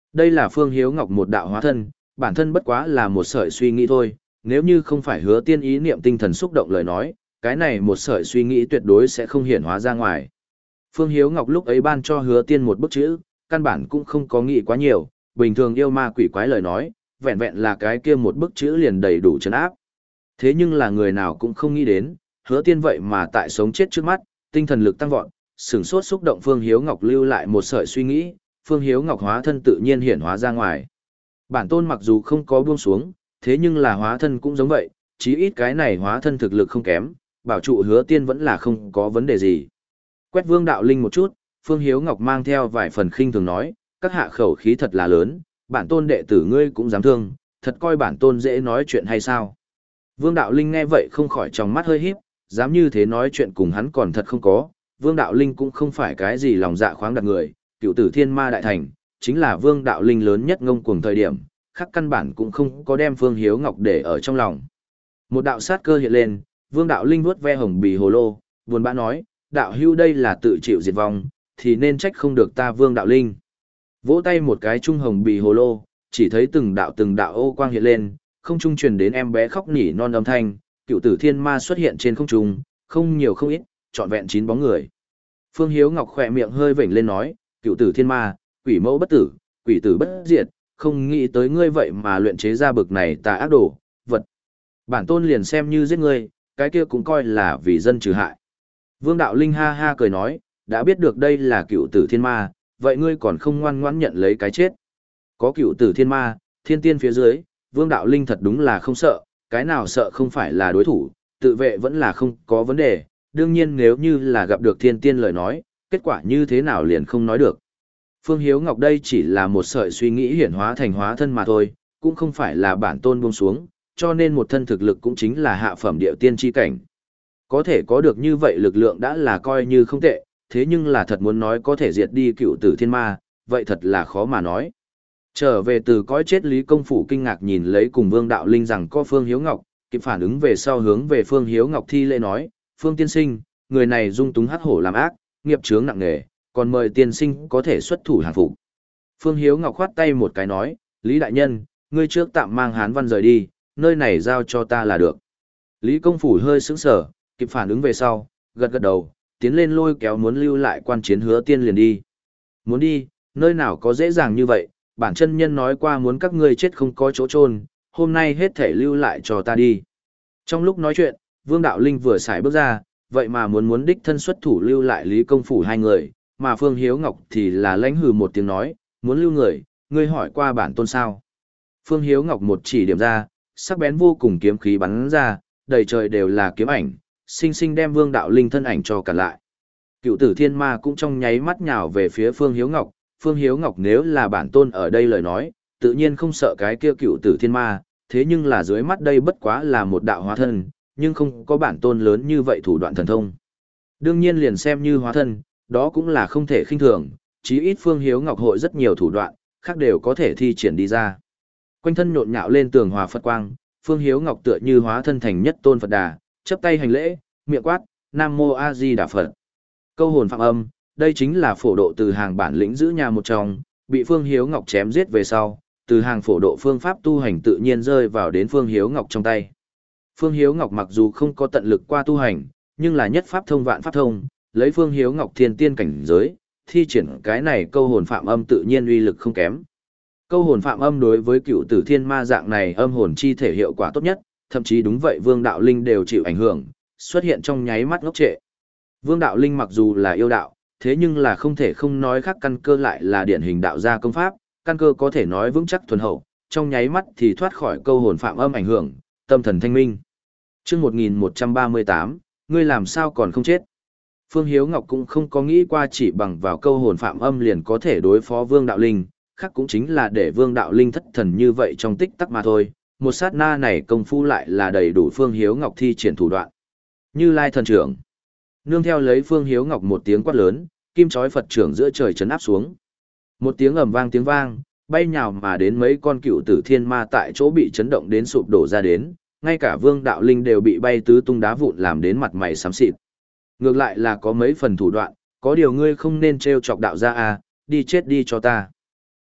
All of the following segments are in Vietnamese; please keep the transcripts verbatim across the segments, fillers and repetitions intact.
Đây là Phương Hiếu Ngọc một đạo hóa thân, bản thân bất quá là một sợi suy nghĩ thôi, nếu như không phải Hứa Tiên ý niệm tinh thần xúc động lời nói, cái này một sợi suy nghĩ tuyệt đối sẽ không hiển hóa ra ngoài. Phương Hiếu Ngọc lúc ấy ban cho Hứa Tiên một bức chữ, căn bản cũng không có nghĩ quá nhiều, bình thường yêu ma quỷ quái lời nói, vẹn vẹn là cái kia một bức chữ liền đầy đủ trấn áp. Thế nhưng là người nào cũng không nghĩ đến, Hứa Tiên vậy mà tại sống chết trước mắt, tinh thần lực tăng vọt, sửng sốt xúc động Phương Hiếu Ngọc lưu lại một sợi suy nghĩ, Phương Hiếu Ngọc hóa thân tự nhiên hiển hóa ra ngoài. Bản tôn mặc dù không có buông xuống, thế nhưng là hóa thân cũng giống vậy, chí ít cái này hóa thân thực lực không kém, bảo trụ Hứa Tiên vẫn là không có vấn đề gì. Quét Vương Đạo Linh một chút, Phương Hiếu Ngọc mang theo vài phần khinh thường nói, các hạ khẩu khí thật là lớn, bản tôn đệ tử ngươi cũng dám thương, thật coi bản tôn dễ nói chuyện hay sao. Vương Đạo Linh nghe vậy không khỏi trong mắt hơi híp, dám như thế nói chuyện cùng hắn còn thật không có, Vương Đạo Linh cũng không phải cái gì lòng dạ khoáng đặt người, cựu tử thiên ma đại thành, chính là Vương Đạo Linh lớn nhất ngông cuồng thời điểm, khắc căn bản cũng không có đem Phương Hiếu Ngọc để ở trong lòng. Một đạo sát cơ hiện lên, Vương Đạo Linh vuốt ve hồng bì hồ lô, buồn bã nói, đạo hưu đây là tự chịu diệt vong, thì nên trách không được ta Vương Đạo Linh. Vỗ tay một cái trung hồng bì hồ lô, chỉ thấy từng đạo từng đạo ô quang hiện lên, không trung truyền đến em bé khóc nỉ non âm thanh, cựu tử thiên ma xuất hiện trên không trung, không nhiều không ít, trọn vẹn chín bóng người. Phương Hiếu Ngọc khỏe miệng hơi vểnh lên nói, cựu tử thiên ma, quỷ mẫu bất tử, quỷ tử bất diệt, không nghĩ tới ngươi vậy mà luyện chế ra bực này tà ác đồ, vật. Bản tôn liền xem như giết ngươi, cái kia cũng coi là vì dân trừ hại. Vương Đạo Linh ha ha cười nói, đã biết được đây là cựu tử thiên ma, vậy ngươi còn không ngoan ngoãn nhận lấy cái chết. Có cựu tử thiên ma, thiên tiên phía dưới, Vương Đạo Linh thật đúng là không sợ, cái nào sợ không phải là đối thủ, tự vệ vẫn là không có vấn đề, đương nhiên nếu như là gặp được thiên tiên lời nói, kết quả như thế nào liền không nói được. Phương Hiếu Ngọc đây chỉ là một sợi suy nghĩ hiển hóa thành hóa thân mà thôi, cũng không phải là bản tôn buông xuống, cho nên một thân thực lực cũng chính là hạ phẩm điệu tiên chi cảnh. Có thể có được như vậy lực lượng đã là coi như không tệ, thế nhưng là thật muốn nói có thể diệt đi cựu tử thiên ma, vậy thật là khó mà nói. Trở về từ cõi chết Lý Công Phủ kinh ngạc nhìn lấy cùng Vương Đạo Linh rằng có Phương Hiếu Ngọc, kịp phản ứng về sau hướng về Phương Hiếu Ngọc thi lễ nói, Phương tiên sinh, người này dung túng hắc hổ làm ác, nghiệp chướng nặng nề, còn mời tiên sinh có thể xuất thủ hàng phục. Phương Hiếu Ngọc khoát tay một cái nói, Lý Đại Nhân, ngươi trước tạm mang Hán Văn rời đi, nơi này giao cho ta là được. Lý Công Phủ hơi sững sờ, kịp phản ứng về sau, gật gật đầu, tiến lên lôi kéo muốn lưu lại quan chiến Hứa Tiên liền đi. Muốn đi, nơi nào có dễ dàng như vậy, bản chân nhân nói qua muốn các ngươi chết không có chỗ chôn, hôm nay hết thể lưu lại cho ta đi. Trong lúc nói chuyện, Vương Đạo Linh vừa xài bước ra, vậy mà muốn muốn đích thân xuất thủ lưu lại Lý Công Phủ hai người, mà Phương Hiếu Ngọc thì là lãnh hừ một tiếng nói, muốn lưu người, ngươi hỏi qua bản tôn sao. Phương Hiếu Ngọc một chỉ điểm ra, sắc bén vô cùng kiếm khí bắn ra, đầy trời đều là kiếm ảnh, sinh sinh đem Vương Đạo Linh thân ảnh cho cản lại. Cựu tử thiên ma cũng trong nháy mắt nhào về phía Phương Hiếu Ngọc, Phương Hiếu Ngọc nếu là bản tôn ở đây lời nói, tự nhiên không sợ cái kia cựu tử thiên ma, thế nhưng là dưới mắt đây bất quá là một đạo hóa thân, nhưng không có bản tôn lớn như vậy thủ đoạn thần thông. Đương nhiên liền xem như hóa thân, đó cũng là không thể khinh thường, chí ít Phương Hiếu Ngọc hội rất nhiều thủ đoạn, khác đều có thể thi triển đi ra. Quanh thân nhộn nhạo lên tường hòa Phật quang, Phương Hiếu Ngọc tựa như hóa thân thành nhất tôn Phật Đà, chắp tay hành lễ, miệng quát, Nam Mô A Di Đà Phật. Câu hồn phạm âm, đây chính là phổ độ từ hàng bản lĩnh giữ nhà một trong, bị Phương Hiếu Ngọc chém giết về sau, từ hàng phổ độ phương pháp tu hành tự nhiên rơi vào đến Phương Hiếu Ngọc trong tay. Phương Hiếu Ngọc mặc dù không có tận lực qua tu hành, nhưng là nhất pháp thông vạn pháp thông, lấy Phương Hiếu Ngọc thiên tiên cảnh giới, thi triển cái này câu hồn phạm âm tự nhiên uy lực không kém. Câu hồn phạm âm đối với cựu tử thiên ma dạng này âm hồn chi thể hiệu quả tốt nhất, thậm chí đúng vậy Vương Đạo Linh đều chịu ảnh hưởng, xuất hiện trong nháy mắt ngốc trệ. Vương Đạo Linh mặc dù là yêu đạo, thế nhưng là không thể không nói khác căn cơ lại là điển hình đạo gia công pháp, căn cơ có thể nói vững chắc thuần hậu, trong nháy mắt thì thoát khỏi câu hồn phạm âm ảnh hưởng, tâm thần thanh minh. Chương một nghìn một trăm ba mươi tám, ngươi làm sao còn không chết? Phương Hiếu Ngọc cũng không có nghĩ qua chỉ bằng vào câu hồn phạm âm liền có thể đối phó Vương Đạo Linh, khác cũng chính là để Vương Đạo Linh thất thần như vậy trong tích tắc mà thôi, một sát na này công phu lại là đầy đủ Phương Hiếu Ngọc thi triển thủ đoạn. Như Lai thần trưởng. Nương theo lấy Phương Hiếu Ngọc một tiếng quát lớn, kim chói Phật trưởng giữa trời chấn áp xuống. Một tiếng ầm vang tiếng vang, bay nhào mà đến mấy con cựu tử thiên ma tại chỗ bị chấn động đến sụp đổ ra đến, ngay cả Vương Đạo Linh đều bị bay tứ tung đá vụn làm đến mặt mày xám xịt. Ngược lại là có mấy phần thủ đoạn, có điều ngươi không nên trêu chọc đạo gia à, đi chết đi cho ta.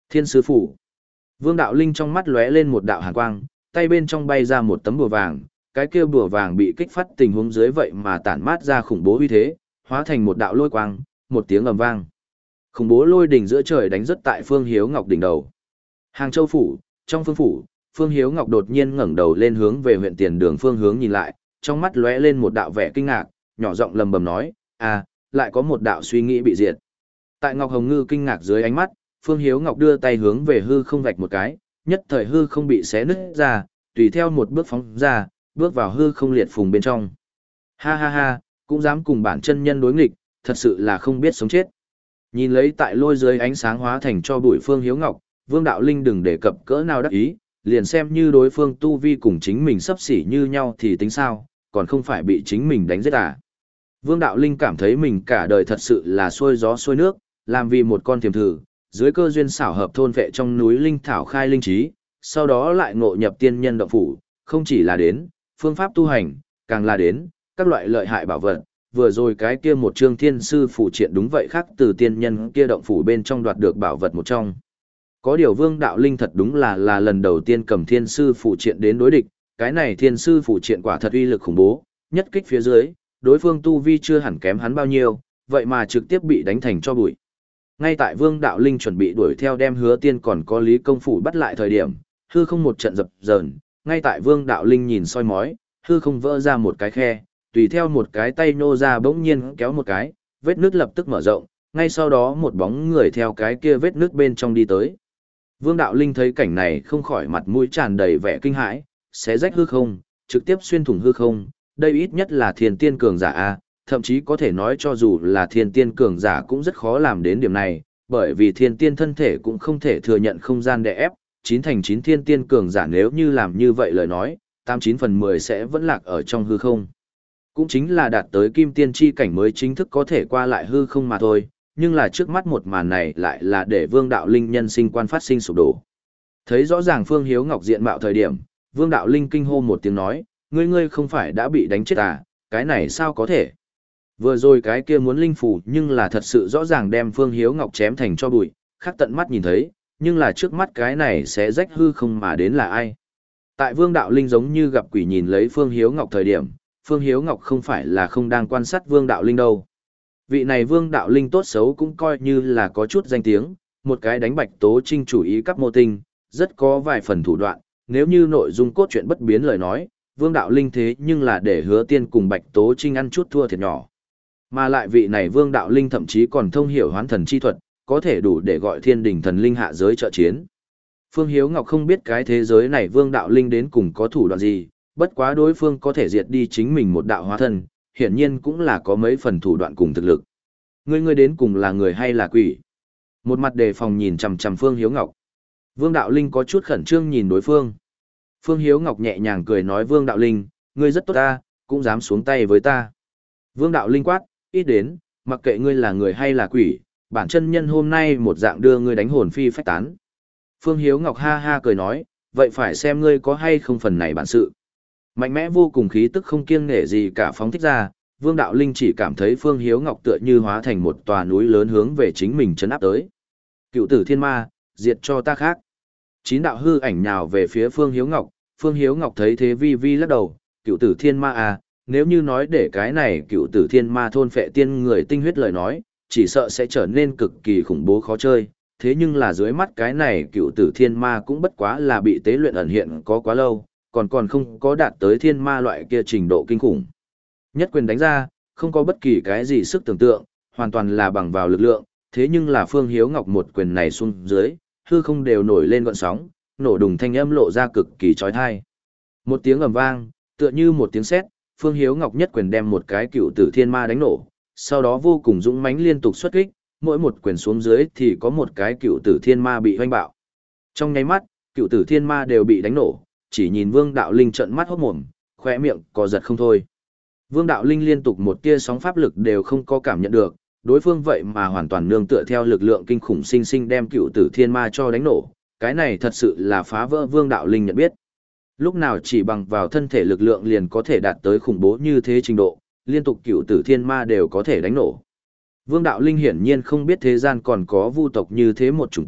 Thiên sư phủ. Vương đạo linh trong mắt lóe lên một đạo hàn quang, tay bên trong bay ra một tấm bùa vàng, cái kia bùa vàng bị kích phát tình huống dưới vậy mà tản mát ra khủng bố uy thế, hóa thành một đạo lôi quang, một tiếng ầm vang. Khủng bố lôi đỉnh giữa trời đánh rất tại Phương Hiếu Ngọc đỉnh đầu. Hàng Châu phủ, trong Phương phủ, Phương Hiếu Ngọc đột nhiên ngẩng đầu lên hướng về huyện tiền đường phương hướng nhìn lại, trong mắt lóe lên một đạo vẻ kinh ngạc, nhỏ giọng lầm bầm nói, à, lại có một đạo suy nghĩ bị diệt. Tại Ngọc Hồng Ngư kinh ngạc dưới ánh mắt, Phương Hiếu Ngọc đưa tay hướng về hư không vạch một cái, nhất thời hư không bị xé nứt ra, tùy theo một bước phóng ra, bước vào hư không liệt phùng bên trong. Ha ha ha, cũng dám cùng bản chân nhân đối nghịch, thật sự là không biết sống chết. Nhìn lấy tại lôi dưới ánh sáng hóa thành cho bụi Phương Hiếu Ngọc, Vương Đạo Linh đừng đề cập cỡ nào đắc ý, liền xem như đối phương tu vi cùng chính mình sắp xỉ như nhau thì tính sao, còn không phải bị chính mình đánh giết à. Vương Đạo Linh cảm thấy mình cả đời thật sự là xuôi gió xuôi nước, làm vì một con thiềm thử, dưới cơ duyên xảo hợp thôn vệ trong núi linh thảo khai linh trí, sau đó lại ngộ nhập tiên nhân động phủ, không chỉ là đến phương pháp tu hành, càng là đến các loại lợi hại bảo vật. Vừa rồi cái kia một trương thiên sư phủ triện đúng vậy khác từ tiên nhân kia động phủ bên trong đoạt được bảo vật một trong. Có điều Vương Đạo Linh thật đúng là là lần đầu tiên cầm thiên sư phủ triện đến đối địch, cái này thiên sư phủ triện quả thật uy lực khủng bố, nhất kích phía dưới, đối phương tu vi chưa hẳn kém hắn bao nhiêu, vậy mà trực tiếp bị đánh thành cho bụi. Ngay tại Vương Đạo Linh chuẩn bị đuổi theo đem Hứa Tiên còn có Lý Công Phủ bắt lại thời điểm, hư không một trận dập dờn, ngay tại Vương Đạo Linh nhìn soi mói, hư không vỡ ra một cái khe, tùy theo một cái tay nô ra bỗng nhiên kéo một cái, vết nước lập tức mở rộng, ngay sau đó một bóng người theo cái kia vết nước bên trong đi tới. Vương Đạo Linh thấy cảnh này không khỏi mặt mũi tràn đầy vẻ kinh hãi, xé rách hư không, trực tiếp xuyên thủng hư không, đây ít nhất là thiên tiên cường giả a, thậm chí có thể nói cho dù là thiên tiên cường giả cũng rất khó làm đến điểm này, bởi vì thiên tiên thân thể cũng không thể thừa nhận không gian đè ép, chín thành chín thiên tiên cường giả nếu như làm như vậy lời nói, tám chín phần mười sẽ vẫn lạc ở trong hư không. Cũng chính là đạt tới kim tiên chi cảnh mới chính thức có thể qua lại hư không mà thôi, nhưng là trước mắt một màn này lại là để Vương Đạo Linh nhân sinh quan phát sinh sụp đổ. Thấy rõ ràng Phương Hiếu Ngọc diện mạo thời điểm, Vương Đạo Linh kinh hô một tiếng nói, ngươi ngươi không phải đã bị đánh chết à, cái này sao có thể? Vừa rồi cái kia muốn linh phủ nhưng là thật sự rõ ràng đem Phương Hiếu Ngọc chém thành cho bụi, khắc tận mắt nhìn thấy, nhưng là trước mắt cái này sẽ rách hư không mà đến là ai? Tại Vương Đạo Linh giống như gặp quỷ nhìn lấy Phương Hiếu Ngọc thời điểm, Phương Hiếu Ngọc không phải là không đang quan sát Vương Đạo Linh đâu. Vị này Vương Đạo Linh tốt xấu cũng coi như là có chút danh tiếng, một cái đánh Bạch Tố Trinh chủ ý cấp mô tinh, rất có vài phần thủ đoạn, nếu như nội dung cốt truyện bất biến lời nói, Vương Đạo Linh thế nhưng là để Hứa Tiên cùng Bạch Tố Trinh ăn chút thua thiệt nhỏ. Mà lại vị này Vương Đạo Linh thậm chí còn thông hiểu hoán thần chi thuật, có thể đủ để gọi thiên đình thần linh hạ giới trợ chiến. Phương Hiếu Ngọc không biết cái thế giới này Vương Đạo Linh đến cùng có thủ đoạn gì, bất quá đối phương có thể diệt đi chính mình một đạo hóa thân, hiển nhiên cũng là có mấy phần thủ đoạn cùng thực lực. Ngươi ngươi đến cùng là người hay là quỷ? Một mặt đề phòng nhìn chằm chằm Phương Hiếu Ngọc. Vương Đạo Linh có chút khẩn trương nhìn đối phương. Phương Hiếu Ngọc nhẹ nhàng cười nói Vương Đạo Linh, ngươi rất tốt ta, cũng dám xuống tay với ta. Vương Đạo Linh quát, ít đến, mặc kệ ngươi là người hay là quỷ, bản chân nhân hôm nay một dạng đưa ngươi đánh hồn phi phách tán. Phương Hiếu Ngọc ha ha cười nói, vậy phải xem ngươi có hay không phần này bản sự. Mạnh mẽ vô cùng khí tức không kiêng nể gì cả phóng thích ra, Vương Đạo Linh chỉ cảm thấy Phương Hiếu Ngọc tựa như hóa thành một tòa núi lớn hướng về chính mình chấn áp tới. Cựu tử thiên ma, diệt cho ta khác. Chín đạo hư ảnh nhào về phía Phương Hiếu Ngọc, Phương Hiếu Ngọc thấy thế vi vi lắc đầu, cựu tử thiên ma à, nếu như nói để cái này cựu tử thiên ma thôn phệ tiên người tinh huyết lời nói, chỉ sợ sẽ trở nên cực kỳ khủng bố khó chơi. Thế nhưng là dưới mắt cái này cựu tử thiên ma cũng bất quá là bị tế luyện ẩn hiện có quá lâu, còn còn không có đạt tới thiên ma loại kia trình độ kinh khủng. Nhất quyền đánh ra, không có bất kỳ cái gì sức tưởng tượng, hoàn toàn là bằng vào lực lượng, thế nhưng là Phương Hiếu Ngọc một quyền này xuống dưới, hư không đều nổi lên gợn sóng, nổ đùng thanh âm lộ ra cực kỳ chói tai. Một tiếng ầm vang, tựa như một tiếng sét, Phương Hiếu Ngọc nhất quyền đem một cái cựu tử thiên ma đánh nổ, sau đó vô cùng dũng mãnh liên tục xuất kích, mỗi một quyền xuống dưới thì có một cái cựu tử thiên ma bị hoanh bạo. Trong nháy mắt, cựu tử thiên ma đều bị đánh nổ, chỉ nhìn Vương Đạo Linh trợn mắt hốt mồm, khóe miệng co giật không thôi. Vương Đạo Linh liên tục một tia sóng pháp lực đều không có cảm nhận được, đối phương vậy mà hoàn toàn nương tựa theo lực lượng kinh khủng sinh sinh đem cựu tử thiên ma cho đánh nổ, cái này thật sự là phá vỡ Vương Đạo Linh nhận biết. Lúc nào chỉ bằng vào thân thể lực lượng liền có thể đạt tới khủng bố như thế trình độ, liên tục cựu tử thiên ma đều có thể đánh nổ. Vương Đạo Linh hiển nhiên không biết thế gian còn có vu tộc như thế một chủng tộc,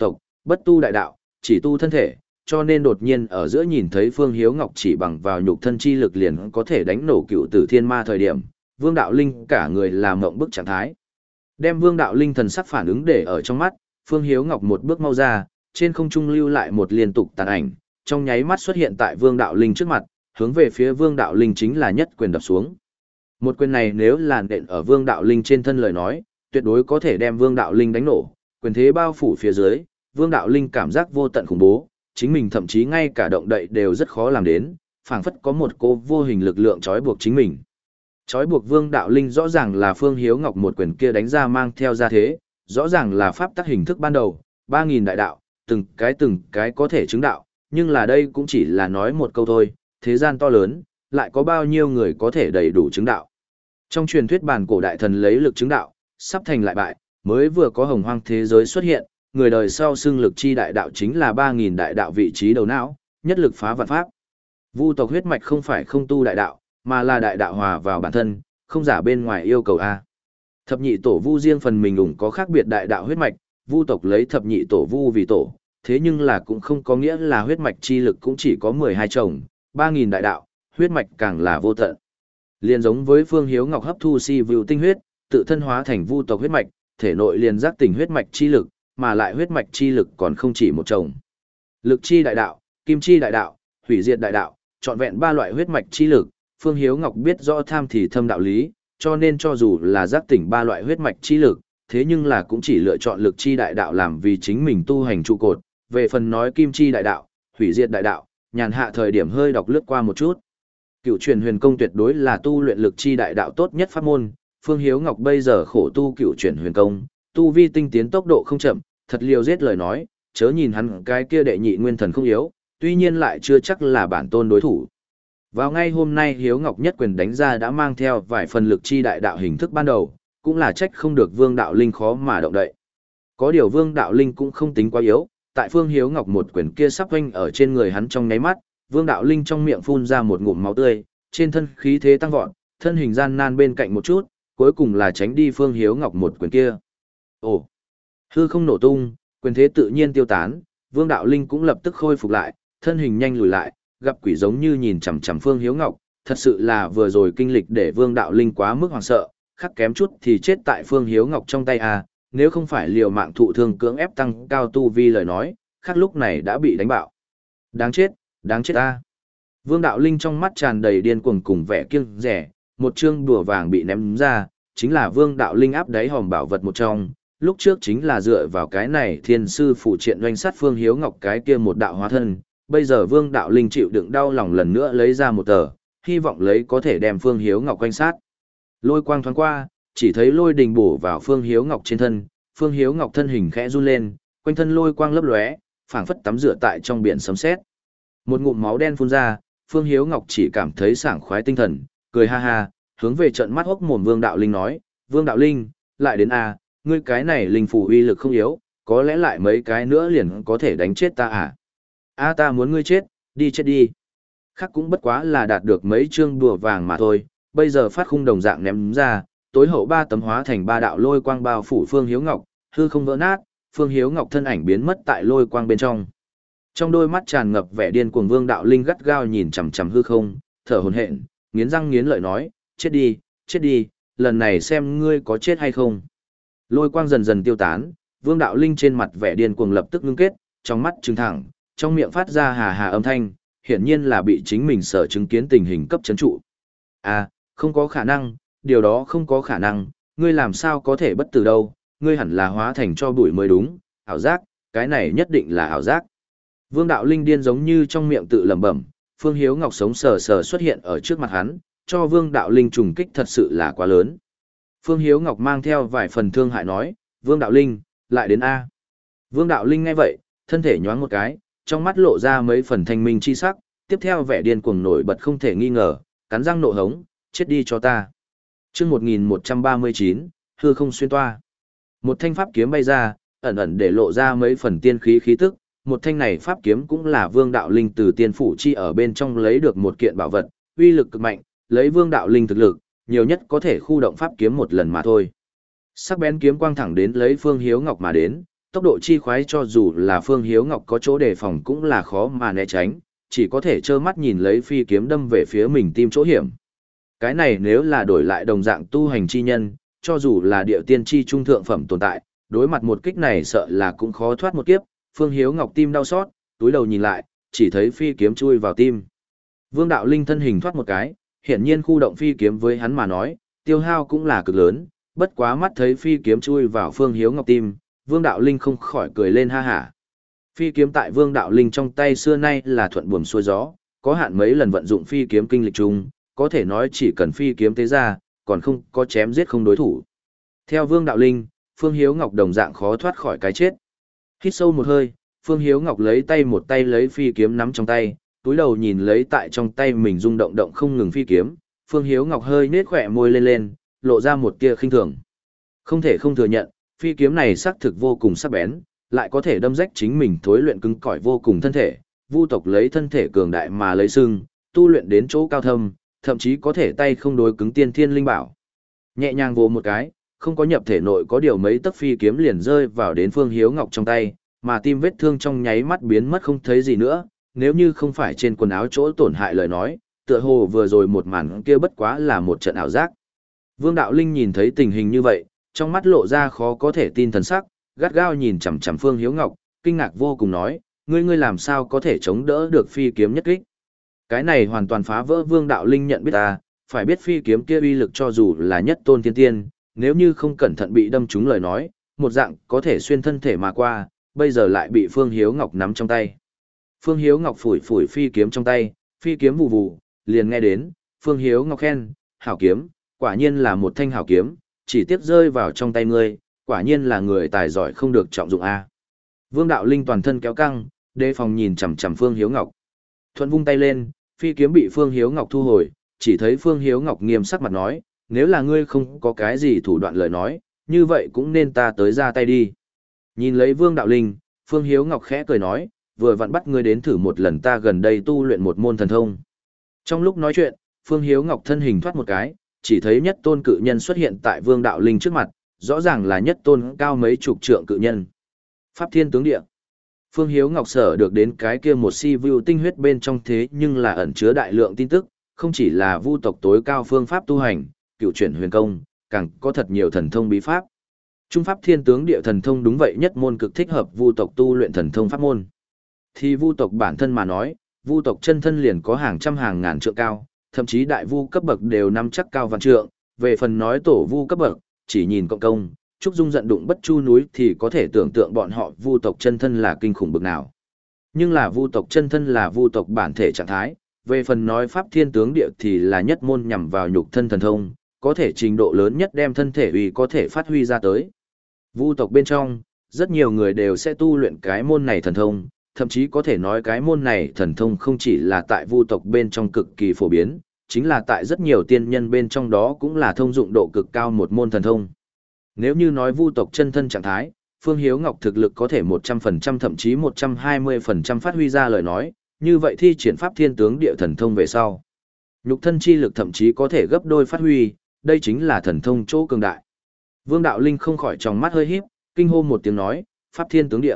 bất tu đại đạo, chỉ tu thân thể, cho nên đột nhiên ở giữa nhìn thấy Phương Hiếu Ngọc chỉ bằng vào nhục thân chi lực liền có thể đánh nổ cựu tử thiên ma thời điểm, Vương Đạo Linh cả người làm mộng bức trạng thái. Đem Vương Đạo Linh thần sắc phản ứng để ở trong mắt, Phương Hiếu Ngọc một bước mau ra, trên không trung lưu lại một liên tục tàn ảnh, trong nháy mắt xuất hiện tại Vương Đạo Linh trước mặt, hướng về phía Vương Đạo Linh chính là nhất quyền đập xuống. Một quyền này nếu là nện ở Vương Đạo Linh trên thân lời nói, tuyệt đối có thể đem Vương Đạo Linh đánh nổ, quyền thế bao phủ phía dưới, Vương Đạo Linh cảm giác vô tận khủng bố, chính mình thậm chí ngay cả động đậy đều rất khó làm đến, phảng phất có một cô vô hình lực lượng trói buộc chính mình. Trói buộc Vương Đạo Linh rõ ràng là Phương Hiếu Ngọc một quyền kia đánh ra mang theo ra thế, rõ ràng là pháp tắc hình thức ban đầu, ba nghìn đại đạo, từng cái từng cái có thể chứng đạo, nhưng là đây cũng chỉ là nói một câu thôi, thế gian to lớn, lại có bao nhiêu người có thể đầy đủ chứng đạo. Trong truyền thuyết bản cổ đại thần lấy lực chứng đạo, sắp thành lại bại, mới vừa có hồng hoang thế giới xuất hiện, người đời sau xưng lực chi đại đạo chính là ba nghìn đại đạo vị trí đầu não, nhất lực phá vạn pháp. Vu tộc huyết mạch không phải không tu đại đạo, mà là đại đạo hòa vào bản thân, không giả bên ngoài yêu cầu a. Thập nhị tổ Vu riêng phần mình ủng có khác biệt đại đạo huyết mạch, Vu tộc lấy thập nhị tổ Vu vì tổ, thế nhưng là cũng không có nghĩa là huyết mạch chi lực cũng chỉ có mười hai chồng, ba nghìn đại đạo, huyết mạch càng là vô tận. Liên giống với Phương Hiếu Ngọc hấp thu si view tinh huyết, tự thân hóa thành Vu tộc huyết mạch, thể nội liền giác tỉnh huyết mạch chi lực, mà lại huyết mạch chi lực còn không chỉ một chồng. Lực chi đại đạo, kim chi đại đạo, hủy diệt đại đạo, trọn vẹn ba loại huyết mạch chi lực, Phương Hiếu Ngọc biết rõ tham thì thâm đạo lý, cho nên cho dù là giác tỉnh ba loại huyết mạch chi lực, thế nhưng là cũng chỉ lựa chọn lực chi đại đạo làm vì chính mình tu hành trụ cột. Về phần nói kim chi đại đạo, hủy diệt đại đạo, nhàn hạ thời điểm hơi đọc lướt qua một chút. Cựu truyền huyền công tuyệt đối là tu luyện lực chi đại đạo tốt nhất pháp môn, Phương Hiếu Ngọc bây giờ khổ tu cựu truyền huyền công, tu vi tinh tiến tốc độ không chậm, thật liều giết lời nói, chớ nhìn hắn cái kia đệ nhị nguyên thần không yếu, tuy nhiên lại chưa chắc là bản tôn đối thủ. Vào ngay hôm nay Hiếu Ngọc nhất quyền đánh ra đã mang theo vài phần lực chi đại đạo hình thức ban đầu, cũng là trách không được Vương Đạo Linh khó mà động đậy. Có điều Vương Đạo Linh cũng không tính quá yếu, tại Phương Hiếu Ngọc một quyền kia sắp vênh ở trên người hắn trong nháy mắt, Vương Đạo Linh trong miệng phun ra một ngụm máu tươi, trên thân khí thế tăng vọt, thân hình gian nan bên cạnh một chút, cuối cùng là tránh đi Phương Hiếu Ngọc một quyền kia. Ồ, hư không nổ tung, quyền thế tự nhiên tiêu tán, Vương Đạo Linh cũng lập tức khôi phục lại, thân hình nhanh lùi lại, gặp quỷ giống như nhìn chằm chằm Phương Hiếu Ngọc, thật sự là vừa rồi kinh lịch để Vương Đạo Linh quá mức hoảng sợ, khắc kém chút thì chết tại Phương Hiếu Ngọc trong tay à, nếu không phải liều mạng thụ thương cưỡng ép tăng cao tu vi lời nói, khắc lúc này đã bị đánh bạo. Đáng chết, đáng chết a. Vương Đạo Linh trong mắt tràn đầy điên cuồng cùng vẻ kiêng rẻ, một chương đùa vàng bị ném ra, chính là Vương Đạo Linh áp đáy hòm bảo vật một trong, lúc trước chính là dựa vào cái này thiên sư phụ triện doanh sát Phương Hiếu Ngọc cái kia một đạo hóa thân, bây giờ Vương Đạo Linh chịu đựng đau lòng lần nữa lấy ra một tờ, hy vọng lấy có thể đem Phương Hiếu Ngọc quanh sát. Lôi quang thoáng qua, chỉ thấy lôi đình bổ vào Phương Hiếu Ngọc trên thân, Phương Hiếu Ngọc thân hình khẽ run lên, quanh thân lôi quang lấp lóe, phảng phất tắm rửa tại trong biển sấm sét. Một ngụm máu đen phun ra, Phương Hiếu Ngọc chỉ cảm thấy sảng khoái tinh thần, cười ha ha, hướng về trận mắt hốc mồm Vương Đạo Linh nói, Vương Đạo Linh, lại đến a, ngươi cái này linh phù uy lực không yếu, có lẽ lại mấy cái nữa liền có thể đánh chết ta à? A ta muốn ngươi chết, đi chết đi. Khác cũng bất quá là đạt được mấy chương đùa vàng mà thôi, bây giờ phát khung đồng dạng ném ra, tối hậu ba tấm hóa thành ba đạo lôi quang bao phủ Phương Hiếu Ngọc, hư không vỡ nát, Phương Hiếu Ngọc thân ảnh biến mất tại lôi quang bên trong. Trong đôi mắt tràn ngập vẻ điên cuồng Vương Đạo Linh gắt gao nhìn chằm chằm hư không, thở hổn hển, nghiến răng nghiến lợi nói, chết đi, chết đi, lần này xem ngươi có chết hay không. Lôi quang dần dần tiêu tán, Vương Đạo Linh trên mặt vẻ điên cuồng lập tức ngưng kết, trong mắt trừng thẳng, trong miệng phát ra hà hà âm thanh, hiển nhiên là bị chính mình sợ chứng kiến tình hình cấp chấn trụ. À, không có khả năng, điều đó không có khả năng, ngươi làm sao có thể bất tử đâu, ngươi hẳn là hóa thành cho bụi mới đúng, ảo giác, cái này nhất định là ảo giác. Vương Đạo Linh điên giống như trong miệng tự lẩm bẩm, Phương Hiếu Ngọc sống sờ sờ xuất hiện ở trước mặt hắn, cho Vương Đạo Linh trùng kích thật sự là quá lớn. Phương Hiếu Ngọc mang theo vài phần thương hại nói, Vương Đạo Linh, lại đến A. Vương Đạo Linh nghe vậy, thân thể nhoáng một cái, trong mắt lộ ra mấy phần thanh minh chi sắc, tiếp theo vẻ điên cuồng nổi bật không thể nghi ngờ, cắn răng nộ hống, chết đi cho ta. Chương một nghìn một trăm ba mươi chín, hư không xuyên toa. Một thanh pháp kiếm bay ra, ẩn ẩn để lộ ra mấy phần tiên khí khí tức, một thanh này pháp kiếm cũng là Vương Đạo Linh từ tiên phủ chi ở bên trong lấy được một kiện bảo vật, uy lực cực mạnh, lấy Vương Đạo Linh thực lực, nhiều nhất có thể khu động pháp kiếm một lần mà thôi. Sắc bén kiếm quang thẳng đến lấy Phương Hiếu Ngọc mà đến, tốc độ chi khoái cho dù là Phương Hiếu Ngọc có chỗ đề phòng cũng là khó mà né tránh, chỉ có thể trơ mắt nhìn lấy phi kiếm đâm về phía mình tim chỗ hiểm. Cái này nếu là đổi lại đồng dạng tu hành chi nhân, cho dù là địa tiên chi trung thượng phẩm tồn tại, đối mặt một kích này sợ là cũng khó thoát một kiếp. Phương Hiếu Ngọc tim đau xót, túi đầu nhìn lại, chỉ thấy phi kiếm chui vào tim. Vương Đạo Linh thân hình thoát một cái, hiển nhiên khu động phi kiếm với hắn mà nói, tiêu hao cũng là cực lớn, bất quá mắt thấy phi kiếm chui vào Phương Hiếu Ngọc tim, Vương Đạo Linh không khỏi cười lên ha hả. Phi kiếm tại Vương Đạo Linh trong tay xưa nay là thuận buồm xuôi gió, có hạn mấy lần vận dụng phi kiếm kinh lịch chung, có thể nói chỉ cần phi kiếm tế ra, còn không có chém giết không đối thủ. Theo Vương Đạo Linh, Phương Hiếu Ngọc đồng dạng khó thoát khỏi cái chết. Hít sâu một hơi, Phương Hiếu Ngọc lấy tay một tay lấy phi kiếm nắm trong tay, túi đầu nhìn lấy tại trong tay mình rung động động không ngừng phi kiếm, Phương Hiếu Ngọc hơi nết khỏe môi lên lên, lộ ra một tia khinh thường. Không thể không thừa nhận, phi kiếm này xác thực vô cùng sắc bén, lại có thể đâm rách chính mình thối luyện cứng cỏi vô cùng thân thể, vu tộc lấy thân thể cường đại mà lấy xưng, tu luyện đến chỗ cao thâm, thậm chí có thể tay không đối cứng tiên thiên linh bảo. Nhẹ nhàng vồ một cái, không có nhập thể nội có điều mấy tấc phi kiếm liền rơi vào đến Phương Hiếu Ngọc trong tay, mà tim vết thương trong nháy mắt biến mất không thấy gì nữa, nếu như không phải trên quần áo chỗ tổn hại lời nói, tựa hồ vừa rồi một màn kia bất quá là một trận ảo giác. Vương Đạo Linh nhìn thấy tình hình như vậy, trong mắt lộ ra khó có thể tin thần sắc, gắt gao nhìn chằm chằm Phương Hiếu Ngọc, kinh ngạc vô cùng nói, ngươi ngươi làm sao có thể chống đỡ được phi kiếm nhất kích? Cái này hoàn toàn phá vỡ Vương Đạo Linh nhận biết ta, phải biết phi kiếm kia uy lực cho dù là nhất tôn thiên tiên, nếu như không cẩn thận bị đâm trúng lời nói, một dạng có thể xuyên thân thể mà qua, bây giờ lại bị Phương Hiếu Ngọc nắm trong tay. Phương Hiếu Ngọc phủi phủi phi kiếm trong tay, phi kiếm vù vù, liền nghe đến, Phương Hiếu Ngọc khen, hảo kiếm, quả nhiên là một thanh hảo kiếm, chỉ tiếp rơi vào trong tay ngươi, quả nhiên là người tài giỏi không được trọng dụng a. Vương Đạo Linh toàn thân kéo căng, đề phòng nhìn chằm chằm Phương Hiếu Ngọc. Thuận vung tay lên, phi kiếm bị Phương Hiếu Ngọc thu hồi, chỉ thấy Phương Hiếu Ngọc nghiêm sắc mặt nói, nếu là ngươi không có cái gì thủ đoạn lời nói, như vậy cũng nên ta tới ra tay đi. Nhìn lấy Vương Đạo Linh, Phương Hiếu Ngọc khẽ cười nói, vừa vặn bắt ngươi đến thử một lần ta gần đây tu luyện một môn thần thông. Trong lúc nói chuyện, Phương Hiếu Ngọc thân hình thoát một cái, chỉ thấy nhất tôn cự nhân xuất hiện tại Vương Đạo Linh trước mặt, rõ ràng là nhất tôn cao mấy chục trượng cự nhân. Pháp Thiên Tướng Địa. Phương Hiếu Ngọc sở được đến cái kia một si view tinh huyết bên trong thế nhưng là ẩn chứa đại lượng tin tức, không chỉ là vu tộc tối cao phương pháp tu hành, cựu chuyển huyền công, càng có thật nhiều thần thông bí pháp. Trung Pháp Thiên Tướng Địa thần thông đúng vậy nhất môn cực thích hợp vu tộc tu luyện thần thông pháp môn. Thì vu tộc bản thân mà nói, vu tộc chân thân liền có hàng trăm hàng ngàn trượng cao, thậm chí đại vu cấp bậc đều nắm chắc cao vạn trượng, về phần nói tổ vu cấp bậc, chỉ nhìn cộng công, Trúc Dung giận đụng bất chu núi thì có thể tưởng tượng bọn họ vu tộc chân thân là kinh khủng bậc nào. Nhưng là vu tộc chân thân là vu tộc bản thể trạng thái, về phần nói Pháp Thiên Tướng Địa thì là nhất môn nhằm vào nhục thân thần thông, có thể trình độ lớn nhất đem thân thể uy có thể phát huy ra tới. Vu tộc bên trong, rất nhiều người đều sẽ tu luyện cái môn này thần thông, thậm chí có thể nói cái môn này thần thông không chỉ là tại vu tộc bên trong cực kỳ phổ biến, chính là tại rất nhiều tiên nhân bên trong đó cũng là thông dụng độ cực cao một môn thần thông. Nếu như nói vu tộc chân thân trạng thái, Phương Hiếu Ngọc thực lực có thể một trăm phần trăm thậm chí một trăm hai mươi phần trăm phát huy ra lời nói, như vậy thi triển Pháp Thiên Tướng Địa thần thông về sau. Nhục thân chi lực thậm chí có thể gấp đôi phát huy, đây chính là thần thông chỗ cường đại. Vương Đạo Linh không khỏi tròng mắt hơi híp, kinh hô một tiếng nói, Pháp Thiên Tướng Địa.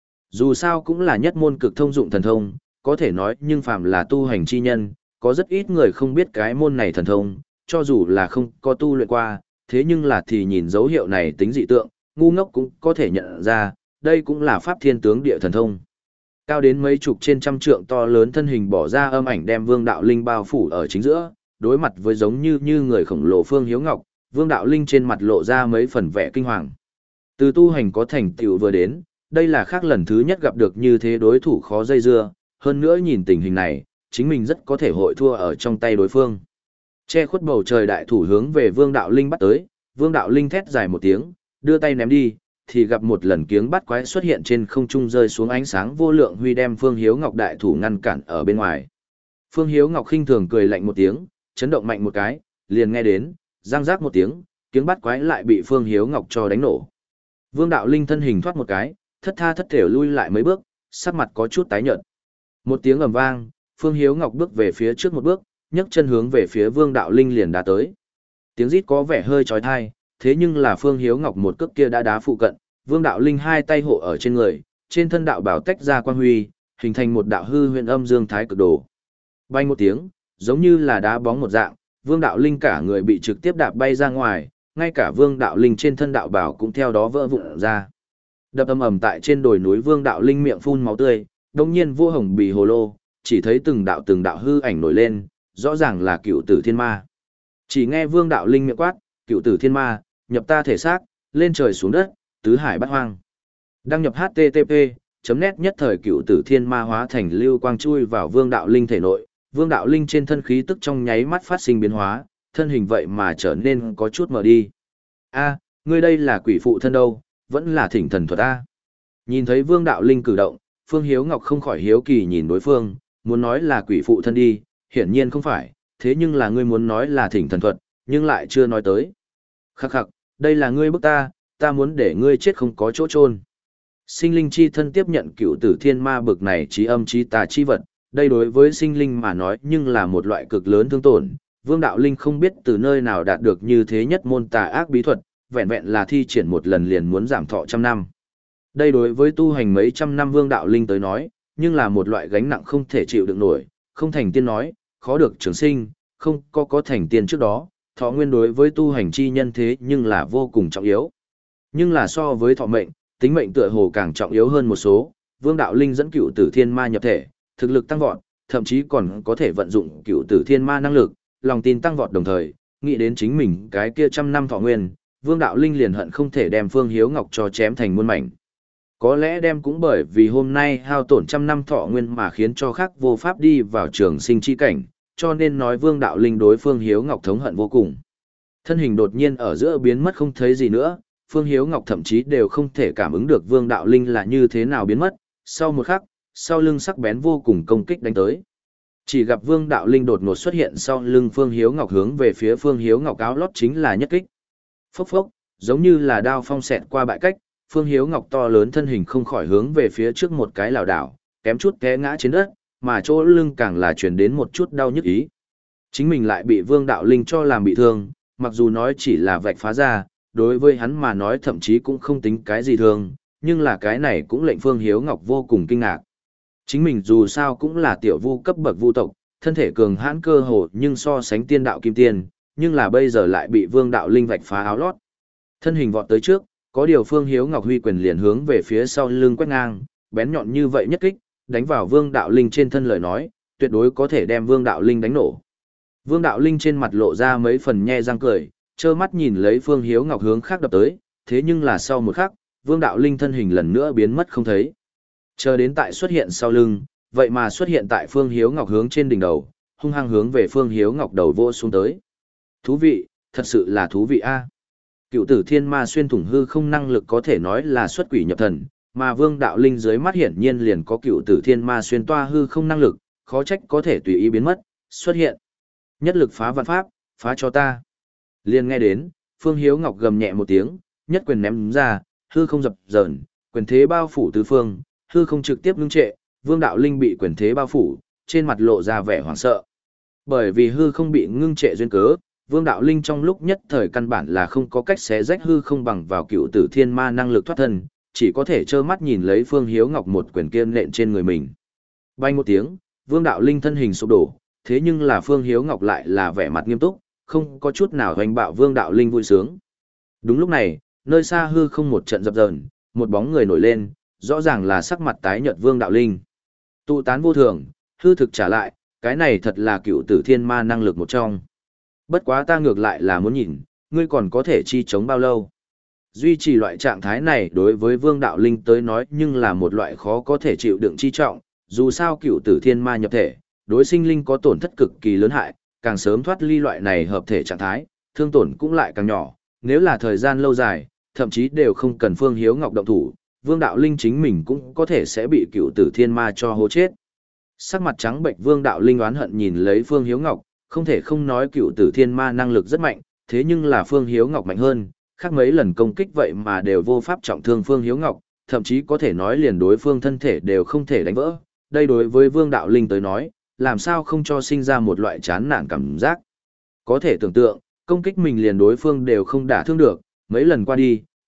Dù sao cũng là nhất môn cực thông dụng thần thông, có thể nói nhưng phàm là tu hành chi nhân, có rất ít người không biết cái môn này thần thông, cho dù là không có tu luyện qua, thế nhưng là thì nhìn dấu hiệu này tính dị tượng, ngu ngốc cũng có thể nhận ra, đây cũng là Pháp Thiên Tướng Địa thần thông. Cao đến mấy chục trên trăm trượng to lớn thân hình bỏ ra âm ảnh đem Vương Đạo Linh bao phủ ở chính giữa, đối mặt với giống như như người khổng lồ Phương Hiếu Ngọc, Vương Đạo Linh trên mặt lộ ra mấy phần vẻ kinh hoàng. Từ tu hành có thành tựu vừa đến, đây là khác lần thứ nhất gặp được như thế đối thủ khó dây dưa, hơn nữa nhìn tình hình này, chính mình rất có thể hội thua ở trong tay đối phương. Che khuất bầu trời đại thủ hướng về Vương Đạo Linh bắt tới, Vương Đạo Linh thét dài một tiếng, đưa tay ném đi, thì gặp một lần kiếng bắt quái xuất hiện trên không trung rơi xuống ánh sáng vô lượng huy đem Phương Hiếu Ngọc đại thủ ngăn cản ở bên ngoài. Phương Hiếu Ngọc khinh thường cười lạnh một tiếng, chấn động mạnh một cái, liền nghe đến, răng rác một tiếng, kiếng bắt quái lại bị Phương Hiếu Ngọc cho đánh nổ. Vương Đạo Linh thân hình thoát một cái, thất tha thất thểu lui lại mấy bước, sắc mặt có chút tái nhợt. Một tiếng ầm vang, Phương Hiếu Ngọc bước về phía trước một bước, nhấc chân hướng về phía Vương Đạo Linh liền đá tới. Tiếng rít có vẻ hơi chói tai, thế nhưng là Phương Hiếu Ngọc một cước kia đã đá phụ cận, Vương Đạo Linh hai tay hộ ở trên người, trên thân đạo bảo tách ra quang huy, hình thành một đạo hư huyền âm dương thái cực đồ. Bay một tiếng, giống như là đá bóng một dạng, Vương Đạo Linh cả người bị trực tiếp đạp bay ra ngoài, ngay cả Vương Đạo Linh trên thân đạo bảo cũng theo đó vỡ vụn ra. Đập ầm ầm tại trên đồi núi, Vương Đạo Linh miệng phun máu tươi, đồng nhiên vua hồng bì hồ lô, chỉ thấy từng đạo từng đạo hư ảnh nổi lên, rõ ràng là cựu tử thiên ma. Chỉ nghe Vương Đạo Linh miệng quát, cựu tử thiên ma, nhập ta thể xác, lên trời xuống đất, tứ hải bát hoang. Đăng nhập hát tê tê pê chấm net nhất thời cựu tử thiên ma hóa thành lưu quang chui vào Vương Đạo Linh thể nội, Vương Đạo Linh trên thân khí tức trong nháy mắt phát sinh biến hóa, thân hình vậy mà trở nên có chút mờ đi. A, ngươi đây là quỷ phụ thân đâu, vẫn là thỉnh thần thuật a. Nhìn thấy Vương Đạo Linh cử động, Phương Hiếu Ngọc không khỏi hiếu kỳ nhìn đối phương, muốn nói là quỷ phụ thân đi, hiển nhiên không phải, thế nhưng là ngươi muốn nói là thỉnh thần thuật, nhưng lại chưa nói tới. Khắc khắc, đây là ngươi bức ta, ta muốn để ngươi chết không có chỗ chôn. Sinh linh chi thân tiếp nhận cựu tử thiên ma bực này trí âm trí tà chi vật, đây đối với sinh linh mà nói nhưng là một loại cực lớn thương tổn. Vương Đạo Linh không biết từ nơi nào đạt được như thế nhất môn tà ác bí thuật, vẹn vẹn là thi triển một lần liền muốn giảm thọ trăm năm. Đây đối với tu hành mấy trăm năm Vương Đạo Linh tới nói, nhưng là một loại gánh nặng không thể chịu đựng nổi, không thành tiên nói, khó được trường sinh, không có có thành tiên trước đó, thọ nguyên đối với tu hành chi nhân thế nhưng là vô cùng trọng yếu. Nhưng là so với thọ mệnh, tính mệnh tựa hồ càng trọng yếu hơn một số, Vương Đạo Linh dẫn cựu tử thiên ma nhập thể, thực lực tăng vọt, thậm chí còn có thể vận dụng cựu tử thiên ma năng lực, lòng tin tăng vọt đồng thời, nghĩ đến chính mình cái kia trăm năm thọ nguyên, Vương Đạo Linh liền hận không thể đem Phương Hiếu Ngọc cho chém thành muôn mảnh. Có lẽ đem cũng bởi vì hôm nay hao tổn trăm năm thọ nguyên mà khiến cho khác vô pháp đi vào trường sinh chi cảnh, cho nên nói Vương Đạo Linh đối Phương Hiếu Ngọc thống hận vô cùng. Thân hình đột nhiên ở giữa biến mất không thấy gì nữa, Phương Hiếu Ngọc thậm chí đều không thể cảm ứng được Vương Đạo Linh là như thế nào biến mất, sau một khắc, sau lưng sắc bén vô cùng công kích đánh tới. Chỉ gặp Vương Đạo Linh đột ngột xuất hiện sau lưng Phương Hiếu Ngọc hướng về phía Phương Hiếu Ngọc áo lót chính là nhất kích. Phốc phốc, giống như là đao phong xẹt qua bại cách, Phương Hiếu Ngọc to lớn thân hình không khỏi hướng về phía trước một cái lảo đảo, kém chút té ngã trên đất, mà chỗ lưng càng là truyền đến một chút đau nhức ý. Chính mình lại bị Vương Đạo Linh cho làm bị thương, mặc dù nói chỉ là vạch phá ra, đối với hắn mà nói thậm chí cũng không tính cái gì thương, nhưng là cái này cũng lệnh Phương Hiếu Ngọc vô cùng kinh ngạc. Chính mình dù sao cũng là tiểu vu cấp bậc vu tộc, thân thể cường hãn cơ hồ nhưng so sánh tiên đạo kim tiên, nhưng là bây giờ lại bị Vương Đạo Linh vạch phá áo lót. Thân hình vọt tới trước, có điều Phương Hiếu Ngọc huy quyền liền hướng về phía sau lưng quét ngang, bén nhọn như vậy nhất kích, đánh vào Vương Đạo Linh trên thân lời nói, tuyệt đối có thể đem Vương Đạo Linh đánh nổ. Vương Đạo Linh trên mặt lộ ra mấy phần nhe răng cười, trơ mắt nhìn lấy Phương Hiếu Ngọc hướng khác đập tới, thế nhưng là sau một khắc, Vương Đạo Linh thân hình lần nữa biến mất không thấy. Chờ đến tại xuất hiện sau lưng, vậy mà xuất hiện tại Phương Hiếu Ngọc hướng trên đỉnh đầu, hung hăng hướng về Phương Hiếu Ngọc đầu vỗ xuống tới. Thú vị, thật sự là thú vị a. Cựu tử thiên ma xuyên thủng hư không năng lực có thể nói là xuất quỷ nhập thần, mà Vương Đạo Linh dưới mắt hiển nhiên liền có cựu tử thiên ma xuyên toa hư không năng lực, khó trách có thể tùy ý biến mất, xuất hiện. Nhất lực phá vạn pháp, phá cho ta. Liền nghe đến, Phương Hiếu Ngọc gầm nhẹ một tiếng, nhất quyền ném ra, hư không dập dờn, quyền thế bao phủ tứ phương, hư không trực tiếp ngưng trệ, Vương Đạo Linh bị quyền thế bao phủ, trên mặt lộ ra vẻ hoảng sợ. Bởi vì hư không bị ngưng trệ duyên cớ, Vương Đạo Linh trong lúc nhất thời căn bản là không có cách xé rách hư không bằng vào cựu tử thiên ma năng lực thoát thân, chỉ có thể trơ mắt nhìn lấy Phương Hiếu Ngọc một quyền kiên nện trên người mình. Bay một tiếng, Vương Đạo Linh thân hình sụp đổ, thế nhưng là Phương Hiếu Ngọc lại là vẻ mặt nghiêm túc, không có chút nào hoành bạo Vương Đạo Linh vui sướng. Đúng lúc này, nơi xa hư không một trận dập dờn, một bóng người nổi lên, rõ ràng là sắc mặt tái nhợt Vương Đạo Linh. Tụ tán vô thường, hư thực trả lại, cái này thật là cựu tử thiên ma năng lực một trong. Bất quá ta ngược lại là muốn nhìn, ngươi còn có thể chi chống bao lâu. Duy trì loại trạng thái này đối với Vương Đạo Linh tới nói nhưng là một loại khó có thể chịu đựng chi trọng, dù sao cựu tử thiên ma nhập thể, đối sinh linh có tổn thất cực kỳ lớn hại, càng sớm thoát ly loại này hợp thể trạng thái, thương tổn cũng lại càng nhỏ, nếu là thời gian lâu dài, thậm chí đều không cần Phương Hiếu Ngọc động thủ, Vương Đạo Linh chính mình cũng có thể sẽ bị cựu tử thiên ma cho hố chết. Sắc mặt trắng bệnh Vương Đạo Linh oán hận nhìn lấy Phương Hiếu Ngọc, không thể không nói cựu tử thiên ma năng lực rất mạnh, thế nhưng là Phương Hiếu Ngọc mạnh hơn, khác mấy lần công kích vậy mà đều vô pháp trọng thương Phương Hiếu Ngọc, thậm chí có thể nói liền đối phương thân thể đều không thể đánh vỡ. Đây đối với Vương Đạo Linh tới nói, làm sao không cho sinh ra một loại chán nản cảm giác. Có thể tưởng tượng, công kích mình liền đối phương đều không đả thương được, mấy lần qua đi,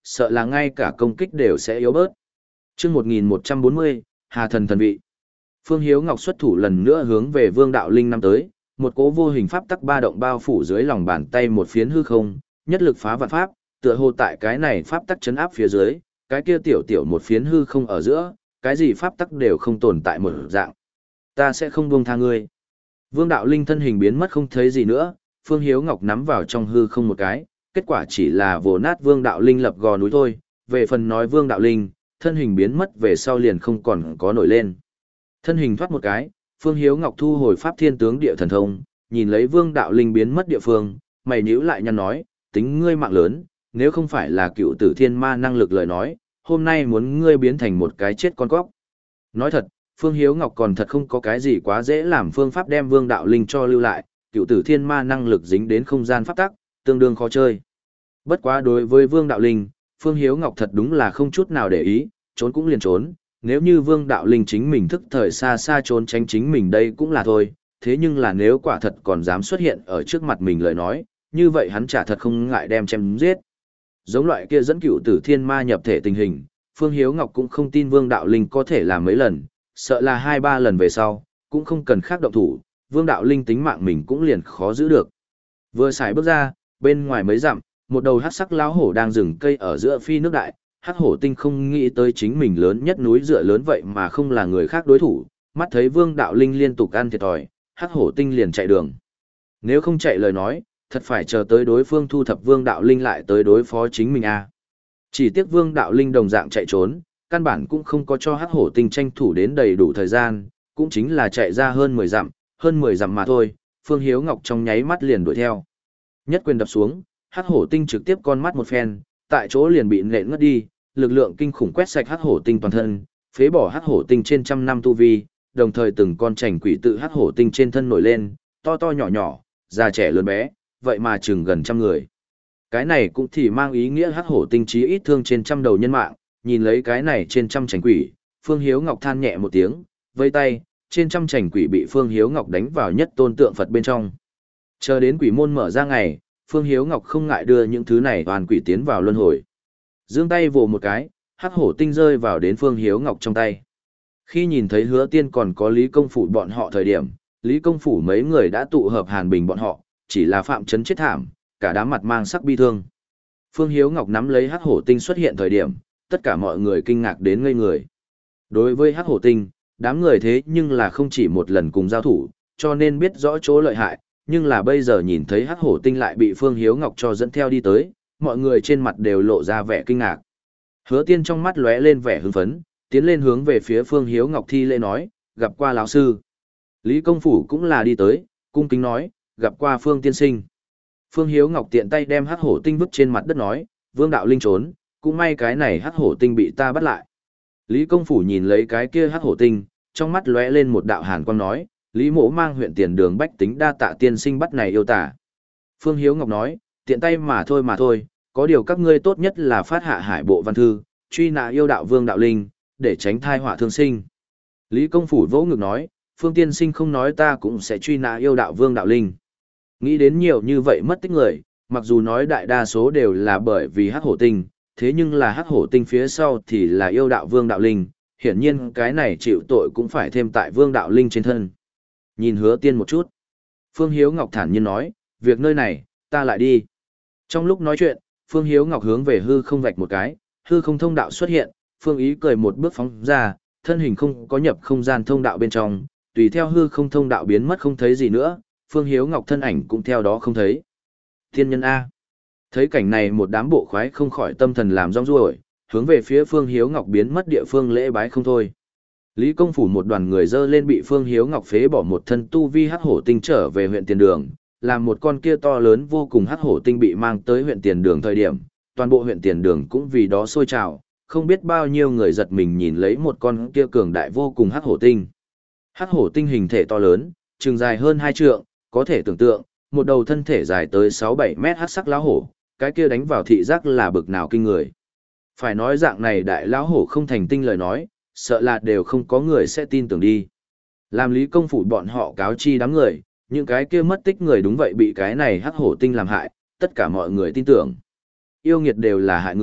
sợ là ngay cả công kích đều sẽ yếu bớt. Chương một nghìn một trăm bốn mươi, Hà thần thần vị. Phương Hiếu Ngọc xuất thủ lần nữa hướng về Vương Đạo Linh năm tới, một cỗ vô hình pháp tắc ba động bao phủ dưới lòng bàn tay một phiến hư không, nhất lực phá vạn pháp, tựa hồ tại cái này pháp tắc chấn áp phía dưới, cái kia tiểu tiểu một phiến hư không ở giữa, cái gì pháp tắc đều không tồn tại một dạng. Ta sẽ không buông tha ngươi. Vương Đạo Linh thân hình biến mất không thấy gì nữa, Phương Hiếu Ngọc nắm vào trong hư không một cái, kết quả chỉ là vồ nát Vương Đạo Linh lập gò núi thôi, về phần nói Vương Đạo Linh, thân hình biến mất về sau liền không còn có nổi lên. Thân hình thoát một cái, Phương Hiếu Ngọc thu hồi Pháp Thiên Tướng Địa Thần Thông, nhìn lấy Vương Đạo Linh biến mất địa phương, mày nhíu lại nhăn nói, tính ngươi mạng lớn, nếu không phải là cựu tử thiên ma năng lực lời nói, hôm nay muốn ngươi biến thành một cái chết con cóc. Nói thật, Phương Hiếu Ngọc còn thật không có cái gì quá dễ làm phương pháp đem Vương Đạo Linh cho lưu lại, cựu tử thiên ma năng lực dính đến không gian pháp tắc, tương đương khó chơi. Bất quá đối với Vương Đạo Linh, Phương Hiếu Ngọc thật đúng là không chút nào để ý, trốn cũng liền trốn, nếu như Vương Đạo Linh chính mình thức thời xa xa trốn tránh chính mình đây cũng là thôi, thế nhưng là nếu quả thật còn dám xuất hiện ở trước mặt mình lời nói, như vậy hắn chả thật không ngại đem chém giết. Giống loại kia dẫn cựu tử thiên ma nhập thể tình hình, Phương Hiếu Ngọc cũng không tin Vương Đạo Linh có thể làm mấy lần, sợ là hai ba lần về sau, cũng không cần khác động thủ, Vương Đạo Linh tính mạng mình cũng liền khó giữ được. Vừa xài bước ra, bên ngoài mấy dặm, một đầu hắc sắc lão hổ đang rừng cây ở giữa phi nước đại, hắc hổ tinh không nghĩ tới chính mình lớn nhất núi dựa lớn vậy mà không là người khác đối thủ, mắt thấy Vương Đạo Linh liên tục ăn thiệt thòi, hắc hổ tinh liền chạy đường. Nếu không chạy lời nói, thật phải chờ tới đối phương thu thập Vương Đạo Linh lại tới đối phó chính mình a. Chỉ tiếc Vương Đạo Linh đồng dạng chạy trốn, căn bản cũng không có cho hắc hổ tinh tranh thủ đến đầy đủ thời gian, cũng chính là chạy ra hơn mười dặm, hơn mười dặm mà thôi, Phương Hiếu Ngọc trong nháy mắt liền đuổi theo. Nhất quyền đập xuống, hắc hổ tinh trực tiếp con mắt một phen, tại chỗ liền bị nện ngất đi, lực lượng kinh khủng quét sạch hắc hổ tinh toàn thân, phế bỏ hắc hổ tinh trên trăm năm tu vi, đồng thời từng con chảnh quỷ tự hắc hổ tinh trên thân nổi lên, to to nhỏ nhỏ, già trẻ lớn bé, vậy mà chừng gần trăm người. Cái này cũng thì mang ý nghĩa hắc hổ tinh chí ít thương trên trăm đầu nhân mạng, nhìn lấy cái này trên trăm chảnh quỷ, Phương Hiếu Ngọc than nhẹ một tiếng, vây tay, trên trăm chảnh quỷ bị Phương Hiếu Ngọc đánh vào nhất tôn tượng Phật bên trong. Chờ đến quỷ môn mở ra ngày, Phương Hiếu Ngọc không ngại đưa những thứ này toàn quỷ tiến vào luân hồi. Giương tay vồ một cái, hắc hổ tinh rơi vào đến Phương Hiếu Ngọc trong tay. Khi nhìn thấy Hứa Tiên còn có Lý Công Phủ bọn họ thời điểm, Lý Công Phủ mấy người đã tụ hợp Hàn Bình bọn họ, chỉ là Phạm Chấn chết thảm, cả đám mặt mang sắc bi thương. Phương Hiếu Ngọc nắm lấy hắc hổ tinh xuất hiện thời điểm, tất cả mọi người kinh ngạc đến ngây người. Đối với hắc hổ tinh, đám người thế nhưng là không chỉ một lần cùng giao thủ, cho nên biết rõ chỗ lợi hại, nhưng là bây giờ nhìn thấy hắc hổ tinh lại bị Phương Hiếu Ngọc cho dẫn theo đi tới, mọi người trên mặt đều lộ ra vẻ kinh ngạc. Hứa Tiên trong mắt lóe lên vẻ hưng phấn, tiến lên hướng về phía Phương Hiếu Ngọc thi lễ nói, gặp qua lão sư. Lý Công Phủ cũng là đi tới, cung kính nói, gặp qua Phương tiên sinh. Phương Hiếu Ngọc tiện tay đem hắc hổ tinh vứt trên mặt đất nói, Vương Đạo Linh trốn, cũng may cái này hắc hổ tinh bị ta bắt lại. Lý Công Phủ nhìn lấy cái kia hắc hổ tinh, trong mắt lóe lên một đạo hàn quang nói, Lý Mỗ mang huyện tiền đường bách tính đa tạ tiên sinh bắt này yêu tả. Phương Hiếu Ngọc nói, tiện tay mà thôi mà thôi, có điều các ngươi tốt nhất là phát hạ hải bộ văn thư, truy nã yêu đạo Vương Đạo Linh, để tránh thai họa thương sinh. Lý Công Phủ vỗ ngực nói, Phương tiên sinh không nói ta cũng sẽ truy nã yêu đạo Vương Đạo Linh. Nghĩ đến nhiều như vậy mất tích người, mặc dù nói đại đa số đều là bởi vì hắc hổ tinh, thế nhưng là hắc hổ tinh phía sau thì là yêu đạo Vương Đạo Linh, hiển nhiên cái này chịu tội cũng phải thêm tại Vương Đạo Linh trên thân. Nhìn Hứa Tiên một chút. Phương Hiếu Ngọc thản nhiên nói, việc nơi này, ta lại đi. Trong lúc nói chuyện, Phương Hiếu Ngọc hướng về hư không vạch một cái, hư không thông đạo xuất hiện, Phương Ý cười một bước phóng ra, thân hình không có nhập không gian thông đạo bên trong, tùy theo hư không thông đạo biến mất không thấy gì nữa, Phương Hiếu Ngọc thân ảnh cũng theo đó không thấy. Thiên nhân A. Thấy cảnh này một đám bộ khoái không khỏi tâm thần làm rong ruổi, hướng về phía Phương Hiếu Ngọc biến mất địa phương lễ bái không thôi. Lý Công Phủ một đoàn người dơ lên bị Phương Hiếu Ngọc phế bỏ một thân tu vi hắc hổ tinh trở về huyện Tiền Đường, làm một con kia to lớn vô cùng hắc hổ tinh bị mang tới huyện Tiền Đường thời điểm, toàn bộ huyện Tiền Đường cũng vì đó sôi trào, không biết bao nhiêu người giật mình nhìn lấy một con kia cường đại vô cùng hắc hổ tinh. Hắc hổ tinh hình thể to lớn, trường dài hơn hai trượng, có thể tưởng tượng, một đầu thân thể dài tới sáu bảy mét hắc sắc lão hổ, cái kia đánh vào thị giác là bực nào kinh người. Phải nói dạng này đại lão hổ không thành tinh lời nói, sợ là đều không có người sẽ tin tưởng đi. Làm Lý Công Phủ bọn họ cáo chi đám người, những cái kia mất tích người đúng vậy bị cái này hắc hổ tinh làm hại, tất cả mọi người tin tưởng. Yêu nghiệt đều là hại người,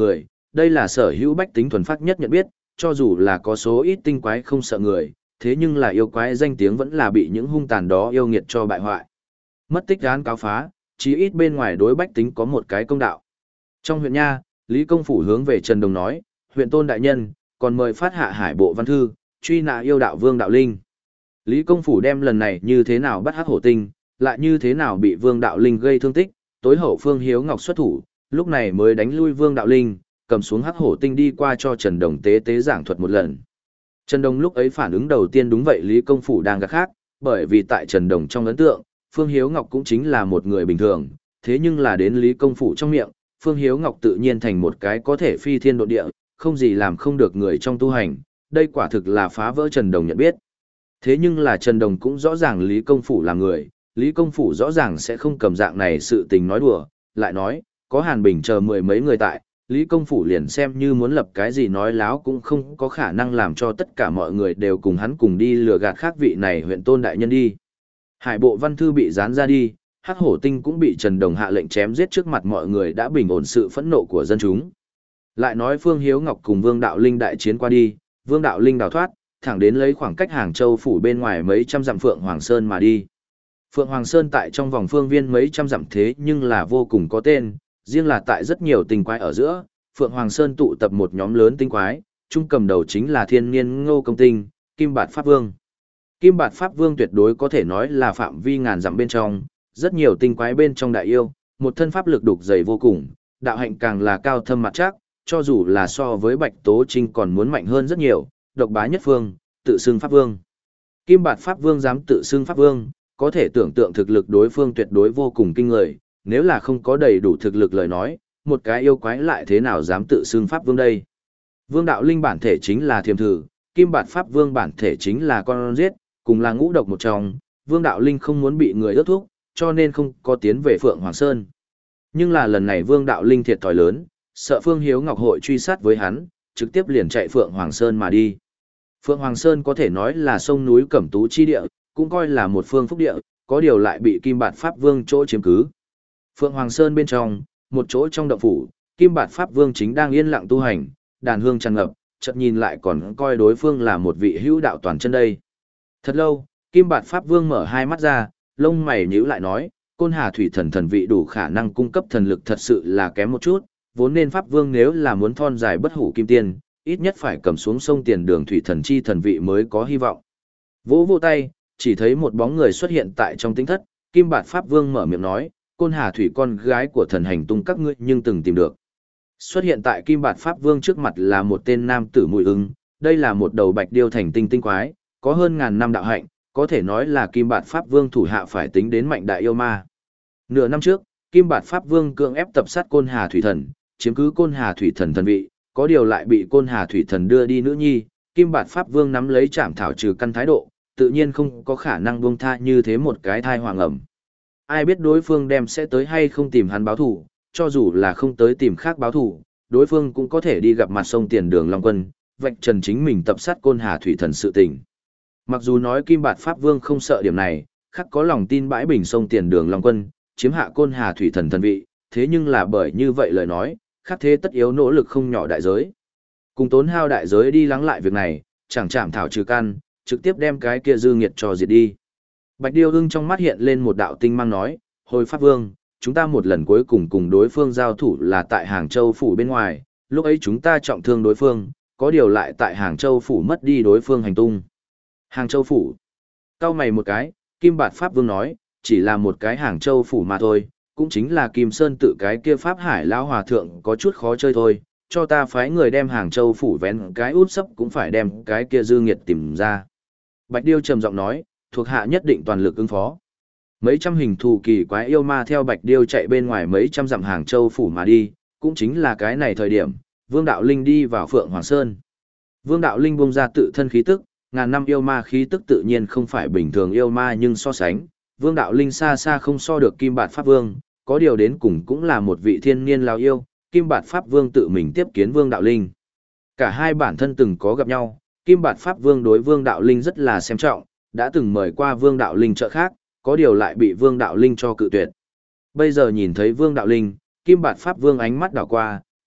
đây là sở hữu bách tính thuần phát nhất nhận biết, cho dù là có số ít tinh quái không sợ người, thế nhưng là yêu quái danh tiếng vẫn là bị những hung tàn đó yêu nghiệt cho bại hoại. Mất tích án cáo phá, chí ít bên ngoài đối bách tính có một cái công đạo. Trong huyện nha, Lý Công Phủ hướng về Trần Đồng nói, huyện tôn đại nhân, còn mời phát hạ hải bộ văn thư, truy nã yêu đạo Vương Đạo Linh. Lý Công Phủ đem lần này như thế nào bắt hắc hổ tinh, lại như thế nào bị Vương Đạo Linh gây thương tích, tối hậu Phương Hiếu Ngọc xuất thủ, lúc này mới đánh lui Vương Đạo Linh, cầm xuống hắc hổ tinh đi qua cho Trần Đồng tế tế giảng thuật một lần. Trần Đồng lúc ấy phản ứng đầu tiên đúng vậy, Lý Công Phủ đang gạt khác, bởi vì tại Trần Đồng trong ấn tượng, Phương Hiếu Ngọc cũng chính là một người bình thường, thế nhưng là đến Lý Công Phủ trong miệng, Phương Hiếu Ngọc tự nhiên thành một cái có thể phi thiên độ địa, không gì làm không được người trong tu hành, đây quả thực là phá vỡ Trần Đồng nhận biết. Thế nhưng là Trần Đồng cũng rõ ràng Lý Công Phủ là người, Lý Công Phủ rõ ràng sẽ không cầm dạng này sự tình nói đùa, lại nói, có Hàn Bình chờ mười mấy người tại, Lý Công Phủ liền xem như muốn lập cái gì nói láo cũng không có khả năng làm cho tất cả mọi người đều cùng hắn cùng đi lừa gạt khác vị này huyện tôn đại nhân đi. Hải bộ văn thư bị dán ra đi, hắc hổ tinh cũng bị Trần Đồng hạ lệnh chém giết trước mặt mọi người đã bình ổn sự phẫn nộ của dân chúng. Lại nói Phương Hiếu Ngọc cùng Vương Đạo Linh đại chiến qua đi, Vương Đạo Linh đào thoát, thẳng đến lấy khoảng cách Hàng Châu phủ bên ngoài mấy trăm dặm Phượng Hoàng Sơn mà đi. Phượng Hoàng Sơn tại trong vòng phương viên mấy trăm dặm thế nhưng là vô cùng có tên, riêng là tại rất nhiều tinh quái ở giữa, Phượng Hoàng Sơn tụ tập một nhóm lớn tinh quái, trung cầm đầu chính là thiên niên ngô công tinh, Kim Bạt Pháp Vương. Kim Bạt Pháp Vương tuyệt đối có thể nói là phạm vi ngàn dặm bên trong, rất nhiều tinh quái bên trong đại yêu, một thân pháp lực đục dày vô cùng, đạo hạnh càng là cao thâm mặt chắc, cho dù là so với Bạch Tố Trinh còn muốn mạnh hơn rất nhiều, độc bá nhất phương, tự xưng Pháp Vương. Kim Bạt Pháp Vương dám tự xưng Pháp Vương, có thể tưởng tượng thực lực đối phương tuyệt đối vô cùng kinh người, nếu là không có đầy đủ thực lực lời nói, một cái yêu quái lại thế nào dám tự xưng Pháp Vương đây. Vương Đạo Linh bản thể chính là thiềm thử, Kim Bạt Pháp Vương bản thể chính là con giết, cùng là ngũ độc một trong, Vương Đạo Linh không muốn bị người ước thúc, cho nên không có tiến về Phượng Hoàng Sơn. Nhưng là lần này Vương Đạo Linh thiệt thòi lớn, sợ Phương Hiếu Ngọc hội truy sát với hắn, trực tiếp liền chạy Phượng Hoàng Sơn mà đi. Phượng Hoàng Sơn có thể nói là sông núi Cẩm Tú chi địa, cũng coi là một phương phúc địa, có điều lại bị Kim Bạt Pháp Vương chỗ chiếm cứ. Phượng Hoàng Sơn bên trong, một chỗ trong động phủ, Kim Bạt Pháp Vương chính đang yên lặng tu hành, đàn hương tràn ngập, chợt nhìn lại còn coi đối phương là một vị hữu đạo toàn chân đây. Thật lâu, Kim Bạt Pháp Vương mở hai mắt ra, lông mày nhíu lại nói, Côn Hà Thủy Thần thần vị đủ khả năng cung cấp thần lực thật sự là kém một chút, vốn nên Pháp Vương nếu là muốn thon dài bất hủ kim tiên, ít nhất phải cầm xuống sông Tiền Đường Thủy Thần chi thần vị mới có hy vọng. Vỗ vỗ tay, chỉ thấy một bóng người xuất hiện tại trong tinh thất, Kim Bạt Pháp Vương mở miệng nói, Côn Hà Thủy con gái của thần hành tung các ngươi nhưng từng tìm được. Xuất hiện tại Kim Bạt Pháp Vương trước mặt là một tên nam tử mùi ưng, đây là một đầu bạch điêu thành tinh tinh quái, có hơn ngàn năm đạo hạnh, có thể nói là Kim Bạt Pháp Vương thủ hạ phải tính đến mạnh đại yêu ma. Nửa năm trước, Kim Bạt Pháp Vương cưỡng ép tập sát Côn Hà Thủy Thần, chiếm cứ Côn Hà Thủy Thần thần vị, có điều lại bị Côn Hà Thủy Thần đưa đi nữ nhi, Kim Bạt Pháp Vương nắm lấy trảm thảo trừ căn thái độ, tự nhiên không có khả năng buông tha như thế một cái thai hoàng ẩm. Ai biết đối phương đem sẽ tới hay không tìm hắn báo thủ, cho dù là không tới tìm khác báo thủ, đối phương cũng có thể đi gặp mặt sông Tiền Đường Long Quân, vạch trần chính mình tập sát Côn Hà Thủy Thần sự tình. Mặc dù nói Kim Bạt Pháp Vương không sợ điểm này, khắc có lòng tin bãi bình sông Tiền Đường Long Quân, chiếm hạ Côn Hà Thủy Thần thần vị, thế nhưng là bởi như vậy lời nói, khắc thế tất yếu nỗ lực không nhỏ đại giới. Cùng tốn hao đại giới đi lắng lại việc này, chẳng chạm thảo trừ căn, trực tiếp đem cái kia dư nghiệt cho diệt đi. Bạch Điêu Hưng trong mắt hiện lên một đạo tinh mang nói, hồi Pháp Vương, chúng ta một lần cuối cùng cùng đối phương giao thủ là tại Hàng Châu Phủ bên ngoài, lúc ấy chúng ta trọng thương đối phương, có điều lại tại Hàng Châu Phủ mất đi đối phương hành tung. Hàng Châu Phủ. Cao mày một cái, Kim Bạt Pháp Vương nói, chỉ là một cái Hàng Châu Phủ mà thôi, cũng chính là Kim Sơn tự cái kia Pháp Hải Lão Hòa Thượng có chút khó chơi thôi, cho ta phái người đem Hàng Châu Phủ vén cái út sấp cũng phải đem cái kia dư nghiệt tìm ra. Bạch Điêu trầm giọng nói, thuộc hạ nhất định toàn lực ứng phó. Mấy trăm hình thù kỳ quái yêu ma theo Bạch Điêu chạy bên ngoài mấy trăm dặm Hàng Châu Phủ mà đi, cũng chính là cái này thời điểm, Vương Đạo Linh đi vào Phượng Hoàng Sơn. Vương Đạo Linh bung ra tự thân khí tức, ngàn năm yêu ma khí tức tự nhiên không phải bình thường yêu ma nhưng so sánh, Vương Đạo Linh xa xa không so được Kim Bạt Pháp Vương, có điều đến cùng cũng là một vị thiên niên lão yêu, Kim Bạt Pháp Vương tự mình tiếp kiến Vương Đạo Linh. Cả hai bản thân từng có gặp nhau, Kim Bạt Pháp Vương đối Vương Đạo Linh rất là xem trọng, đã từng mời qua Vương Đạo Linh trợ khác, có điều lại bị Vương Đạo Linh cho cự tuyệt. Bây giờ nhìn thấy Vương Đạo Linh, Kim Bạt Pháp Vương ánh mắt đảo qua,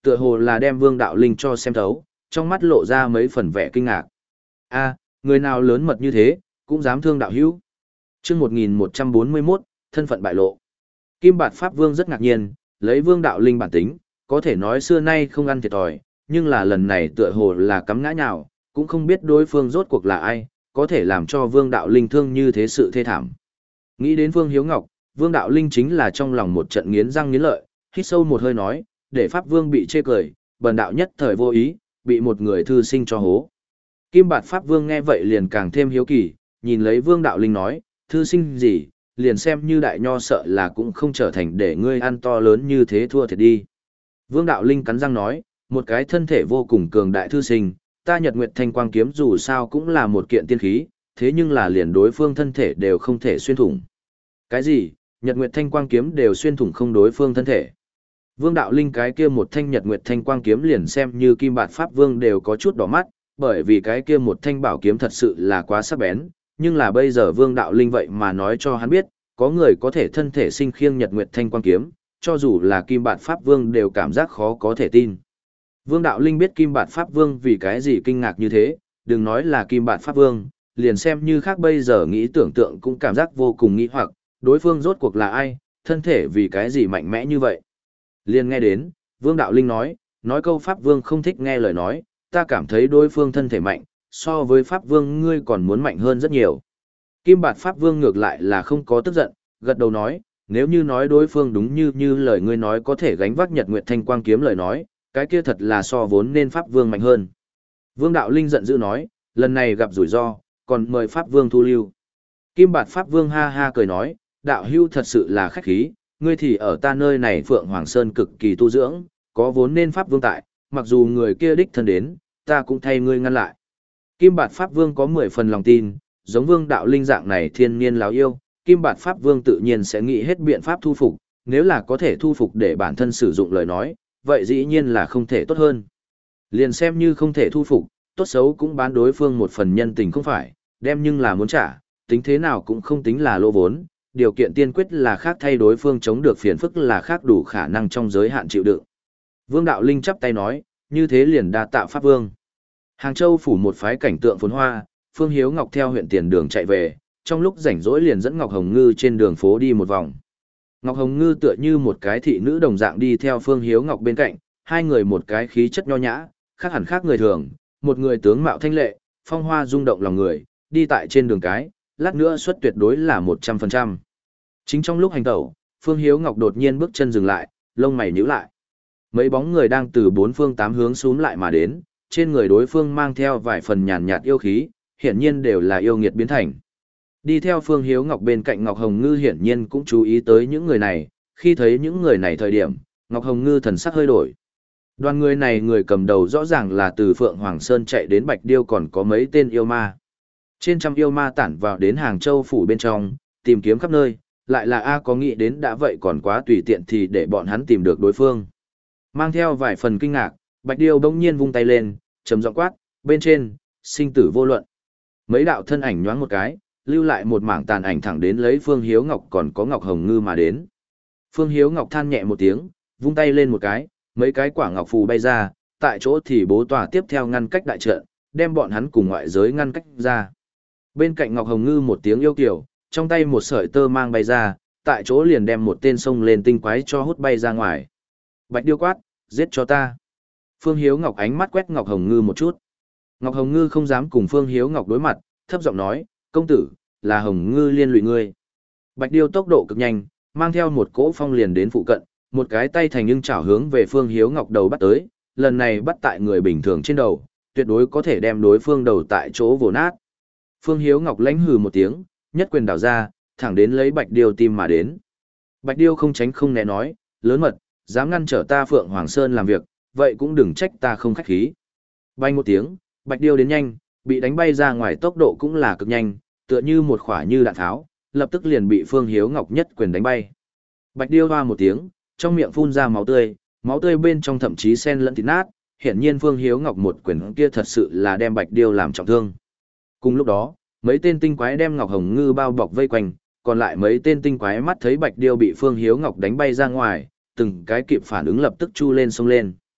Tựa hồ là đem Vương Đạo Linh cho xem thấu, trong mắt lộ ra mấy phần vẻ kinh ngạc. A, người nào lớn mật như thế, cũng dám thương đạo hữu. Chương một nghìn một trăm bốn mươi mốt, thân phận bại lộ. Kim Bạt Pháp Vương rất ngạc nhiên, lấy Vương Đạo Linh bản tính, có thể nói xưa nay không ăn thiệt thòi, nhưng là lần này tựa hồ là cắm ngã nhào, cũng không biết đối phương rốt cuộc là ai, có thể làm cho Vương Đạo Linh thương như thế sự thê thảm. Nghĩ đến Vương Hiếu Ngọc, Vương Đạo Linh chính là trong lòng một trận nghiến răng nghiến lợi, hít sâu một hơi nói, để Pháp Vương bị chê cười, bần đạo nhất thời vô ý, bị một người thư sinh cho hố. Kim Bạt Pháp Vương nghe vậy liền càng thêm hiếu kỳ, nhìn lấy Vương Đạo Linh nói, thư sinh gì, liền xem như đại nho sợ là cũng không trở thành để ngươi ăn to lớn như thế thua thiệt đi. Vương Đạo Linh cắn răng nói, một cái thân thể vô cùng cường đại thư sinh, ta Nhật Nguyệt Thanh Quang kiếm dù sao cũng là một kiện tiên khí, thế nhưng là liền đối phương thân thể đều không thể xuyên thủng. Cái gì, Nhật Nguyệt Thanh Quang kiếm đều xuyên thủng không đối phương thân thể. Vương Đạo Linh cái kia một thanh Nhật Nguyệt Thanh Quang kiếm liền xem như Kim Bạt Pháp Vương đều có chút đỏ mắt, bởi vì cái kia một thanh bảo kiếm thật sự là quá sắc bén, nhưng là bây giờ Vương Đạo Linh vậy mà nói cho hắn biết, có người có thể thân thể sinh khiêng Nhật Nguyệt Thanh Quang kiếm, cho dù là Kim Bạt Pháp Vương đều cảm giác khó có thể tin. Vương Đạo Linh biết Kim Bạt Pháp Vương vì cái gì kinh ngạc như thế, đừng nói là Kim Bạt Pháp Vương, liền xem như khác bây giờ nghĩ tưởng tượng cũng cảm giác vô cùng nghi hoặc, đối phương rốt cuộc là ai, thân thể vì cái gì mạnh mẽ như vậy. Liền nghe đến, Vương Đạo Linh nói, nói câu Pháp Vương không thích nghe lời nói, ta cảm thấy đối phương thân thể mạnh, so với Pháp Vương ngươi còn muốn mạnh hơn rất nhiều. Kim Bạt Pháp Vương ngược lại là không có tức giận, gật đầu nói, nếu như nói đối phương đúng như như lời ngươi nói có thể gánh vác Nhật Nguyệt Thanh Quang kiếm lời nói, cái kia thật là so vốn nên Pháp Vương mạnh hơn. Vương Đạo Linh giận dữ nói, lần này gặp rủi ro, còn mời Pháp Vương thu lưu. Kim Bạt Pháp Vương ha ha cười nói, đạo hưu thật sự là khách khí, ngươi thì ở ta nơi này Phượng Hoàng Sơn cực kỳ tu dưỡng, có vốn nên Pháp Vương tại, mặc dù người kia đích thân đến, ta cũng thay ngươi ngăn lại. Kim Bạt Pháp Vương có mười phần lòng tin, giống Vương Đạo Linh dạng này thiên niên láo yêu, Kim Bạt Pháp Vương tự nhiên sẽ nghĩ hết biện pháp thu phục, nếu là có thể thu phục để bản thân sử dụng lời nói, vậy dĩ nhiên là không thể tốt hơn. Liền xem như không thể thu phục, tốt xấu cũng bán đối phương một phần nhân tình không phải, đem nhưng là muốn trả, tính thế nào cũng không tính là lỗ vốn, điều kiện tiên quyết là khác thay đối phương chống được phiền phức là khác đủ khả năng trong giới hạn chịu đựng. Vương Đạo Linh chắp tay nói, như thế liền đa tạ Pháp Vương. Hàng Châu phủ một phái cảnh tượng phồn hoa, Phương Hiếu Ngọc theo huyện tiền đường chạy về, trong lúc rảnh rỗi liền dẫn Ngọc Hồng Ngư trên đường phố đi một vòng. Ngọc Hồng Ngư tựa như một cái thị nữ đồng dạng đi theo Phương Hiếu Ngọc bên cạnh, hai người một cái khí chất nho nhã, khác hẳn khác người thường, một người tướng mạo thanh lệ, phong hoa rung động lòng người, đi tại trên đường cái, lát nữa suất tuyệt đối là một trăm phần trăm. Chính trong lúc hành tẩu, Phương Hiếu Ngọc đột nhiên bước chân dừng lại, lông mày nhíu lại. Mấy bóng người đang từ bốn phương tám hướng xúm lại mà đến, trên người đối phương mang theo vài phần nhàn nhạt yêu khí, hiển nhiên đều là yêu nghiệt biến thành. Đi theo Phương Hiếu Ngọc bên cạnh Ngọc Hồng Ngư hiển nhiên cũng chú ý tới những người này, khi thấy những người này thời điểm, Ngọc Hồng Ngư thần sắc hơi đổi. Đoàn người này người cầm đầu rõ ràng là từ Phượng Hoàng Sơn chạy đến Bạch Điêu còn có mấy tên yêu ma. Trên trăm yêu ma tản vào đến Hàng Châu phủ bên trong, tìm kiếm khắp nơi, lại là A có nghĩ đến đã vậy còn quá tùy tiện thì để bọn hắn tìm được đối phương. Mang theo vài phần kinh ngạc, Bạch Điêu bỗng nhiên vung tay lên, trầm giọng quát, bên trên, sinh tử vô luận. Mấy đạo thân ảnh nhoáng một cái, lưu lại một mảng tàn ảnh thẳng đến lấy Phương Hiếu Ngọc còn có Ngọc Hồng Ngư mà đến. Phương Hiếu Ngọc than nhẹ một tiếng, vung tay lên một cái, mấy cái quả ngọc phù bay ra, tại chỗ thì bố tòa tiếp theo ngăn cách đại trận, đem bọn hắn cùng ngoại giới ngăn cách ra. Bên cạnh Ngọc Hồng Ngư một tiếng yêu kiều, trong tay một sợi tơ mang bay ra, tại chỗ liền đem một tên sông lên tinh quái cho hút bay ra ngoài. Bạch Điêu quát, giết cho ta. Phương Hiếu Ngọc ánh mắt quét Ngọc Hồng Ngư một chút. Ngọc Hồng Ngư không dám cùng Phương Hiếu Ngọc đối mặt, thấp giọng nói, công tử, là Hồng Ngư liên lụy ngươi. Bạch Điêu tốc độ cực nhanh, mang theo một cỗ phong liền đến phụ cận, một cái tay thành nhưng chảo hướng về Phương Hiếu Ngọc đầu bắt tới, lần này bắt tại người bình thường trên đầu, tuyệt đối có thể đem đối phương đầu tại chỗ vồ nát. Phương Hiếu Ngọc lãnh hừ một tiếng, nhất quyền đảo ra, thẳng đến lấy Bạch Điêu tim mà đến. Bạch Điêu không tránh không né nói, lớn mật, dám ngăn trở ta Phượng Hoàng Sơn làm việc, vậy cũng đừng trách ta không khách khí. Bay một tiếng, Bạch Điêu đến nhanh, bị đánh bay ra ngoài tốc độ cũng là cực nhanh, tựa như một quả như đạn tháo, lập tức liền bị Phương Hiếu Ngọc nhất quyền đánh bay. Bạch Điêu hoa một tiếng, trong miệng phun ra máu tươi, máu tươi bên trong thậm chí xen lẫn thịt nát, hiển nhiên Phương Hiếu Ngọc một quyền kia thật sự là đem Bạch Điêu làm trọng thương. Cùng lúc đó, mấy tên tinh quái đem Ngọc Hồng Ngư bao bọc vây quanh, còn lại mấy tên tinh quái mắt thấy Bạch Điêu bị Phương Hiếu Ngọc đánh bay ra ngoài, từng cái kịp phản ứng lập tức chu lên xông lên.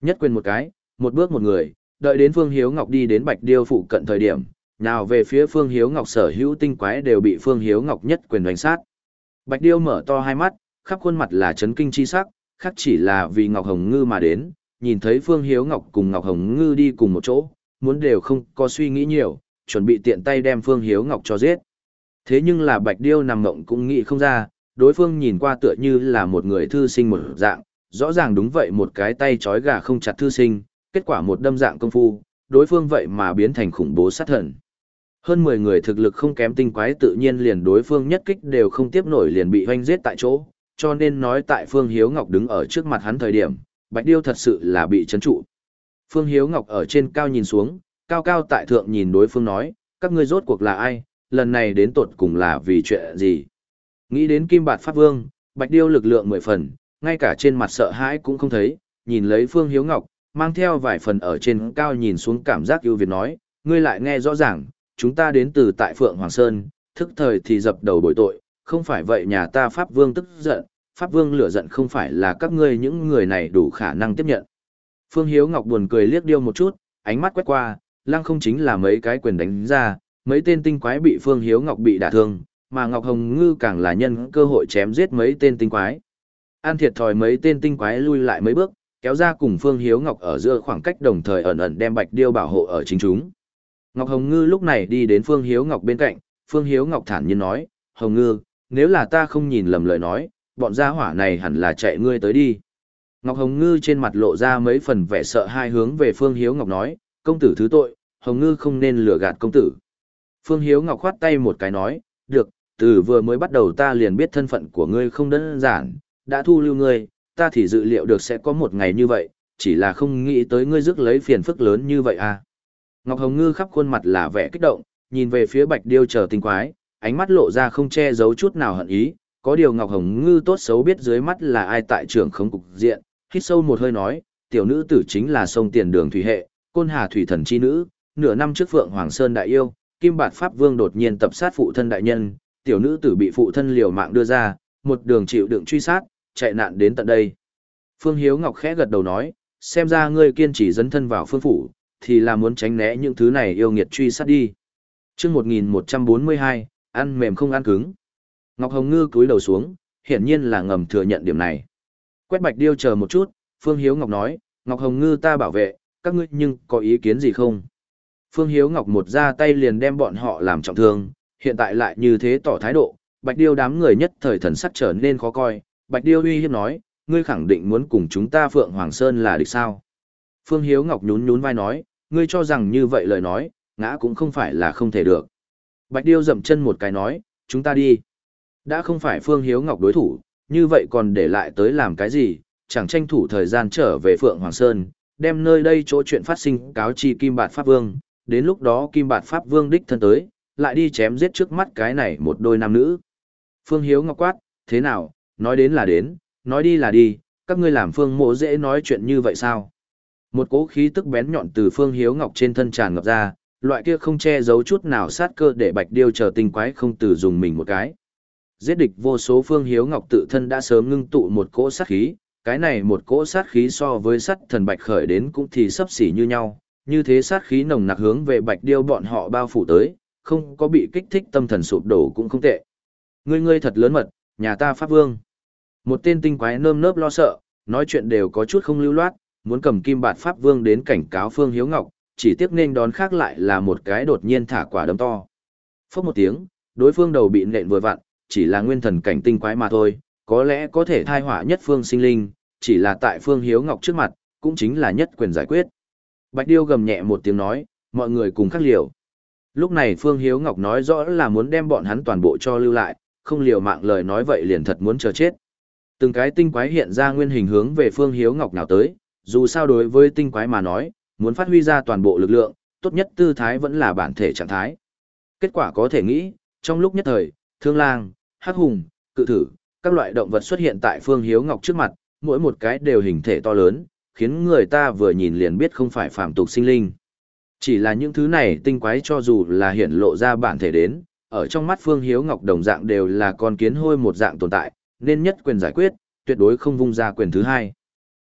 Nhất quyền một cái, một bước một người, đợi đến Phương Hiếu Ngọc đi đến Bạch Điêu phụ cận thời điểm, nào về phía Phương Hiếu Ngọc sở hữu tinh quái đều bị Phương Hiếu Ngọc nhất quyền đánh sát. Bạch Điêu mở to hai mắt, khắp khuôn mặt là chấn kinh chi sắc, khác chỉ là vì Ngọc Hồng Ngư mà đến, nhìn thấy Phương Hiếu Ngọc cùng Ngọc Hồng Ngư đi cùng một chỗ, muốn đều không có suy nghĩ nhiều, chuẩn bị tiện tay đem Phương Hiếu Ngọc cho giết. Thế nhưng là Bạch Điêu nằm ngộng cũng nghĩ không ra, đối phương nhìn qua tựa như là một người thư sinh một dạng, rõ ràng đúng vậy một cái tay trói gà không chặt thư sinh, kết quả một đâm dạng công phu, đối phương vậy mà biến thành khủng bố sát thần. Hơn mười người thực lực không kém tinh quái tự nhiên liền đối phương nhất kích đều không tiếp nổi liền bị hoanh giết tại chỗ, cho nên nói tại Phương Hiếu Ngọc đứng ở trước mặt hắn thời điểm, Bạch Điêu thật sự là bị chấn trụ. Phương Hiếu Ngọc ở trên cao nhìn xuống, cao cao tại thượng nhìn đối phương nói, các ngươi rốt cuộc là ai, lần này đến tột cùng là vì chuyện gì. Nghĩ đến Kim Bạt Pháp Vương, Bạch Điêu lực lượng mười phần, ngay cả trên mặt sợ hãi cũng không thấy, nhìn lấy Phương Hiếu Ngọc, mang theo vài phần ở trên cao nhìn xuống cảm giác ưu việt nói, ngươi lại nghe rõ ràng, chúng ta đến từ tại Phượng Hoàng Sơn, thức thời thì dập đầu bồi tội, không phải vậy nhà ta Pháp Vương tức giận, Pháp Vương lửa giận không phải là các ngươi những người này đủ khả năng tiếp nhận. Phương Hiếu Ngọc buồn cười liếc Điêu một chút, ánh mắt quét qua, lăng không chính là mấy cái quyền đánh ra, mấy tên tinh quái bị Phương Hiếu Ngọc bị đả thương, mà Ngọc Hồng Ngư càng là nhân cơ hội chém giết mấy tên tinh quái. An thiệt thòi mấy tên tinh quái lui lại mấy bước, kéo ra cùng Phương Hiếu Ngọc ở giữa khoảng cách đồng thời ẩn ẩn đem Bạch Điêu bảo hộ ở chính chúng. Ngọc Hồng Ngư lúc này đi đến Phương Hiếu Ngọc bên cạnh, Phương Hiếu Ngọc thản nhiên nói, Hồng Ngư, nếu là ta không nhìn lầm lời nói, bọn gia hỏa này hẳn là chạy ngươi tới đi. Ngọc Hồng Ngư trên mặt lộ ra mấy phần vẻ sợ hai hướng về Phương Hiếu Ngọc nói, công tử thứ tội, Hồng Ngư không nên lừa gạt công tử. Phương Hiếu Ngọc khoát tay một cái nói, được, từ vừa mới bắt đầu ta liền biết thân phận của ngươi không đơn giản, đã thu lưu ngươi, ta thì dự liệu được sẽ có một ngày như vậy, chỉ là không nghĩ tới ngươi rước lấy phiền phức lớn như vậy à. Ngọc Hồng Ngư khắp khuôn mặt là vẻ kích động, nhìn về phía Bạch Điêu chờ tinh quái, ánh mắt lộ ra không che giấu chút nào hận ý, có điều Ngọc Hồng Ngư tốt xấu biết dưới mắt là ai tại trưởng không cục diện, hít sâu một hơi nói, tiểu nữ tử chính là sông tiền đường thủy hệ, côn hà thủy thần chi nữ, nửa năm trước Phượng Hoàng Sơn đại yêu, Kim Bạt Pháp Vương đột nhiên tập sát phụ thân đại nhân, tiểu nữ tử bị phụ thân liều mạng đưa ra, một đường chịu đựng truy sát, chạy nạn đến tận đây. Phương Hiếu Ngọc khẽ gật đầu nói, xem ra ngươi kiên trì dấn thân vào phương phủ, thì là muốn tránh né những thứ này yêu nghiệt truy sát đi. Chương một nghìn một trăm bốn mươi hai, ăn mềm không ăn cứng. Ngọc Hồng Ngư cúi đầu xuống, hiển nhiên là ngầm thừa nhận điểm này. Quét Bạch Điêu chờ một chút, Phương Hiếu Ngọc nói, Ngọc Hồng Ngư ta bảo vệ, các ngươi nhưng có ý kiến gì không? Phương Hiếu Ngọc một ra tay liền đem bọn họ làm trọng thương, hiện tại lại như thế tỏ thái độ, Bạch Điêu đám người nhất thời thần sắc trở nên khó coi, Bạch Điêu uy hiếp nói, ngươi khẳng định muốn cùng chúng ta Phượng Hoàng Sơn là địch sao? Phương Hiếu Ngọc nhún nhún vai nói, ngươi cho rằng như vậy lời nói, ngã cũng không phải là không thể được. Bạch Điêu dậm chân một cái nói, chúng ta đi. Đã không phải Phương Hiếu Ngọc đối thủ, như vậy còn để lại tới làm cái gì, chẳng tranh thủ thời gian trở về Phượng Hoàng Sơn, đem nơi đây chỗ chuyện phát sinh cáo chi Kim Bạt Pháp Vương, đến lúc đó Kim Bạt Pháp Vương đích thân tới, lại đi chém giết trước mắt cái này một đôi nam nữ. Phương Hiếu Ngọc quát, thế nào, nói đến là đến, nói đi là đi, các ngươi làm Phương Mộ dễ nói chuyện như vậy sao? Một cỗ khí tức bén nhọn từ Phương Hiếu Ngọc trên thân tràn ngập ra, loại kia không che giấu chút nào sát cơ để Bạch Điêu chờ tinh quái không từ dùng mình một cái. Giết địch vô số Phương Hiếu Ngọc tự thân đã sớm ngưng tụ một cỗ sát khí, cái này một cỗ sát khí so với sắt thần Bạch khởi đến cũng thì sấp xỉ như nhau, như thế sát khí nồng nặc hướng về Bạch Điêu bọn họ bao phủ tới, không có bị kích thích tâm thần sụp đổ cũng không tệ. Ngươi ngươi thật lớn mật, nhà ta Pháp Vương. Một tên tinh quái nơm nớp lo sợ, nói chuyện đều có chút không lưu loát, muốn cầm Kim Bạt Pháp Vương đến cảnh cáo Phương Hiếu Ngọc, chỉ tiếc nên đón khác lại là một cái đột nhiên thả quả đấm to. Phốc một tiếng, đối phương đầu bị nện vừa vặn, chỉ là nguyên thần cảnh tinh quái mà thôi, có lẽ có thể thai họa nhất phương sinh linh, chỉ là tại Phương Hiếu Ngọc trước mặt, cũng chính là nhất quyền giải quyết. Bạch Điêu gầm nhẹ một tiếng nói, mọi người cùng khắc liều. Lúc này Phương Hiếu Ngọc nói rõ là muốn đem bọn hắn toàn bộ cho lưu lại, không liều mạng lời nói vậy liền thật muốn chờ chết. Từng cái tinh quái hiện ra nguyên hình hướng về Phương Hiếu Ngọc nào tới, dù sao đối với tinh quái mà nói, muốn phát huy ra toàn bộ lực lượng, tốt nhất tư thái vẫn là bản thể trạng thái. Kết quả có thể nghĩ, trong lúc nhất thời, Thương Lang, Hắc Hùng, Cự Thử, các loại động vật xuất hiện tại Phương Hiếu Ngọc trước mặt, mỗi một cái đều hình thể to lớn, khiến người ta vừa nhìn liền biết không phải phàm tục sinh linh. Chỉ là những thứ này tinh quái cho dù là hiển lộ ra bản thể đến, ở trong mắt Phương Hiếu Ngọc đồng dạng đều là con kiến hôi một dạng tồn tại, nên nhất quyền giải quyết, tuyệt đối không vung ra quyền thứ hai.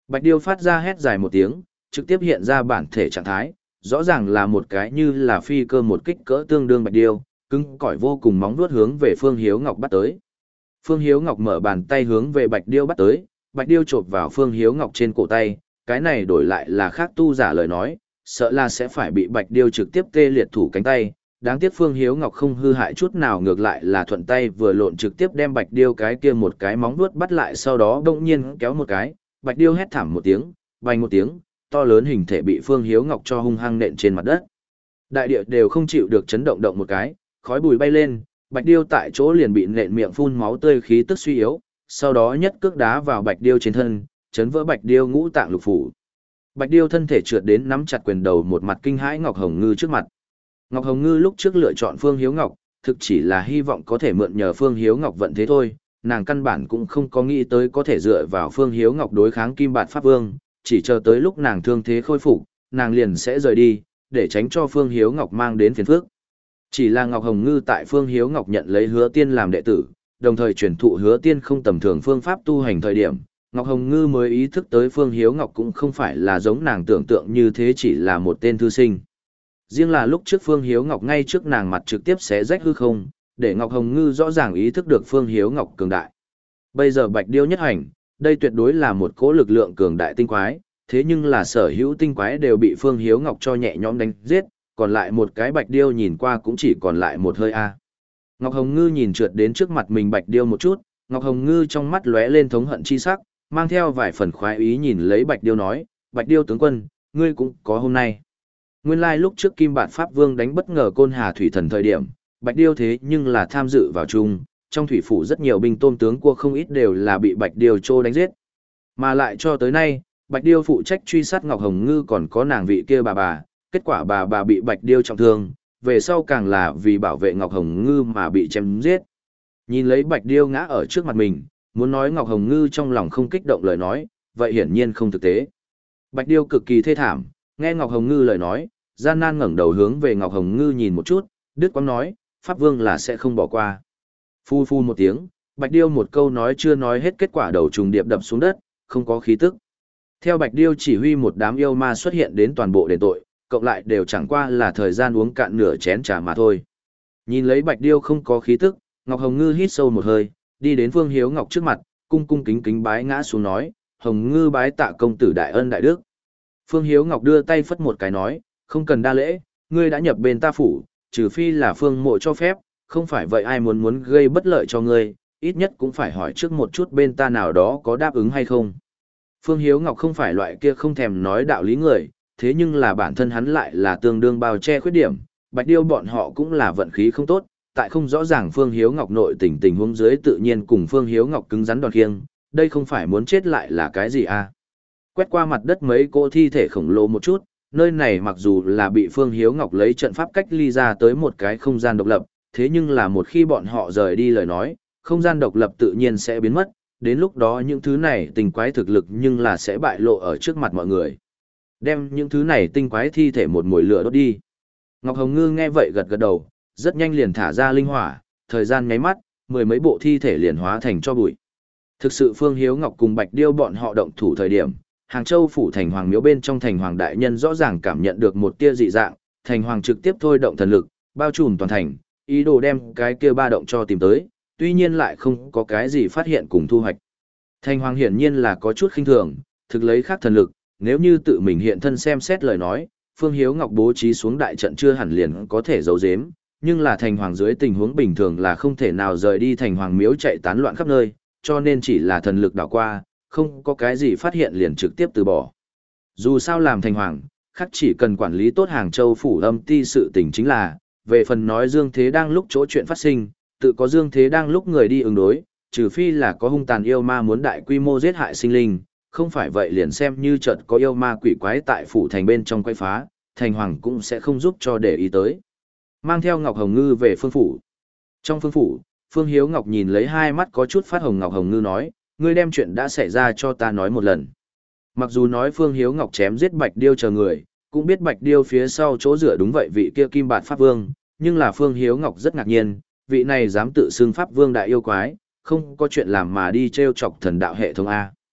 Bạch điêu phát ra hét dài một tiếng, trực tiếp hiện ra bản thể trạng thái, rõ ràng là một cái như là phi cơ một kích cỡ tương đương bạch điêu, cứng cỏi vô cùng móng vuốt hướng về Phương Hiếu Ngọc bắt tới. Phương Hiếu Ngọc mở bàn tay hướng về bạch điêu bắt tới, bạch điêu chộp vào Phương Hiếu Ngọc trên cổ tay, cái này đổi lại là khác tu giả lời nói, sợ là sẽ phải bị bạch điêu trực tiếp tê liệt thủ cánh tay. Đáng tiếc Phương Hiếu Ngọc không hư hại chút nào, ngược lại là thuận tay vừa lộn trực tiếp đem bạch điêu cái kia một cái móng vuốt bắt lại, sau đó đông nhiên kéo một cái, bạch điêu hét thảm một tiếng, vang một tiếng, to lớn hình thể bị Phương Hiếu Ngọc cho hung hăng nện trên mặt đất. Đại địa đều không chịu được chấn động động một cái, khói bụi bay lên, bạch điêu tại chỗ liền bị nện miệng phun máu tươi khí tức suy yếu, sau đó nhất cước đá vào bạch điêu trên thân, chấn vỡ bạch điêu ngũ tạng lục phủ. Bạch điêu thân thể trượt đến nắm chặt quyền đầu, một mặt kinh hãi Ngọc Hồng Ngư trước mặt. Ngọc Hồng Ngư lúc trước lựa chọn Phương Hiếu Ngọc, thực chỉ là hy vọng có thể mượn nhờ Phương Hiếu Ngọc vận thế thôi, nàng căn bản cũng không có nghĩ tới có thể dựa vào Phương Hiếu Ngọc đối kháng Kim Bạt Pháp Vương, chỉ chờ tới lúc nàng thương thế khôi phục, nàng liền sẽ rời đi, để tránh cho Phương Hiếu Ngọc mang đến phiền phức. Chỉ là Ngọc Hồng Ngư tại Phương Hiếu Ngọc nhận lấy Hứa Tiên làm đệ tử, đồng thời truyền thụ Hứa Tiên không tầm thường phương pháp tu hành thời điểm, Ngọc Hồng Ngư mới ý thức tới Phương Hiếu Ngọc cũng không phải là giống nàng tưởng tượng như thế, chỉ là một tên thư sinh. Riêng là lúc trước Phương Hiếu Ngọc ngay trước nàng mặt trực tiếp xé rách hư không, để Ngọc Hồng Ngư rõ ràng ý thức được Phương Hiếu Ngọc cường đại. Bây giờ Bạch Điêu nhất hành, đây tuyệt đối là một cỗ lực lượng cường đại tinh quái, thế nhưng là sở hữu tinh quái đều bị Phương Hiếu Ngọc cho nhẹ nhõm đánh giết, còn lại một cái Bạch Điêu nhìn qua cũng chỉ còn lại một hơi a. Ngọc Hồng Ngư nhìn trượt đến trước mặt mình Bạch Điêu một chút, Ngọc Hồng Ngư trong mắt lóe lên thống hận chi sắc, mang theo vài phần khoái ý nhìn lấy Bạch Điêu nói, Bạch Điêu tướng quân, ngươi cũng có hôm nay. Nguyên lai lúc trước Kim Bạt Pháp Vương đánh bất ngờ Côn Hà Thủy Thần thời điểm, Bạch Điêu thế nhưng là tham dự vào chung, trong thủy phủ rất nhiều binh tôm tướng cua không ít đều là bị Bạch Điêu trô đánh giết. Mà lại cho tới nay, Bạch Điêu phụ trách truy sát Ngọc Hồng Ngư còn có nàng vị kia bà bà, kết quả bà bà bị Bạch Điêu trọng thương, về sau càng là vì bảo vệ Ngọc Hồng Ngư mà bị chém giết. Nhìn lấy Bạch Điêu ngã ở trước mặt mình, muốn nói Ngọc Hồng Ngư trong lòng không kích động lời nói, vậy hiển nhiên không thực tế. Bạch Điêu cực kỳ thê thảm, nghe Ngọc Hồng Ngư lời nói, gian nan ngẩng đầu hướng về Ngọc Hồng Ngư nhìn một chút, đứt quãng nói, Pháp Vương là sẽ không bỏ qua. Phu phu một tiếng, Bạch Điêu một câu nói chưa nói hết, kết quả đầu trùng điệp đập xuống đất, không có khí tức. Theo Bạch Điêu chỉ huy, một đám yêu ma xuất hiện đến toàn bộ đền tội, cộng lại đều chẳng qua là thời gian uống cạn nửa chén trà mà thôi. Nhìn lấy Bạch Điêu không có khí tức, Ngọc Hồng Ngư hít sâu một hơi, đi đến Phương Hiếu Ngọc trước mặt, cung cung kính kính bái ngã xuống nói, Hồng Ngư bái tạ công tử đại ân đại đức. Phương Hiếu Ngọc đưa tay phất một cái nói, không cần đa lễ, ngươi đã nhập bên ta phủ, trừ phi là Phương mộ cho phép, không phải vậy ai muốn muốn gây bất lợi cho ngươi, ít nhất cũng phải hỏi trước một chút bên ta nào đó có đáp ứng hay không. Phương Hiếu Ngọc không phải loại kia không thèm nói đạo lý người, thế nhưng là bản thân hắn lại là tương đương bao che khuyết điểm, Bạch Điêu bọn họ cũng là vận khí không tốt, tại không rõ ràng Phương Hiếu Ngọc nội tình tình huống dưới tự nhiên cùng Phương Hiếu Ngọc cứng rắn đòn khiêng, đây không phải muốn chết lại là cái gì à. Quét qua mặt đất mấy cỗ thi thể khổng lồ một chút, nơi này mặc dù là bị Phương Hiếu Ngọc lấy trận pháp cách ly ra tới một cái không gian độc lập, thế nhưng là một khi bọn họ rời đi lời nói, không gian độc lập tự nhiên sẽ biến mất, đến lúc đó những thứ này tình quái thực lực nhưng là sẽ bại lộ ở trước mặt mọi người. Đem những thứ này tinh quái thi thể một mồi lửa đốt đi. Ngọc Hồng Ngư nghe vậy gật gật đầu, rất nhanh liền thả ra linh hỏa, thời gian nháy mắt, mười mấy bộ thi thể liền hóa thành cho bụi. Thực sự Phương Hiếu Ngọc cùng Bạch Điêu bọn họ động thủ thời điểm, Hàng Châu phủ thành hoàng miếu bên trong thành hoàng đại nhân rõ ràng cảm nhận được một tia dị dạng, thành hoàng trực tiếp thôi động thần lực, bao trùm toàn thành, ý đồ đem cái kia ba động cho tìm tới, tuy nhiên lại không có cái gì phát hiện cùng thu hoạch. Thành hoàng hiển nhiên là có chút khinh thường, thực lấy khác thần lực, nếu như tự mình hiện thân xem xét lời nói, Phương Hiếu Ngọc bố trí xuống đại trận chưa hẳn liền có thể giấu giếm, nhưng là thành hoàng dưới tình huống bình thường là không thể nào rời đi thành hoàng miếu chạy tán loạn khắp nơi, cho nên chỉ là thần lực đảo qua, không có cái gì phát hiện liền trực tiếp từ bỏ. Dù sao làm thành hoàng, khắc chỉ cần quản lý tốt Hàng Châu phủ âm ti sự tình chính là, về phần nói Dương Thế đang lúc chỗ chuyện phát sinh, tự có Dương Thế đang lúc người đi ứng đối, trừ phi là có hung tàn yêu ma muốn đại quy mô giết hại sinh linh, không phải vậy liền xem như chợt có yêu ma quỷ quái tại phủ thành bên trong quay phá, thành hoàng cũng sẽ không giúp cho để ý tới. Mang theo Ngọc Hồng Ngư về phương phủ. Trong phương phủ, Phương Hiếu Ngọc nhìn lấy hai mắt có chút phát hồng Ngọc Hồng Ngư nói, ngươi đem chuyện đã xảy ra cho ta nói một lần. Mặc dù nói Phương Hiếu Ngọc chém giết Bạch Điêu chờ người, cũng biết Bạch Điêu phía sau chỗ dựa đúng vậy vị kia Kim Bạt Pháp Vương, nhưng là Phương Hiếu Ngọc rất ngạc nhiên, vị này dám tự xưng Pháp Vương đại yêu quái, không có chuyện làm mà đi trêu chọc thần đạo hệ thống A.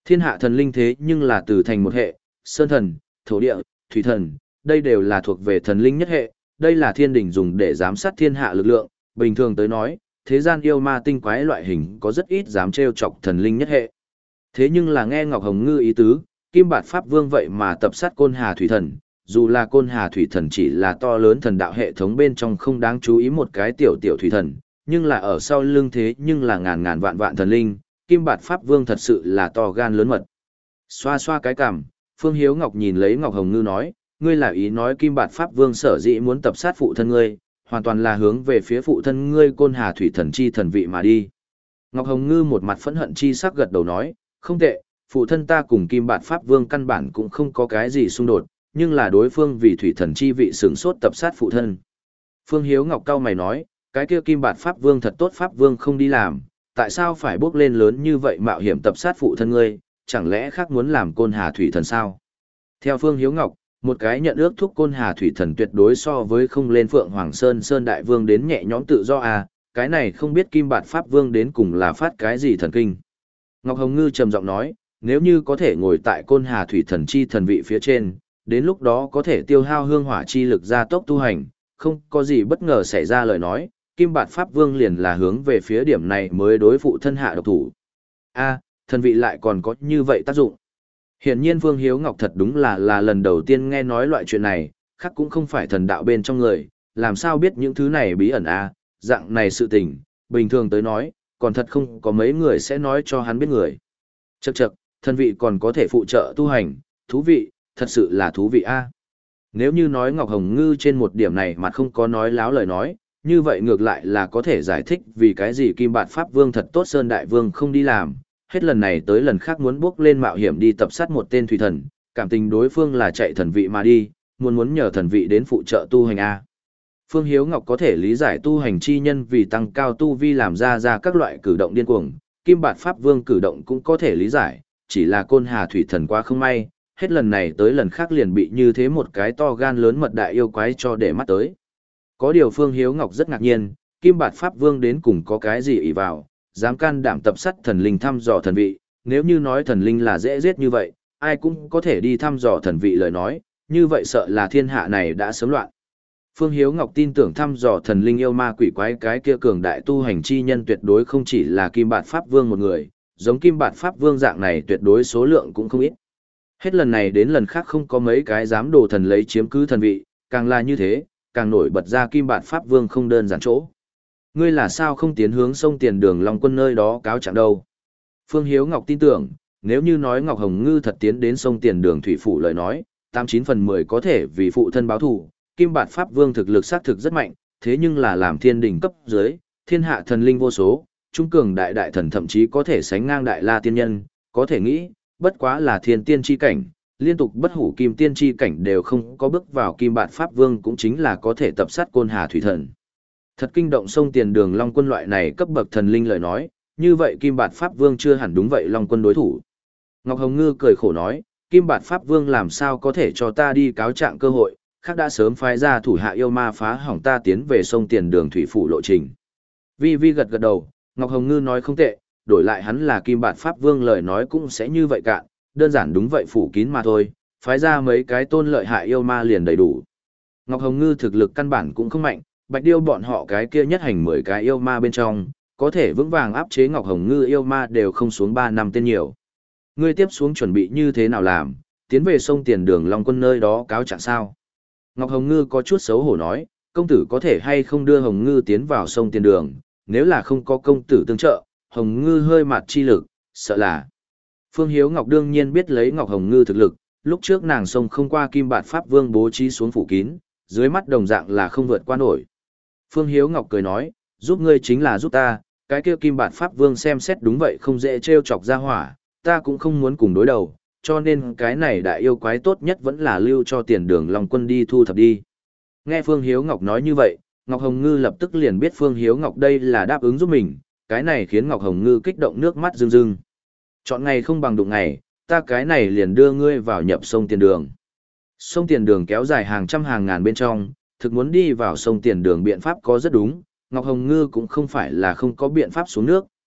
Thiên hạ thần linh thế nhưng là từ thành một hệ, sơn thần, thổ địa, thủy thần, đây đều là thuộc về thần linh nhất hệ, đây là thiên đình dùng để giám sát thiên hạ lực lượng, bình thường tới nói, thế gian yêu ma tinh quái loại hình có rất ít dám trêu chọc thần linh nhất hệ. Thế nhưng là nghe Ngọc Hồng Ngư ý tứ, Kim Bạt Pháp Vương vậy mà tập sát Côn Hà Thủy Thần, dù là Côn Hà Thủy Thần chỉ là to lớn thần đạo hệ thống bên trong không đáng chú ý một cái tiểu tiểu thủy thần, nhưng là ở sau lưng thế nhưng là ngàn ngàn vạn vạn thần linh, Kim Bạt Pháp Vương thật sự là to gan lớn mật. Xoa xoa cái cằm, Phương Hiếu Ngọc nhìn lấy Ngọc Hồng Ngư nói, ngươi là ý nói Kim Bạt Pháp Vương sở dĩ muốn tập sát phụ thân ngươi, hoàn toàn là hướng về phía phụ thân ngươi Côn Hà Thủy Thần chi thần vị mà đi. Ngọc Hồng Ngư một mặt phẫn hận chi sắc gật đầu nói, không tệ, phụ thân ta cùng Kim Bạt Pháp Vương căn bản cũng không có cái gì xung đột, nhưng là đối phương vì Thủy Thần chi vị sửng sốt tập sát phụ thân. Phương Hiếu Ngọc cao mày nói, cái kia Kim Bạt Pháp Vương thật tốt Pháp Vương không đi làm, tại sao phải bước lên lớn như vậy mạo hiểm tập sát phụ thân ngươi, chẳng lẽ khác muốn làm Côn Hà Thủy Thần sao? Theo Phương Hiếu Ngọc, một cái nhận ước thúc Côn Hà Thủy Thần tuyệt đối so với không lên Phượng Hoàng Sơn Sơn Đại Vương đến nhẹ nhõm tự do à, cái này không biết Kim Bạt Pháp Vương đến cùng là phát cái gì thần kinh. Ngọc Hồng Ngư trầm giọng nói, nếu như có thể ngồi tại Côn Hà Thủy Thần chi thần vị phía trên, đến lúc đó có thể tiêu hao hương hỏa chi lực gia tốc tu hành, không có gì bất ngờ xảy ra lời nói, Kim Bạt Pháp Vương liền là hướng về phía điểm này mới đối phụ thân hạ độc thủ. A, thần vị lại còn có như vậy tác dụng. Hiển nhiên Phương Hiếu Ngọc thật đúng là là lần đầu tiên nghe nói loại chuyện này, khác cũng không phải thần đạo bên trong người, làm sao biết những thứ này bí ẩn a, dạng này sự tình, bình thường tới nói, còn thật không có mấy người sẽ nói cho hắn biết người. Chậc chậc, thần vị còn có thể phụ trợ tu hành, thú vị, thật sự là thú vị a. Nếu như nói Ngọc Hồng Ngư trên một điểm này mà không có nói láo lời nói, như vậy ngược lại là có thể giải thích vì cái gì Kim Bạt Pháp Vương thật tốt Sơn Đại Vương không đi làm, hết lần này tới lần khác muốn bước lên mạo hiểm đi tập sát một tên thủy thần, cảm tình đối phương là chạy thần vị mà đi, muốn muốn nhờ thần vị đến phụ trợ tu hành a. Phương Hiếu Ngọc có thể lý giải tu hành chi nhân vì tăng cao tu vi làm ra ra các loại cử động điên cuồng, Kim Bạt Pháp Vương cử động cũng có thể lý giải, chỉ là Côn Hà Thủy Thần quá không may, hết lần này tới lần khác liền bị như thế một cái to gan lớn mật đại yêu quái cho để mắt tới. Có điều Phương Hiếu Ngọc rất ngạc nhiên, Kim Bạt Pháp Vương đến cùng có cái gì ỷ vào, dám can đảm tập sát thần linh thăm dò thần vị, nếu như nói thần linh là dễ giết như vậy, ai cũng có thể đi thăm dò thần vị lời nói, như vậy sợ là thiên hạ này đã sớm loạn. Phương Hiếu Ngọc tin tưởng thăm dò thần linh yêu ma quỷ quái cái kia cường đại tu hành chi nhân tuyệt đối không chỉ là Kim Bạt Pháp Vương một người, giống Kim Bạt Pháp Vương dạng này tuyệt đối số lượng cũng không ít. Hết lần này đến lần khác không có mấy cái dám đồ thần lấy chiếm cứ thần vị, càng là như thế, càng nổi bật ra Kim Bạt Pháp Vương không đơn giản chỗ. Ngươi là sao không tiến hướng sông Tiền Đường Long Quân nơi đó cáo trạng đâu? Phương Hiếu Ngọc tin tưởng, nếu như nói Ngọc Hồng Ngư thật tiến đến sông Tiền Đường thủy phủ lời nói, tám chín phần mười có thể vì phụ thân báo thù. Kim Bạt Pháp Vương thực lực xác thực rất mạnh, thế nhưng là làm thiên đỉnh cấp dưới, thiên hạ thần linh vô số, trung cường đại đại thần thậm chí có thể sánh ngang đại la tiên nhân, có thể nghĩ, bất quá là thiên tiên chi cảnh, liên tục bất hủ kim tiên chi cảnh đều không có bước vào Kim Bạt Pháp Vương cũng chính là có thể tập sát Côn Hà Thủy Thần. Thật kinh động sông Tiền Đường Long Quân loại này cấp bậc thần linh lời nói, như vậy Kim Bạt Pháp Vương chưa hẳn đúng vậy Long Quân đối thủ. Ngọc Hồng Ngư cười khổ nói, Kim Bạt Pháp Vương làm sao có thể cho ta đi cáo trạng cơ hội, khác đã sớm phái ra thủ hạ yêu ma phá hỏng ta tiến về sông Tiền Đường thủy phủ lộ trình. Vi Vi gật gật đầu, Ngọc Hồng Ngư nói không tệ, đổi lại hắn là Kim Bạt Pháp Vương lời nói cũng sẽ như vậy cạn, đơn giản đúng vậy phủ kín mà thôi, phái ra mấy cái tôn lợi hại yêu ma liền đầy đủ. Ngọc Hồng Ngư thực lực căn bản cũng không mạnh, Bạch Điêu bọn họ cái kia nhất hành mười cái yêu ma bên trong, có thể vững vàng áp chế Ngọc Hồng Ngư yêu ma đều không xuống ba năm tên nhiều. Ngươi tiếp xuống chuẩn bị như thế nào làm, tiến về sông Tiền Đường Long Quân nơi đó cáo trạng sao? Ngọc Hồng Ngư có chút xấu hổ nói, công tử có thể hay không đưa Hồng Ngư tiến vào sông Tiền Đường, nếu là không có công tử tương trợ, Hồng Ngư hơi mạt chi lực, sợ là. Phương Hiếu Ngọc đương nhiên biết lấy Ngọc Hồng Ngư thực lực, lúc trước nàng sông không qua Kim Bạt Pháp Vương bố trí xuống phủ kín, dưới mắt đồng dạng là không vượt qua nổi. Phương Hiếu Ngọc cười nói, giúp ngươi chính là giúp ta, cái kia Kim Bạt Pháp Vương xem xét đúng vậy không dễ trêu chọc ra hỏa, ta cũng không muốn cùng đối đầu, cho nên cái này đại yêu quái tốt nhất vẫn là lưu cho Tiền Đường Long Quân đi thu thập đi. Nghe Phương Hiếu Ngọc nói như vậy, Ngọc Hồng Ngư lập tức liền biết Phương Hiếu Ngọc đây là đáp ứng giúp mình, cái này khiến Ngọc Hồng Ngư kích động nước mắt rưng rưng. Chọn ngày không bằng đụng ngày, ta cái này liền đưa ngươi vào nhập sông Tiền Đường. Sông Tiền Đường kéo dài hàng trăm hàng ngàn bên trong, thực muốn đi vào sông Tiền Đường biện pháp có rất đúng, Ngọc Hồng Ngư cũng không phải là không có biện pháp xuống nước,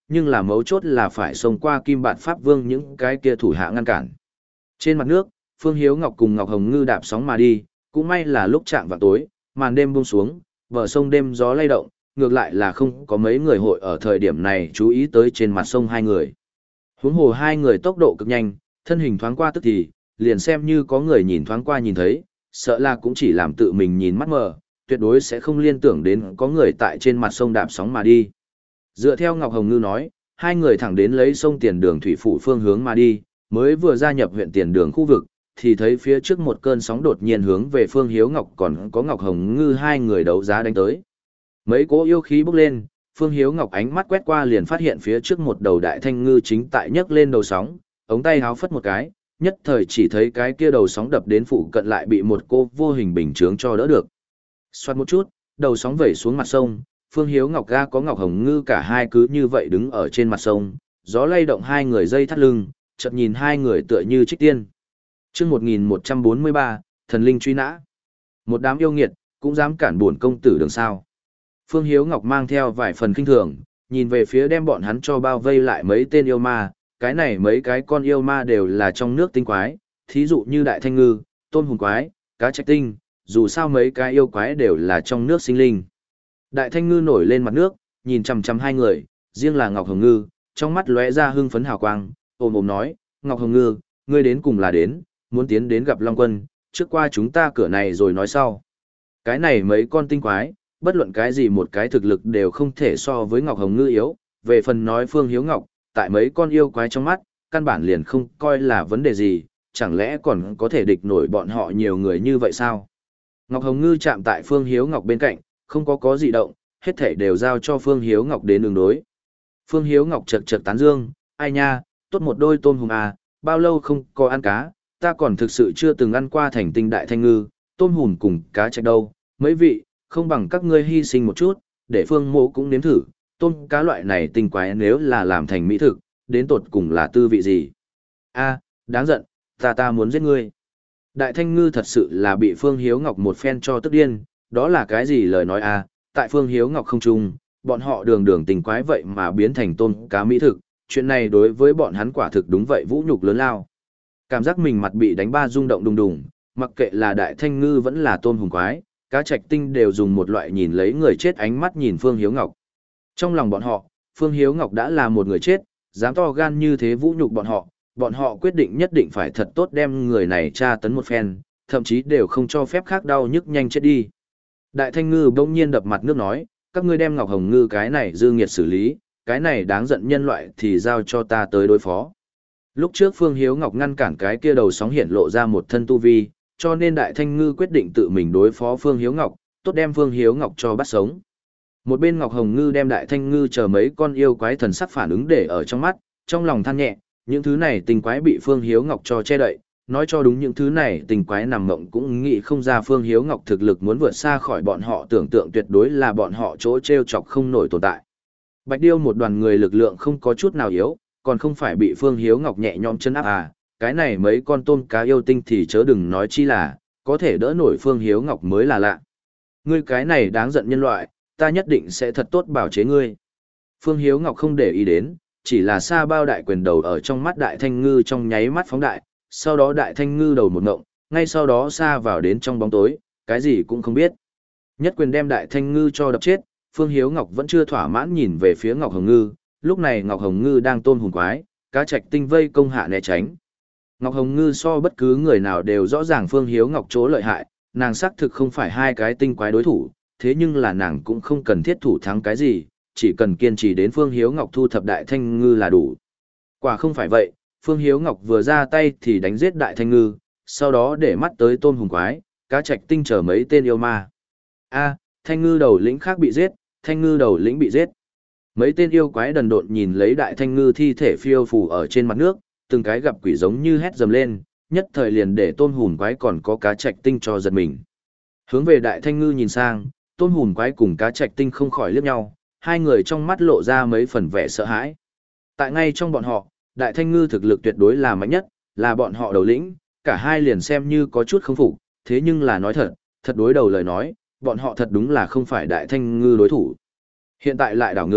nhưng là mấu chốt là phải xông qua Kim Bạt Pháp Vương những cái kia thủ hạ ngăn cản. Trên mặt nước, Phương Hiếu Ngọc cùng Ngọc Hồng Ngư đạp sóng mà đi, cũng may là lúc chạm vào tối, màn đêm buông xuống, bờ sông đêm gió lay động, ngược lại là không có mấy người hội ở thời điểm này chú ý tới trên mặt sông hai người. Huống hồ hai người tốc độ cực nhanh, thân hình thoáng qua tức thì, liền xem như có người nhìn thoáng qua nhìn thấy, sợ là cũng chỉ làm tự mình nhìn mắt mờ, tuyệt đối sẽ không liên tưởng đến có người tại trên mặt sông đạp sóng mà đi. Dựa theo Ngọc Hồng Ngư nói, hai người thẳng đến lấy sông Tiền Đường thủy phủ phương hướng mà đi, mới vừa gia nhập huyện Tiền Đường khu vực, thì thấy phía trước một cơn sóng đột nhiên hướng về Phương Hiếu Ngọc còn có Ngọc Hồng Ngư hai người đấu giá đánh tới. Mấy cỗ yêu khí bốc lên, Phương Hiếu Ngọc ánh mắt quét qua liền phát hiện phía trước một đầu đại thanh ngư chính tại nhấc lên đầu sóng, ống tay háo phất một cái, nhất thời chỉ thấy cái kia đầu sóng đập đến phụ cận lại bị một cô vô hình bình chướng cho đỡ được. Xoát một chút, đầu sóng vẩy xuống mặt sông, Phương Hiếu Ngọc ga có Ngọc Hồng Ngư cả hai cứ như vậy đứng ở trên mặt sông, gió lay động hai người dây thắt lưng, chợt nhìn hai người tựa như trích tiên. Chương một nghìn một trăm bốn mươi ba, thần linh truy nã. Một đám yêu nghiệt, cũng dám cản bổn công tử đường sao? Phương Hiếu Ngọc mang theo vài phần kinh thường, nhìn về phía đem bọn hắn cho bao vây lại mấy tên yêu ma, cái này mấy cái con yêu ma đều là trong nước tinh quái, thí dụ như đại thanh ngư, tôn hùng quái, cá trạch tinh, dù sao mấy cái yêu quái đều là trong nước sinh linh. Đại thanh ngư nổi lên mặt nước, nhìn chằm chằm hai người, riêng là Ngọc Hồng Ngư, trong mắt lóe ra hưng phấn hào quang, ôm ôm nói, Ngọc Hồng Ngư, ngươi đến cùng là đến, muốn tiến đến gặp Long Quân, trước qua chúng ta cửa này rồi nói sau. Cái này mấy con tinh quái, bất luận cái gì một cái thực lực đều không thể so với Ngọc Hồng Ngư yếu, về phần nói Phương Hiếu Ngọc, tại mấy con yêu quái trong mắt, căn bản liền không coi là vấn đề gì, chẳng lẽ còn có thể địch nổi bọn họ nhiều người như vậy sao? Ngọc Hồng Ngư chạm tại Phương Hiếu Ngọc bên cạnh, không có có gì động, hết thảy đều giao cho Phương Hiếu Ngọc đến ứng đối. Phương Hiếu Ngọc chật chật tán dương, ai nha, tốt một đôi tôm hùm à, bao lâu không có ăn cá, ta còn thực sự chưa từng ăn qua thành tinh đại thanh ngư, tôm hùm cùng cá chạch đâu, mấy vị, không bằng các ngươi hy sinh một chút, để Phương Mộ cũng nếm thử, tôm cá loại này tinh quái nếu là làm thành mỹ thực, đến tột cùng là tư vị gì? A, đáng giận, ta ta muốn giết ngươi. Đại thanh ngư thật sự là bị Phương Hiếu Ngọc một phen cho tức điên, đó là cái gì lời nói a? Tại Phương Hiếu Ngọc không trung, bọn họ đường đường tình quái vậy mà biến thành tôm cá mỹ thực, chuyện này đối với bọn hắn quả thực đúng vậy vũ nhục lớn lao. Cảm giác mình mặt bị đánh ba rung động đùng đùng, mặc kệ là đại thanh ngư vẫn là tôm hùng quái, cá trạch tinh đều dùng một loại nhìn lấy người chết ánh mắt nhìn Phương Hiếu Ngọc. Trong lòng bọn họ, Phương Hiếu Ngọc đã là một người chết, dám to gan như thế vũ nhục bọn họ, bọn họ quyết định nhất định phải thật tốt đem người này tra tấn một phen, thậm chí đều không cho phép khác đau nhức nhanh chết đi. Đại thanh ngư bỗng nhiên đập mặt nước nói, các ngươi đem Ngọc Hồng Ngư cái này dư nghiệt xử lý, cái này đáng giận nhân loại thì giao cho ta tới đối phó. Lúc trước Phương Hiếu Ngọc ngăn cản cái kia đầu sóng hiện lộ ra một thân tu vi, cho nên Đại Thanh Ngư quyết định tự mình đối phó Phương Hiếu Ngọc, tốt đem Phương Hiếu Ngọc cho bắt sống. Một bên Ngọc Hồng Ngư đem Đại Thanh Ngư chờ mấy con yêu quái thần sắc phản ứng để ở trong mắt, trong lòng than nhẹ, những thứ này tình quái bị Phương Hiếu Ngọc cho che đậy, nói cho đúng những thứ này tình quái nằm mộng cũng nghĩ không ra Phương Hiếu Ngọc thực lực muốn vượt xa khỏi bọn họ tưởng tượng tuyệt đối là bọn họ chỗ treo chọc không nổi tồn tại. Bạch Điêu một đoàn người lực lượng không có chút nào yếu, còn không phải bị Phương Hiếu Ngọc nhẹ nhõm chân áp à, cái này mấy con tôm cá yêu tinh thì chớ đừng nói chi là, có thể đỡ nổi Phương Hiếu Ngọc mới là lạ. Ngươi cái này đáng giận nhân loại, ta nhất định sẽ thật tốt bảo chế ngươi. Phương Hiếu Ngọc không để ý đến, chỉ là xa bao đại quyền đầu ở trong mắt Đại Thanh Ngư trong nháy mắt phóng đại, sau đó Đại Thanh Ngư đầu một ngộng, ngay sau đó xa vào đến trong bóng tối, cái gì cũng không biết. Nhất quyền đem Đại Thanh Ngư cho đập chết, Phương Hiếu Ngọc vẫn chưa thỏa mãn nhìn về phía Ngọc Hồng Ngư, lúc này Ngọc Hồng Ngư đang tôm hùn quái, cá trạch tinh vây công hạ né tránh. Ngọc Hồng Ngư so bất cứ người nào đều rõ ràng Phương Hiếu Ngọc chỗ lợi hại, nàng xác thực không phải hai cái tinh quái đối thủ, thế nhưng là nàng cũng không cần thiết thủ thắng cái gì, chỉ cần kiên trì đến Phương Hiếu Ngọc thu thập Đại Thanh Ngư là đủ. Quả không phải vậy, Phương Hiếu Ngọc vừa ra tay thì đánh giết Đại Thanh Ngư, sau đó để mắt tới tôm hùn quái, cá trạch tinh chờ mấy tên yêu ma. A, Thanh Ngư đầu lĩnh khác bị giết, Thanh Ngư đầu lĩnh bị giết. Mấy tên yêu quái đần độn nhìn lấy Đại Thanh Ngư thi thể phiêu phù ở trên mặt nước, từng cái gặp quỷ giống như hét dầm lên, nhất thời liền để tôm hùn quái còn có cá trạch tinh cho giật mình. Hướng về Đại Thanh Ngư nhìn sang, tôm hùn quái cùng cá trạch tinh không khỏi liếc nhau, hai người trong mắt lộ ra mấy phần vẻ sợ hãi. Tại ngay trong bọn họ, Đại Thanh Ngư thực lực tuyệt đối là mạnh nhất, là bọn họ đầu lĩnh, cả hai liền xem như có chút không phục, thế nhưng là nói thật, thật đối đầu lời nói, bọn họ thật đúng là không phải Đại Thanh Ngư đối thủ. Hiện tại lại đảo ngược,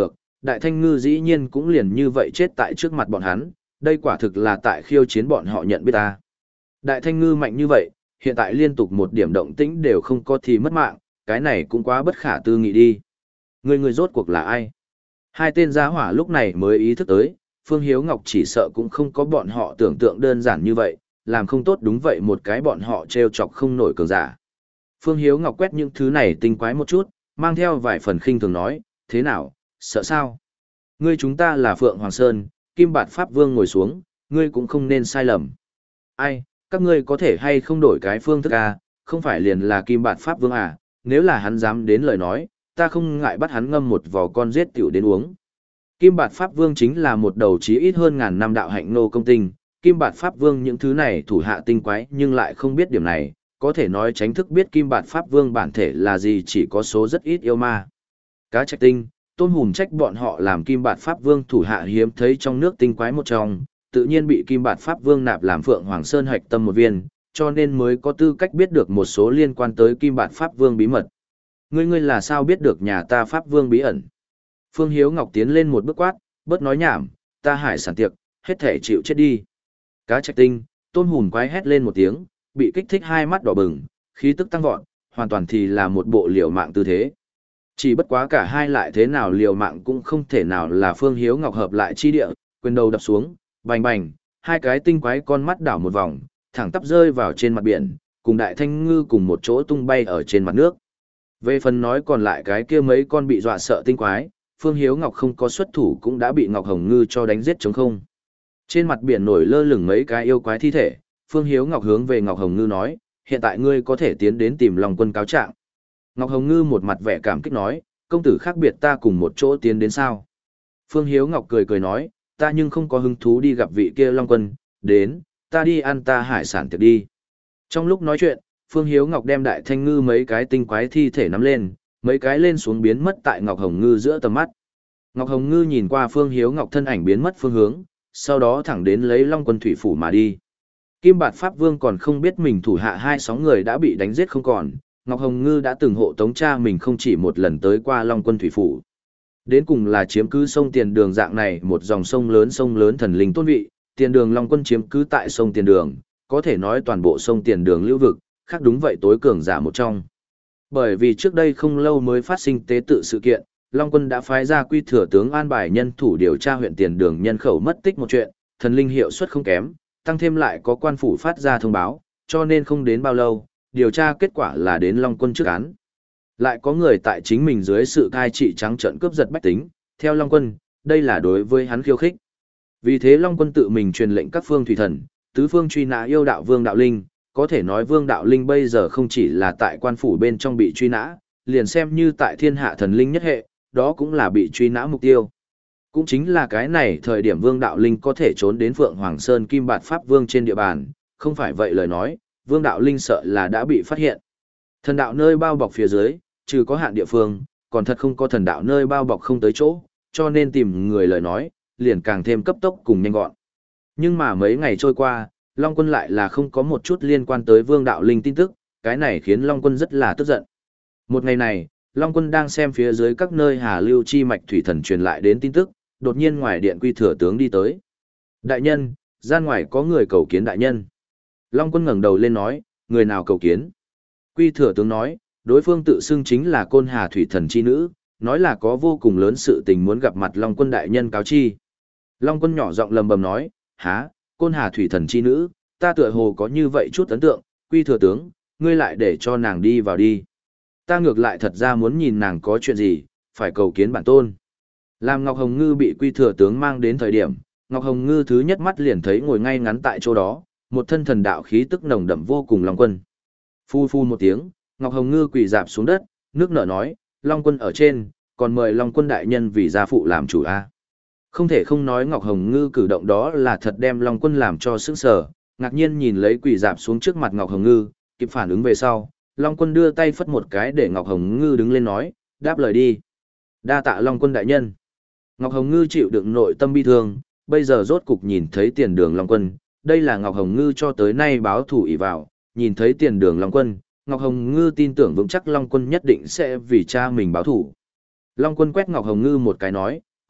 Đại Thanh Ngư dĩ nhiên cũng liền như vậy chết tại trước mặt bọn hắn, đây quả thực là tại khiêu chiến bọn họ nhận biết ta. Đại Thanh Ngư mạnh như vậy, hiện tại liên tục một điểm động tĩnh đều không có thì mất mạng, cái này cũng quá bất khả tư nghị đi. Người người rốt cuộc là ai? Hai tên giá hỏa lúc này mới ý thức tới, Phương Hiếu Ngọc chỉ sợ cũng không có bọn họ tưởng tượng đơn giản như vậy, làm không tốt đúng vậy một cái bọn họ trêu chọc không nổi cường giả. Phương Hiếu Ngọc quét những thứ này tinh quái một chút, mang theo vài phần khinh thường nói, thế nào, sợ sao? Ngươi chúng ta là Phượng Hoàng Sơn, Kim Bạt Pháp Vương ngồi xuống, ngươi cũng không nên sai lầm. Ai, các ngươi có thể hay không đổi cái phương thức à, không phải liền là Kim Bạt Pháp Vương à, nếu là hắn dám đến lời nói, ta không ngại bắt hắn ngâm một vò con giết tiểu đến uống. Kim Bạt Pháp Vương chính là một đầu chí ít hơn ngàn năm đạo hạnh nô công tinh, Kim Bạt Pháp Vương những thứ này thủ hạ tinh quái nhưng lại không biết điểm này, có thể nói tránh thức biết Kim Bạt Pháp Vương bản thể là gì chỉ có số rất ít yêu ma. Cá trạch tinh, Tôn Hùm trách bọn họ làm Kim Bạt Pháp Vương thủ hạ hiếm thấy trong nước tinh quái một trong, tự nhiên bị Kim Bạt Pháp Vương nạp làm Phượng Hoàng Sơn hạch tâm một viên, cho nên mới có tư cách biết được một số liên quan tới Kim Bạt Pháp Vương bí mật. Ngươi ngươi là sao biết được nhà ta Pháp Vương bí ẩn? Phương Hiếu Ngọc tiến lên một bước quát, bớt nói nhảm, ta hải sản tiệc, hết thể chịu chết đi. Cá trạch tinh, Tôn Hùm quái hét lên một tiếng, bị kích thích hai mắt đỏ bừng, khí tức tăng vọt, hoàn toàn thì là một bộ liều mạng tư thế. Chỉ bất quá cả hai lại thế nào liều mạng cũng không thể nào là Phương Hiếu Ngọc hợp lại chi địa, quyền đầu đập xuống, bành bành, hai cái tinh quái con mắt đảo một vòng, thẳng tắp rơi vào trên mặt biển, cùng Đại Thanh Ngư cùng một chỗ tung bay ở trên mặt nước. Về phần nói còn lại cái kia mấy con bị dọa sợ tinh quái, Phương Hiếu Ngọc không có xuất thủ cũng đã bị Ngọc Hồng Ngư cho đánh giết trống không. Trên mặt biển nổi lơ lửng mấy cái yêu quái thi thể, Phương Hiếu Ngọc hướng về Ngọc Hồng Ngư nói, hiện tại ngươi có thể tiến đến tìm Long Quân cáo trạng. Ngọc Hồng Ngư một mặt vẻ cảm kích nói, công tử khác biệt ta cùng một chỗ tiến đến sao. Phương Hiếu Ngọc cười cười nói, ta nhưng không có hứng thú đi gặp vị kia Long Quân, đến, ta đi ăn ta hải sản tiệc đi. Trong lúc nói chuyện, Phương Hiếu Ngọc đem Đại Thanh Ngư mấy cái tinh quái thi thể nắm lên, mấy cái lên xuống biến mất tại Ngọc Hồng Ngư giữa tầm mắt. Ngọc Hồng Ngư nhìn qua Phương Hiếu Ngọc thân ảnh biến mất phương hướng, sau đó thẳng đến lấy Long Quân thủy phủ mà đi. Kim Bạt Pháp Vương còn không biết mình thủ hạ hai sóng người đã bị đánh giết không còn, Ngọc Hồng Ngư đã từng hộ tống cha mình không chỉ một lần tới qua Long Quân thủy phủ. Đến cùng là chiếm cứ sông Tiền Đường dạng này một dòng sông lớn sông lớn thần linh tôn vị, Tiền Đường Long Quân chiếm cứ tại sông Tiền Đường, có thể nói toàn bộ sông Tiền Đường lưu vực, khác đúng vậy tối cường giả một trong. Bởi vì trước đây không lâu mới phát sinh tế tự sự kiện, Long Quân đã phái ra quy thừa tướng an bài nhân thủ điều tra huyện Tiền Đường nhân khẩu mất tích một chuyện, thần linh hiệu suất không kém, tăng thêm lại có quan phủ phát ra thông báo, cho nên không đến bao lâu, điều tra kết quả là đến Long Quân trước án. Lại có người tại chính mình dưới sự cai trị trắng trợn cướp giật bách tính, theo Long Quân, đây là đối với hắn khiêu khích. Vì thế Long Quân tự mình truyền lệnh các phương thủy thần, tứ phương truy nã yêu đạo Vương Đạo Linh, có thể nói Vương Đạo Linh bây giờ không chỉ là tại quan phủ bên trong bị truy nã, liền xem như tại thiên hạ thần linh nhất hệ, đó cũng là bị truy nã mục tiêu. Cũng chính là cái này thời điểm Vương Đạo Linh có thể trốn đến Phượng Hoàng Sơn Kim Bạt Pháp Vương trên địa bàn, không phải vậy lời nói, Vương Đạo Linh sợ là đã bị phát hiện. Thần đạo nơi bao bọc phía dưới, trừ có hạn địa phương, còn thật không có thần đạo nơi bao bọc không tới chỗ, cho nên tìm người lời nói, liền càng thêm cấp tốc cùng nhanh gọn. Nhưng mà mấy ngày trôi qua, Long Quân lại là không có một chút liên quan tới Vương Đạo Linh tin tức, cái này khiến Long Quân rất là tức giận. Một ngày này, Long Quân đang xem phía dưới các nơi Hà Lưu chi mạch thủy thần truyền lại đến tin tức, đột nhiên ngoài điện quy thừa tướng đi tới. Đại nhân, gian ngoài có người cầu kiến đại nhân. Long Quân ngẩng đầu lên nói, người nào cầu kiến? Quy thừa tướng nói, đối phương tự xưng chính là Côn Hà thủy thần chi nữ, nói là có vô cùng lớn sự tình muốn gặp mặt Long Quân đại nhân cáo chi. Long Quân nhỏ giọng lầm bầm nói, há, Côn Hà thủy thần chi nữ, ta tựa hồ có như vậy chút ấn tượng, Quy thừa tướng, ngươi lại để cho nàng đi vào đi. Ta ngược lại thật ra muốn nhìn nàng có chuyện gì, phải cầu kiến bản tôn. Làm Ngọc Hồng Ngư bị Quy thừa tướng mang đến thời điểm, Ngọc Hồng Ngư thứ nhất mắt liền thấy ngồi ngay ngắn tại chỗ đó, một thân thần đạo khí tức nồng đậm vô cùng Long Quân. Phu phu một tiếng, Ngọc Hồng Ngư quỳ dạp xuống đất, nước nở nói, Long Quân ở trên, còn mời Long Quân đại nhân vì gia phụ làm chủ a. Không thể không nói Ngọc Hồng Ngư cử động đó là thật đem Long Quân làm cho sững sờ, ngạc nhiên nhìn lấy quỳ dạp xuống trước mặt Ngọc Hồng Ngư, kịp phản ứng về sau, Long Quân đưa tay phất một cái để Ngọc Hồng Ngư đứng lên nói, đáp lời đi. Đa tạ Long Quân đại nhân. Ngọc Hồng Ngư chịu đựng nội tâm bi thương, bây giờ rốt cục nhìn thấy Tiền Đường Long Quân, đây là Ngọc Hồng Ngư cho tới nay báo thủ ỷ vào, nhìn thấy Tiền Đường Long Quân, Ngọc Hồng Ngư tin tưởng vững chắc Long Quân nhất định sẽ vì cha mình báo thủ. Long Quân quét Ngọc Hồng Ngư một cái nói,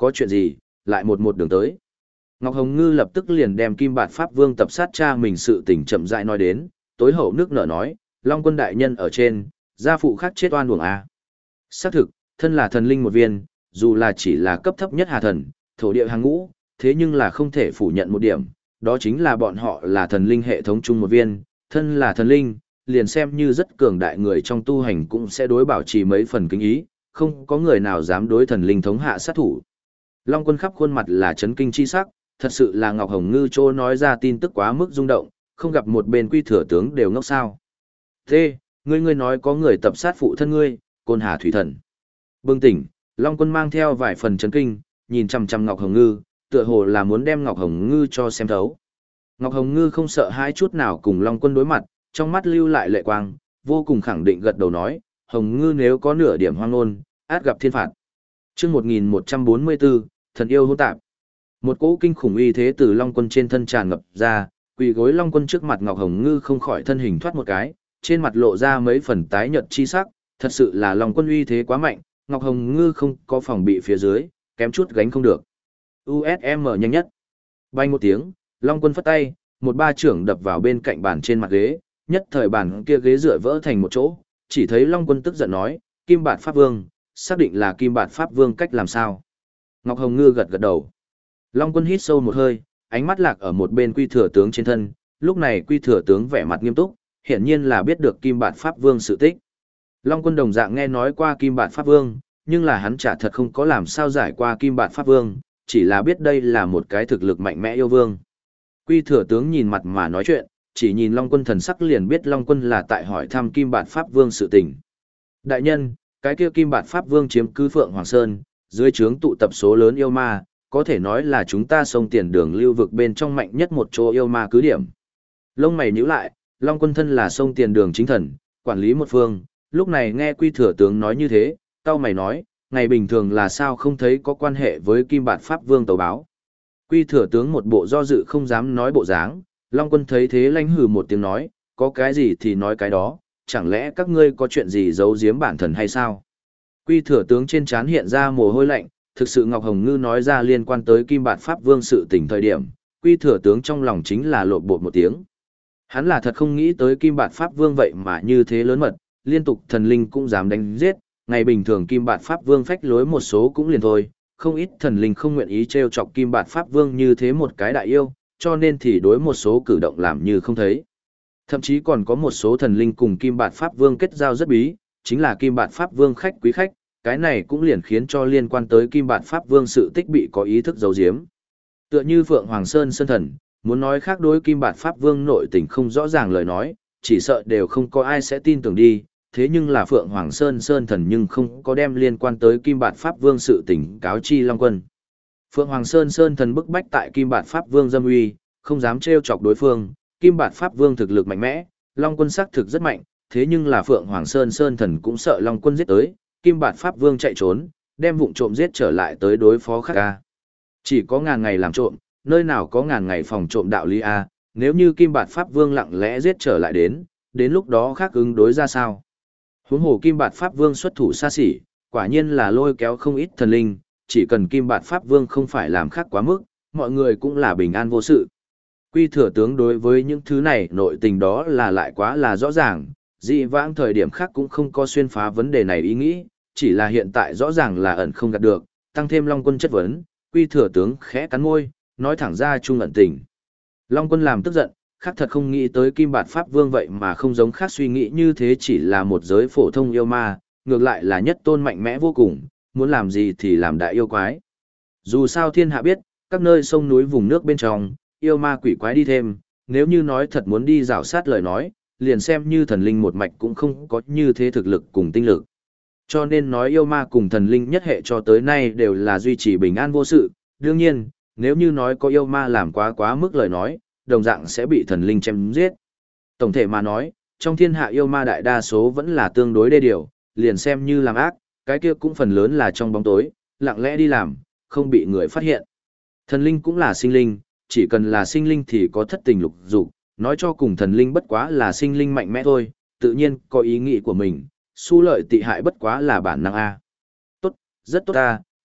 có chuyện gì, lại một một đường tới. Ngọc Hồng Ngư lập tức liền đem Kim Bạt Pháp Vương tập sát cha mình sự tình chậm rãi nói đến, tối hậu nước nở nói, Long Quân đại nhân ở trên, gia phụ khác chết oan uổng a. Xác thực, thân là thần linh một viên, dù là chỉ là cấp thấp nhất hà thần, thổ địa hàng ngũ, thế nhưng là không thể phủ nhận một điểm, đó chính là bọn họ là thần linh hệ thống chung một viên, thân là thần linh, liền xem như rất cường đại người trong tu hành cũng sẽ đối bảo trì mấy phần kính ý, không có người nào dám đối thần linh thống hạ sát thủ. Long Quân khắp khuôn mặt là chấn kinh chi sắc, thật sự là Ngọc Hồng Ngư Trô nói ra tin tức quá mức rung động, không gặp một bên quy thừa tướng đều ngốc sao. Thế, ngươi ngươi nói có người tập sát phụ thân ngươi, Côn Hà Thủy Thần. Bừng tỉnh, Long Quân mang theo vài phần chấn kinh, nhìn chằm chằm Ngọc Hồng Ngư, tựa hồ là muốn đem Ngọc Hồng Ngư cho xem thấu. Ngọc Hồng Ngư không sợ hai chút nào cùng Long Quân đối mặt, trong mắt lưu lại lệ quang, vô cùng khẳng định gật đầu nói, Hồng Ngư nếu có nửa điểm hoang ngôn, át gặp thiên phạt. Chương một nghìn một trăm bốn mươi bốn, thần yêu hỗn tạp. Một cỗ kinh khủng uy thế từ Long Quân trên thân tràn ngập ra, quỳ gối Long Quân trước mặt Ngọc Hồng Ngư không khỏi thân hình thoát một cái, trên mặt lộ ra mấy phần tái nhợt chi sắc, thật sự là Long Quân uy thế quá mạnh, Ngọc Hồng Ngư không có phòng bị phía dưới, kém chút gánh không được. u ét em nhanh nhất. Bay một tiếng, Long Quân phất tay, một ba trưởng đập vào bên cạnh bàn trên mặt ghế, nhất thời bàn kia ghế rửa vỡ thành một chỗ, chỉ thấy Long Quân tức giận nói, Kim Bạt Pháp Vương, xác định là Kim Bạt Pháp Vương cách làm sao. Ngọc Hồng Ngư gật gật đầu. Long Quân hít sâu một hơi, ánh mắt lạc ở một bên Quy Thừa tướng trên thân, lúc này Quy Thừa tướng vẻ mặt nghiêm túc, hiển nhiên là biết được Kim Bạt Pháp Vương sự tích. Long Quân đồng dạng nghe nói qua Kim Bạt Pháp Vương, nhưng là hắn chả thật không có làm sao giải qua Kim Bạt Pháp Vương, chỉ là biết đây là một cái thực lực mạnh mẽ yêu vương. Quy Thừa tướng nhìn mặt mà nói chuyện, chỉ nhìn Long Quân thần sắc liền biết Long Quân là tại hỏi thăm Kim Bạt Pháp Vương sự tình. Đại nhân, cái kia Kim Bạt Pháp Vương chiếm cứ Phượng Hoàng Sơn, dưới trướng tụ tập số lớn yêu ma, có thể nói là chúng ta sông tiền đường lưu vực bên trong mạnh nhất một chỗ yêu ma cứ điểm. Lông mày nhíu lại, Long Quân thân là sông tiền đường chính thần, quản lý một phương, lúc này nghe Quy Thừa tướng nói như thế, cau mày nói, ngày bình thường là sao không thấy có quan hệ với Kim Bạt Pháp Vương tấu báo. Quy Thừa tướng một bộ do dự không dám nói bộ dáng, Long Quân thấy thế lanh hừ một tiếng nói, có cái gì thì nói cái đó, chẳng lẽ các ngươi có chuyện gì giấu giếm bản thân hay sao? Quy Thừa tướng trên trán hiện ra mồ hôi lạnh, thực sự Ngọc Hồng Ngư nói ra liên quan tới Kim Bạt Pháp Vương sự tình thời điểm, Quy Thừa tướng trong lòng chính là lộn bột một tiếng. Hắn là thật không nghĩ tới Kim Bạt Pháp Vương vậy mà như thế lớn mật, liên tục thần linh cũng dám đánh giết, ngày bình thường Kim Bạt Pháp Vương phách lối một số cũng liền thôi, không ít thần linh không nguyện ý trêu chọc Kim Bạt Pháp Vương như thế một cái đại yêu, cho nên thì đối một số cử động làm như không thấy. Thậm chí còn có một số thần linh cùng Kim Bạt Pháp Vương kết giao rất bí, chính là Kim Bạt Pháp Vương khách quý khách, cái này cũng liền khiến cho liên quan tới Kim Bạt Pháp Vương sự tích bị có ý thức giấu giếm. Tựa như Phượng Hoàng Sơn Sơn Thần, muốn nói khác đối Kim Bạt Pháp Vương nội tình không rõ ràng lời nói, chỉ sợ đều không có ai sẽ tin tưởng đi, thế nhưng là Phượng Hoàng Sơn Sơn Thần nhưng không có đem liên quan tới Kim Bạt Pháp Vương sự tình cáo chi Long Quân. Phượng Hoàng Sơn Sơn Thần bức bách tại Kim Bạt Pháp Vương dâm uy, không dám trêu chọc đối phương, Kim Bạt Pháp Vương thực lực mạnh mẽ, Long Quân xác thực rất mạnh, thế nhưng là Phượng Hoàng Sơn Sơn Thần cũng sợ Long Quân giết tới, Kim Bạt Pháp Vương chạy trốn, đem vụng trộm giết trở lại tới đối phó khác a. Chỉ có ngàn ngày làm trộm, nơi nào có ngàn ngày phòng trộm đạo lý a, nếu như Kim Bạt Pháp Vương lặng lẽ giết trở lại đến, đến lúc đó khác ứng đối ra sao? Huống hồ Kim Bạt Pháp Vương xuất thủ xa xỉ, quả nhiên là lôi kéo không ít thần linh, chỉ cần Kim Bạt Pháp Vương không phải làm khác quá mức, mọi người cũng là bình an vô sự. Quy Thừa tướng đối với những thứ này nội tình đó là lại quá là rõ ràng, dị vãng thời điểm khác cũng không có xuyên phá vấn đề này ý nghĩ, chỉ là hiện tại rõ ràng là ẩn không gạt được, tăng thêm Long Quân chất vấn, Quy Thừa tướng khẽ cắn môi, nói thẳng ra chung ẩn tình. Long Quân làm tức giận, khác thật không nghĩ tới Kim Bạt Pháp Vương vậy mà không giống khác suy nghĩ như thế chỉ là một giới phổ thông yêu ma, ngược lại là nhất tôn mạnh mẽ vô cùng, muốn làm gì thì làm đại yêu quái. Dù sao thiên hạ biết, các nơi sông núi vùng nước bên trong, yêu ma quỷ quái đi thêm, nếu như nói thật muốn đi rào sát lời nói, liền xem như thần linh một mạch cũng không có như thế thực lực cùng tinh lực. Cho nên nói yêu ma cùng thần linh nhất hệ cho tới nay đều là duy trì bình an vô sự, đương nhiên, nếu như nói có yêu ma làm quá quá mức lời nói, đồng dạng sẽ bị thần linh chém giết. Tổng thể mà nói, trong thiên hạ yêu ma đại đa số vẫn là tương đối đê điều, liền xem như làm ác, cái kia cũng phần lớn là trong bóng tối, lặng lẽ đi làm, không bị người phát hiện. Thần linh cũng là sinh linh, chỉ cần là sinh linh thì có thất tình lục dục, nói cho cùng thần linh bất quá là sinh linh mạnh mẽ thôi, tự nhiên có ý nghĩ của mình, xu lợi tị hại bất quá là bản năng a. Tốt, rất tốt a,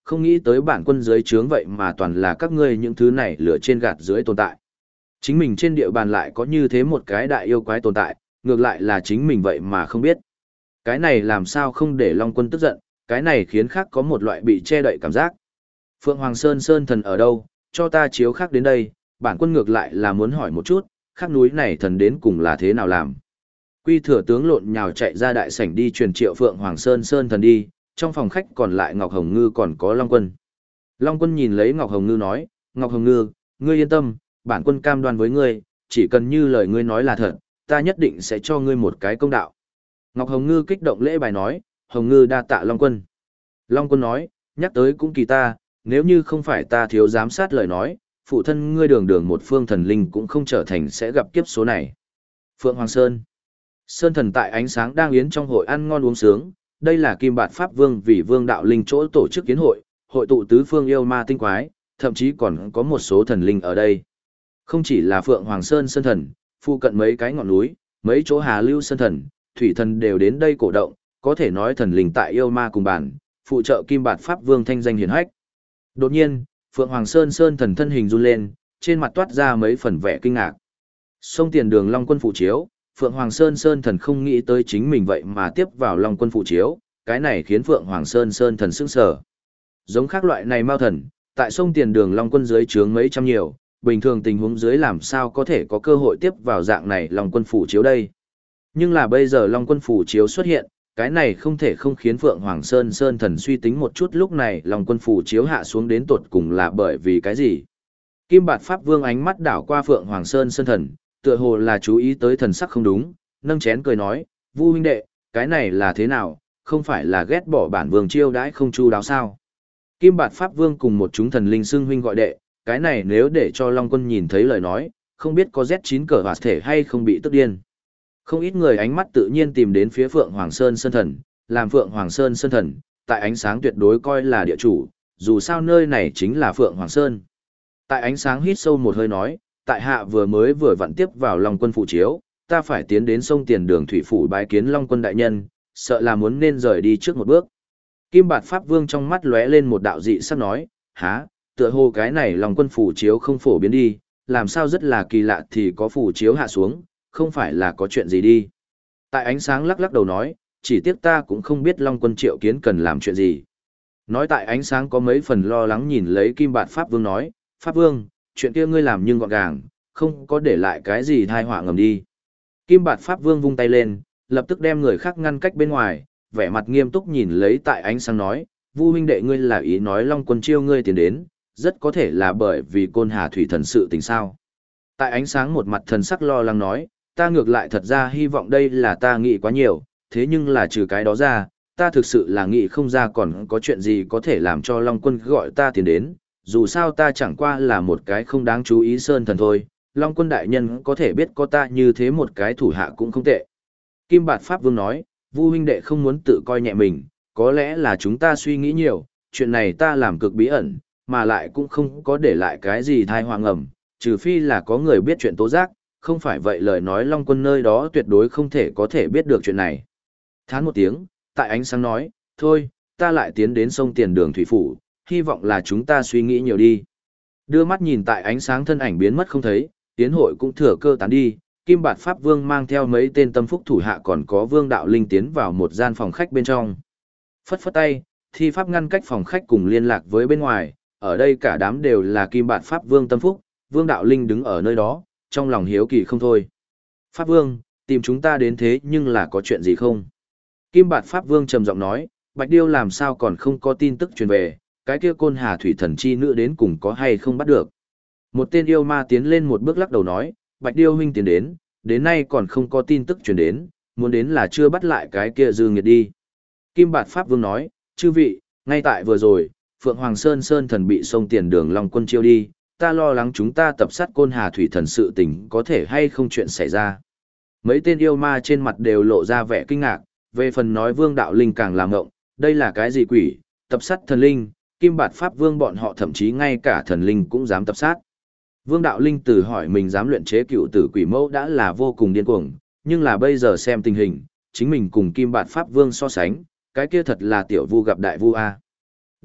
Không nghĩ tới bản quân dưới trướng vậy mà toàn là các ngươi những thứ này lửa trên gạt dưới tồn tại. Chính mình trên địa bàn lại có như thế một cái đại yêu quái tồn tại, ngược lại là chính mình vậy mà không biết. Cái này làm sao không để Long Quân tức giận, cái này khiến khác có một loại bị che đậy cảm giác. Phượng Hoàng Sơn Sơn thần ở đâu, cho ta chiếu khác đến đây, bản quân ngược lại là muốn hỏi một chút, khác núi này thần đến cùng là thế nào làm. Quy thừa tướng lộn nhào chạy ra đại sảnh đi truyền triệu Phượng Hoàng Sơn Sơn thần đi, trong phòng khách còn lại Ngọc Hồng Ngư còn có Long Quân. Long Quân nhìn lấy Ngọc Hồng Ngư nói, Ngọc Hồng Ngư, ngươi yên tâm, bản quân cam đoan với ngươi, chỉ cần như lời ngươi nói là thật, ta nhất định sẽ cho ngươi một cái công đạo. Ngọc Hồng Ngư kích động lễ bài nói, Hồng Ngư đa tạ Long Quân. Long Quân nói, nhắc tới cũng kỳ ta, nếu như không phải ta thiếu giám sát lời nói, phụ thân ngươi đường đường một phương thần linh cũng không trở thành sẽ gặp kiếp số này. Phượng Hoàng Sơn. Sơn thần tại ánh sáng đang yến trong hội ăn ngon uống sướng, đây là Kim Bạt Pháp Vương vì Vương đạo linh chỗ tổ chức yến hội, hội tụ tứ phương yêu ma tinh quái, thậm chí còn có một số thần linh ở đây. Không chỉ là Phượng Hoàng Sơn Sơn thần, phụ cận mấy cái ngọn núi, mấy chỗ Hà Lưu Sơn thần, thủy thần đều đến đây cổ động, có thể nói thần linh tại yêu ma cùng bản, phụ trợ Kim Bạt Pháp Vương thanh danh hiển hách. Đột nhiên, Phượng Hoàng Sơn Sơn thần thân hình run lên, trên mặt toát ra mấy phần vẻ kinh ngạc. Sông tiền đường Long Quân phụ chiếu, Phượng Hoàng Sơn Sơn thần không nghĩ tới chính mình vậy mà tiếp vào Long Quân phụ chiếu, cái này khiến Phượng Hoàng Sơn Sơn thần sững sờ. Giống khác loại này mao thần, tại sông tiền đường Long Quân dưới trướng mấy trăm nhiều, bình thường tình huống dưới làm sao có thể có cơ hội tiếp vào dạng này Long Quân phụ chiếu đây. Nhưng là bây giờ Long Quân phụ chiếu xuất hiện, cái này không thể không khiến Phượng Hoàng Sơn Sơn thần suy tính một chút lúc này Long Quân phụ chiếu hạ xuống đến tột cùng là bởi vì cái gì. Kim Bạt Pháp Vương ánh mắt đảo qua Phượng Hoàng Sơn Sơn thần, tựa hồ là chú ý tới thần sắc không đúng, nâng chén cười nói, Vu huynh đệ, cái này là thế nào, không phải là ghét bỏ bản vương chiêu đãi không chu đáo sao. Kim Bạt Pháp Vương cùng một chúng thần linh xưng huynh gọi đệ, cái này nếu để cho Long Quân nhìn thấy lời nói, không biết có Z chín cờ hoạt thể hay không bị tức điên. Không ít người ánh mắt tự nhiên tìm đến phía Phượng Hoàng Sơn Sơn thần, làm Phượng Hoàng Sơn Sơn thần, tại ánh sáng tuyệt đối coi là địa chủ, dù sao nơi này chính là Phượng Hoàng Sơn. Tại ánh sáng hít sâu một hơi nói, tại hạ vừa mới vừa vặn tiếp vào Long Quân phụ chiếu, ta phải tiến đến sông tiền đường thủy phủ bái kiến Long Quân đại nhân, sợ là muốn nên rời đi trước một bước. Kim Bạt Pháp Vương trong mắt lóe lên một đạo dị sắc nói, há, tựa hồ cái này Long Quân phụ chiếu không phổ biến đi, làm sao rất là kỳ lạ thì có phụ chiếu hạ xuống, không phải là có chuyện gì đi. Tại ánh sáng lắc lắc đầu nói, chỉ tiếc ta cũng không biết Long Quân triệu kiến cần làm chuyện gì. Nói tại ánh sáng có mấy phần lo lắng nhìn lấy Kim Bạt Pháp Vương nói, Pháp Vương, chuyện kia ngươi làm nhưng gọn gàng, không có để lại cái gì thai họa ngầm đi. Kim Bạt Pháp Vương vung tay lên, lập tức đem người khác ngăn cách bên ngoài, vẻ mặt nghiêm túc nhìn lấy tại ánh sáng nói, Vu huynh đệ ngươi là ý nói Long Quân chiêu ngươi tiến đến, rất có thể là bởi vì Côn Hà thủy thần sự tình sao. Tại ánh sáng một mặt thần sắc lo lắng nói, ta ngược lại thật ra hy vọng đây là ta nghĩ quá nhiều, thế nhưng là trừ cái đó ra, ta thực sự là nghĩ không ra còn có chuyện gì có thể làm cho Long Quân gọi ta tiến đến, dù sao ta chẳng qua là một cái không đáng chú ý sơn thần thôi, Long Quân đại nhân có thể biết có ta như thế một cái thủ hạ cũng không tệ. Kim Bạt Pháp Vương nói, Vu huynh đệ không muốn tự coi nhẹ mình, có lẽ là chúng ta suy nghĩ nhiều, chuyện này ta làm cực bí ẩn, mà lại cũng không có để lại cái gì thai hoang ẩm, trừ phi là có người biết chuyện tố giác, không phải vậy lời nói Long Quân nơi đó tuyệt đối không thể có thể biết được chuyện này. Thán một tiếng, tại ánh sáng nói, thôi, ta lại tiến đến sông tiền đường thủy phủ, hy vọng là chúng ta suy nghĩ nhiều đi. Đưa mắt nhìn tại ánh sáng thân ảnh biến mất không thấy, tiến hội cũng thừa cơ tán đi, Kim Bạt Pháp Vương mang theo mấy tên tâm phúc thủ hạ còn có Vương Đạo Linh tiến vào một gian phòng khách bên trong. Phất phất tay, thi pháp ngăn cách phòng khách cùng liên lạc với bên ngoài, ở đây cả đám đều là Kim Bạt Pháp Vương tâm phúc, Vương Đạo Linh đứng ở nơi đó, trong lòng hiếu kỳ không thôi. Pháp Vương, tìm chúng ta đến thế nhưng là có chuyện gì không? Kim Bạt Pháp Vương trầm giọng nói, Bạch Điêu làm sao còn không có tin tức truyền về, cái kia Côn Hà thủy thần chi nữ đến cùng có hay không bắt được. Một tên yêu ma tiến lên một bước lắc đầu nói, Bạch Điêu huynh tiến đến, đến nay còn không có tin tức truyền đến, muốn đến là chưa bắt lại cái kia dư nghiệt đi. Kim Bạt Pháp Vương nói, chư vị, ngay tại vừa rồi, Phượng Hoàng Sơn Sơn thần bị sông tiền đường Long Quân chiêu đi, ta lo lắng chúng ta tập sát Côn Hà thủy thần sự tình có thể hay không chuyện xảy ra. Mấy tên yêu ma trên mặt đều lộ ra vẻ kinh ngạc, về phần nói Vương Đạo Linh càng làm ngộng, đây là cái gì quỷ, tập sát thần linh, Kim Bạt Pháp Vương bọn họ thậm chí ngay cả thần linh cũng dám tập sát. Vương Đạo Linh từ hỏi mình dám luyện chế cựu tử quỷ mẫu đã là vô cùng điên cuồng, nhưng là bây giờ xem tình hình, chính mình cùng Kim Bạt Pháp Vương so sánh, cái kia thật là tiểu vu gặp đại vu a.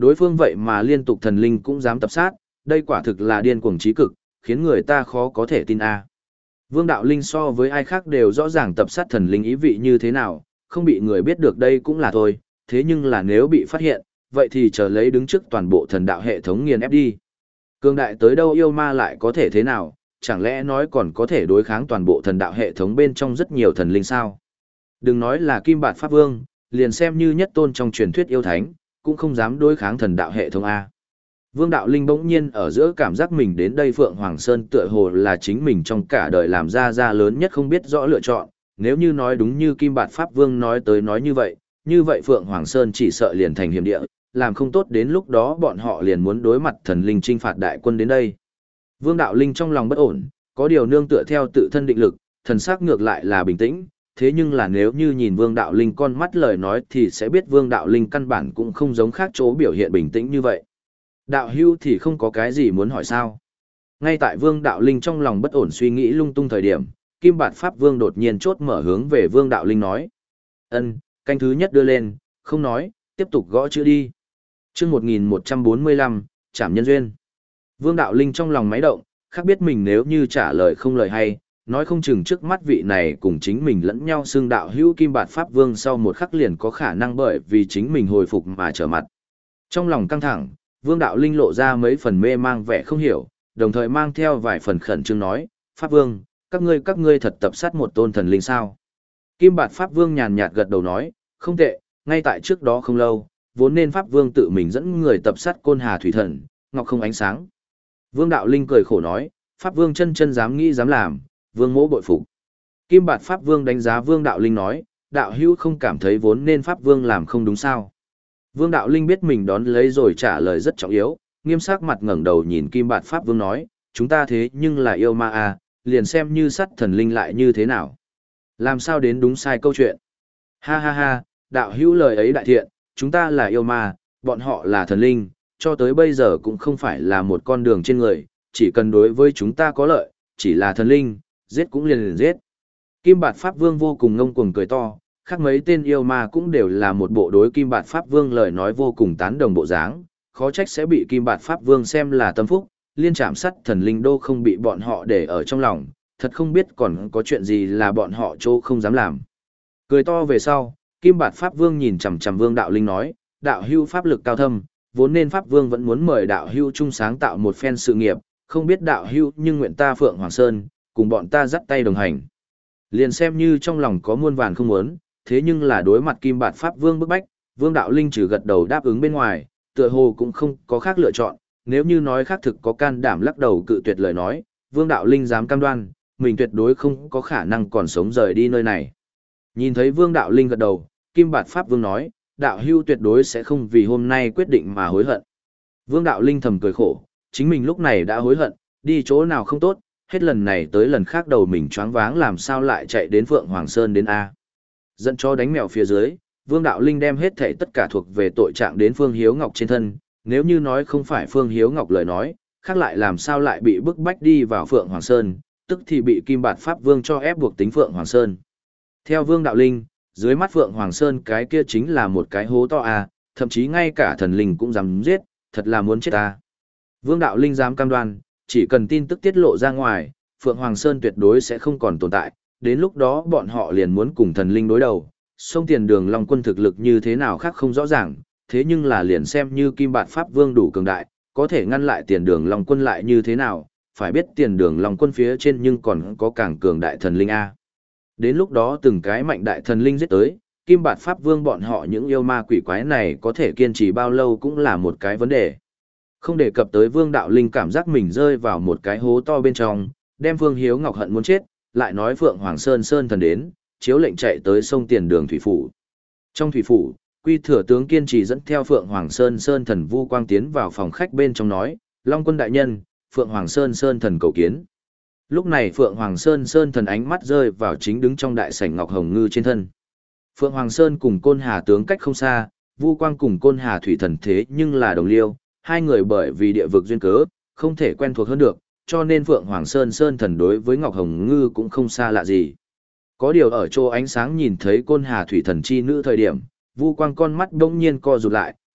Đối phương vậy mà liên tục thần linh cũng dám tập sát, đây quả thực là điên cuồng trí cực, khiến người ta khó có thể tin a. Vương đạo linh so với ai khác đều rõ ràng tập sát thần linh ý vị như thế nào, không bị người biết được đây cũng là thôi, thế nhưng là nếu bị phát hiện, vậy thì chờ lấy đứng trước toàn bộ thần đạo hệ thống nghiền ép đi. Cương đại tới đâu yêu ma lại có thể thế nào, chẳng lẽ nói còn có thể đối kháng toàn bộ thần đạo hệ thống bên trong rất nhiều thần linh sao? Đừng nói là Kim Bạt Pháp Vương, liền xem như nhất tôn trong truyền thuyết yêu thánh, cũng không dám đối kháng thần đạo hệ thống A. Vương đạo linh bỗng nhiên ở giữa cảm giác mình đến đây Phượng Hoàng Sơn tựa hồ là chính mình trong cả đời làm ra ra lớn nhất không biết rõ lựa chọn, nếu như nói đúng như Kim Bạt Pháp Vương nói tới nói như vậy, như vậy Phượng Hoàng Sơn chỉ sợ liền thành hiểm địa, làm không tốt đến lúc đó bọn họ liền muốn đối mặt thần linh trinh phạt đại quân đến đây. Vương đạo linh trong lòng bất ổn, có điều nương tựa theo tự thân định lực, thần sắc ngược lại là bình tĩnh, thế nhưng là nếu như nhìn Vương đạo linh con mắt lời nói thì sẽ biết Vương đạo linh căn bản cũng không giống khác chỗ biểu hiện bình tĩnh như vậy. Đạo hưu thì không có cái gì muốn hỏi sao. Ngay tại Vương đạo linh trong lòng bất ổn suy nghĩ lung tung thời điểm, Kim Bạt Pháp Vương đột nhiên chốt mở hướng về Vương đạo linh nói. Ân, canh thứ nhất đưa lên, không nói, tiếp tục gõ chữ đi. Chương một nghìn một trăm bốn mươi lăm, Trảm Nhân Duyên. Vương đạo linh trong lòng máy động, khác biết mình nếu như trả lời không lời hay, nói không chừng trước mắt vị này cùng chính mình lẫn nhau xưng đạo hữu Kim Bạt Pháp Vương sau một khắc liền có khả năng bởi vì chính mình hồi phục mà trở mặt. Trong lòng căng thẳng, Vương đạo linh lộ ra mấy phần mê mang vẻ không hiểu, đồng thời mang theo vài phần khẩn trương nói, Pháp Vương, các ngươi các ngươi thật tập sát một tôn thần linh sao? Kim Bạt Pháp Vương nhàn nhạt gật đầu nói, không tệ, ngay tại trước đó không lâu, vốn nên Pháp Vương tự mình dẫn người tập sát Côn Hà Thủy Thần, Ngọc Không Ánh Sáng. Vương đạo linh cười khổ nói, Pháp Vương chân chân dám nghĩ dám làm, Vương mỗ bội phục. Kim Bạt Pháp Vương đánh giá Vương đạo linh nói, đạo hữu không cảm thấy vốn nên Pháp Vương làm không đúng sao? Vương đạo linh biết mình đón lấy rồi trả lời rất trọng yếu, nghiêm sắc mặt ngẩng đầu nhìn Kim Bạt Pháp Vương nói, chúng ta thế nhưng là yêu ma à, liền xem như sắt thần linh lại như thế nào? Làm sao đến đúng sai câu chuyện? Ha ha ha, đạo hữu lời ấy đại thiện, chúng ta là yêu ma, bọn họ là thần linh, cho tới bây giờ cũng không phải là một con đường trên người, chỉ cần đối với chúng ta có lợi, chỉ là thần linh, giết cũng liền liền giết. Kim Bạt Pháp Vương vô cùng ngông cuồng cười to, khác mấy tên yêu ma cũng đều là một bộ đối Kim Bạt Pháp Vương lời nói vô cùng tán đồng bộ dáng, khó trách sẽ bị Kim Bạt Pháp Vương xem là tâm phúc, liên trảm sắt thần linh đô không bị bọn họ để ở trong lòng, thật không biết còn có chuyện gì là bọn họ chỗ không dám làm. Cười to về sau, Kim Bạt Pháp Vương nhìn chằm chằm Vương đạo linh nói, đạo hưu pháp lực cao thâm, vốn nên Pháp Vương vẫn muốn mời đạo hưu chung sáng tạo một phen sự nghiệp, không biết đạo hưu nhưng nguyện ta Phượng Hoàng Sơn, cùng bọn ta dắt tay đồng hành. Liền xem như trong lòng có muôn vàn không muốn, thế nhưng là đối mặt Kim Bạt Pháp Vương bức bách, Vương đạo linh trừ gật đầu đáp ứng bên ngoài, tựa hồ cũng không có khác lựa chọn, nếu như nói khác thực có can đảm lắc đầu cự tuyệt lời nói, Vương đạo linh dám cam đoan, mình tuyệt đối không có khả năng còn sống rời đi nơi này. Nhìn thấy Vương đạo linh gật đầu, Kim Bạt Pháp Vương nói, đạo hưu tuyệt đối sẽ không vì hôm nay quyết định mà hối hận. Vương đạo linh thầm cười khổ, chính mình lúc này đã hối hận, đi chỗ nào không tốt, hết lần này tới lần khác đầu mình choáng váng làm sao lại chạy đến Phượng Hoàng Sơn đến A. Dẫn cho đánh mèo phía dưới, Vương đạo linh đem hết thảy tất cả thuộc về tội trạng đến Phương Hiếu Ngọc trên thân, nếu như nói không phải Phương Hiếu Ngọc lời nói, khác lại làm sao lại bị bức bách đi vào Phượng Hoàng Sơn, tức thì bị Kim Bạt Pháp Vương cho ép buộc tính Phượng Hoàng Sơn. Theo Vương đạo linh, dưới mắt Phượng Hoàng Sơn cái kia chính là một cái hố to à, thậm chí ngay cả thần linh cũng dám giết, thật là muốn chết ta. Vương đạo linh dám cam đoan, chỉ cần tin tức tiết lộ ra ngoài, Phượng Hoàng Sơn tuyệt đối sẽ không còn tồn tại, đến lúc đó bọn họ liền muốn cùng thần linh đối đầu. Sông Tiền Đường Long Quân thực lực như thế nào khác không rõ ràng, thế nhưng là liền xem như Kim Bạt Pháp Vương đủ cường đại, có thể ngăn lại Tiền Đường Long Quân lại như thế nào, phải biết Tiền Đường Long Quân phía trên nhưng còn có càng cường đại thần linh A. Đến lúc đó từng cái mạnh đại thần linh giết tới, Kim Bạt Pháp Vương bọn họ những yêu ma quỷ quái này có thể kiên trì bao lâu cũng là một cái vấn đề. Không đề cập tới Vương đạo linh cảm giác mình rơi vào một cái hố to bên trong, đem Phương Hiếu Ngọc hận muốn chết, lại nói Phượng Hoàng Sơn Sơn thần đến, chiếu lệnh chạy tới sông Tiền Đường thủy phủ. Trong thủy phủ, Quy Thừa tướng kiên trì dẫn theo Phượng Hoàng Sơn Sơn thần Vu Quang tiến vào phòng khách bên trong nói, Long Quân đại nhân, Phượng Hoàng Sơn Sơn thần cầu kiến. Lúc này Phượng Hoàng Sơn Sơn thần ánh mắt rơi vào chính đứng trong đại sảnh Ngọc Hồng Ngư trên thân. Phượng Hoàng Sơn cùng Côn Hà tướng cách không xa, Vu Quang cùng Côn Hà thủy thần thế nhưng là đồng liêu, hai người bởi vì địa vực duyên cớ, không thể quen thuộc hơn được, cho nên Phượng Hoàng Sơn Sơn thần đối với Ngọc Hồng Ngư cũng không xa lạ gì. Có điều ở chỗ ánh sáng nhìn thấy Côn Hà thủy thần chi nữ thời điểm, Vu Quang con mắt bỗng nhiên co rụt lại,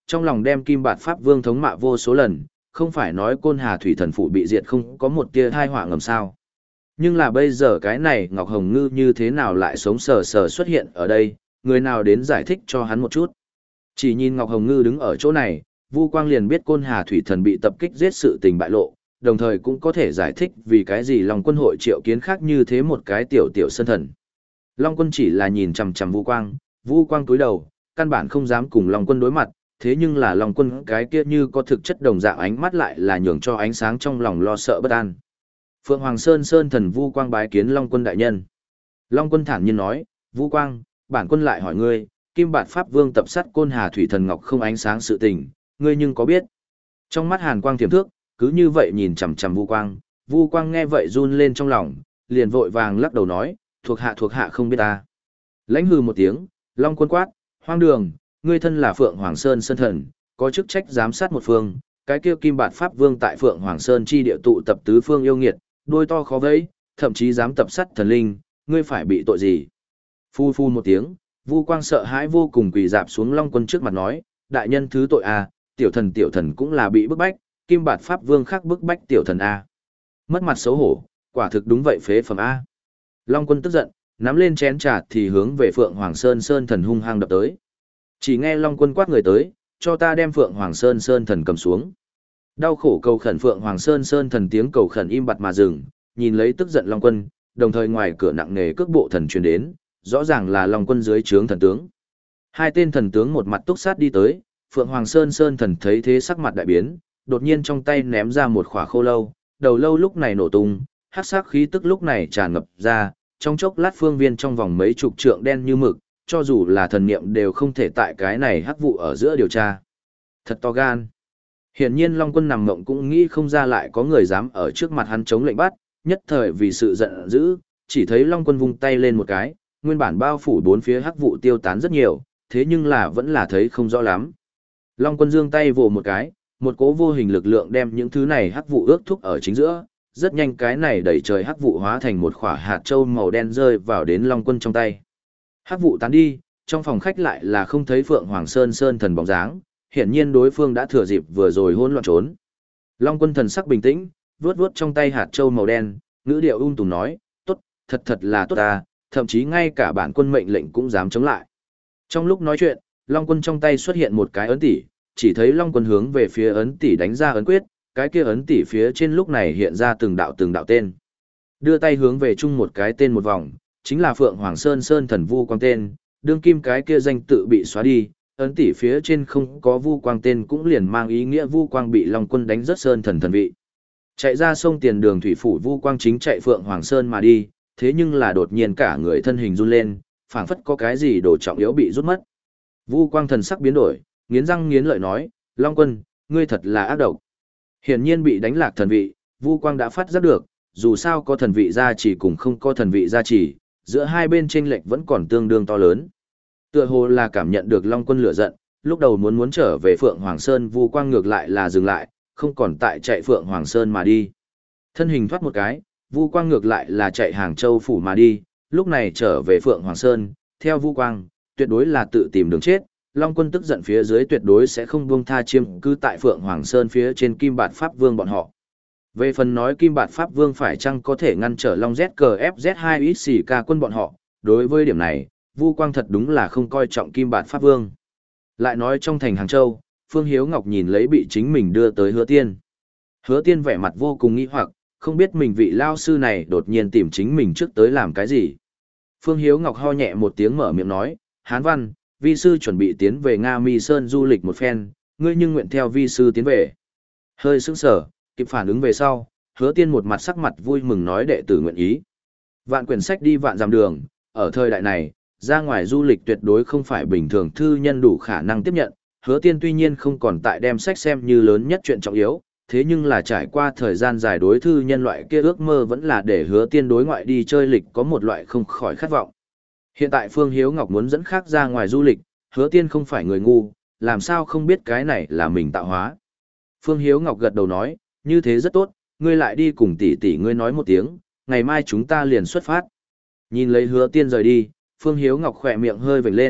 Trong lòng đem Kim Bạt Pháp Vương thống mạ vô số lần, không phải nói Côn Hà Thủy Thần Phủ bị diệt không có một tia thai họa ngầm sao. Nhưng là bây giờ cái này Ngọc Hồng Ngư như thế nào lại sống sờ sờ xuất hiện ở đây, người nào đến giải thích cho hắn một chút. Chỉ nhìn Ngọc Hồng Ngư đứng ở chỗ này, Vu Quang liền biết Côn Hà Thủy Thần bị tập kích giết sự tình bại lộ, đồng thời cũng có thể giải thích vì cái gì Long Quân hội triệu kiến khác như thế một cái tiểu tiểu sơn thần. Long Quân chỉ là nhìn chằm chằm Vu Quang, Vu Quang cúi đầu, căn bản không dám cùng Long Quân đối mặt, thế nhưng là Long Quân cái kia như có thực chất đồng dạng ánh mắt lại là nhường cho ánh sáng trong lòng lo sợ bất an. Phượng Hoàng Sơn Sơn thần Vu Quang bái kiến Long Quân đại nhân. Long Quân thản nhiên nói, Vu Quang, bản quân lại hỏi ngươi, Kim Bạt Pháp Vương tập sát Côn Hà Thủy Thần Ngọc không ánh sáng sự tình, ngươi nhưng có biết? Trong mắt Hàn Quang tiềm thước, cứ như vậy nhìn chằm chằm Vu Quang, Vu Quang nghe vậy run lên trong lòng, liền vội vàng lắc đầu nói, thuộc hạ thuộc hạ không biết ta. Lãnh hừ một tiếng, Long Quân quát, hoang đường, ngươi thân là Phượng Hoàng Sơn Sơn thần, có chức trách giám sát một phương, cái kia Kim Bạt Pháp Vương tại Phượng Hoàng Sơn chi địa tụ tập tứ phương yêu nghiệt, đôi to khó vẫy, thậm chí dám tập sát thần linh, ngươi phải bị tội gì? Phu phu một tiếng, Vu Quang sợ hãi vô cùng quỳ dạp xuống Long Quân trước mặt nói, đại nhân thứ tội a, tiểu thần tiểu thần cũng là bị bức bách, Kim Bạt Pháp Vương khác bức bách tiểu thần a. Mất mặt xấu hổ, quả thực đúng vậy phế phẩm a. Long Quân tức giận, nắm lên chén trà thì hướng về Phượng Hoàng Sơn Sơn thần hung hăng đập tới. Chỉ nghe Long Quân quát người tới, cho ta đem Phượng Hoàng Sơn Sơn thần cầm xuống. Đau khổ cầu khẩn Phượng Hoàng Sơn Sơn thần tiếng cầu khẩn im bặt mà dừng, nhìn lấy tức giận Long Quân, đồng thời ngoài cửa nặng nề cước bộ thần truyền đến, rõ ràng là Long Quân dưới trướng thần tướng. Hai tên thần tướng một mặt túc sát đi tới, Phượng Hoàng Sơn Sơn thần thấy thế sắc mặt đại biến, đột nhiên trong tay ném ra một khỏa khô lâu, đầu lâu lúc này nổ tung, hắc sắc khí tức lúc này tràn ngập ra, trong chốc lát phương viên trong vòng mấy chục trượng đen như mực, cho dù là thần niệm đều không thể tại cái này hắc vụ ở giữa điều tra. Thật to gan. Hiển nhiên Long Quân nằm mộng cũng nghĩ không ra lại có người dám ở trước mặt hắn chống lệnh bắt, nhất thời vì sự giận dữ, chỉ thấy Long Quân vung tay lên một cái, nguyên bản bao phủ bốn phía hắc vụ tiêu tán rất nhiều, thế nhưng là vẫn là thấy không rõ lắm. Long Quân giương tay vồ một cái, một cỗ vô hình lực lượng đem những thứ này hắc vụ ước thúc ở chính giữa, rất nhanh cái này đẩy trời hắc vụ hóa thành một quả hạt châu màu đen rơi vào đến Long Quân trong tay. Hắc vụ tán đi, trong phòng khách lại là không thấy Phượng Hoàng Sơn Sơn thần bóng dáng, hiển nhiên đối phương đã thừa dịp vừa rồi hỗn loạn trốn. Long Quân thần sắc bình tĩnh, vuốt vuốt trong tay hạt châu màu đen, ngữ điệu ung tùm nói, tốt, thật thật là tốt ta, thậm chí ngay cả bản quân mệnh lệnh cũng dám chống lại. Trong lúc nói chuyện, Long Quân trong tay xuất hiện một cái ấn tỷ, chỉ thấy Long Quân hướng về phía ấn tỷ đánh ra ấn quyết, cái kia ấn tỷ phía trên lúc này hiện ra từng đạo từng đạo tên. Đưa tay hướng về chung một cái tên một vòng, chính là Phượng Hoàng Sơn Sơn thần Vu Quang tên, đương kim cái kia danh tự bị xóa đi, ấn tỷ phía trên không có Vu Quang tên cũng liền mang ý nghĩa Vu Quang bị Long Quân đánh rất Sơn thần thần vị. Chạy ra sông tiền đường thủy phủ Vu Quang chính chạy Phượng Hoàng Sơn mà đi, thế nhưng là đột nhiên cả người thân hình run lên, phảng phất có cái gì đồ trọng yếu bị rút mất. Vu Quang thần sắc biến đổi, nghiến răng nghiến lợi nói, Long Quân, ngươi thật là ác độc. Hiển nhiên bị đánh lạc thần vị, Vu Quang đã phát giác được, dù sao có thần vị gia trì cùng không có thần vị gia trì, giữa hai bên chênh lệch vẫn còn tương đương to lớn. Tựa hồ là cảm nhận được Long Quân lửa giận, lúc đầu muốn muốn trở về Phượng Hoàng Sơn, Vu Quang ngược lại là dừng lại, không còn tại chạy Phượng Hoàng Sơn mà đi. Thân hình thoát một cái, Vu Quang ngược lại là chạy Hàng Châu phủ mà đi, lúc này trở về Phượng Hoàng Sơn, theo Vu Quang, tuyệt đối là tự tìm đường chết. Long Quân tức giận phía dưới tuyệt đối sẽ không buông tha chiêm cư tại Phượng Hoàng Sơn phía trên Kim Bạt Pháp Vương bọn họ. Về phần nói Kim Bạt Pháp Vương phải chăng có thể ngăn trở Long Z cờ ép Z hai ít xì ca quân bọn họ, đối với điểm này, Vu Quang thật đúng là không coi trọng Kim Bạt Pháp Vương. Lại nói trong thành Hàng Châu, Phương Hiếu Ngọc nhìn lấy bị chính mình đưa tới Hứa Tiên. Hứa Tiên vẻ mặt vô cùng nghi hoặc, không biết mình vị lao sư này đột nhiên tìm chính mình trước tới làm cái gì. Phương Hiếu Ngọc ho nhẹ một tiếng mở miệng nói, Hán Văn, vi sư chuẩn bị tiến về Nga Mi Sơn du lịch một phen, ngươi nhưng nguyện theo vi sư tiến về. Hơi sững sờ, kịp phản ứng về sau, Hứa Tiên một mặt sắc mặt vui mừng nói đệ tử nguyện ý. Vạn quyển sách đi vạn dặm đường, ở thời đại này, ra ngoài du lịch tuyệt đối không phải bình thường thư nhân đủ khả năng tiếp nhận. Hứa Tiên tuy nhiên không còn tại đem sách xem như lớn nhất chuyện trọng yếu, thế nhưng là trải qua thời gian dài đối thư nhân loại kia ước mơ vẫn là để Hứa Tiên đối ngoại đi chơi lịch có một loại không khỏi khát vọng. Hiện tại Phương Hiếu Ngọc muốn dẫn khác ra ngoài du lịch, Hứa Tiên không phải người ngu, làm sao không biết cái này là mình tạo hóa. Phương Hiếu Ngọc gật đầu nói, như thế rất tốt, ngươi lại đi cùng tỷ tỷ ngươi nói một tiếng, ngày mai chúng ta liền xuất phát. Nhìn lấy Hứa Tiên rời đi, Phương Hiếu Ngọc khỏe miệng hơi vểnh lên,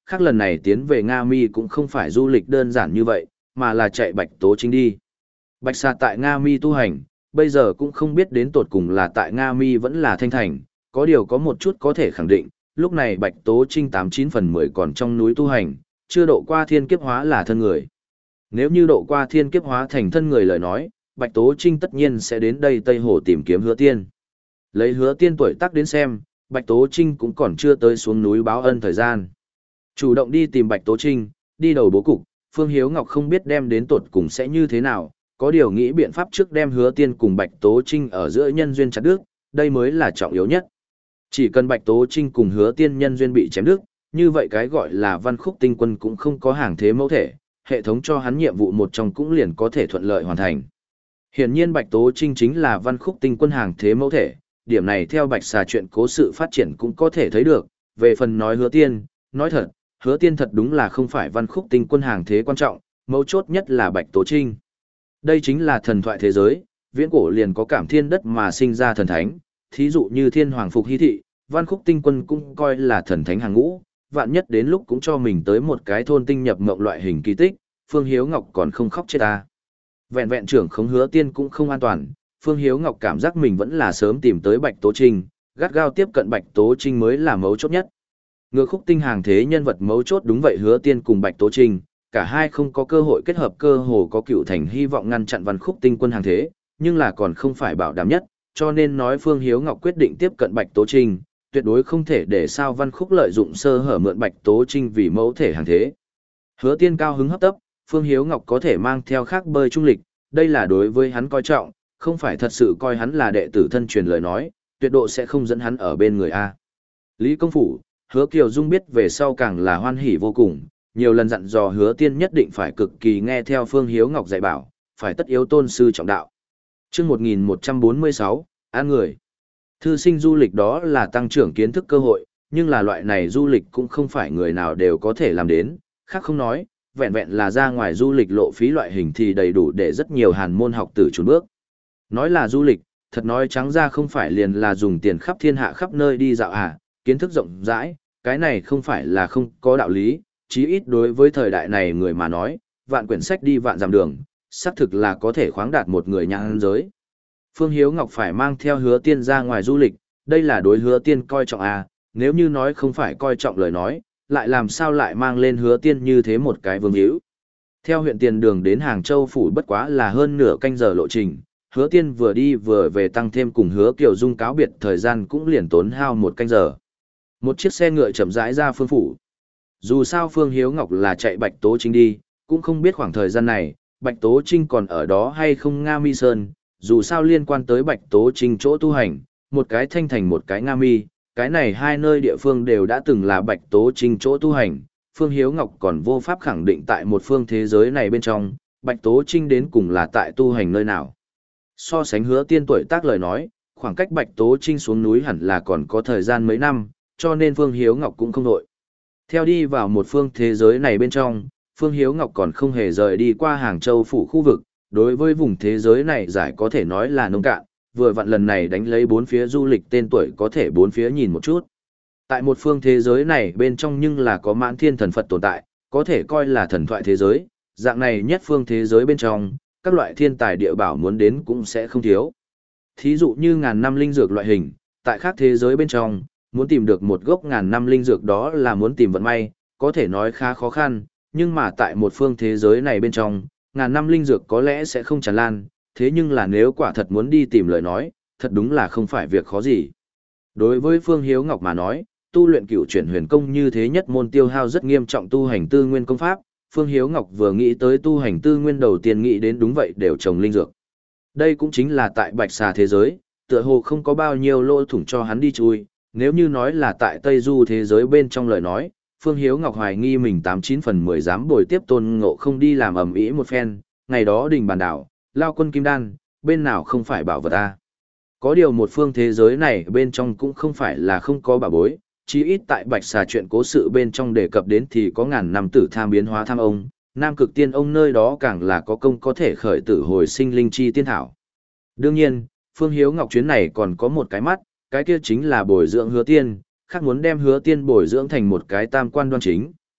Khác lần này tiến về Nga Mi cũng không phải du lịch đơn giản như vậy, mà là chạy Bạch Tố Trinh đi. Bạch Xà tại Nga Mi tu hành, bây giờ cũng không biết đến tột cùng là tại Nga Mi vẫn là Thanh Thành, có điều có một chút có thể khẳng định, lúc này Bạch Tố Trinh tám chín phần mười còn trong núi tu hành, chưa độ qua thiên kiếp hóa là thân người. Nếu như độ qua thiên kiếp hóa thành thân người lời nói, Bạch Tố Trinh tất nhiên sẽ đến đây Tây Hồ tìm kiếm Hứa Tiên. Lấy Hứa Tiên tuổi tác đến xem, Bạch Tố Trinh cũng còn chưa tới xuống núi báo ân thời gian. Chủ động đi tìm Bạch Tố Trinh, đi đầu bố cục, Phương Hiếu Ngọc không biết đem đến tột cùng sẽ như thế nào, có điều nghĩ biện pháp trước đem Hứa Tiên cùng Bạch Tố Trinh ở giữa nhân duyên chặt đứt, đây mới là trọng yếu nhất. Chỉ cần Bạch Tố Trinh cùng Hứa Tiên nhân duyên bị chém đứt, như vậy cái gọi là Văn Khúc Tinh Quân cũng không có hàng thế mẫu thể, hệ thống cho hắn nhiệm vụ một trong cũng liền có thể thuận lợi hoàn thành. Hiển nhiên Bạch Tố Trinh chính là Văn Khúc Tinh Quân hàng thế mẫu thể, điểm này theo Bạch Xà chuyện cố sự phát triển cũng có thể thấy được, về phần nói Hứa Tiên, nói thật, Hứa Tiên thật đúng là không phải Văn Khúc Tinh Quân hàng thế quan trọng, mấu chốt nhất là Bạch Tố Trinh. Đây chính là thần thoại thế giới, viễn cổ liền có cảm thiên đất mà sinh ra thần thánh, thí dụ như Thiên Hoàng Phục Hy Thị, Văn Khúc Tinh Quân cũng coi là thần thánh hàng ngũ, vạn nhất đến lúc cũng cho mình tới một cái thôn tinh nhập mộng loại hình kỳ tích, Phương Hiếu Ngọc còn không khóc chết ta. Vẹn vẹn trưởng khống Hứa Tiên cũng không an toàn, Phương Hiếu Ngọc cảm giác mình vẫn là sớm tìm tới Bạch Tố Trinh, gắt gao tiếp cận Bạch Tố Trinh mới là mấu chốt nhất. Ngược Khúc Tinh hàng thế nhân vật mấu chốt đúng vậy Hứa Tiên cùng Bạch Tố Trinh, cả hai không có cơ hội kết hợp, cơ hồ có cựu thành hy vọng ngăn chặn Văn Khúc Tinh Quân hàng thế, nhưng là còn không phải bảo đảm nhất, cho nên nói Phương Hiếu Ngọc quyết định tiếp cận Bạch Tố Trinh, tuyệt đối không thể để sao Văn Khúc lợi dụng sơ hở mượn Bạch Tố Trinh vì mẫu thể hàng thế. Hứa Tiên cao hứng hấp tấp, Phương Hiếu Ngọc có thể mang theo khác bơi trung lịch, đây là đối với hắn coi trọng, không phải thật sự coi hắn là đệ tử thân truyền lời nói, tuyệt độ sẽ không dẫn hắn ở bên người A. Lý Công Phủ, Hứa Kiều Dung biết về sau càng là hoan hỉ vô cùng, nhiều lần dặn dò Hứa Tiên nhất định phải cực kỳ nghe theo Phương Hiếu Ngọc dạy bảo, phải tất yếu tôn sư trọng đạo. Trước một nghìn một trăm bốn mươi sáu, An Người. Thư sinh du lịch đó là tăng trưởng kiến thức cơ hội, nhưng là loại này du lịch cũng không phải người nào đều có thể làm đến, khác không nói, vẹn vẹn là ra ngoài du lịch lộ phí loại hình thì đầy đủ để rất nhiều hàn môn học tử chùn bước. Nói là du lịch, thật nói trắng ra không phải liền là dùng tiền khắp thiên hạ khắp nơi đi dạo à, kiến thức rộng rãi, cái này không phải là không có đạo lý, chí ít đối với thời đại này người mà nói, vạn quyển sách đi vạn dặm đường, xác thực là có thể khoáng đạt một người nhãn giới. Phương Hiếu Ngọc phải mang theo Hứa Tiên ra ngoài du lịch, đây là đối Hứa Tiên coi trọng à, nếu như nói không phải coi trọng lời nói, lại làm sao lại mang lên Hứa Tiên như thế một cái vương hữu. Theo huyện Tiền Đường đến Hàng Châu phủ bất quá là hơn nửa canh giờ lộ trình, Hứa Tiên vừa đi vừa về tăng thêm cùng Hứa Kiều Dung cáo biệt thời gian cũng liền tốn hao một canh giờ. Một chiếc xe ngựa chậm rãi ra phương phủ. Dù sao Phương Hiếu Ngọc là chạy Bạch Tố Trinh đi, cũng không biết khoảng thời gian này, Bạch Tố Trinh còn ở đó hay không Nga Mi Sơn, dù sao liên quan tới Bạch Tố Trinh chỗ tu hành, một cái Thanh Thành một cái Nga Mi, cái này hai nơi địa phương đều đã từng là Bạch Tố Trinh chỗ tu hành, Phương Hiếu Ngọc còn vô pháp khẳng định tại một phương thế giới này bên trong, Bạch Tố Trinh đến cùng là tại tu hành nơi nào. So sánh Hứa Tiên tuổi tác lời nói, khoảng cách Bạch Tố Trinh xuống núi hẳn là còn có thời gian mấy năm, cho nên Phương Hiếu Ngọc cũng không đội. Theo đi vào một phương thế giới này bên trong, Phương Hiếu Ngọc còn không hề rời đi qua Hàng Châu phủ khu vực, đối với vùng thế giới này giải có thể nói là nông cạn, vừa vặn lần này đánh lấy bốn phía du lịch tên tuổi có thể bốn phía nhìn một chút. Tại một phương thế giới này bên trong nhưng là có mãn thiên thần Phật tồn tại, có thể coi là thần thoại thế giới, dạng này nhất phương thế giới bên trong, các loại thiên tài địa bảo muốn đến cũng sẽ không thiếu. Thí dụ như ngàn năm linh dược loại hình, tại khác thế giới bên trong, muốn tìm được một gốc ngàn năm linh dược đó là muốn tìm vận may, có thể nói khá khó khăn, nhưng mà tại một phương thế giới này bên trong, ngàn năm linh dược có lẽ sẽ không tràn lan, thế nhưng là nếu quả thật muốn đi tìm lời nói, thật đúng là không phải việc khó gì. Đối với Phương Hiếu Ngọc mà nói, tu luyện cửu chuyển huyền công như thế nhất môn tiêu hao rất nghiêm trọng tu hành tư nguyên công pháp, Phương Hiếu Ngọc vừa nghĩ tới tu hành tư nguyên đầu tiên nghĩ đến đúng vậy đều trồng linh dược. Đây cũng chính là tại Bạch Xà thế giới, tựa hồ không có bao nhiêu lỗ thủng cho hắn đi chui, nếu như nói là tại Tây Du thế giới bên trong lời nói, Phương Hiếu Ngọc hoài nghi mình tám chín phần mười dám bồi tiếp Tôn Ngộ không đi làm ầm ĩ một phen, ngày đó đình bàn đảo, lao quân kim đan, bên nào không phải bảo vật ta. Có điều một phương thế giới này bên trong cũng không phải là không có bảo bối, chí ít tại Bạch Xà chuyện cố sự bên trong đề cập đến thì có ngàn năm tử tham biến hóa tham ông, Nam Cực Tiên ông nơi đó càng là có công có thể khởi tử hồi sinh linh chi tiên thảo. Đương nhiên, Phương Hiếu Ngọc chuyến này còn có một cái mắt, cái kia chính là bồi dưỡng Hứa Tiên, khác muốn đem Hứa Tiên bồi dưỡng thành một cái tam quan đoan chính,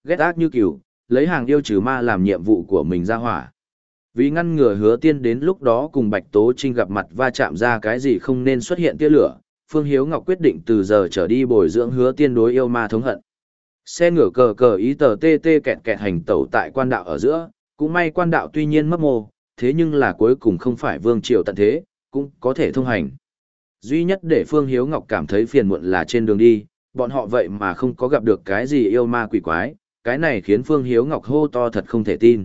ghét ác như cừu, lấy hàng yêu trừ ma làm nhiệm vụ của mình ra hỏa. Vì ngăn ngừa Hứa Tiên đến lúc đó cùng Bạch Tố Trinh gặp mặt va chạm ra cái gì không nên xuất hiện tia lửa, Phương Hiếu Ngọc quyết định từ giờ trở đi bồi dưỡng Hứa Tiên đối yêu ma thống hận. Xe ngựa cờ cờ ý tờ tê tê kẹt kẹt hành tẩu tại quan đạo ở giữa, cũng may quan đạo tuy nhiên mấp mô, thế nhưng là cuối cùng không phải vương triều tận thế, cũng có thể thông hành. Duy nhất để Phương Hiếu Ngọc cảm thấy phiền muộn là trên đường đi, bọn họ vậy mà không có gặp được cái gì yêu ma quỷ quái, cái này khiến Phương Hiếu Ngọc hô to thật không thể tin.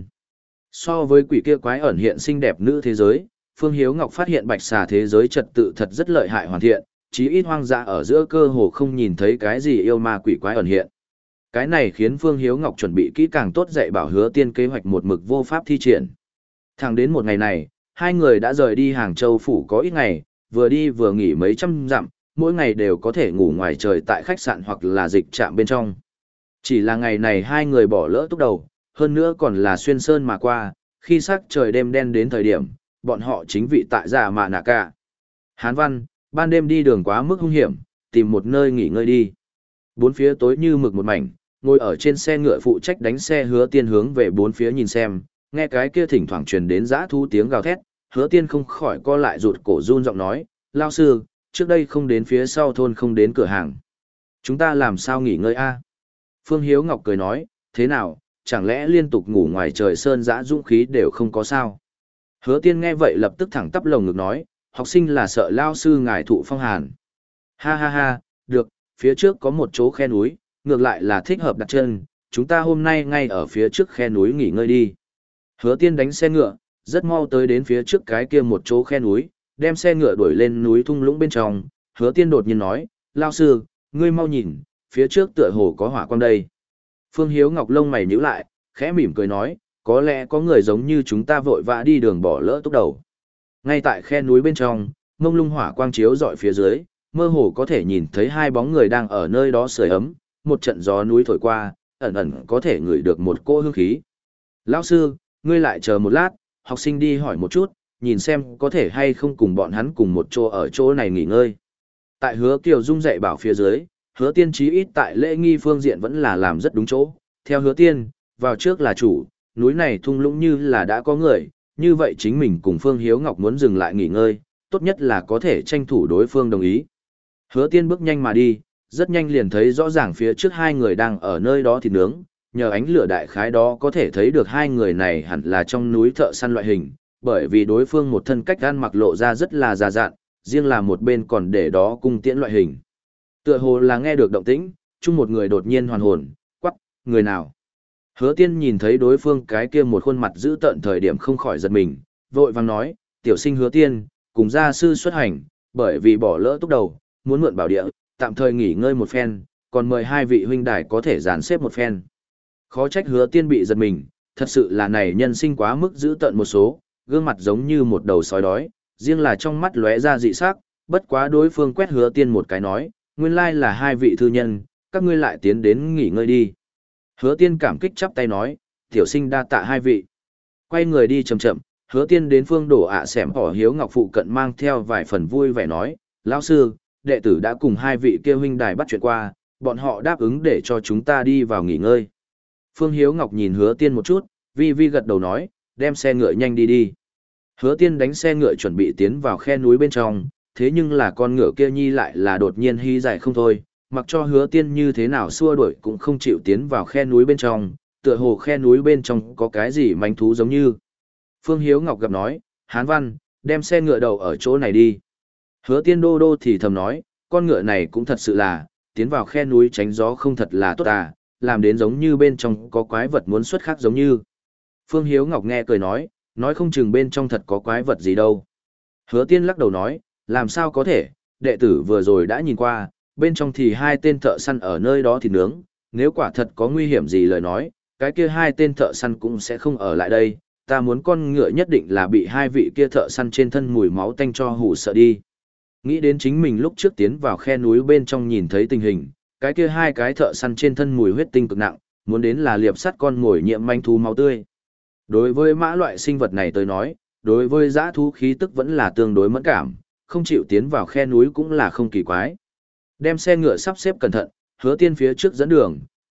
So với quỷ kia quái ẩn hiện xinh đẹp nữ thế giới, Phương Hiếu Ngọc phát hiện bạch xà thế giới trật tự thật rất lợi hại hoàn thiện, chí ít hoang dã ở giữa cơ hồ không nhìn thấy cái gì yêu ma quỷ quái ẩn hiện. Cái này khiến Phương Hiếu Ngọc chuẩn bị kỹ càng tốt dạy bảo Hứa Tiên kế hoạch một mực vô pháp thi triển. Thẳng đến một ngày này, hai người đã rời đi Hàng Châu phủ có ít ngày, vừa đi vừa nghỉ mấy trăm dặm, mỗi ngày đều có thể ngủ ngoài trời tại khách sạn hoặc là dịch trạm bên trong. Chỉ là ngày này hai người bỏ lỡ túc đầu, hơn nữa còn là xuyên sơn mà qua, khi sắc trời đêm đen đến thời điểm, bọn họ chính vị tại Già Mạ Nạ Cả. Hán Văn, ban đêm đi đường quá mức hung hiểm, tìm một nơi nghỉ ngơi đi. Bốn phía tối như mực một mảnh, ngồi ở trên xe ngựa phụ trách đánh xe Hứa Tiên hướng về bốn phía nhìn xem, nghe cái kia thỉnh thoảng truyền đến dã thú tiếng gào thét, Hứa Tiên không khỏi co lại rụt cổ run giọng nói, lao sư, trước đây không đến phía sau thôn không đến cửa hàng. Chúng ta làm sao nghỉ ngơi a? Phương Hiếu Ngọc cười nói, thế nào, chẳng lẽ liên tục ngủ ngoài trời sơn dã dũng khí đều không có sao? Hứa Tiên nghe vậy lập tức thẳng tắp lồng ngực nói, học sinh là sợ lao sư ngài thụ phong hàn. Ha ha ha, được, phía trước có một chỗ khe núi, ngược lại là thích hợp đặt chân, chúng ta hôm nay ngay ở phía trước khe núi nghỉ ngơi đi. Hứa Tiên đánh xe ngựa, rất mau tới đến phía trước cái kia một chỗ khe núi, đem xe ngựa đuổi lên núi thung lũng bên trong. Hứa Tiên đột nhiên nói, lao sư, ngươi mau nhìn, phía trước tựa hồ có hỏa quang đây. Phương Hiếu Ngọc lông mày nhíu lại, khẽ mỉm cười nói, có lẽ có người giống như chúng ta vội vã đi đường bỏ lỡ túc đầu. Ngay tại khe núi bên trong, mông lung hỏa quang chiếu dọi phía dưới, mơ hồ có thể nhìn thấy hai bóng người đang ở nơi đó sưởi ấm, một trận gió núi thổi qua, ẩn ẩn có thể ngửi được một cỗ hương khí. Lão sư, ngươi lại chờ một lát, học sinh đi hỏi một chút, nhìn xem có thể hay không cùng bọn hắn cùng một chỗ ở chỗ này nghỉ ngơi. Tại Hứa Kiều Dung dạy bảo phía dưới, Hứa Tiên chí ít tại lễ nghi phương diện vẫn là làm rất đúng chỗ. Theo Hứa Tiên, vào trước là chủ, núi này thung lũng như là đã có người, như vậy chính mình cùng Phương Hiếu Ngọc muốn dừng lại nghỉ ngơi, tốt nhất là có thể tranh thủ đối phương đồng ý. Hứa Tiên bước nhanh mà đi, rất nhanh liền thấy rõ ràng phía trước hai người đang ở nơi đó thịt nướng, nhờ ánh lửa đại khái đó có thể thấy được hai người này hẳn là trong núi thợ săn loại hình, bởi vì đối phương một thân cách ăn mặc lộ ra rất là già dặn, riêng là một bên còn để đó cung tiễn loại hình. Tựa hồ là nghe được động tĩnh, chung một người đột nhiên hoàn hồn, quắc, người nào? Hứa Tiên nhìn thấy đối phương cái kia một khuôn mặt giữ tợn thời điểm không khỏi giật mình, vội vàng nói, tiểu sinh Hứa Tiên, cùng gia sư xuất hành, bởi vì bỏ lỡ túc đầu, muốn mượn bảo địa, tạm thời nghỉ ngơi một phen, còn mời hai vị huynh đài có thể dàn xếp một phen. Khó trách Hứa Tiên bị giật mình, thật sự là này nhân sinh quá mức giữ tợn một số, gương mặt giống như một đầu sói đói, riêng là trong mắt lóe ra dị sắc, bất quá đối phương quét Hứa Tiên một cái nói, nguyên lai là hai vị thư nhân, các ngươi lại tiến đến nghỉ ngơi đi. Hứa Tiên cảm kích chắp tay nói, tiểu sinh đa tạ hai vị. Quay người đi chậm chậm, Hứa Tiên đến Phương Đổ ạ xẻm bỏ Hiếu Ngọc phụ cận mang theo vài phần vui vẻ nói, lão sư, đệ tử đã cùng hai vị kia huynh đài bắt chuyện qua, bọn họ đáp ứng để cho chúng ta đi vào nghỉ ngơi. Phương Hiếu Ngọc nhìn Hứa Tiên một chút, vi vi gật đầu nói, đem xe ngựa nhanh đi đi. Hứa Tiên đánh xe ngựa chuẩn bị tiến vào khe núi bên trong, thế nhưng là con ngựa kia nhi lại là đột nhiên hí dài không thôi, mặc cho Hứa Tiên như thế nào xua đuổi cũng không chịu tiến vào khe núi bên trong, tựa hồ khe núi bên trong có cái gì manh thú giống như. Phương Hiếu Ngọc gặp nói, Hán Văn, đem xe ngựa đầu ở chỗ này đi. Hứa Tiên đô đô thì thầm nói, con ngựa này cũng thật sự là, tiến vào khe núi tránh gió không thật là tốt à, làm đến giống như bên trong có quái vật muốn xuất khác giống như. Phương Hiếu Ngọc nghe cười nói, nói không chừng bên trong thật có quái vật gì đâu. Hứa Tiên lắc đầu nói, làm sao có thể, đệ tử vừa rồi đã nhìn qua, bên trong thì hai tên thợ săn ở nơi đó thì nướng, nếu quả thật có nguy hiểm gì lời nói, cái kia hai tên thợ săn cũng sẽ không ở lại đây, ta muốn con ngựa nhất định là bị hai vị kia thợ săn trên thân mùi máu tanh cho hù sợ đi. Nghĩ đến chính mình lúc trước tiến vào khe núi bên trong nhìn thấy tình hình, cái kia hai cái thợ săn trên thân mùi huyết tinh cực nặng, muốn đến là liệp sắt con ngồi nhiễm manh thú máu tươi. Đối với mã loại sinh vật này tới nói, đối với dã thú khí tức vẫn là tương đối mẫn cảm, không chịu tiến vào khe núi cũng là không kỳ quái. Đem xe ngựa sắp xếp cẩn thận, Hứa Tiên phía trước dẫn đường,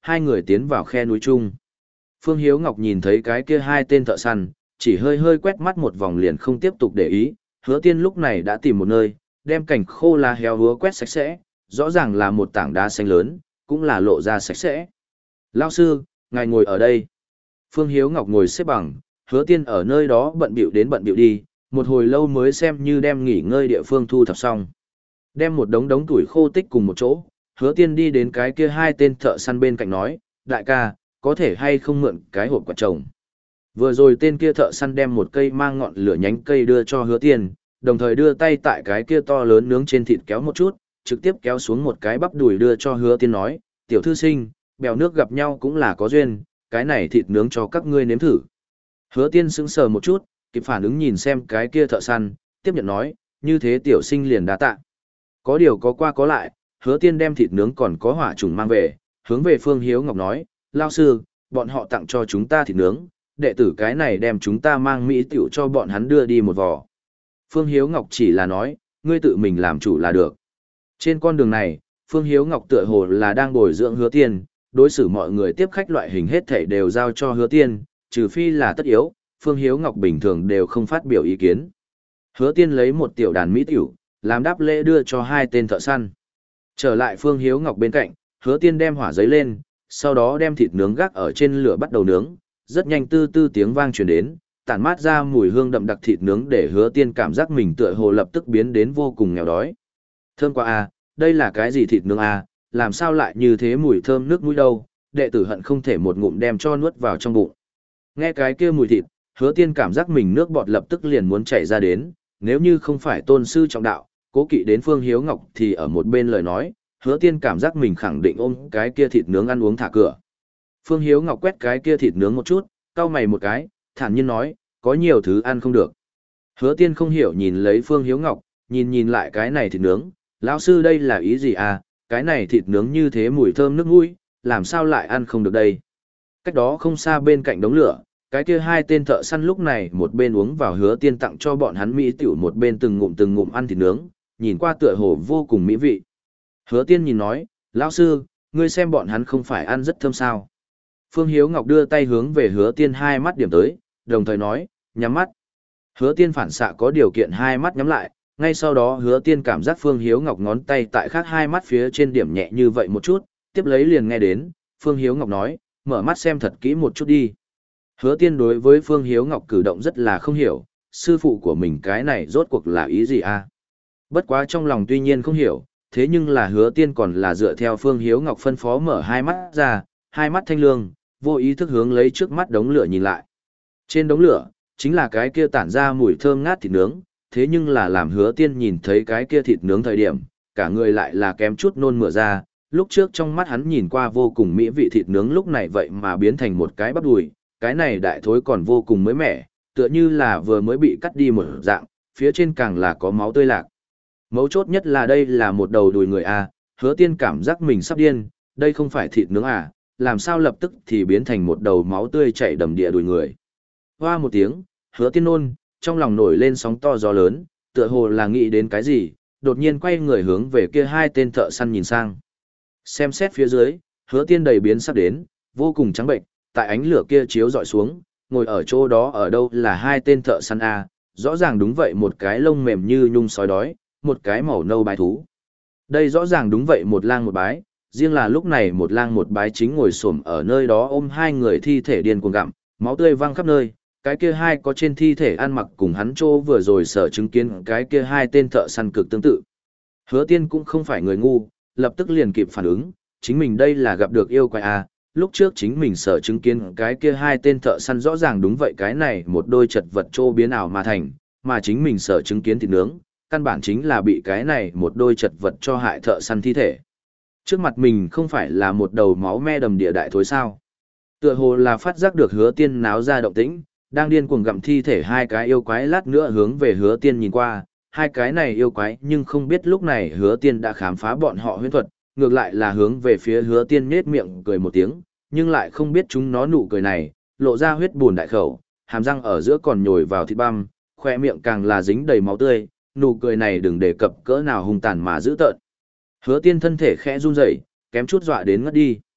hai người tiến vào khe núi chung. Phương Hiếu Ngọc nhìn thấy cái kia hai tên thợ săn, chỉ hơi hơi quét mắt một vòng liền không tiếp tục để ý, Hứa Tiên lúc này đã tìm một nơi, đem cành khô lá héo húa quét sạch sẽ, rõ ràng là một tảng đá xanh lớn, cũng là lộ ra sạch sẽ. Lão sư, ngài ngồi ở đây. Phương Hiếu Ngọc ngồi xếp bằng, Hứa Tiên ở nơi đó bận bịu đến bận bịu đi, một hồi lâu mới xem như đem nghỉ ngơi địa phương thu thập xong. Đem một đống đống tuổi khô tích cùng một chỗ, Hứa Tiên đi đến cái kia hai tên thợ săn bên cạnh nói, đại ca, có thể hay không mượn cái hộp quạt trồng. Vừa rồi tên kia thợ săn đem một cây mang ngọn lửa nhánh cây đưa cho Hứa Tiên, đồng thời đưa tay tại cái kia to lớn nướng trên thịt kéo một chút, trực tiếp kéo xuống một cái bắp đùi đưa cho Hứa Tiên nói, tiểu thư sinh, bèo nước gặp nhau cũng là có duyên, cái này thịt nướng cho các ngươi nếm thử. Hứa Tiên sững sờ một chút, kịp phản ứng nhìn xem cái kia thợ săn, tiếp nhận nói, như thế tiểu sinh liền đa tạ. Có điều có qua có lại, Hứa Tiên đem thịt nướng còn có hỏa trùng mang về, hướng về Phương Hiếu Ngọc nói, lao sư, bọn họ tặng cho chúng ta thịt nướng, đệ tử cái này đem chúng ta mang mỹ tiểu cho bọn hắn đưa đi một vò. Phương Hiếu Ngọc chỉ là nói, ngươi tự mình làm chủ là được. Trên con đường này, Phương Hiếu Ngọc tựa hồ là đang bồi dưỡng Hứa Tiên, đối xử mọi người tiếp khách loại hình hết thảy đều giao cho Hứa Tiên, trừ phi là tất yếu, Phương Hiếu Ngọc bình thường đều không phát biểu ý kiến. Hứa Tiên lấy một tiểu đàn mỹ tiểu, làm đáp lễ đưa cho hai tên thợ săn. Trở lại Phương Hiếu Ngọc bên cạnh, Hứa Tiên đem hỏa giấy lên, sau đó đem thịt nướng gác ở trên lửa bắt đầu nướng, rất nhanh tư tư tiếng vang truyền đến, tản mát ra mùi hương đậm đặc thịt nướng để Hứa Tiên cảm giác mình tựa hồ lập tức biến đến vô cùng nghèo đói. Thơm quá à, đây là cái gì thịt nướng à, làm sao lại như thế mùi thơm nước mũi đâu, đệ tử hận không thể một ngụm đem cho nuốt vào trong bụng. Nghe cái kia mùi thịt, Hứa Tiên cảm giác mình nước bọt lập tức liền muốn chảy ra đến, nếu như không phải tôn sư trọng đạo, cố kỵ đến Phương Hiếu Ngọc thì ở một bên lời nói, Hứa Tiên cảm giác mình khẳng định ôm cái kia thịt nướng ăn uống thả cửa. Phương Hiếu Ngọc quét cái kia thịt nướng một chút, cau mày một cái, thản nhiên nói, có nhiều thứ ăn không được. Hứa Tiên không hiểu nhìn lấy Phương Hiếu Ngọc, nhìn nhìn lại cái này thịt nướng, lão sư đây là ý gì à, cái này thịt nướng như thế mùi thơm nước mũi, làm sao lại ăn không được đây. Cách đó không xa bên cạnh đống lửa, cái kia hai tên thợ săn lúc này một bên uống vào Hứa Tiên tặng cho bọn hắn mỹ tiểu, một bên từng ngụm từng ngụm ăn thịt nướng, nhìn qua tựa hồ vô cùng mỹ vị. Hứa Tiên nhìn nói, lão sư, ngươi xem bọn hắn không phải ăn rất thơm sao. Phương Hiếu Ngọc đưa tay hướng về Hứa Tiên hai mắt điểm tới, đồng thời nói, nhắm mắt. Hứa Tiên phản xạ có điều kiện hai mắt nhắm lại, ngay sau đó Hứa Tiên cảm giác Phương Hiếu Ngọc ngón tay tại khác hai mắt phía trên điểm nhẹ như vậy một chút, tiếp lấy liền nghe đến, Phương Hiếu Ngọc nói, mở mắt xem thật kỹ một chút đi. Hứa Tiên đối với Phương Hiếu Ngọc cử động rất là không hiểu, sư phụ của mình cái này rốt cuộc là ý gì a? Bất quá trong lòng tuy nhiên không hiểu, thế nhưng là Hứa Tiên còn là dựa theo Phương Hiếu Ngọc phân phó mở hai mắt ra, hai mắt thanh lương, vô ý thức hướng lấy trước mắt đống lửa nhìn lại. Trên đống lửa, chính là cái kia tản ra mùi thơm ngát thịt nướng, thế nhưng là làm Hứa Tiên nhìn thấy cái kia thịt nướng thời điểm, cả người lại là kém chút nôn mửa ra, lúc trước trong mắt hắn nhìn qua vô cùng mỹ vị thịt nướng lúc này vậy mà biến thành một cái bắp đùi, cái này đại thối còn vô cùng mới mẻ, tựa như là vừa mới bị cắt đi một dạng, phía trên càng là có máu tươi lạc. Mấu chốt nhất là đây là một đầu đùi người à, Hứa Tiên cảm giác mình sắp điên, đây không phải thịt nướng à, làm sao lập tức thì biến thành một đầu máu tươi chảy đầm địa đùi người. Hoa một tiếng, Hứa Tiên nôn, trong lòng nổi lên sóng to gió lớn, tựa hồ là nghĩ đến cái gì, đột nhiên quay người hướng về kia hai tên thợ săn nhìn sang. Xem xét phía dưới, Hứa Tiên đầy biến sắc đến, vô cùng trắng bệnh, tại ánh lửa kia chiếu dọi xuống, ngồi ở chỗ đó ở đâu là hai tên thợ săn a, rõ ràng đúng vậy một cái lông mềm như nhung sói đói, một cái màu nâu bái thú. Đây rõ ràng đúng vậy một lang một bái, riêng là lúc này một lang một bái chính ngồi xổm ở nơi đó ôm hai người thi thể điên cuồng gặm, máu tươi văng khắp nơi, cái kia hai có trên thi thể ăn mặc cùng hắn trô vừa rồi sở chứng kiến cái kia hai tên thợ săn cực tương tự. Hứa Tiên cũng không phải người ngu, lập tức liền kịp phản ứng, chính mình đây là gặp được yêu quái a, lúc trước chính mình sở chứng kiến cái kia hai tên thợ săn rõ ràng đúng vậy cái này một đôi chật vật trô biến ảo mà thành, mà chính mình sở chứng kiến thịt nướng, căn bản chính là bị cái này một đôi chật vật cho hại thợ săn thi thể. Trước mặt mình không phải là một đầu máu me đầm địa đại thối sao. Tựa hồ là phát giác được Hứa Tiên náo ra động tĩnh, đang điên cuồng gặm thi thể hai cái yêu quái lát nữa hướng về Hứa Tiên nhìn qua, hai cái này yêu quái nhưng không biết lúc này Hứa Tiên đã khám phá bọn họ huyễn thuật, ngược lại là hướng về phía Hứa Tiên nhếch miệng cười một tiếng, nhưng lại không biết chúng nó nụ cười này, lộ ra huyết buồn đại khẩu, hàm răng ở giữa còn nhồi vào thịt băm, khoe miệng càng là dính đầy máu tươi, nụ cười này đừng đề cập cỡ nào hung tàn mà dữ tợn. Hứa Tiên thân thể khẽ run rẩy, kém chút dọa đến ngất đi.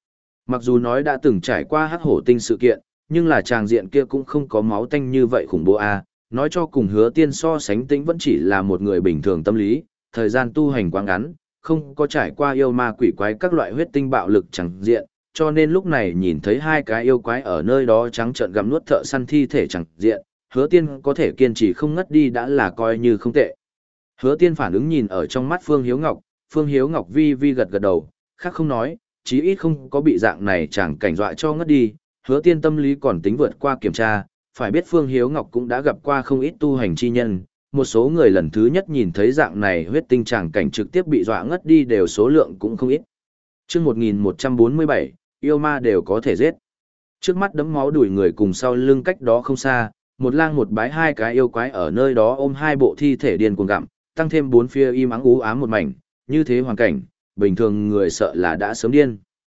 Mặc dù nói đã từng trải qua hắc hổ tinh sự kiện, nhưng là tràng diện kia cũng không có máu tanh như vậy khủng bố a. Nói cho cùng hứa tiên so sánh tĩnh vẫn chỉ là một người bình thường tâm lý, thời gian tu hành quá ngắn, không có trải qua yêu ma quỷ quái các loại huyết tinh bạo lực chẳng diện, cho nên lúc này nhìn thấy hai cái yêu quái ở nơi đó trắng trợn gặm nuốt thợ săn thi thể chẳng diện, hứa tiên có thể kiên trì không ngất đi đã là coi như không tệ. Hứa tiên phản ứng nhìn ở trong mắt Phương Hiếu Ngọc, Phương Hiếu Ngọc vi vi gật gật đầu, khác không nói, chí ít không có bị dạng này chẳng cảnh dọa cho ngất đi, hứa tiên tâm lý còn tính vượt qua kiểm tra, phải biết Phương Hiếu Ngọc cũng đã gặp qua không ít tu hành chi nhân, một số người lần thứ nhất nhìn thấy dạng này huyết tinh tràng cảnh trực tiếp bị dọa ngất đi đều số lượng cũng không ít. Trước một nghìn một trăm bốn mươi bảy, yêu ma đều có thể giết. Trước mắt đấm máu đuổi người cùng sau lưng cách đó không xa, một lang một bái hai cái yêu quái ở nơi đó ôm hai bộ thi thể điên cuồng gặm, tăng thêm bốn phía im ắng ú ám một mảnh, như thế hoàn cảnh, bình thường người sợ là đã sớm điên.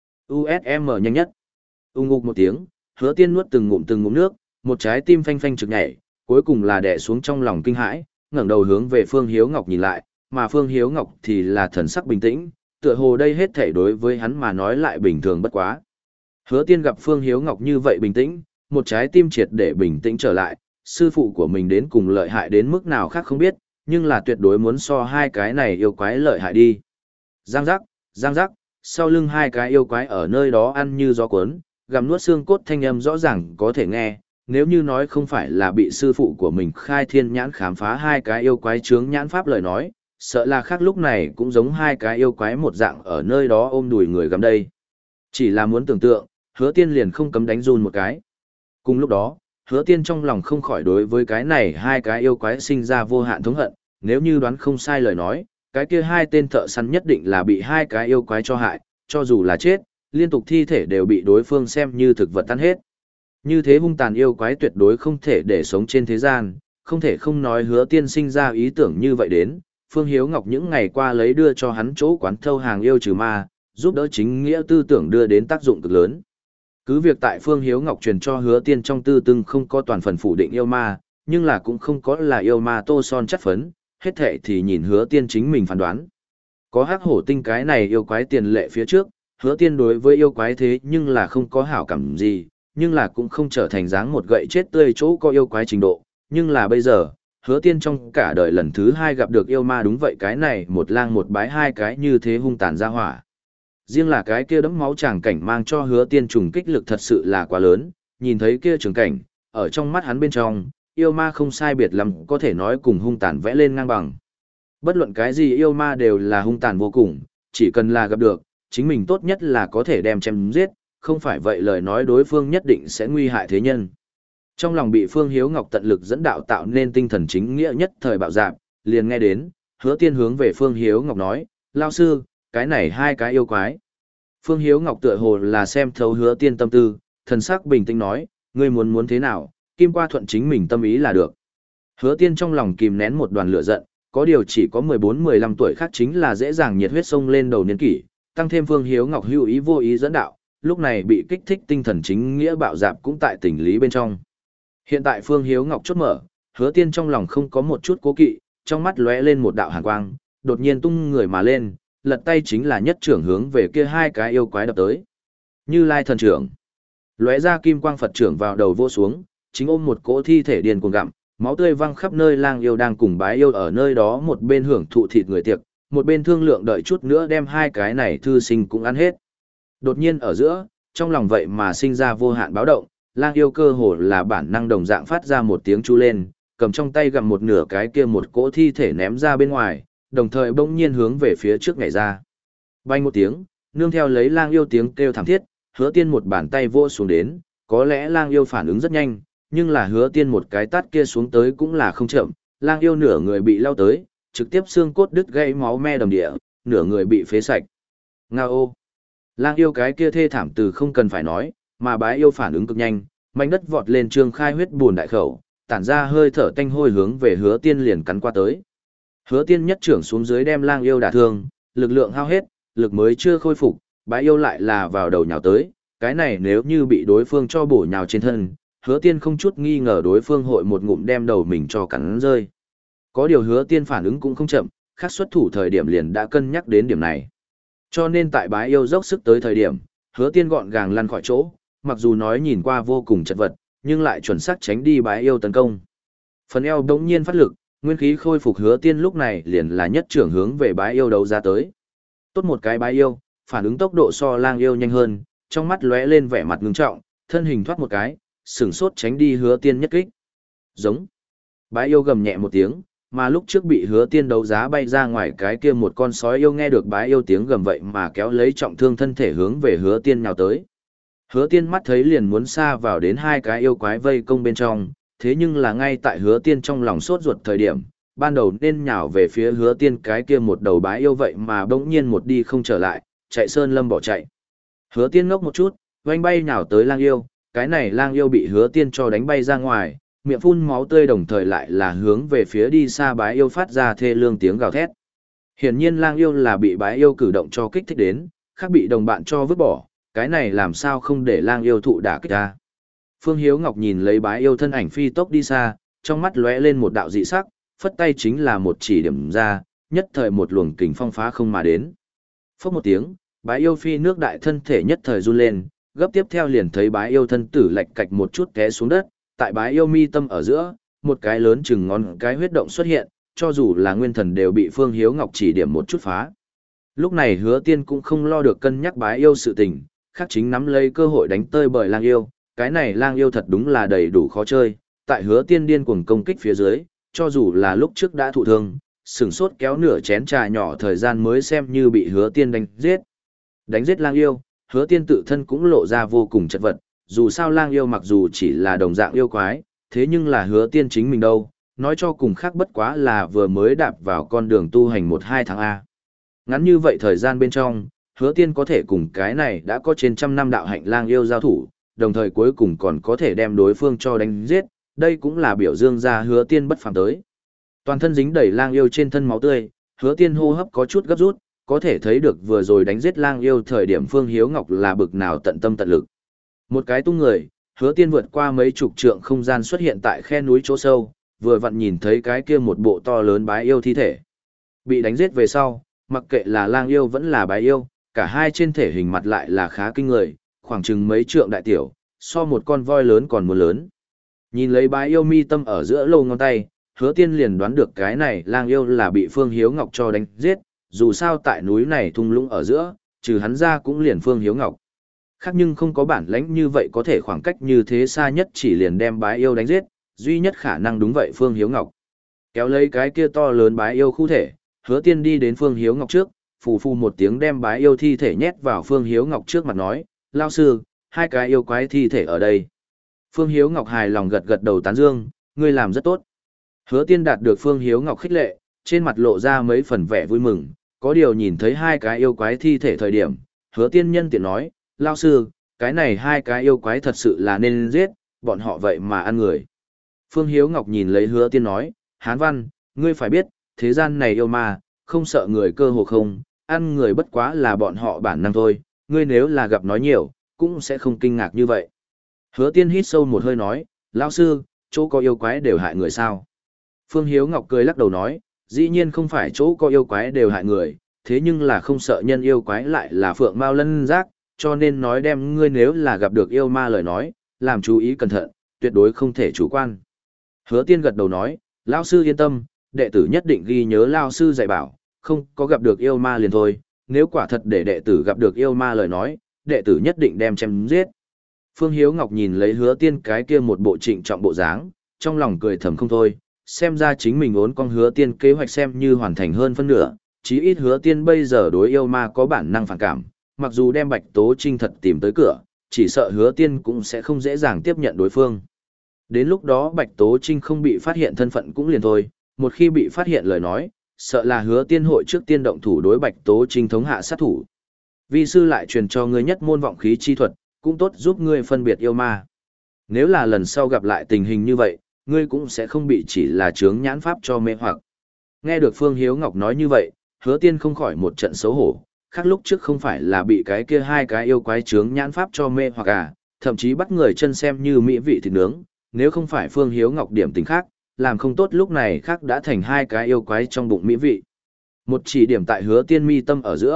u ét em nhanh nhất. Ung ngục một tiếng, hứa tiên nuốt từng ngụm từng ngụm nước, một trái tim phanh phanh trực nhảy, cuối cùng là đè xuống trong lòng kinh hãi, ngẩng đầu hướng về Phương Hiếu Ngọc nhìn lại, mà Phương Hiếu Ngọc thì là thần sắc bình tĩnh, tựa hồ đây hết thảy đối với hắn mà nói lại bình thường bất quá. Hứa tiên gặp Phương Hiếu Ngọc như vậy bình tĩnh, một trái tim triệt để bình tĩnh trở lại, sư phụ của mình đến cùng lợi hại đến mức nào khác không biết, nhưng là tuyệt đối muốn so hai cái này yêu quái lợi hại đi. Giang giác, giang giác, sau lưng hai cái yêu quái ở nơi đó ăn như gió cuốn, gặm nuốt xương cốt thanh âm rõ ràng có thể nghe, nếu như nói không phải là bị sư phụ của mình khai thiên nhãn khám phá hai cái yêu quái chướng nhãn pháp lời nói, sợ là khác lúc này cũng giống hai cái yêu quái một dạng ở nơi đó ôm đùi người gặm đây. Chỉ là muốn tưởng tượng, hứa tiên liền không cấm đánh run một cái. Cùng lúc đó, hứa tiên trong lòng không khỏi đối với cái này hai cái yêu quái sinh ra vô hạn thống hận, nếu như đoán không sai lời nói, cái kia hai tên thợ săn nhất định là bị hai cái yêu quái cho hại, cho dù là chết, liên tục thi thể đều bị đối phương xem như thực vật tan hết. Như thế hung tàn yêu quái tuyệt đối không thể để sống trên thế gian, không thể không nói hứa tiên sinh ra ý tưởng như vậy đến, Phương Hiếu Ngọc những ngày qua lấy đưa cho hắn chỗ quán thâu hàng yêu trừ ma, giúp đỡ chính nghĩa tư tưởng đưa đến tác dụng cực lớn. Cứ việc tại Phương Hiếu Ngọc truyền cho hứa tiên trong tư tưng không có toàn phần phủ định yêu ma, nhưng là cũng không có là yêu ma tô son chất phấn, hết thệ thì nhìn hứa tiên chính mình phán đoán. Có hắc hổ tinh cái này yêu quái tiền lệ phía trước, hứa tiên đối với yêu quái thế nhưng là không có hảo cảm gì, nhưng là cũng không trở thành dáng một gậy chết tươi chỗ có yêu quái trình độ, nhưng là bây giờ, hứa tiên trong cả đời lần thứ hai gặp được yêu ma đúng vậy cái này một lang một bái hai cái như thế hung tàn ra hỏa. Riêng là cái kia đấm máu tràng cảnh mang cho hứa tiên trùng kích lực thật sự là quá lớn, nhìn thấy kia trường cảnh, ở trong mắt hắn bên trong, yêu ma không sai biệt lắm có thể nói cùng hung tàn vẽ lên ngang bằng. Bất luận cái gì yêu ma đều là hung tàn vô cùng, chỉ cần là gặp được, chính mình tốt nhất là có thể đem chém giết, không phải vậy lời nói đối phương nhất định sẽ nguy hại thế nhân. Trong lòng bị Phương Hiếu Ngọc tận lực dẫn đạo tạo nên tinh thần chính nghĩa nhất thời bạo dạn, liền nghe đến, hứa tiên hướng về Phương Hiếu Ngọc nói, lao sư, cái này hai cái yêu quái. Phương Hiếu Ngọc tựa hồ là xem thấu hứa tiên tâm tư, thần sắc bình tĩnh nói, ngươi muốn muốn thế nào, kim qua thuận chính mình tâm ý là được. Hứa tiên trong lòng kìm nén một đoàn lửa giận, có điều chỉ có mười bốn mười lăm tuổi khác chính là dễ dàng nhiệt huyết sông lên đầu niên kỷ, tăng thêm Phương Hiếu Ngọc hữu ý vô ý dẫn đạo, lúc này bị kích thích tinh thần chính nghĩa bạo dạp cũng tại tình lý bên trong. Hiện tại Phương Hiếu Ngọc chốt mở, hứa tiên trong lòng không có một chút cố kỵ, trong mắt lóe lên một đạo hàn quang, đột nhiên tung người mà lên, lật tay chính là nhất trưởng hướng về kia hai cái yêu quái đập tới. Như Lai thần trưởng, lóe ra kim quang Phật trưởng vào đầu vô xuống, chính ôm một cỗ thi thể điên cuồng gặm, máu tươi văng khắp nơi. Lang yêu đang cùng bái yêu ở nơi đó một bên hưởng thụ thịt người tiệc, một bên thương lượng đợi chút nữa đem hai cái này thư sinh cũng ăn hết. Đột nhiên ở giữa, trong lòng vậy mà sinh ra vô hạn báo động, lang yêu cơ hồ là bản năng đồng dạng phát ra một tiếng chu lên, cầm trong tay gặm một nửa cái kia một cỗ thi thể ném ra bên ngoài, đồng thời bỗng nhiên hướng về phía trước nhảy ra. Bay một tiếng, nương theo lấy lang yêu tiếng kêu thảm thiết, hứa tiên một bàn tay vỗ xuống đến, có lẽ lang yêu phản ứng rất nhanh, nhưng là hứa tiên một cái tát kia xuống tới cũng là không chậm, lang yêu nửa người bị lao tới, trực tiếp xương cốt đứt gãy máu me đầm địa, nửa người bị phế sạch. Nga ô! Lang yêu cái kia thê thảm từ không cần phải nói, mà bái yêu phản ứng cực nhanh, mảnh đất vọt lên trương khai huyết buồn đại khẩu, tản ra hơi thở tanh hôi hướng về hứa tiên liền cắn qua tới. Hứa tiên nhất trưởng xuống dưới đem lang yêu đả thương, lực lượng hao hết, lực mới chưa khôi phục, bái yêu lại là vào đầu nhào tới, cái này nếu như bị đối phương cho bổ nhào trên thân, hứa tiên không chút nghi ngờ đối phương hội một ngụm đem đầu mình cho cắn rơi. Có điều hứa tiên phản ứng cũng không chậm, khác xuất thủ thời điểm liền đã cân nhắc đến điểm này. Cho nên tại bái yêu dốc sức tới thời điểm, hứa tiên gọn gàng lăn khỏi chỗ, mặc dù nói nhìn qua vô cùng chật vật, nhưng lại chuẩn xác tránh đi bái yêu tấn công. Phần eo đống nhiên phát lực, nguyên khí khôi phục hứa tiên lúc này liền là nhất trưởng hướng về bái yêu đấu ra tới. Tốt một cái bái yêu, phản ứng tốc độ so lang yêu nhanh hơn, trong mắt lóe lên vẻ mặt ngưng trọng, thân hình thoát một cái, sừng sốt tránh đi hứa tiên nhất kích. Giống. Bái yêu gầm nhẹ một tiếng, mà lúc trước bị hứa tiên đấu giá bay ra ngoài cái kia một con sói yêu nghe được bái yêu tiếng gầm vậy mà kéo lấy trọng thương thân thể hướng về hứa tiên nhào tới. Hứa tiên mắt thấy liền muốn xa vào đến hai cái yêu quái vây công bên trong, thế nhưng là ngay tại hứa tiên trong lòng sốt ruột thời điểm, ban đầu nên nhào về phía hứa tiên cái kia một đầu bái yêu vậy mà bỗng nhiên một đi không trở lại, chạy sơn lâm bỏ chạy. Hứa tiên ngốc một chút, oanh bay nhào tới lang yêu, cái này lang yêu bị hứa tiên cho đánh bay ra ngoài, miệng phun máu tươi đồng thời lại là hướng về phía đi xa bái yêu phát ra thê lương tiếng gào thét. Hiển nhiên lang yêu là bị bái yêu cử động cho kích thích đến, khác bị đồng bạn cho vứt bỏ, cái này làm sao không để lang yêu thụ đả kích ra. Phương Hiếu Ngọc nhìn lấy bái yêu thân ảnh phi tốc đi xa, trong mắt lóe lên một đạo dị sắc, phất tay chính là một chỉ điểm ra, nhất thời một luồng kình phong phá không mà đến. Phốc một tiếng, bái yêu phi nước đại thân thể nhất thời run lên, gấp tiếp theo liền thấy bái yêu thân tử lạch cạch một chút té xuống đất, tại bái yêu mi tâm ở giữa, một cái lớn chừng ngón cái huyết động xuất hiện, cho dù là nguyên thần đều bị Phương Hiếu Ngọc chỉ điểm một chút phá. Lúc này hứa tiên cũng không lo được cân nhắc bái yêu sự tình, khác chính nắm lấy cơ hội đánh tơi bởi lang yêu, cái này lang yêu thật đúng là đầy đủ khó chơi, tại hứa tiên điên cuồng công kích phía dưới, cho dù là lúc trước đã thụ thương, sừng sốt kéo nửa chén trà nhỏ thời gian mới xem như bị hứa tiên đánh giết. Đánh giết lang yêu, hứa tiên tự thân cũng lộ ra vô cùng chật vật, dù sao lang yêu mặc dù chỉ là đồng dạng yêu quái, thế nhưng là hứa tiên chính mình đâu, nói cho cùng khác bất quá là vừa mới đạp vào con đường tu hành một hai tháng A. Ngắn như vậy thời gian bên trong, hứa tiên có thể cùng cái này đã có trên trăm năm đạo hạnh lang yêu giao thủ, đồng thời cuối cùng còn có thể đem đối phương cho đánh giết, đây cũng là biểu dương ra hứa tiên bất phàm tới. Toàn thân dính đầy lang yêu trên thân máu tươi, hứa tiên hô hấp có chút gấp rút, có thể thấy được vừa rồi đánh giết lang yêu thời điểm Phương Hiếu Ngọc là bực nào tận tâm tận lực. Một cái tung người, hứa tiên vượt qua mấy chục trượng không gian xuất hiện tại khe núi chỗ sâu, vừa vặn nhìn thấy cái kia một bộ to lớn bái yêu thi thể. Bị đánh giết về sau, mặc kệ là lang yêu vẫn là bái yêu, cả hai trên thể hình mặt lại là khá kinh người, khoảng chừng mấy trượng đại tiểu, so một con voi lớn còn muốn lớn. Nhìn lấy bái yêu mi tâm ở giữa lô ngón tay, hứa tiên liền đoán được cái này lang yêu là bị Phương Hiếu Ngọc cho đánh giết, dù sao tại núi này thung lũng ở giữa, trừ hắn ra cũng liền Phương Hiếu Ngọc. Khác nhưng không có bản lãnh như vậy có thể khoảng cách như thế xa nhất chỉ liền đem bái yêu đánh giết, duy nhất khả năng đúng vậy Phương Hiếu Ngọc. Kéo lấy cái kia to lớn bái yêu khu thể, hứa tiên đi đến Phương Hiếu Ngọc trước, phù phù một tiếng đem bái yêu thi thể nhét vào Phương Hiếu Ngọc trước mặt nói, lao sư, hai cái yêu quái thi thể ở đây. Phương Hiếu Ngọc hài lòng gật gật đầu tán dương, ngươi làm rất tốt. Hứa tiên đạt được Phương Hiếu Ngọc khích lệ, trên mặt lộ ra mấy phần vẻ vui mừng, có điều nhìn thấy hai cái yêu quái thi thể thời điểm, hứa tiên nhân tiện nói, lao sư, cái này hai cái yêu quái thật sự là nên giết, bọn họ vậy mà ăn người. Phương Hiếu Ngọc nhìn lấy hứa tiên nói, Hán Văn, ngươi phải biết, thế gian này yêu ma, không sợ người cơ hồ không, ăn người bất quá là bọn họ bản năng thôi, ngươi nếu là gặp nói nhiều, cũng sẽ không kinh ngạc như vậy. Hứa tiên hít sâu một hơi nói, lão sư, chỗ có yêu quái đều hại người sao? Phương Hiếu Ngọc cười lắc đầu nói, dĩ nhiên không phải chỗ có yêu quái đều hại người, thế nhưng là không sợ nhân yêu quái lại là phượng mao lân giác, cho nên nói đem ngươi nếu là gặp được yêu ma lời nói, làm chú ý cẩn thận, tuyệt đối không thể chủ quan. Hứa tiên gật đầu nói, lão sư yên tâm, đệ tử nhất định ghi nhớ lão sư dạy bảo, không có gặp được yêu ma liền thôi, nếu quả thật để đệ tử gặp được yêu ma lời nói, đệ tử nhất định đem chém giết. Phương Hiếu Ngọc nhìn lấy hứa tiên cái kia một bộ trịnh trọng bộ dáng, trong lòng cười thầm không thôi, xem ra chính mình ốn con hứa tiên kế hoạch xem như hoàn thành hơn phân nửa, chí ít hứa tiên bây giờ đối yêu ma có bản năng phản cảm, mặc dù đem Bạch Tố Trinh thật tìm tới cửa, chỉ sợ hứa tiên cũng sẽ không dễ dàng tiếp nhận đối phương. Đến lúc đó Bạch Tố Trinh không bị phát hiện thân phận cũng liền thôi, một khi bị phát hiện lời nói, sợ là hứa tiên hội trước tiên động thủ đối Bạch Tố Trinh thống hạ sát thủ. Vi sư lại truyền cho ngươi nhất môn vọng khí chi thuật, cũng tốt giúp ngươi phân biệt yêu ma. Nếu là lần sau gặp lại tình hình như vậy, ngươi cũng sẽ không bị chỉ là chướng nhãn pháp cho mê hoặc. Nghe được Phương Hiếu Ngọc nói như vậy, hứa tiên không khỏi một trận xấu hổ, khác lúc trước không phải là bị cái kia hai cái yêu quái chướng nhãn pháp cho mê hoặc à, thậm chí bắt người chân xem như mỹ vị thịt nướng, nếu không phải Phương Hiếu Ngọc điểm tính khác, làm không tốt lúc này khác đã thành hai cái yêu quái trong bụng mỹ vị. Một chỉ điểm tại hứa tiên mi tâm ở giữa,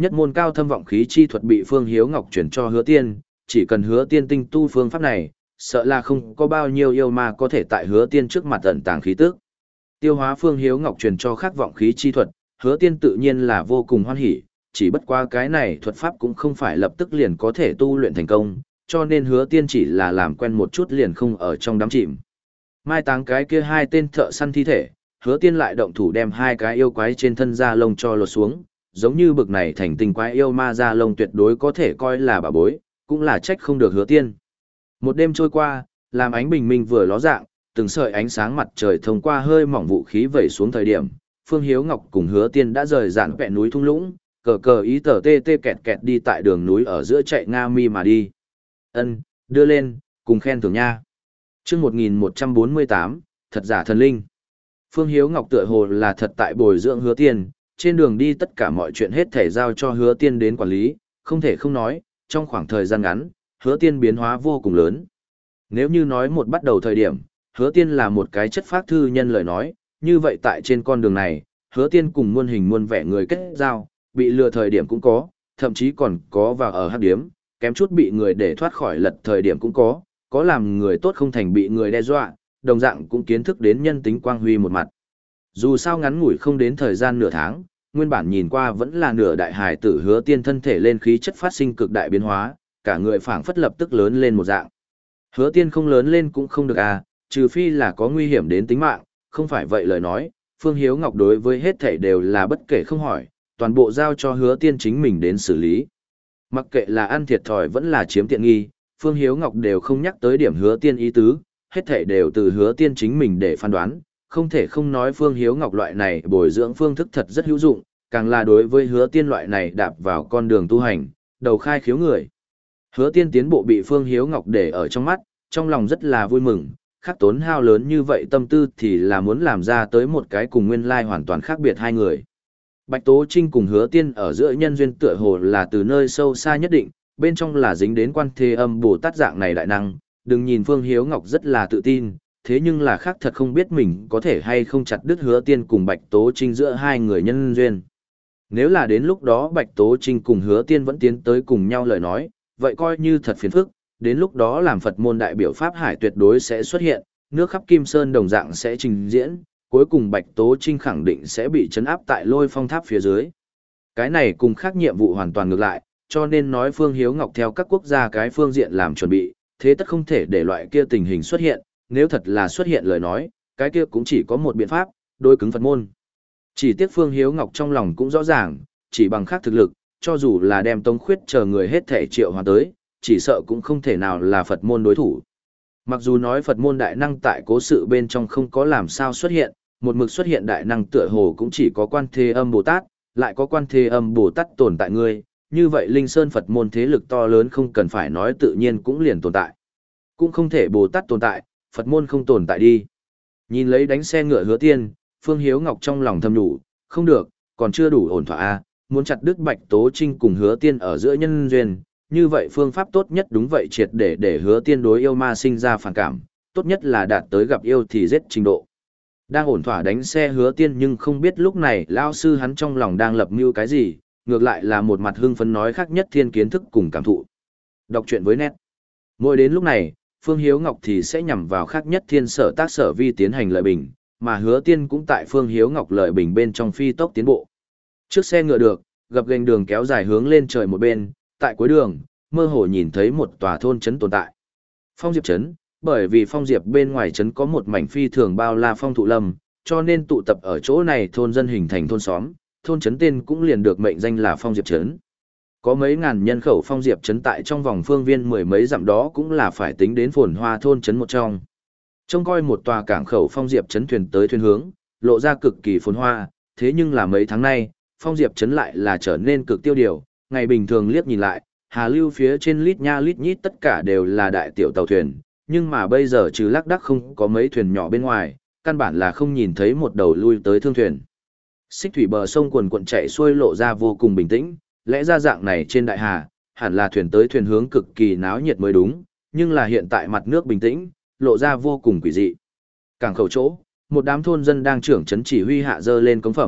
Nhất môn cao thâm vọng khí chi thuật bị Phương Hiếu Ngọc chuyển cho Hứa Tiên, chỉ cần Hứa Tiên tinh tu phương pháp này, sợ là không có bao nhiêu yêu ma có thể tại Hứa Tiên trước mặt ẩn tàng khí tức. Tiêu hóa Phương Hiếu Ngọc truyền cho khắc vọng khí chi thuật, Hứa Tiên tự nhiên là vô cùng hoan hỉ, chỉ bất qua cái này thuật pháp cũng không phải lập tức liền có thể tu luyện thành công, cho nên Hứa Tiên chỉ là làm quen một chút liền không ở trong đám chìm. Mai táng cái kia hai tên thợ săn thi thể, Hứa Tiên lại động thủ đem hai cái yêu quái trên thân da lông cho lột xuống, giống như bực này thành tình quái yêu ma da lông tuyệt đối có thể coi là bà bối, cũng là trách không được Hứa Tiên. Một đêm trôi qua, làm ánh bình minh vừa ló dạng, từng sợi ánh sáng mặt trời thông qua hơi mỏng vũ khí vẩy xuống thời điểm, Phương Hiếu Ngọc cùng Hứa Tiên đã rời dạn vẹn núi thung lũng, cờ cờ ý tờ tê tê kẹt kẹt đi tại đường núi ở giữa chạy Nga mi mà đi. Ân, đưa lên, cùng khen thưởng nha. Chương một nghìn một trăm bốn mươi tám, thật giả thần linh. Phương Hiếu Ngọc tựa hồ là thật tại bồi dưỡng Hứa Tiên, trên đường đi tất cả mọi chuyện hết thể giao cho Hứa Tiên đến quản lý, không thể không nói, trong khoảng thời gian ngắn, Hứa Tiên biến hóa vô cùng lớn. Nếu như nói một bắt đầu thời điểm, Hứa Tiên là một cái chất phác thư nhân lời nói, như vậy tại trên con đường này, Hứa Tiên cùng muôn hình muôn vẻ người kết giao, bị lừa thời điểm cũng có, thậm chí còn có vào ở hắc điếm, kém chút bị người để thoát khỏi lật thời điểm cũng có, có làm người tốt không thành bị người đe dọa, đồng dạng cũng kiến thức đến nhân tính quang huy một mặt. Dù sao ngắn ngủi không đến thời gian nửa tháng, nguyên bản nhìn qua vẫn là nửa đại hài tử Hứa Tiên thân thể lên khí chất phát sinh cực đại biến hóa, cả người phảng phất lập tức lớn lên một dạng. Hứa Tiên không lớn lên cũng không được à, trừ phi là có nguy hiểm đến tính mạng, không phải vậy lời nói, Phương Hiếu Ngọc đối với hết thảy đều là bất kể không hỏi, toàn bộ giao cho Hứa Tiên chính mình đến xử lý. Mặc kệ là ăn thiệt thòi vẫn là chiếm tiện nghi, Phương Hiếu Ngọc đều không nhắc tới điểm Hứa Tiên ý tứ, hết thảy đều từ Hứa Tiên chính mình để phán đoán, không thể không nói Phương Hiếu Ngọc loại này bồi dưỡng phương thức thật rất hữu dụng, càng là đối với Hứa Tiên loại này đạp vào con đường tu hành, đầu khai khiếu người. Hứa Tiên tiến bộ bị Phương Hiếu Ngọc để ở trong mắt, trong lòng rất là vui mừng, khắc tốn hao lớn như vậy tâm tư thì là muốn làm ra tới một cái cùng nguyên lai hoàn toàn khác biệt hai người. Bạch Tố Trinh cùng Hứa Tiên ở giữa nhân duyên tựa hồ là từ nơi sâu xa nhất định, bên trong là dính đến Quan Thế Âm Bồ Tát dạng này đại năng, đừng nhìn Phương Hiếu Ngọc rất là tự tin, thế nhưng là khác thật không biết mình có thể hay không chặt đứt Hứa Tiên cùng Bạch Tố Trinh giữa hai người nhân duyên. Nếu là đến lúc đó Bạch Tố Trinh cùng Hứa Tiên vẫn tiến tới cùng nhau lời nói, vậy coi như thật phiền phức, đến lúc đó làm Phật môn đại biểu Pháp Hải tuyệt đối sẽ xuất hiện, nước khắp Kim Sơn đồng dạng sẽ trình diễn, cuối cùng Bạch Tố Trinh khẳng định sẽ bị trấn áp tại Lôi Phong Tháp phía dưới. Cái này cùng khác nhiệm vụ hoàn toàn ngược lại, cho nên nói Phương Hiếu Ngọc theo các quốc gia cái phương diện làm chuẩn bị, thế tất không thể để loại kia tình hình xuất hiện, nếu thật là xuất hiện lời nói, cái kia cũng chỉ có một biện pháp, đối cứng Phật môn. Chỉ tiếc Phương Hiếu Ngọc trong lòng cũng rõ ràng, chỉ bằng khác thực lực, cho dù là đem Tống Khuyết chờ người hết thể triệu hóa tới, chỉ sợ cũng không thể nào là Phật môn đối thủ. Mặc dù nói Phật môn đại năng tại cố sự bên trong không có làm sao xuất hiện, một mực xuất hiện đại năng tựa hồ cũng chỉ có Quan Thế Âm Bồ Tát, lại có Quan Thế Âm Bồ Tát tồn tại ngươi, như vậy Linh Sơn Phật môn thế lực to lớn không cần phải nói tự nhiên cũng liền tồn tại. Cũng không thể Bồ Tát tồn tại, Phật môn không tồn tại đi. Nhìn lấy đánh xe ngựa Hứa Tiên, Phương Hiếu Ngọc trong lòng thầm đủ, không được, còn chưa đủ ổn thỏa a, muốn chặt đứt Bạch Tố Trinh cùng Hứa Tiên ở giữa nhân duyên, như vậy phương pháp tốt nhất đúng vậy triệt để để Hứa Tiên đối yêu ma sinh ra phản cảm, tốt nhất là đạt tới gặp yêu thì giết trình độ. Đang ổn thỏa đánh xe Hứa Tiên nhưng không biết lúc này lão sư hắn trong lòng đang lập mưu cái gì, ngược lại là một mặt hưng phấn nói khác nhất thiên kiến thức cùng cảm thụ. Đọc truyện với nét. Mỗi đến lúc này, Phương Hiếu Ngọc thì sẽ nhằm vào khác nhất thiên sở tác sở vi tiến hành lợi bình, mà Hứa Tiên cũng tại Phương Hiếu Ngọc lợi bình bên trong phi tốc tiến bộ. Trước xe ngựa được, gập ghềnh đường kéo dài hướng lên trời một bên, tại cuối đường, mơ hồ nhìn thấy một tòa thôn trấn tồn tại. Phong Diệp trấn, bởi vì Phong Diệp bên ngoài trấn có một mảnh phi thường bao la phong thụ lâm, cho nên tụ tập ở chỗ này thôn dân hình thành thôn xóm, thôn trấn tên cũng liền được mệnh danh là Phong Diệp trấn. Có mấy ngàn nhân khẩu Phong Diệp trấn tại trong vòng phương viên mười mấy dặm đó cũng là phải tính đến phồn hoa thôn trấn một trong. Trông coi một tòa cảng khẩu Phong Diệp trấn thuyền tới thuyền hướng, lộ ra cực kỳ phồn hoa, thế nhưng là mấy tháng nay, Phong Diệp trấn lại là trở nên cực tiêu điều, ngày bình thường liếc nhìn lại, hà lưu phía trên lít nha lít nhít tất cả đều là đại tiểu tàu thuyền, nhưng mà bây giờ trừ lác đác không có mấy thuyền nhỏ bên ngoài, căn bản là không nhìn thấy một đầu lui tới thương thuyền. Xích thủy bờ sông quần quận chạy xuôi lộ ra vô cùng bình tĩnh, lẽ ra dạng này trên đại hà, hẳn là thuyền tới thuyền hướng cực kỳ náo nhiệt mới đúng, nhưng là hiện tại mặt nước bình tĩnh, lộ ra vô cùng quỷ dị. Cảng khẩu chỗ, một đám thôn dân đang trưởng trấn chỉ huy hạ dơ lên cống phẩm,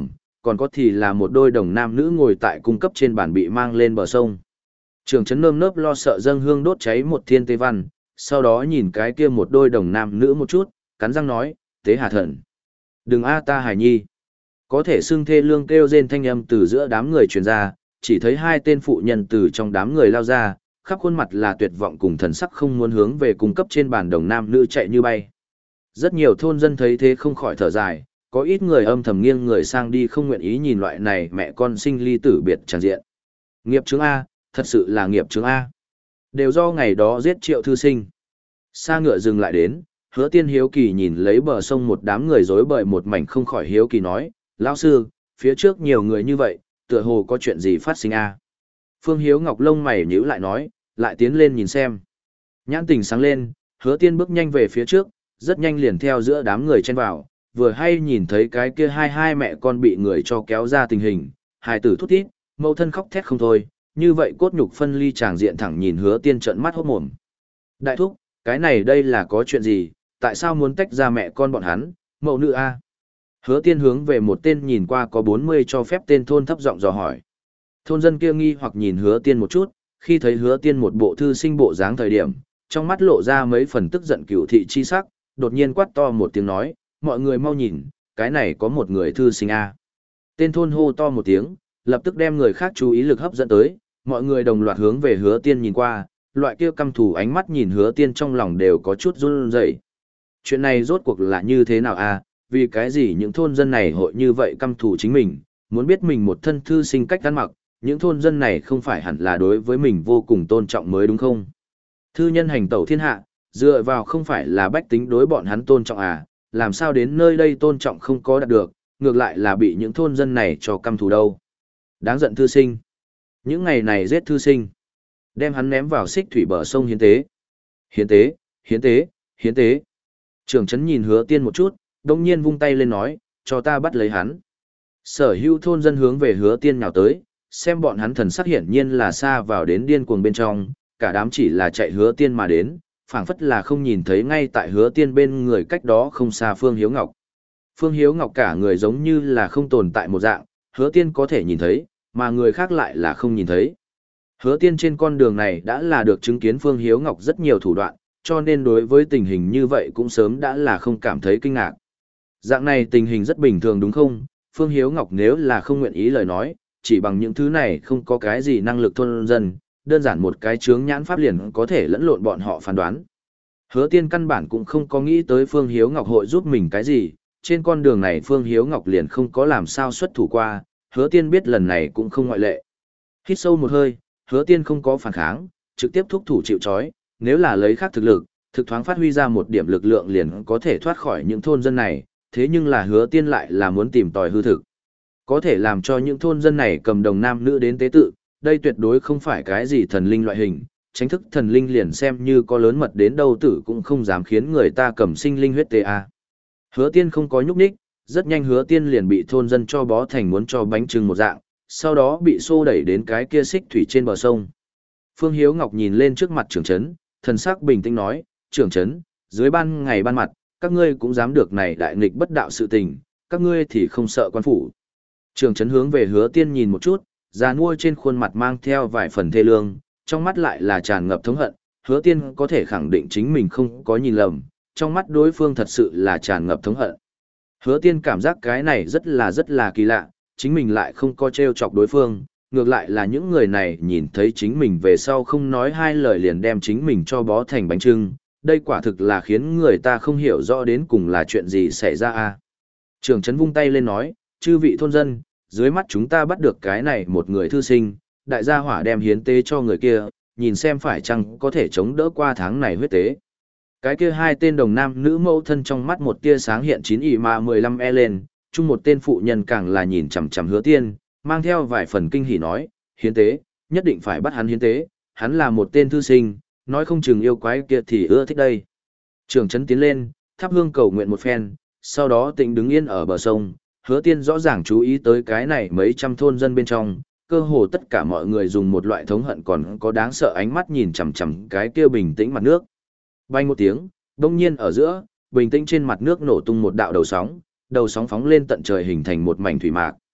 còn có thì là một đôi đồng nam nữ ngồi tại cung cấp trên bàn bị mang lên bờ sông. Trường trấn nơm nớp lo sợ dâng hương đốt cháy một thiên tế văn, sau đó nhìn cái kia một đôi đồng nam nữ một chút, cắn răng nói, tế hà thần. Đừng a ta hài nhi. Có thể xưng thê lương kêu rên thanh âm từ giữa đám người truyền ra, chỉ thấy hai tên phụ nhân từ trong đám người lao ra, khắp khuôn mặt là tuyệt vọng cùng thần sắc không muốn hướng về cung cấp trên bàn đồng nam nữ chạy như bay. Rất nhiều thôn dân thấy thế không khỏi thở dài, có ít người âm thầm nghiêng người sang đi không nguyện ý nhìn loại này mẹ con sinh ly tử biệt tràn diện. Nghiệp chướng A, thật sự là nghiệp chướng A. Đều do ngày đó giết Triệu thư sinh. Sa ngựa dừng lại đến, Hứa Tiên hiếu kỳ nhìn lấy bờ sông một đám người rối bời một mảnh không khỏi hiếu kỳ nói, lão sư, phía trước nhiều người như vậy, tựa hồ có chuyện gì phát sinh A. Phương Hiếu Ngọc lông mày nhíu lại nói, lại tiến lên nhìn xem. Nhãn tình sáng lên, Hứa Tiên bước nhanh về phía trước, rất nhanh liền theo giữa đám người chen vào, vừa hay nhìn thấy cái kia hai hai mẹ con bị người cho kéo ra tình hình, hài tử thút thít, mẫu thân khóc thét không thôi, như vậy cốt nhục phân ly tràng diện thẳng nhìn Hứa Tiên trợn mắt hốt mồm. Đại thúc, cái này đây là có chuyện gì, tại sao muốn tách ra mẹ con bọn hắn, mẫu nữ a? Hứa Tiên hướng về một tên nhìn qua có bốn mươi cho phép tên thôn thấp giọng dò hỏi. Thôn dân kia nghi hoặc nhìn Hứa Tiên một chút, khi thấy Hứa Tiên một bộ thư sinh bộ dáng thời điểm, trong mắt lộ ra mấy phần tức giận cửu thị chi sắc, đột nhiên quát to một tiếng nói, mọi người mau nhìn, cái này có một người thư sinh a. Tên thôn hô to một tiếng, lập tức đem người khác chú ý lực hấp dẫn tới, mọi người đồng loạt hướng về Hứa Tiên nhìn qua, loại kia căm thù ánh mắt nhìn Hứa Tiên trong lòng đều có chút run rẩy. Chuyện này rốt cuộc là như thế nào a? Vì cái gì những thôn dân này hội như vậy căm thù chính mình, muốn biết mình một thân thư sinh cách ăn mặc, những thôn dân này không phải hẳn là đối với mình vô cùng tôn trọng mới đúng không? Thư nhân hành tẩu thiên hạ, dựa vào không phải là bách tính đối bọn hắn tôn trọng à, làm sao đến nơi đây tôn trọng không có đạt được, ngược lại là bị những thôn dân này cho căm thù đâu. Đáng giận thư sinh. Những ngày này giết thư sinh. Đem hắn ném vào xích thủy bờ sông hiến tế. Hiến tế, hiến tế, hiến tế. Trưởng trấn nhìn Hứa Tiên một chút, đông nhiên vung tay lên nói, cho ta bắt lấy hắn. Sở hữu thôn dân hướng về Hứa Tiên nhào tới, xem bọn hắn thần sắc hiển nhiên là xa vào đến điên cuồng bên trong, cả đám chỉ là chạy Hứa Tiên mà đến, phảng phất là không nhìn thấy ngay tại Hứa Tiên bên người cách đó không xa Phương Hiếu Ngọc. Phương Hiếu Ngọc cả người giống như là không tồn tại một dạng, Hứa Tiên có thể nhìn thấy, mà người khác lại là không nhìn thấy. Hứa Tiên trên con đường này đã là được chứng kiến Phương Hiếu Ngọc rất nhiều thủ đoạn, cho nên đối với tình hình như vậy cũng sớm đã là không cảm thấy kinh ngạc. Dạng này tình hình rất bình thường đúng không? Phương Hiếu Ngọc nếu là không nguyện ý lời nói, chỉ bằng những thứ này không có cái gì năng lực thôn dân, đơn giản một cái chướng nhãn pháp liền có thể lẫn lộn bọn họ phán đoán. Hứa Tiên căn bản cũng không có nghĩ tới Phương Hiếu Ngọc hội giúp mình cái gì, trên con đường này Phương Hiếu Ngọc liền không có làm sao xuất thủ qua, Hứa Tiên biết lần này cũng không ngoại lệ. Hít sâu một hơi, Hứa Tiên không có phản kháng, trực tiếp thúc thủ chịu trói, nếu là lấy khác thực lực, thực thoáng phát huy ra một điểm lực lượng liền có thể thoát khỏi những thôn dân này, thế nhưng là Hứa Tiên lại là muốn tìm tòi hư thực. Có thể làm cho những thôn dân này cầm đồng nam nữ đến tế tự, đây tuyệt đối không phải cái gì thần linh loại hình, tránh thức thần linh liền xem như có lớn mật đến đâu tử cũng không dám khiến người ta cầm sinh linh huyết tế a. Hứa Tiên không có nhúc nhích, rất nhanh Hứa Tiên liền bị thôn dân cho bó thành muốn cho bánh trưng một dạng, sau đó bị xô đẩy đến cái kia xích thủy trên bờ sông. Phương Hiếu Ngọc nhìn lên trước mặt trưởng trấn, thần sắc bình tĩnh nói, trưởng trấn, dưới ban ngày ban mặt, các ngươi cũng dám được này đại nghịch bất đạo sự tình, các ngươi thì không sợ quan phủ. Trưởng trấn hướng về Hứa Tiên nhìn một chút, già nua trên khuôn mặt mang theo vài phần thê lương, trong mắt lại là tràn ngập thống hận, Hứa Tiên có thể khẳng định chính mình không có nhìn lầm, trong mắt đối phương thật sự là tràn ngập thống hận. Hứa Tiên cảm giác cái này rất là rất là kỳ lạ, chính mình lại không có trêu chọc đối phương, ngược lại là những người này nhìn thấy chính mình về sau không nói hai lời liền đem chính mình cho bó thành bánh trưng, đây quả thực là khiến người ta không hiểu rõ đến cùng là chuyện gì xảy ra a. Trưởng trấn vung tay lên nói, chư vị thôn dân, dưới mắt chúng ta bắt được cái này một người thư sinh, đại gia hỏa đem hiến tế cho người kia, nhìn xem phải chăng có thể chống đỡ qua tháng này huyết tế. Cái kia hai tên đồng nam nữ mẫu thân trong mắt một tia sáng hiện chín ỉ mà mười lăm e lên, chung một tên phụ nhân càng là nhìn chằm chằm Hứa Tiên, mang theo vài phần kinh hỉ nói, hiến tế, nhất định phải bắt hắn hiến tế, hắn là một tên thư sinh, nói không chừng yêu quái kia thì ưa thích đây. Trưởng trấn tiến lên, thắp hương cầu nguyện một phen, sau đó tĩnh đứng yên ở bờ sông, Hứa Tiên rõ ràng chú ý tới cái này mấy trăm thôn dân bên trong, cơ hồ tất cả mọi người dùng một loại thống hận còn có đáng sợ ánh mắt nhìn chằm chằm cái kia bình tĩnh mặt nước. Bay một tiếng, đông nhiên ở giữa, bình tĩnh trên mặt nước nổ tung một đạo đầu sóng, đầu sóng phóng lên tận trời hình thành một mảnh thủy mạc.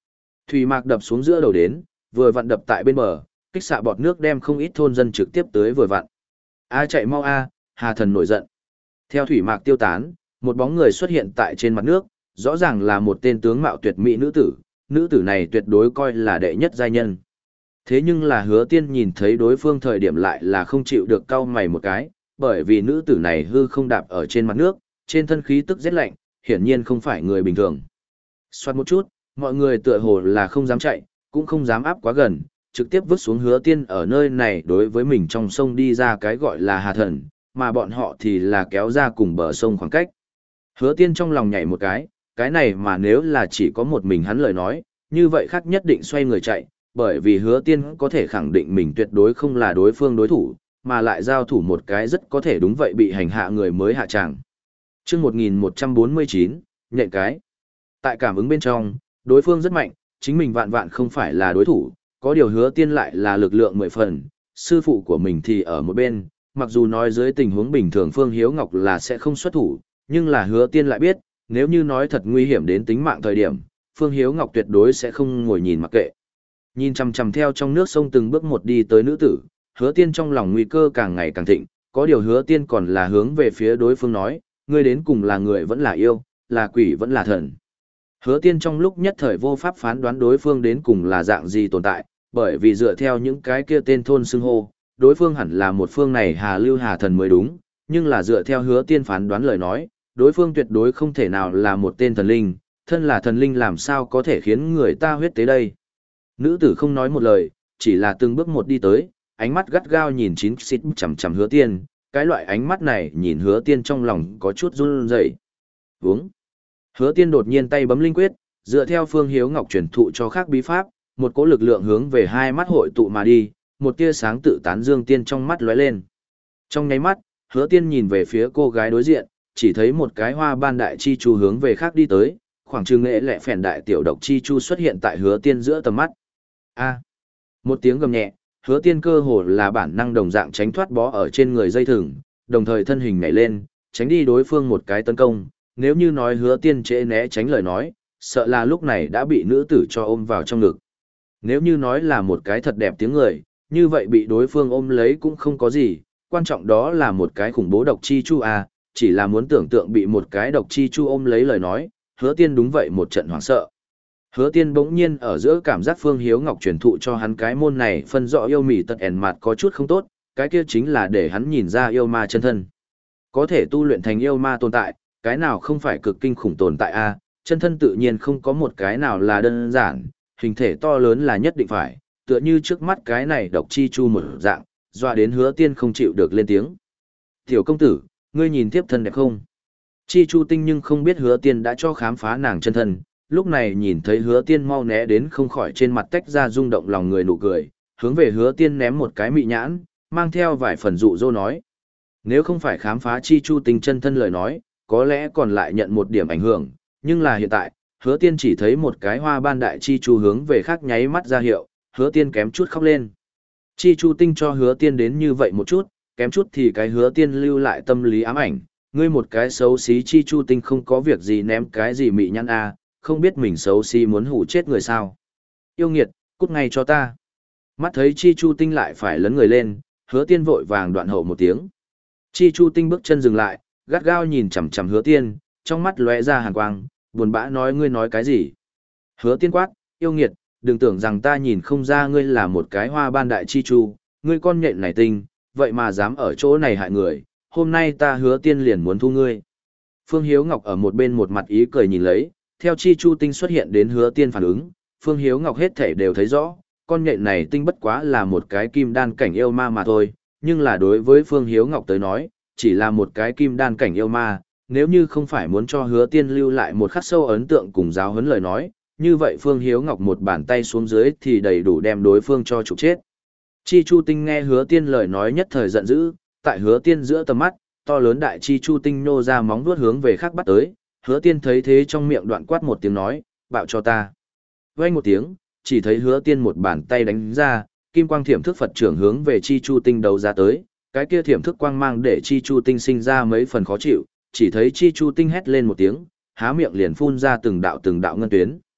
Thủy mạc đập xuống giữa đầu đến, vừa vặn đập tại bên bờ, kích xạ bọt nước đem không ít thôn dân trực tiếp tới vừa vặn. A chạy mau a, Hà Thần nổi giận. Theo thủy mạc tiêu tán, một bóng người xuất hiện tại trên mặt nước, rõ ràng là một tên tướng mạo tuyệt mỹ nữ tử, nữ tử này tuyệt đối coi là đệ nhất giai nhân. Thế nhưng là Hứa Tiên nhìn thấy đối phương thời điểm lại là không chịu được cau mày một cái, bởi vì nữ tử này hư không đạp ở trên mặt nước, trên thân khí tức rét lạnh, hiển nhiên không phải người bình thường. Xoát một chút, mọi người tựa hồ là không dám chạy, cũng không dám áp quá gần, trực tiếp vứt xuống Hứa Tiên ở nơi này đối với mình trong sông đi ra cái gọi là Hà Thần, mà bọn họ thì là kéo ra cùng bờ sông khoảng cách. Hứa Tiên trong lòng nhảy một cái, cái này mà nếu là chỉ có một mình hắn lời nói, như vậy khác nhất định xoay người chạy, bởi vì Hứa Tiên có thể khẳng định mình tuyệt đối không là đối phương đối thủ, mà lại giao thủ một cái rất có thể đúng vậy bị hành hạ người mới hạ tràng. Chương một nghìn một trăm bốn mươi chín, nhện cái. Tại cảm ứng bên trong, đối phương rất mạnh, chính mình vạn vạn không phải là đối thủ, có điều Hứa Tiên lại là lực lượng mười phần, sư phụ của mình thì ở một bên, mặc dù nói dưới tình huống bình thường Phương Hiếu Ngọc là sẽ không xuất thủ, nhưng là Hứa Tiên lại biết, nếu như nói thật nguy hiểm đến tính mạng thời điểm, Phương Hiếu Ngọc tuyệt đối sẽ không ngồi nhìn mặc kệ. Nhìn chằm chằm theo trong nước sông từng bước một đi tới nữ tử, Hứa Tiên trong lòng nguy cơ càng ngày càng thịnh, có điều Hứa Tiên còn là hướng về phía đối phương nói, ngươi đến cùng là người vẫn là yêu, là quỷ vẫn là thần. Hứa Tiên trong lúc nhất thời vô pháp phán đoán đối phương đến cùng là dạng gì tồn tại, bởi vì dựa theo những cái kia tên thôn xưng hô, đối phương hẳn là một phương này Hà Lưu Hà Thần mới đúng, nhưng là dựa theo Hứa Tiên phán đoán lời nói, đối phương tuyệt đối không thể nào là một tên thần linh, thân là thần linh làm sao có thể khiến người ta huyết tế đây. Nữ tử không nói một lời, chỉ là từng bước một đi tới, ánh mắt gắt gao nhìn chín xít chằm chằm Hứa Tiên, cái loại ánh mắt này nhìn Hứa Tiên trong lòng có chút run rẩy. Vướng. Hứa Tiên đột nhiên tay bấm linh quyết, dựa theo Phương Hiếu Ngọc truyền thụ cho khác bí pháp, một cỗ lực lượng hướng về hai mắt hội tụ mà đi, một tia sáng tự tán dương tiên trong mắt lóe lên. Trong nháy mắt, Hứa Tiên nhìn về phía cô gái đối diện, chỉ thấy một cái hoa ban đại chi chu hướng về khác đi tới, khoảng chừng nghệ lẹ phèn đại tiểu độc chi chu xuất hiện tại Hứa Tiên giữa tầm mắt. A! Một tiếng gầm nhẹ, Hứa Tiên cơ hồ là bản năng đồng dạng tránh thoát bó ở trên người dây thừng, đồng thời thân hình nhảy lên, tránh đi đối phương một cái tấn công, nếu như nói Hứa Tiên trễ né tránh lời nói, sợ là lúc này đã bị nữ tử cho ôm vào trong ngực. Nếu như nói là một cái thật đẹp tiếng người, như vậy bị đối phương ôm lấy cũng không có gì, quan trọng đó là một cái khủng bố độc chi chu à, chỉ là muốn tưởng tượng bị một cái độc chi chu ôm lấy lời nói, Hứa Tiên đúng vậy một trận hoảng sợ. Hứa Tiên bỗng nhiên ở giữa cảm giác Phương Hiếu Ngọc truyền thụ cho hắn cái môn này phân rõ yêu mị tật ẻn mặt có chút không tốt, cái kia chính là để hắn nhìn ra yêu ma chân thân. Có thể tu luyện thành yêu ma tồn tại, cái nào không phải cực kinh khủng tồn tại a, chân thân tự nhiên không có một cái nào là đơn giản, hình thể to lớn là nhất định phải, tựa như trước mắt cái này độc chi chu một dạng, dọa đến Hứa Tiên không chịu được lên tiếng. Tiểu công tử, ngươi nhìn tiếp thân đẹp không? Chi chu tinh nhưng không biết Hứa Tiên đã cho khám phá nàng chân thân, lúc này nhìn thấy Hứa Tiên mau né đến không khỏi trên mặt tách ra rung động lòng người nụ cười, hướng về Hứa Tiên ném một cái mị nhãn, mang theo vài phần dụ dỗ nói. Nếu không phải khám phá chi chu tinh chân thân lời nói, có lẽ còn lại nhận một điểm ảnh hưởng, nhưng là hiện tại, Hứa Tiên chỉ thấy một cái hoa ban đại chi chu hướng về khác nháy mắt ra hiệu, Hứa Tiên kém chút khóc lên. Chi chu tinh cho Hứa Tiên đến như vậy một chút, kém chút thì cái Hứa Tiên lưu lại tâm lý ám ảnh, ngươi một cái xấu xí chi chu tinh không có việc gì ném cái gì mị nhăn a, không biết mình xấu xí muốn hủ chết người sao. Yêu nghiệt, cút ngay cho ta. Mắt thấy chi chu tinh lại phải lấn người lên, Hứa Tiên vội vàng đoạn hậu một tiếng. Chi chu tinh bước chân dừng lại, gắt gao nhìn chằm chằm Hứa Tiên, trong mắt lóe ra hàn quang, buồn bã nói ngươi nói cái gì. Hứa Tiên quát, yêu nghiệt, đừng tưởng rằng ta nhìn không ra ngươi là một cái hoa ban đại chi chu, ngươi con nhện này tinh, vậy mà dám ở chỗ này hại người, hôm nay ta Hứa Tiên liền muốn thu ngươi. Phương Hiếu Ngọc ở một bên một mặt ý cười nhìn lấy, theo chi chu tinh xuất hiện đến Hứa Tiên phản ứng, Phương Hiếu Ngọc hết thể đều thấy rõ, con nhện này tinh bất quá là một cái kim đan cảnh yêu ma mà thôi, nhưng là đối với Phương Hiếu Ngọc tới nói, chỉ là một cái kim đan cảnh yêu ma, nếu như không phải muốn cho Hứa Tiên lưu lại một khắc sâu ấn tượng cùng giáo huấn lời nói, như vậy Phương Hiếu Ngọc một bàn tay xuống dưới thì đầy đủ đem đối phương cho trục chết. Chi Chu Tinh nghe Hứa Tiên lời nói nhất thời giận dữ, tại Hứa Tiên giữa tầm mắt, to lớn đại Chi Chu Tinh nô ra móng vuốt hướng về khác bắt tới, Hứa Tiên thấy thế trong miệng đoạn quát một tiếng nói, bạo cho ta. Vang một tiếng, chỉ thấy Hứa Tiên một bàn tay đánh ra, kim quang thiểm thức Phật trưởng hướng về Chi Chu Tinh đầu ra tới, cái kia thiểm thức quang mang để Chi Chu Tinh sinh ra mấy phần khó chịu, chỉ thấy Chi Chu Tinh hét lên một tiếng, há miệng liền phun ra từng đạo từng đạo ngân tuyến.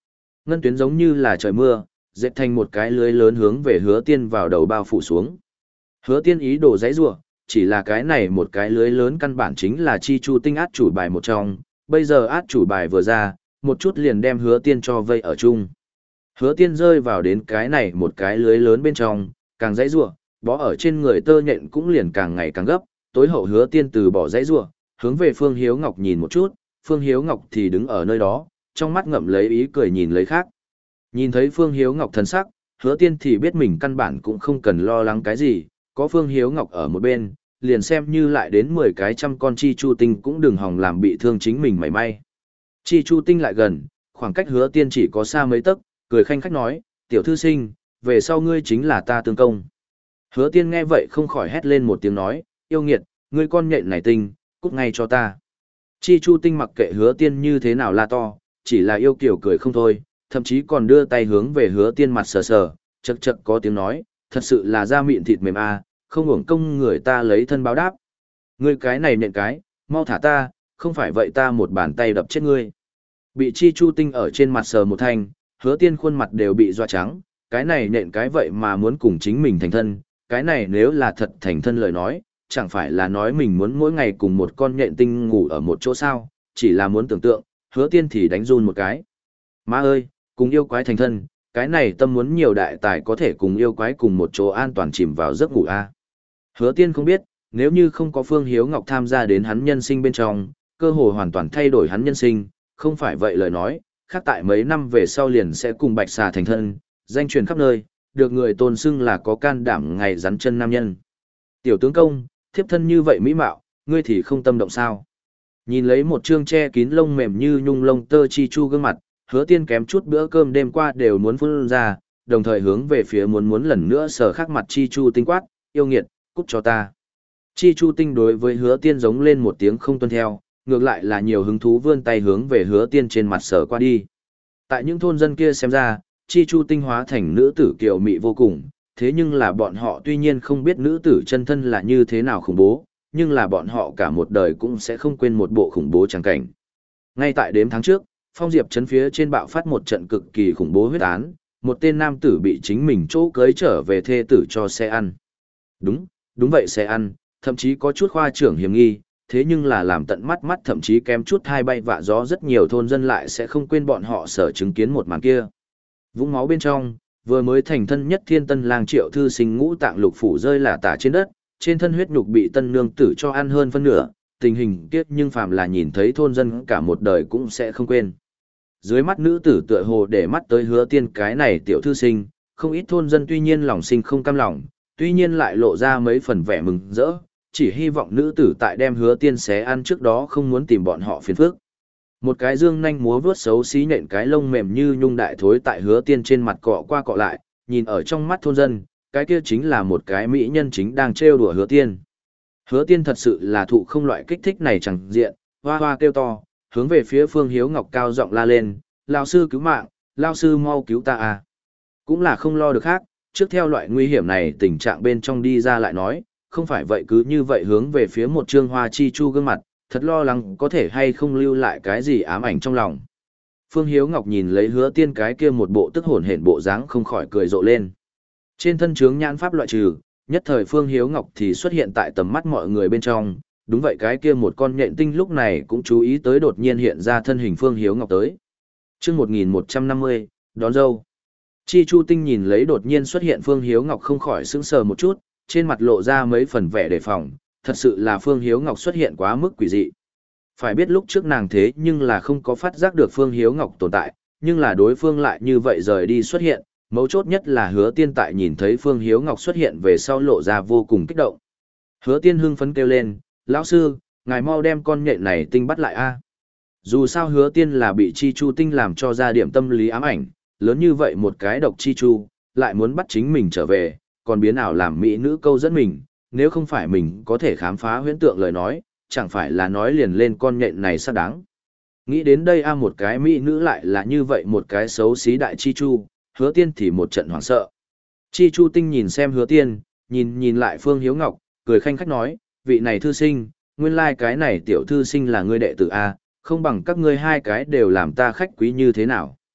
Ngân tuyến giống như là trời mưa, dệt thành một cái lưới lớn hướng về Hứa Tiên vào đầu bao phủ xuống. Hứa Tiên ý đồ giãy giụa, chỉ là cái này một cái lưới lớn căn bản chính là chi chu tinh át chủ bài một trong, bây giờ át chủ bài vừa ra, một chút liền đem Hứa Tiên cho vây ở chung. Hứa Tiên rơi vào đến cái này một cái lưới lớn bên trong, càng giãy giụa, bó ở trên người tơ nhện cũng liền càng ngày càng gấp, tối hậu Hứa Tiên từ bỏ giãy giụa, hướng về Phương Hiếu Ngọc nhìn một chút, Phương Hiếu Ngọc thì đứng ở nơi đó, trong mắt ngậm lấy ý cười nhìn lấy khác. Nhìn thấy Phương Hiếu Ngọc thần sắc, Hứa Tiên thì biết mình căn bản cũng không cần lo lắng cái gì, có Phương Hiếu Ngọc ở một bên, liền xem như lại đến mười cái trăm con chi chu tinh cũng đừng hòng làm bị thương chính mình mảy may. Chi chu tinh lại gần, khoảng cách Hứa Tiên chỉ có xa mấy tấc, cười khanh khách nói, tiểu thư sinh, về sau ngươi chính là ta tương công. Hứa Tiên nghe vậy không khỏi hét lên một tiếng nói, yêu nghiệt, ngươi con nhện này tinh, cút ngay cho ta. Chi chu tinh mặc kệ Hứa Tiên như thế nào la to, chỉ là yêu kiểu cười không thôi, thậm chí còn đưa tay hướng về Hứa Tiên mặt sờ sờ, chậc chậc có tiếng nói, thật sự là da mịn thịt mềm a, không hưởng công người ta lấy thân báo đáp. Ngươi cái này nện cái, mau thả ta, không phải vậy ta một bàn tay đập chết ngươi. Bị chi chu tinh ở trên mặt sờ một thanh, Hứa Tiên khuôn mặt đều bị doa trắng, cái này nện cái vậy mà muốn cùng chính mình thành thân, cái này nếu là thật thành thân lời nói, chẳng phải là nói mình muốn mỗi ngày cùng một con nhện tinh ngủ ở một chỗ sao, chỉ là muốn tưởng tượng, Hứa Tiên thì đánh run một cái. Má ơi, cùng yêu quái thành thân, cái này tâm muốn nhiều đại tài có thể cùng yêu quái cùng một chỗ an toàn chìm vào giấc ngủ a. Hứa Tiên không biết, nếu như không có Phương Hiếu Ngọc tham gia đến hắn nhân sinh bên trong, cơ hội hoàn toàn thay đổi hắn nhân sinh, không phải vậy lời nói, khác tại mấy năm về sau liền sẽ cùng Bạch Xà thành thân, danh truyền khắp nơi, được người tôn xưng là có can đảm ngày rắn chân nam nhân. Tiểu tướng công, thiếp thân như vậy mỹ mạo, ngươi thì không tâm động sao? Nhìn lấy một trương che kín lông mềm như nhung lông tơ chi chu gương mặt, Hứa Tiên kém chút bữa cơm đêm qua đều muốn phun ra, đồng thời hướng về phía muốn muốn lần nữa sờ khắc mặt chi chu tinh quát, yêu nghiệt, cút cho ta. Chi chu tinh đối với Hứa Tiên giống lên một tiếng không tuân theo, ngược lại là nhiều hứng thú vươn tay hướng về Hứa Tiên trên mặt sờ qua đi. Tại những thôn dân kia xem ra, chi chu tinh hóa thành nữ tử kiều mị vô cùng, thế nhưng là bọn họ tuy nhiên không biết nữ tử chân thân là như thế nào khủng bố, nhưng là bọn họ cả một đời cũng sẽ không quên một bộ khủng bố tràng cảnh. Ngay tại đếm tháng trước, Phong Diệp trấn phía trên bạo phát một trận cực kỳ khủng bố huyết án, một tên nam tử bị chính mình chỗ cưới trở về thê tử cho xe ăn. Đúng, đúng vậy xe ăn, thậm chí có chút khoa trưởng hiểm nghi, thế nhưng là làm tận mắt mắt thậm chí kém chút hai bay vạ gió rất nhiều thôn dân lại sẽ không quên bọn họ sở chứng kiến một màn kia. Vũng máu bên trong, vừa mới thành thân nhất thiên tân lang Triệu thư sinh ngũ tạng lục phủ rơi lả tả trên đất, trên thân huyết nhục bị tân nương tử cho ăn hơn phân nửa, tình hình kiếp nhưng phàm là nhìn thấy thôn dân cả một đời cũng sẽ không quên. Dưới mắt nữ tử tựa hồ để mắt tới Hứa Tiên cái này tiểu thư sinh, không ít thôn dân tuy nhiên lòng sinh không cam lòng, tuy nhiên lại lộ ra mấy phần vẻ mừng rỡ, chỉ hy vọng nữ tử tại đem Hứa Tiên xé ăn trước đó không muốn tìm bọn họ phiền phức. Một cái dương nhanh múa vuốt xấu xí nện cái lông mềm như nhung đại thối tại Hứa Tiên trên mặt cọ qua cọ lại, nhìn ở trong mắt thôn dân, cái kia chính là một cái mỹ nhân chính đang trêu đùa Hứa Tiên. Hứa Tiên thật sự là thụ không loại kích thích này chẳng diện, hoa hoa kêu to, hướng về phía Phương Hiếu Ngọc cao giọng la lên, lão sư cứu mạng, lão sư mau cứu ta à. Cũng là không lo được khác, trước theo loại nguy hiểm này tình trạng bên trong đi ra lại nói, không phải vậy cứ như vậy hướng về phía một trương hoa chi chu gương mặt, thật lo lắng có thể hay không lưu lại cái gì ám ảnh trong lòng. Phương Hiếu Ngọc nhìn lấy Hứa Tiên cái kia một bộ tức hổn hển bộ dáng không khỏi cười rộ lên. Trên thân chướng nhãn pháp loại trừ, nhất thời Phương Hiếu Ngọc thì xuất hiện tại tầm mắt mọi người bên trong, đúng vậy cái kia một con nhện tinh lúc này cũng chú ý tới đột nhiên hiện ra thân hình Phương Hiếu Ngọc tới. Chương một nghìn một trăm năm mươi, đón dâu. Chi Chu Tinh nhìn lấy đột nhiên xuất hiện Phương Hiếu Ngọc không khỏi sững sờ một chút, trên mặt lộ ra mấy phần vẻ đề phòng, thật sự là Phương Hiếu Ngọc xuất hiện quá mức quỷ dị. Phải biết lúc trước nàng thế nhưng là không có phát giác được Phương Hiếu Ngọc tồn tại, nhưng là đối phương lại như vậy rời đi xuất hiện, mấu chốt nhất là Hứa Tiên tại nhìn thấy Phương Hiếu Ngọc xuất hiện về sau lộ ra vô cùng kích động. Hứa Tiên hưng phấn kêu lên, lão sư, ngài mau đem con nhện này tinh bắt lại a. Dù sao Hứa Tiên là bị Chi Chu Tinh làm cho ra điểm tâm lý ám ảnh, lớn như vậy một cái độc Chi Chu, lại muốn bắt chính mình trở về, còn biến ảo làm mỹ nữ câu dẫn mình, nếu không phải mình có thể khám phá huyễn tượng lời nói, chẳng phải là nói liền lên con nhện này xác đáng. Nghĩ đến đây a một cái mỹ nữ lại là như vậy một cái xấu xí đại Chi Chu, Hứa Tiên thì một trận hoảng sợ. Chi Chu Tinh nhìn xem Hứa Tiên, nhìn nhìn lại Phương Hiếu Ngọc, cười khanh khách nói, vị này thư sinh, nguyên lai like cái này tiểu thư sinh là ngươi đệ tử A, không bằng các ngươi hai cái đều làm ta khách quý như thế nào.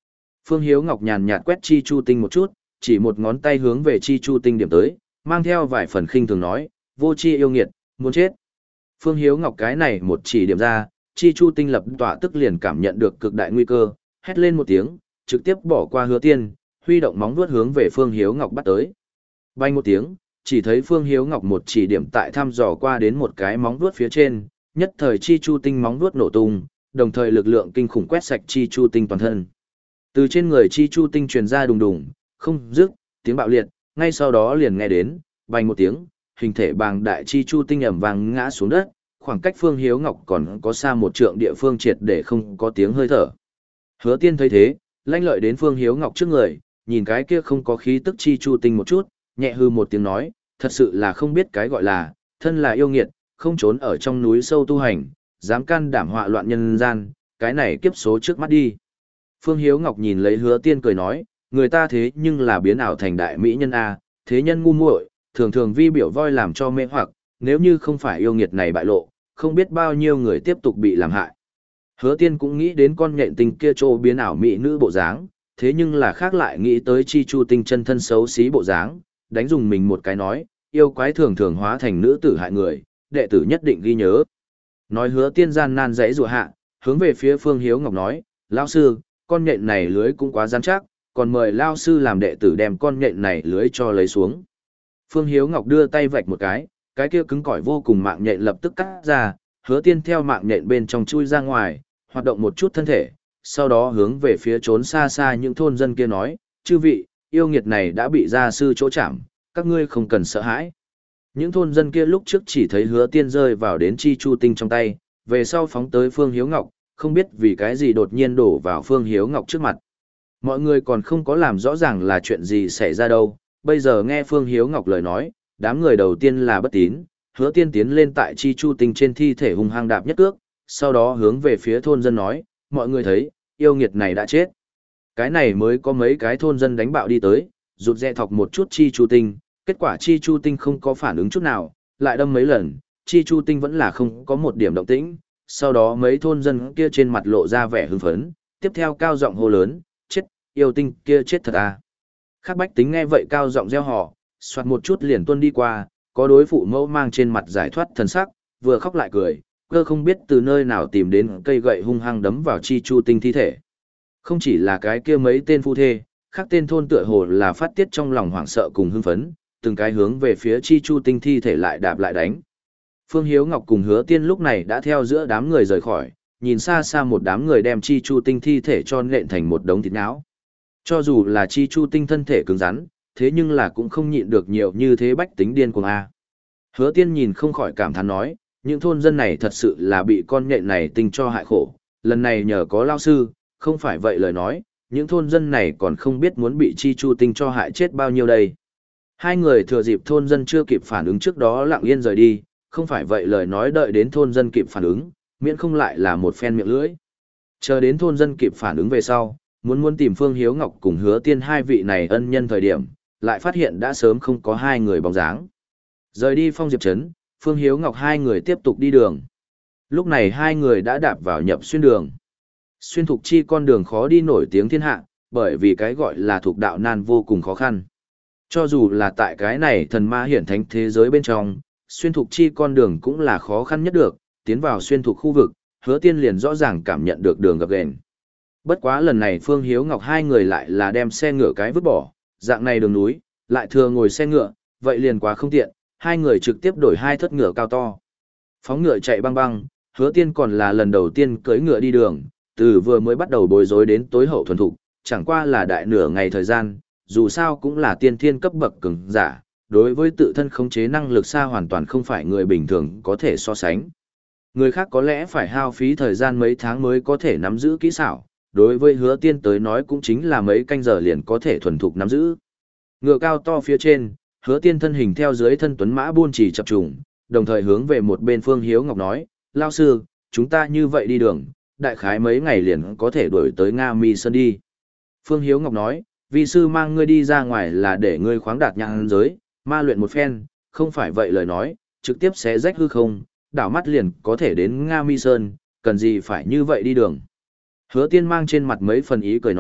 Phương Hiếu Ngọc nhàn nhạt quét chi chu tinh một chút, chỉ một ngón tay hướng về chi chu tinh điểm tới, mang theo vài phần khinh thường nói, vô chi yêu nghiệt, muốn chết. Phương Hiếu Ngọc cái này một chỉ điểm ra, chi chu tinh lập tỏa tức liền cảm nhận được cực đại nguy cơ, hét lên một tiếng, trực tiếp bỏ qua Hứa Tiên, huy động móng vuốt hướng về Phương Hiếu Ngọc bắt tới. Bay một tiếng, chỉ thấy Phương Hiếu Ngọc một chỉ điểm tại thăm dò qua đến một cái móng vuốt phía trên, nhất thời chi chu tinh móng vuốt nổ tung, đồng thời lực lượng kinh khủng quét sạch chi chu tinh toàn thân. Từ trên người chi chu tinh truyền ra đùng đùng, không dứt, tiếng bạo liệt, ngay sau đó liền nghe đến, bành một tiếng, hình thể bàng đại chi chu tinh ầm vang ngã xuống đất, khoảng cách Phương Hiếu Ngọc còn có xa một trượng địa phương triệt để không có tiếng hơi thở. Hứa Tiên thấy thế, lanh lợi đến Phương Hiếu Ngọc trước người, nhìn cái kia không có khí tức chi chu tinh một chút, nhẹ hư một tiếng nói, thật sự là không biết cái gọi là, thân là yêu nghiệt, không trốn ở trong núi sâu tu hành, dám can đảm họa loạn nhân gian, cái này kiếp số trước mắt đi. Phương Hiếu Ngọc nhìn lấy Hứa Tiên cười nói, người ta thế nhưng là biến ảo thành đại mỹ nhân A, thế nhân ngu muội, thường thường vi biểu voi làm cho mê hoặc, nếu như không phải yêu nghiệt này bại lộ, không biết bao nhiêu người tiếp tục bị làm hại. Hứa Tiên cũng nghĩ đến con nhện tinh kia trô biến ảo mỹ nữ bộ dáng, thế nhưng là khác lại nghĩ tới chi chu tinh chân thân xấu xí bộ dáng, đánh dùng mình một cái nói, yêu quái thường thường hóa thành nữ tử hại người, đệ tử nhất định ghi nhớ. Nói Hứa Tiên gian nan dãy rủa hạ, hướng về phía Phương Hiếu Ngọc nói, lão sư, con nhện này lưới cũng quá rắn chắc, còn mời lão sư làm đệ tử đem con nhện này lưới cho lấy xuống. Phương Hiếu Ngọc đưa tay vạch một cái, cái kia cứng cỏi vô cùng mạng nhện lập tức cắt ra, Hứa Tiên theo mạng nhện bên trong chui ra ngoài, hoạt động một chút thân thể, sau đó hướng về phía trốn xa xa những thôn dân kia nói, chư vị, yêu nghiệt này đã bị gia sư chỗ chạm, các ngươi không cần sợ hãi. Những thôn dân kia lúc trước chỉ thấy Hứa Tiên rơi vào đến chi chu tinh trong tay, về sau phóng tới Phương Hiếu Ngọc, không biết vì cái gì đột nhiên đổ vào Phương Hiếu Ngọc trước mặt. Mọi người còn không có làm rõ ràng là chuyện gì xảy ra đâu, bây giờ nghe Phương Hiếu Ngọc lời nói, đám người đầu tiên là bất tín, Hứa Tiên tiến lên tại chi chu tinh trên thi thể hung hăng đạp nhất cước, sau đó hướng về phía thôn dân nói, mọi người thấy, yêu nghiệt này đã chết. Cái này mới có mấy cái thôn dân đánh bạo đi tới, rụt rè thọc một chút chi chu tinh, kết quả chi chu tinh không có phản ứng chút nào, lại đâm mấy lần, chi chu tinh vẫn là không có một điểm động tĩnh. Sau đó mấy thôn dân kia trên mặt lộ ra vẻ hưng phấn, tiếp theo cao giọng hô lớn, chết, yêu tinh kia chết thật à. Khác bách tính nghe vậy cao giọng reo hò, soạt một chút liền tuôn đi qua, có đối phụ mẫu mang trên mặt giải thoát thần sắc, vừa khóc lại cười, cơ không biết từ nơi nào tìm đến cây gậy hung hăng đấm vào chi chu tinh thi thể. Không chỉ là cái kia mấy tên phu thê, khác tên thôn tựa hồ là phát tiết trong lòng hoảng sợ cùng hưng phấn, từng cái hướng về phía chi chu tinh thi thể lại đạp lại đánh. Phương Hiếu Ngọc cùng Hứa Tiên lúc này đã theo giữa đám người rời khỏi, nhìn xa xa một đám người đem chi chu tinh thi thể cho nện thành một đống thịt não. Cho dù là chi chu tinh thân thể cứng rắn, thế nhưng là cũng không nhịn được nhiều như thế bách tính điên cuồng a. Hứa Tiên nhìn không khỏi cảm thán nói, những thôn dân này thật sự là bị con nhện này tinh cho hại khổ, lần này nhờ có lao sư, không phải vậy lời nói, những thôn dân này còn không biết muốn bị chi chu tinh cho hại chết bao nhiêu đây. Hai người thừa dịp thôn dân chưa kịp phản ứng trước đó lặng yên rời đi, không phải vậy lời nói đợi đến thôn dân kịp phản ứng, miễn không lại là một phen miệng lưỡi. Chờ đến thôn dân kịp phản ứng về sau, muốn muốn tìm Phương Hiếu Ngọc cùng Hứa Tiên hai vị này ân nhân thời điểm, lại phát hiện đã sớm không có hai người bóng dáng. Rời đi Phong Diệp Trấn, Phương Hiếu Ngọc hai người tiếp tục đi đường. Lúc này hai người đã đạp vào nhập xuyên đường. Xuyên thục chi con đường khó đi nổi tiếng thiên hạ, bởi vì cái gọi là thuộc đạo nan vô cùng khó khăn. Cho dù là tại cái này thần ma hiển thánh thế giới bên trong, xuyên thục chi con đường cũng là khó khăn nhất được, tiến vào xuyên thục khu vực, Hứa Tiên liền rõ ràng cảm nhận được đường gập ghềnh. Bất quá lần này Phương Hiếu Ngọc hai người lại là đem xe ngựa cái vứt bỏ, dạng này đường núi, lại thừa ngồi xe ngựa, vậy liền quá không tiện, hai người trực tiếp đổi hai thất ngựa cao to. Phóng ngựa chạy băng băng, Hứa Tiên còn là lần đầu tiên cưỡi ngựa đi đường, từ vừa mới bắt đầu bối rối đến tối hậu thuần thục, chẳng qua là đại nửa ngày thời gian, dù sao cũng là tiên thiên cấp bậc cường giả, đối với tự thân khống chế năng lực xa hoàn toàn không phải người bình thường có thể so sánh. Người khác có lẽ phải hao phí thời gian mấy tháng mới có thể nắm giữ kỹ xảo, đối với Hứa Tiên tới nói cũng chính là mấy canh giờ liền có thể thuần thục nắm giữ. Ngựa cao to phía trên, Hứa Tiên thân hình theo dưới thân tuấn mã buôn chỉ chập trùng, đồng thời hướng về một bên Phương Hiếu Ngọc nói, lao sư, chúng ta như vậy đi đường, đại khái mấy ngày liền có thể đuổi tới Nga Mi Sơn đi. Phương Hiếu Ngọc nói, vi sư mang ngươi đi ra ngoài là để ngươi khoáng đạt nhãn giới, ma luyện một phen, không phải vậy lời nói, trực tiếp sẽ rách hư không, đảo mắt liền có thể đến Nga Mi Sơn, cần gì phải như vậy đi đường. Hứa Tiên mang trên mặt mấy phần ý cười nói,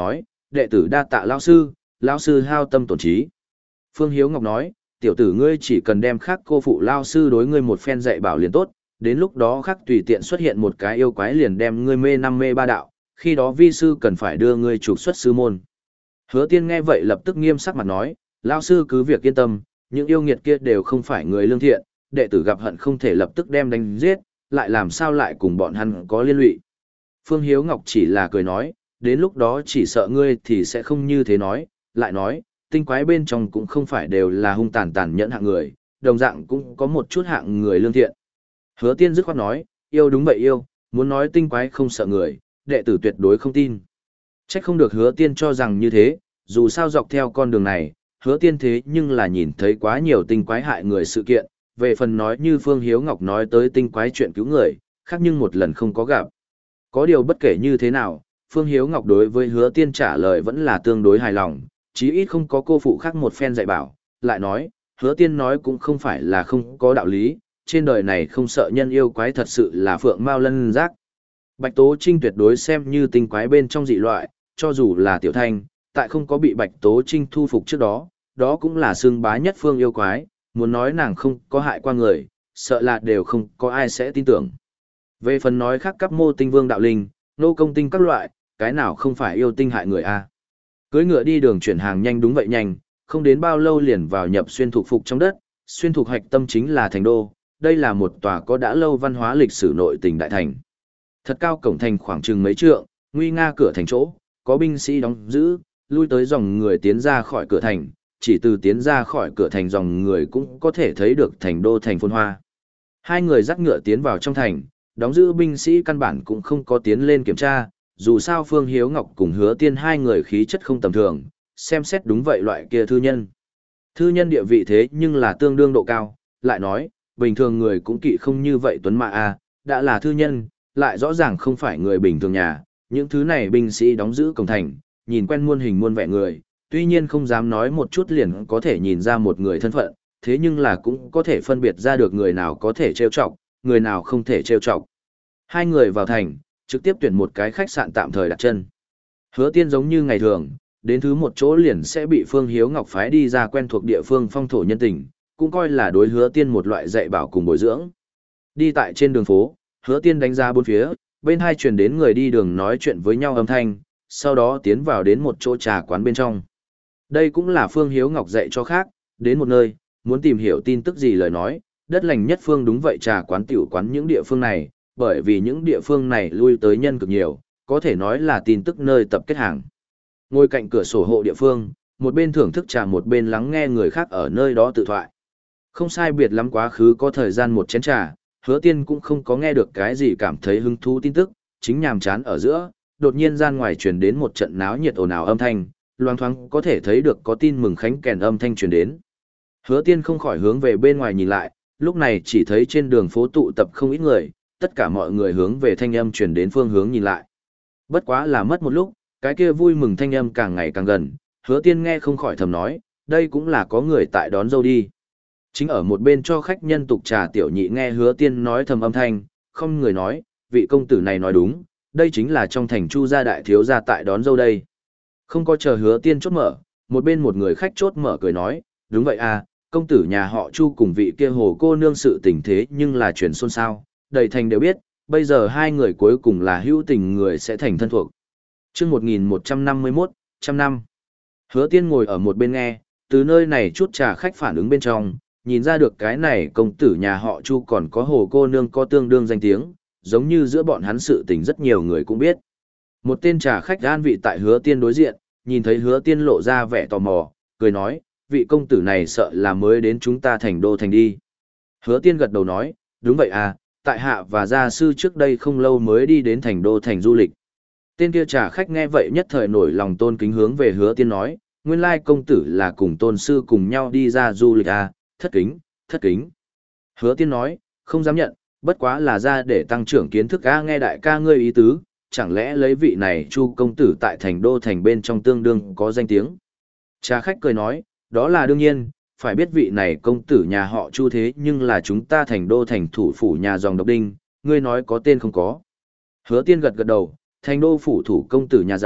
đệ tử đa tạ lão sư, lão sư hao tâm tổn trí. Phương Hiếu Ngọc nói, tiểu tử ngươi chỉ cần đem khắc cô phụ lão sư đối ngươi một phen dạy bảo liền tốt, đến lúc đó khắc tùy tiện xuất hiện một cái yêu quái liền đem ngươi mê năm mê ba đạo, khi đó vi sư cần phải đưa ngươi trục xuất sư môn. Hứa Tiên nghe vậy lập tức nghiêm sắc mặt nói, lão sư cứ việc yên tâm, những yêu nghiệt kia đều không phải người lương thiện, đệ tử gặp hận không thể lập tức đem đánh giết, lại làm sao lại cùng bọn hắn có liên lụy. Phương Hiếu Ngọc chỉ là cười nói, đến lúc đó chỉ sợ ngươi thì sẽ không như thế nói, lại nói, tinh quái bên trong cũng không phải đều là hung tàn tàn nhẫn hạng người, đồng dạng cũng có một chút hạng người lương thiện. Hứa Tiên dứt khoát nói, yêu đúng vậy yêu, muốn nói tinh quái không sợ người, đệ tử tuyệt đối không tin. Trách không được Hứa Tiên cho rằng như thế, dù sao dọc theo con đường này, Hứa Tiên thế nhưng là nhìn thấy quá nhiều tinh quái hại người sự kiện, về phần nói như Phương Hiếu Ngọc nói tới tinh quái chuyện cứu người, khác nhưng một lần không có gặp. Có điều bất kể như thế nào, Phương Hiếu Ngọc đối với Hứa Tiên trả lời vẫn là tương đối hài lòng, chí ít không có cô phụ khác một phen dạy bảo, lại nói, Hứa Tiên nói cũng không phải là không có đạo lý, trên đời này không sợ nhân yêu quái thật sự là phượng mao lân giác. Bạch Tố Trinh tuyệt đối xem như tinh quái bên trong dị loại, cho dù là tiểu thanh, tại không có bị Bạch Tố Trinh thu phục trước đó, đó cũng là xương bá nhất phương yêu quái, muốn nói nàng không có hại qua người, sợ là đều không có ai sẽ tin tưởng. Về phần nói khác cấp mô tinh vương đạo linh, nô công tinh các loại, cái nào không phải yêu tinh hại người a? Cưới ngựa đi đường chuyển hàng nhanh đúng vậy nhanh, không đến bao lâu liền vào nhập xuyên thuộc phục trong đất, xuyên thuộc hạch tâm chính là thành đô, đây là một tòa có đã lâu văn hóa lịch sử nội tình đại thành. Thật cao cổng thành khoảng chừng mấy trượng, nguy nga cửa thành chỗ, có binh sĩ đóng giữ, lui tới dòng người tiến ra khỏi cửa thành, chỉ từ tiến ra khỏi cửa thành dòng người cũng có thể thấy được thành đô thành phồn hoa. Hai người dắt ngựa tiến vào trong thành, đóng giữ binh sĩ căn bản cũng không có tiến lên kiểm tra, dù sao Phương Hiếu Ngọc cùng Hứa Tiên hai người khí chất không tầm thường, xem xét đúng vậy loại kia thư nhân. Thư nhân địa vị thế nhưng là tương đương độ cao, lại nói, bình thường người cũng kỵ không như vậy tuấn mã a, đã là thư nhân, lại rõ ràng không phải người bình thường nhà, những thứ này binh sĩ đóng giữ cổng thành, nhìn quen muôn hình muôn vẻ người, tuy nhiên không dám nói một chút liền có thể nhìn ra một người thân phận, thế nhưng là cũng có thể phân biệt ra được người nào có thể trêu chọc, người nào không thể trêu chọc. Hai người vào thành, trực tiếp tuyển một cái khách sạn tạm thời đặt chân. Hứa Tiên giống như ngày thường, đến thứ một chỗ liền sẽ bị Phương Hiếu Ngọc phái đi ra quen thuộc địa phương phong thổ nhân tình, cũng coi là đối Hứa Tiên một loại dạy bảo cùng bồi dưỡng. Đi tại trên đường phố, Hứa Tiên đánh ra bốn phía, bên hai truyền đến người đi đường nói chuyện với nhau âm thanh, sau đó tiến vào đến một chỗ trà quán bên trong. Đây cũng là Phương Hiếu Ngọc dạy cho khác, đến một nơi, muốn tìm hiểu tin tức gì lời nói, đất lành nhất phương đúng vậy trà quán tiểu quán những địa phương này, bởi vì những địa phương này lui tới nhân cực nhiều, có thể nói là tin tức nơi tập kết hàng. Ngồi cạnh cửa sổ hộ địa phương, một bên thưởng thức trà một bên lắng nghe người khác ở nơi đó tự thoại. Không sai biệt lắm quá khứ có thời gian một chén trà, Hứa Tiên cũng không có nghe được cái gì cảm thấy hứng thú tin tức, chính nhàm chán ở giữa, đột nhiên gian ngoài truyền đến một trận náo nhiệt ồn ào âm thanh, loang thoáng có thể thấy được có tin mừng khánh kèn âm thanh truyền đến. Hứa Tiên không khỏi hướng về bên ngoài nhìn lại, lúc này chỉ thấy trên đường phố tụ tập không ít người, tất cả mọi người hướng về thanh âm truyền đến phương hướng nhìn lại. Bất quá là mất một lúc, cái kia vui mừng thanh âm càng ngày càng gần, Hứa Tiên nghe không khỏi thầm nói, đây cũng là có người tại đón dâu đi. Chính ở một bên cho khách nhân tục trà tiểu nhị nghe Hứa Tiên nói thầm âm thanh, không người nói, vị công tử này nói đúng, đây chính là trong thành Chu gia đại thiếu gia tại đón dâu đây. Không có chờ Hứa Tiên chốt mở, một bên một người khách chốt mở cười nói, đúng vậy à, công tử nhà họ Chu cùng vị kia hồ cô nương sự tình thế nhưng là truyền xôn xao, đầy thành đều biết, bây giờ hai người cuối cùng là hữu tình người sẽ thành thân thuộc. Chương một nghìn một trăm năm mươi mốt, trăm năm. Hứa Tiên ngồi ở một bên nghe, từ nơi này chút trà khách phản ứng bên trong, nhìn ra được cái này công tử nhà họ Chu còn có hồ cô nương có tương đương danh tiếng, giống như giữa bọn hắn sự tình rất nhiều người cũng biết. Một tên trà khách an vị tại Hứa Tiên đối diện, nhìn thấy Hứa Tiên lộ ra vẻ tò mò, cười nói, vị công tử này sợ là mới đến chúng ta thành đô thành đi. Hứa Tiên gật đầu nói, đúng vậy à, tại hạ và gia sư trước đây không lâu mới đi đến thành đô thành du lịch. Tên kia trà khách nghe vậy nhất thời nổi lòng tôn kính hướng về Hứa Tiên nói, nguyên lai công tử là cùng tôn sư cùng nhau đi ra du lịch à, thất kính, thất kính. Hứa Tiên nói, không dám nhận, bất quá là ra để tăng trưởng kiến thức a, nghe đại ca ngươi ý tứ, chẳng lẽ lấy vị này Chu công tử tại thành đô thành bên trong tương đương có danh tiếng. Trà khách cười nói, đó là đương nhiên, phải biết vị này công tử nhà họ Chu thế nhưng là chúng ta thành đô thành thủ phủ nhà dòng độc đinh, ngươi nói có tên không có. Hứa Tiên gật gật đầu, thành đô phủ thủ công tử nhà giàu,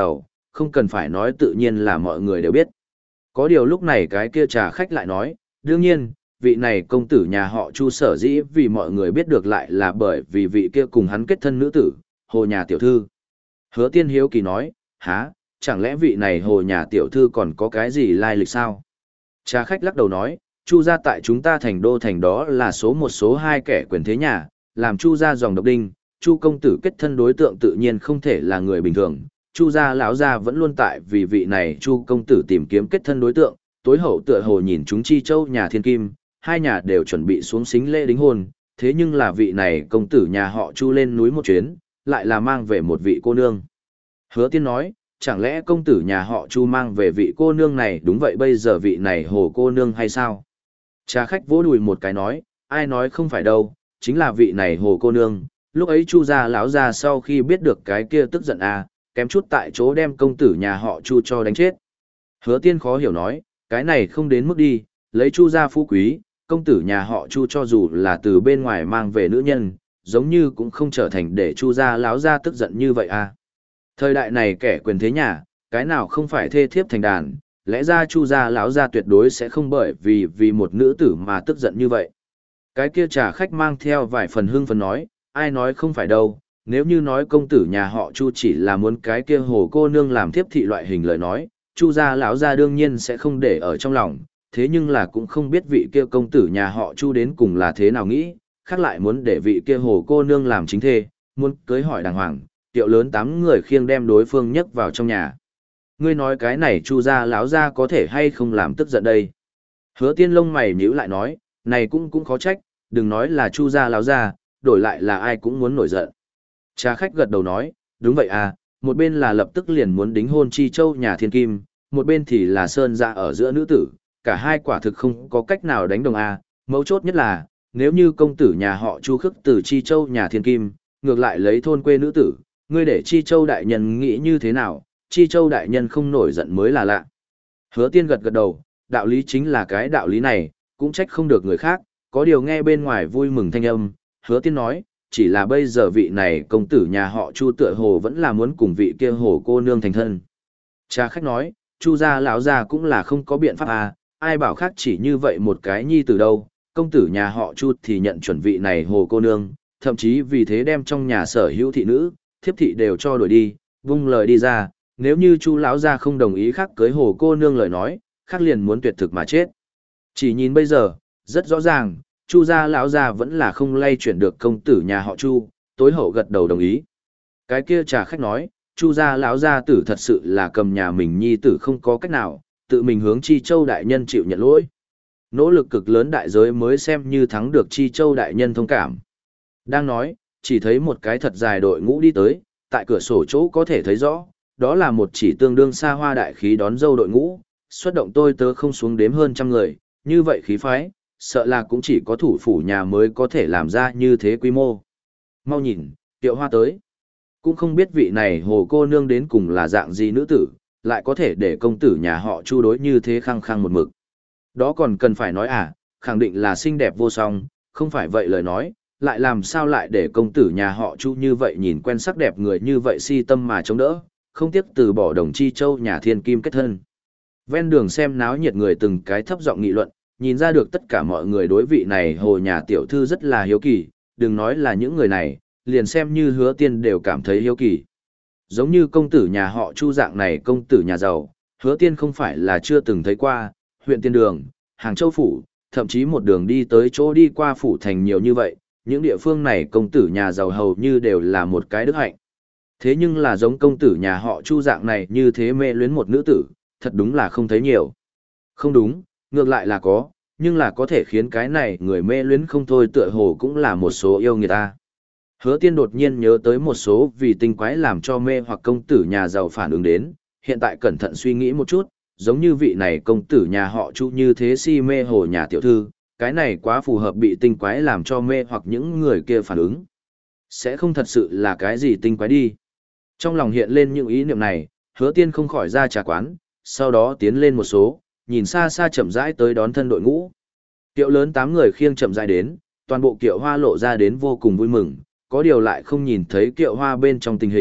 không cần phải nói tự nhiên là mọi người đều biết. Có điều lúc này cái kia trà khách lại nói, đương nhiên, vị này công tử nhà họ Chu sở dĩ vì mọi người biết được lại là bởi vì vị kia cùng hắn kết thân nữ tử, hồ nhà tiểu thư. Hứa Tiên hiếu kỳ nói, há, chẳng lẽ vị này hồ nhà tiểu thư còn có cái gì lai lịch sao? Trà khách lắc đầu nói, Chu gia tại chúng ta thành đô thành đó là số một số hai kẻ quyền thế nhà, làm Chu gia dòng độc đinh, Chu công tử kết thân đối tượng tự nhiên không thể là người bình thường. Chu gia lão gia vẫn luôn tại vì vị này Chu công tử tìm kiếm kết thân đối tượng, tối hậu tựa hồ nhìn chúng Chi Châu nhà Thiên Kim, hai nhà đều chuẩn bị xuống xính lễ đính hôn, thế nhưng là vị này công tử nhà họ Chu lên núi một chuyến, lại là mang về một vị cô nương. Hứa Tiên nói, chẳng lẽ công tử nhà họ Chu mang về vị cô nương này đúng vậy bây giờ vị này hồ cô nương hay sao? Trà khách vỗ đùi một cái nói, ai nói không phải đâu, chính là vị này hồ cô nương. Lúc ấy Chu gia lão gia sau khi biết được cái kia tức giận à, kém chút tại chỗ đem công tử nhà họ Chu cho đánh chết. Hứa Tiên khó hiểu nói, cái này không đến mức đi, lấy Chu gia phú quý, công tử nhà họ Chu cho dù là từ bên ngoài mang về nữ nhân, giống như cũng không trở thành để Chu gia lão gia tức giận như vậy à. Thời đại này kẻ quyền thế nhà, cái nào không phải thê thiếp thành đàn, lẽ ra Chu gia lão gia tuyệt đối sẽ không bởi vì vì một nữ tử mà tức giận như vậy. Cái kia trà khách mang theo vài phần hưng phấn nói, ai nói không phải đâu, nếu như nói công tử nhà họ Chu chỉ là muốn cái kia hồ cô nương làm thiếp thị loại hình lời nói, Chu gia lão gia đương nhiên sẽ không để ở trong lòng, thế nhưng là cũng không biết vị kia công tử nhà họ Chu đến cùng là thế nào nghĩ, khác lại muốn để vị kia hồ cô nương làm chính thê, muốn cưới hỏi đàng hoàng, tiệu lớn tám người khiêng đem đối phương nhấc vào trong nhà. Ngươi nói cái này Chu gia lão gia có thể hay không làm tức giận đây? Hứa Tiên lông mày nhíu lại nói, này cũng cũng khó trách, đừng nói là Chu gia lão gia, đổi lại là ai cũng muốn nổi giận. Trà khách gật đầu nói, đúng vậy à, một bên là lập tức liền muốn đính hôn Chi Châu nhà Thiên Kim, một bên thì là Sơn Dạ ở giữa nữ tử, cả hai quả thực không có cách nào đánh đồng à, mấu chốt nhất là, nếu như công tử nhà họ Chu khước từ Chi Châu nhà Thiên Kim, ngược lại lấy thôn quê nữ tử, ngươi để Chi Châu đại nhân nghĩ như thế nào, Chi Châu đại nhân không nổi giận mới là lạ. Hứa Tiên gật gật đầu, đạo lý chính là cái đạo lý này, cũng trách không được người khác, có điều nghe bên ngoài vui mừng thanh âm, Hứa Tiên nói, chỉ là bây giờ vị này công tử nhà họ Chu tựa hồ vẫn là muốn cùng vị kia hồ cô nương thành thân. Cha khách nói, Chu gia lão gia cũng là không có biện pháp à, ai bảo khác chỉ như vậy một cái nhi từ đâu, công tử nhà họ Chu thì nhận chuẩn vị này hồ cô nương, thậm chí vì thế đem trong nhà sở hữu thị nữ, thiếp thị đều cho đuổi đi, vung lời đi ra, nếu như Chu lão gia không đồng ý khác cưới hồ cô nương lời nói, khác liền muốn tuyệt thực mà chết. Chỉ nhìn bây giờ, rất rõ ràng, Chu gia lão gia vẫn là không lay chuyển được công tử nhà họ Chu, tối hậu gật đầu đồng ý. Cái kia trà khách nói, Chu gia lão gia tử thật sự là cầm nhà mình nhi tử không có cách nào, tự mình hướng Chi Châu đại nhân chịu nhận lỗi. Nỗ lực cực lớn đại giới mới xem như thắng được Chi Châu đại nhân thông cảm. Đang nói, chỉ thấy một cái thật dài đội ngũ đi tới, tại cửa sổ chỗ có thể thấy rõ, đó là một chỉ tương đương xa hoa đại khí đón dâu đội ngũ, xuất động tôi tớ không xuống đếm hơn trăm người, như vậy khí phái, sợ là cũng chỉ có thủ phủ nhà mới có thể làm ra như thế quy mô. Mau nhìn, Tiệu Hoa tới. Cũng không biết vị này hồ cô nương đến cùng là dạng gì nữ tử, lại có thể để công tử nhà họ Chu đối như thế khăng khăng một mực. Đó còn cần phải nói à, khẳng định là xinh đẹp vô song, không phải vậy lời nói, lại làm sao lại để công tử nhà họ Chu như vậy nhìn quen sắc đẹp người như vậy si tâm mà chống đỡ, không tiếc từ bỏ đồng Chi Châu nhà Thiên Kim kết thân. Ven đường xem náo nhiệt người từng cái thấp giọng nghị luận, nhìn ra được tất cả mọi người đối vị này hồ nhà tiểu thư rất là hiếu kỳ, đừng nói là những người này, liền xem như Hứa Tiên đều cảm thấy hiếu kỳ. Giống như công tử nhà họ Chu dạng này công tử nhà giàu, Hứa Tiên không phải là chưa từng thấy qua, huyện Tiên Đường, Hàng Châu Phủ, thậm chí một đường đi tới chỗ đi qua phủ thành nhiều như vậy, những địa phương này công tử nhà giàu hầu như đều là một cái đức hạnh. Thế nhưng là giống công tử nhà họ Chu dạng này như thế mê luyến một nữ tử, thật đúng là không thấy nhiều. Không đúng, ngược lại là có, nhưng là có thể khiến cái này người mê luyến không thôi tựa hồ cũng là một số yêu người ta. Hứa Tiên đột nhiên nhớ tới một số vì tinh quái làm cho mê hoặc công tử nhà giàu phản ứng đến, hiện tại cẩn thận suy nghĩ một chút, giống như vị này công tử nhà họ Chu như thế si mê hồ nhà tiểu thư, cái này quá phù hợp bị tinh quái làm cho mê hoặc những người kia phản ứng. Sẽ không thật sự là cái gì tinh quái đi. Trong lòng hiện lên những ý niệm này, Hứa Tiên không khỏi ra trà quán, sau đó tiến lên một số, nhìn xa xa chậm rãi tới đón thân đội ngũ. Kiệu lớn tám người khiêng chậm rãi đến, toàn bộ kiệu hoa lộ ra đến vô cùng vui mừng, có điều lại không nhìn thấy kiệu hoa bên trong tình hình.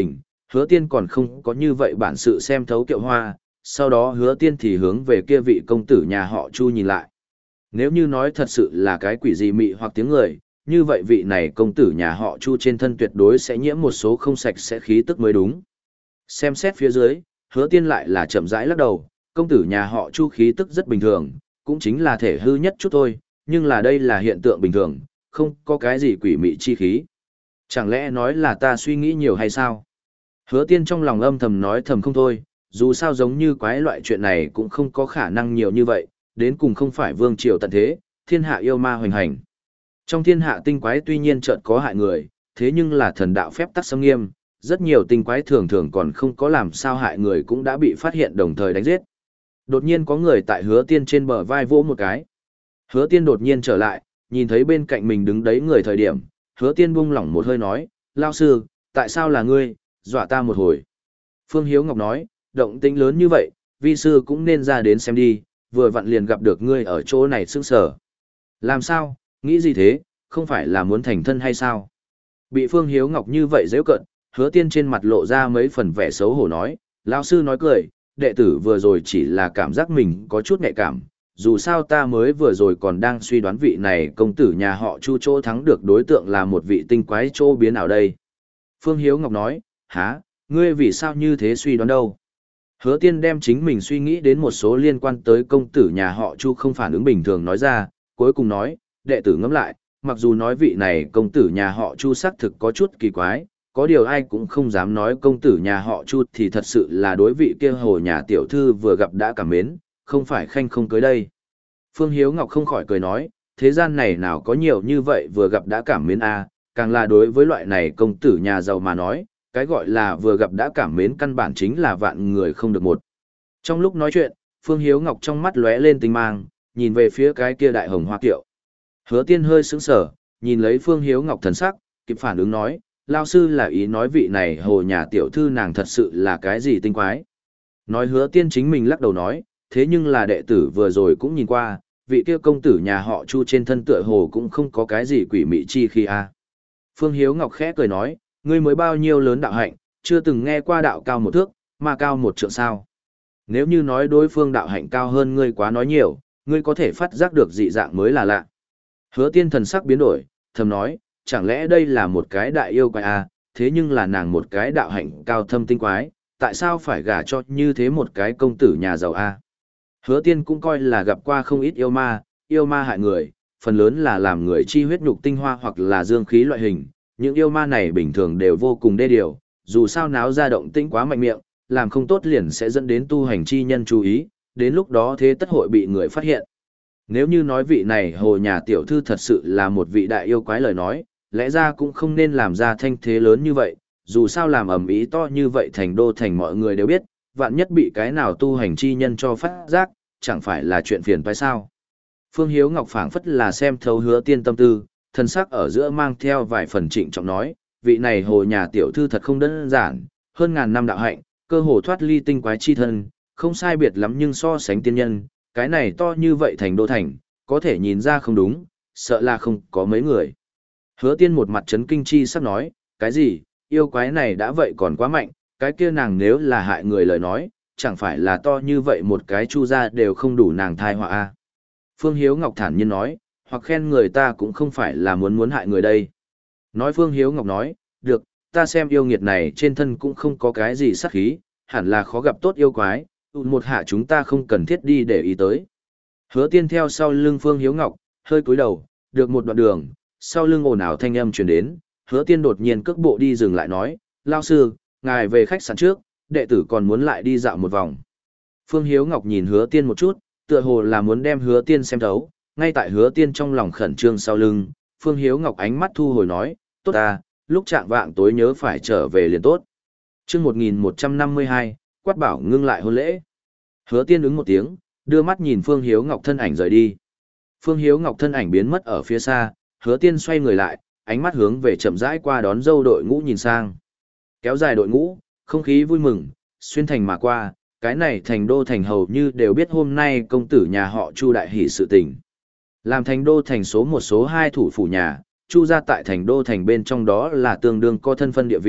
hứa tiên còn không có như vậy bản sự xem thấu Kiệu Hoa, sau đó hứa tiên thì hướng về kia vị công tử nhà họ Chu nhìn lại. Nếu như nói thật sự là cái quỷ gì mị hoặc tiếng người, như vậy vị này công tử nhà họ Chu trên thân tuyệt đối sẽ nhiễm một số không sạch sẽ khí tức mới đúng. Xem xét phía dưới, hứa tiên lại là chậm rãi lắc đầu, công tử nhà họ Chu khí tức rất bình thường, cũng chính là thể hư nhất chút thôi, nhưng là đây là hiện tượng bình thường, không có cái gì quỷ mị chi khí. Chẳng lẽ nói là ta suy nghĩ nhiều hay sao? Hứa tiên trong lòng âm thầm nói thầm không thôi, dù sao giống như quái loại chuyện này cũng không có khả năng nhiều như vậy, đến cùng không phải vương triều tận thế, thiên hạ yêu ma hoành hành. Trong thiên hạ tinh quái tuy nhiên chợt có hại người, thế nhưng là thần đạo phép tắc xâm nghiêm, rất nhiều tinh quái thường thường còn không có làm sao hại người cũng đã bị phát hiện đồng thời đánh giết. Đột nhiên có người tại hứa tiên trên bờ vai vỗ một cái. Hứa tiên đột nhiên trở lại, nhìn thấy bên cạnh mình đứng đấy người thời điểm, hứa tiên buông lỏng một hơi nói, lao sư, tại sao là ngươi, dọa ta một hồi. Phương Hiếu Ngọc nói, động tĩnh lớn như vậy, vi sư cũng nên ra đến xem đi, vừa vặn liền gặp được ngươi ở chỗ này sững sờ. Làm sao, nghĩ gì thế, không phải là muốn thành thân hay sao? Bị Phương Hiếu Ngọc như vậy giễu cợt, hứa tiên trên mặt lộ ra mấy phần vẻ xấu hổ nói, lão sư nói cười, đệ tử vừa rồi chỉ là cảm giác mình có chút nhạy cảm, dù sao ta mới vừa rồi còn đang suy đoán vị này công tử nhà họ Chu chỗ thắng được đối tượng là một vị tinh quái chỗ biến ảo đây. Phương Hiếu Ngọc nói, hả, ngươi vì sao như thế suy đoán đâu? Hứa tiên đem chính mình suy nghĩ đến một số liên quan tới công tử nhà họ Chu không phản ứng bình thường nói ra, cuối cùng nói, đệ tử ngẫm lại, mặc dù nói vị này công tử nhà họ Chu xác thực có chút kỳ quái, có điều ai cũng không dám nói công tử nhà họ Chu thì thật sự là đối vị kia hồ nhà tiểu thư vừa gặp đã cảm mến, không phải khanh không cưới đây. Phương Hiếu Ngọc không khỏi cười nói, thế gian này nào có nhiều như vậy vừa gặp đã cảm mến a, càng là đối với loại này công tử nhà giàu mà nói, cái gọi là vừa gặp đã cảm mến căn bản chính là vạn người không được một. Trong lúc nói chuyện, Phương Hiếu Ngọc trong mắt lóe lên tinh mang, nhìn về phía cái kia đại hồng hoa kiệu. Hứa tiên hơi sững sờ, nhìn lấy Phương Hiếu Ngọc thần sắc, kịp phản ứng nói, lao sư là ý nói vị này hồ nhà tiểu thư nàng thật sự là cái gì tinh quái. Nói hứa tiên chính mình lắc đầu nói, thế nhưng là đệ tử vừa rồi cũng nhìn qua, vị kia công tử nhà họ Chu trên thân tựa hồ cũng không có cái gì quỷ mị chi khi a. Phương Hiếu Ngọc khẽ cười nói, ngươi mới bao nhiêu lớn đạo hạnh, chưa từng nghe qua đạo cao một thước, mà cao một trượng sao. Nếu như nói đối phương đạo hạnh cao hơn ngươi quá nói nhiều, ngươi có thể phát giác được dị dạng mới là lạ. Hứa tiên thần sắc biến đổi, thầm nói, chẳng lẽ đây là một cái đại yêu quái à, thế nhưng là nàng một cái đạo hạnh cao thâm tinh quái, tại sao phải gả cho như thế một cái công tử nhà giàu a? À? Hứa tiên cũng coi là gặp qua không ít yêu ma, yêu ma hại người, phần lớn là làm người chi huyết nhục tinh hoa hoặc là dương khí loại hình, những yêu ma này bình thường đều vô cùng đê điều, dù sao náo ra động tĩnh quá mạnh miệng, làm không tốt liền sẽ dẫn đến tu hành chi nhân chú ý, đến lúc đó thế tất hội bị người phát hiện. Nếu như nói vị này hồ nhà tiểu thư thật sự là một vị đại yêu quái lời nói, lẽ ra cũng không nên làm ra thanh thế lớn như vậy, dù sao làm ầm ĩ to như vậy thành đô thành mọi người đều biết, vạn nhất bị cái nào tu hành chi nhân cho phát giác, chẳng phải là chuyện phiền phải sao. Phương Hiếu Ngọc phảng phất là xem thấu hứa tiên tâm tư, thân sắc ở giữa mang theo vài phần trịnh trọng nói, vị này hồ nhà tiểu thư thật không đơn giản, hơn ngàn năm đạo hạnh, cơ hồ thoát ly tinh quái chi thân, không sai biệt lắm nhưng so sánh tiên nhân, cái này to như vậy thành đô thành, có thể nhìn ra không đúng, sợ là không có mấy người. Hứa tiên một mặt chấn kinh chi sắp nói, cái gì, yêu quái này đã vậy còn quá mạnh, cái kia nàng nếu là hại người lời nói, chẳng phải là to như vậy một cái chu ra đều không đủ nàng thai họa a. Phương Hiếu Ngọc thản nhiên nói, hoặc khen người ta cũng không phải là muốn muốn hại người đây. Nói Phương Hiếu Ngọc nói, được, ta xem yêu nghiệt này trên thân cũng không có cái gì sát khí, hẳn là khó gặp tốt yêu quái, một hạ chúng ta không cần thiết đi để ý tới. Hứa tiên theo sau lưng Phương Hiếu Ngọc, hơi cúi đầu, được một đoạn đường, sau lưng ồn ào thanh âm truyền đến, hứa tiên đột nhiên cước bộ đi dừng lại nói, lao sư, ngài về khách sạn trước, đệ tử còn muốn lại đi dạo một vòng. Phương Hiếu Ngọc nhìn hứa tiên một chút, tựa hồ là muốn đem hứa tiên xem thấu, ngay tại hứa tiên trong lòng khẩn trương sau lưng, Phương Hiếu Ngọc ánh mắt thu hồi nói, tốt ta, lúc trạng vạng tối nhớ phải trở về liền tốt. chương một nghìn một trăm năm mươi hai, quát bảo ngưng lại hôn lễ. Hứa tiên ứng một tiếng, đưa mắt nhìn Phương Hiếu Ngọc thân ảnh rời đi. Phương Hiếu Ngọc thân ảnh biến mất ở phía xa, hứa tiên xoay người lại, ánh mắt hướng về chậm rãi qua đón dâu đội ngũ nhìn sang. Kéo dài đội ngũ, không khí vui mừng, xuyên thành mà qua, cái này thành đô thành hầu như đều biết hôm nay công tử nhà họ Chu đại hỷ sự tình. Làm thành đô thành số một số hai thủ phủ nhà, Chu gia tại thành đô thành bên trong đó là tương đương có thân phân địa vị,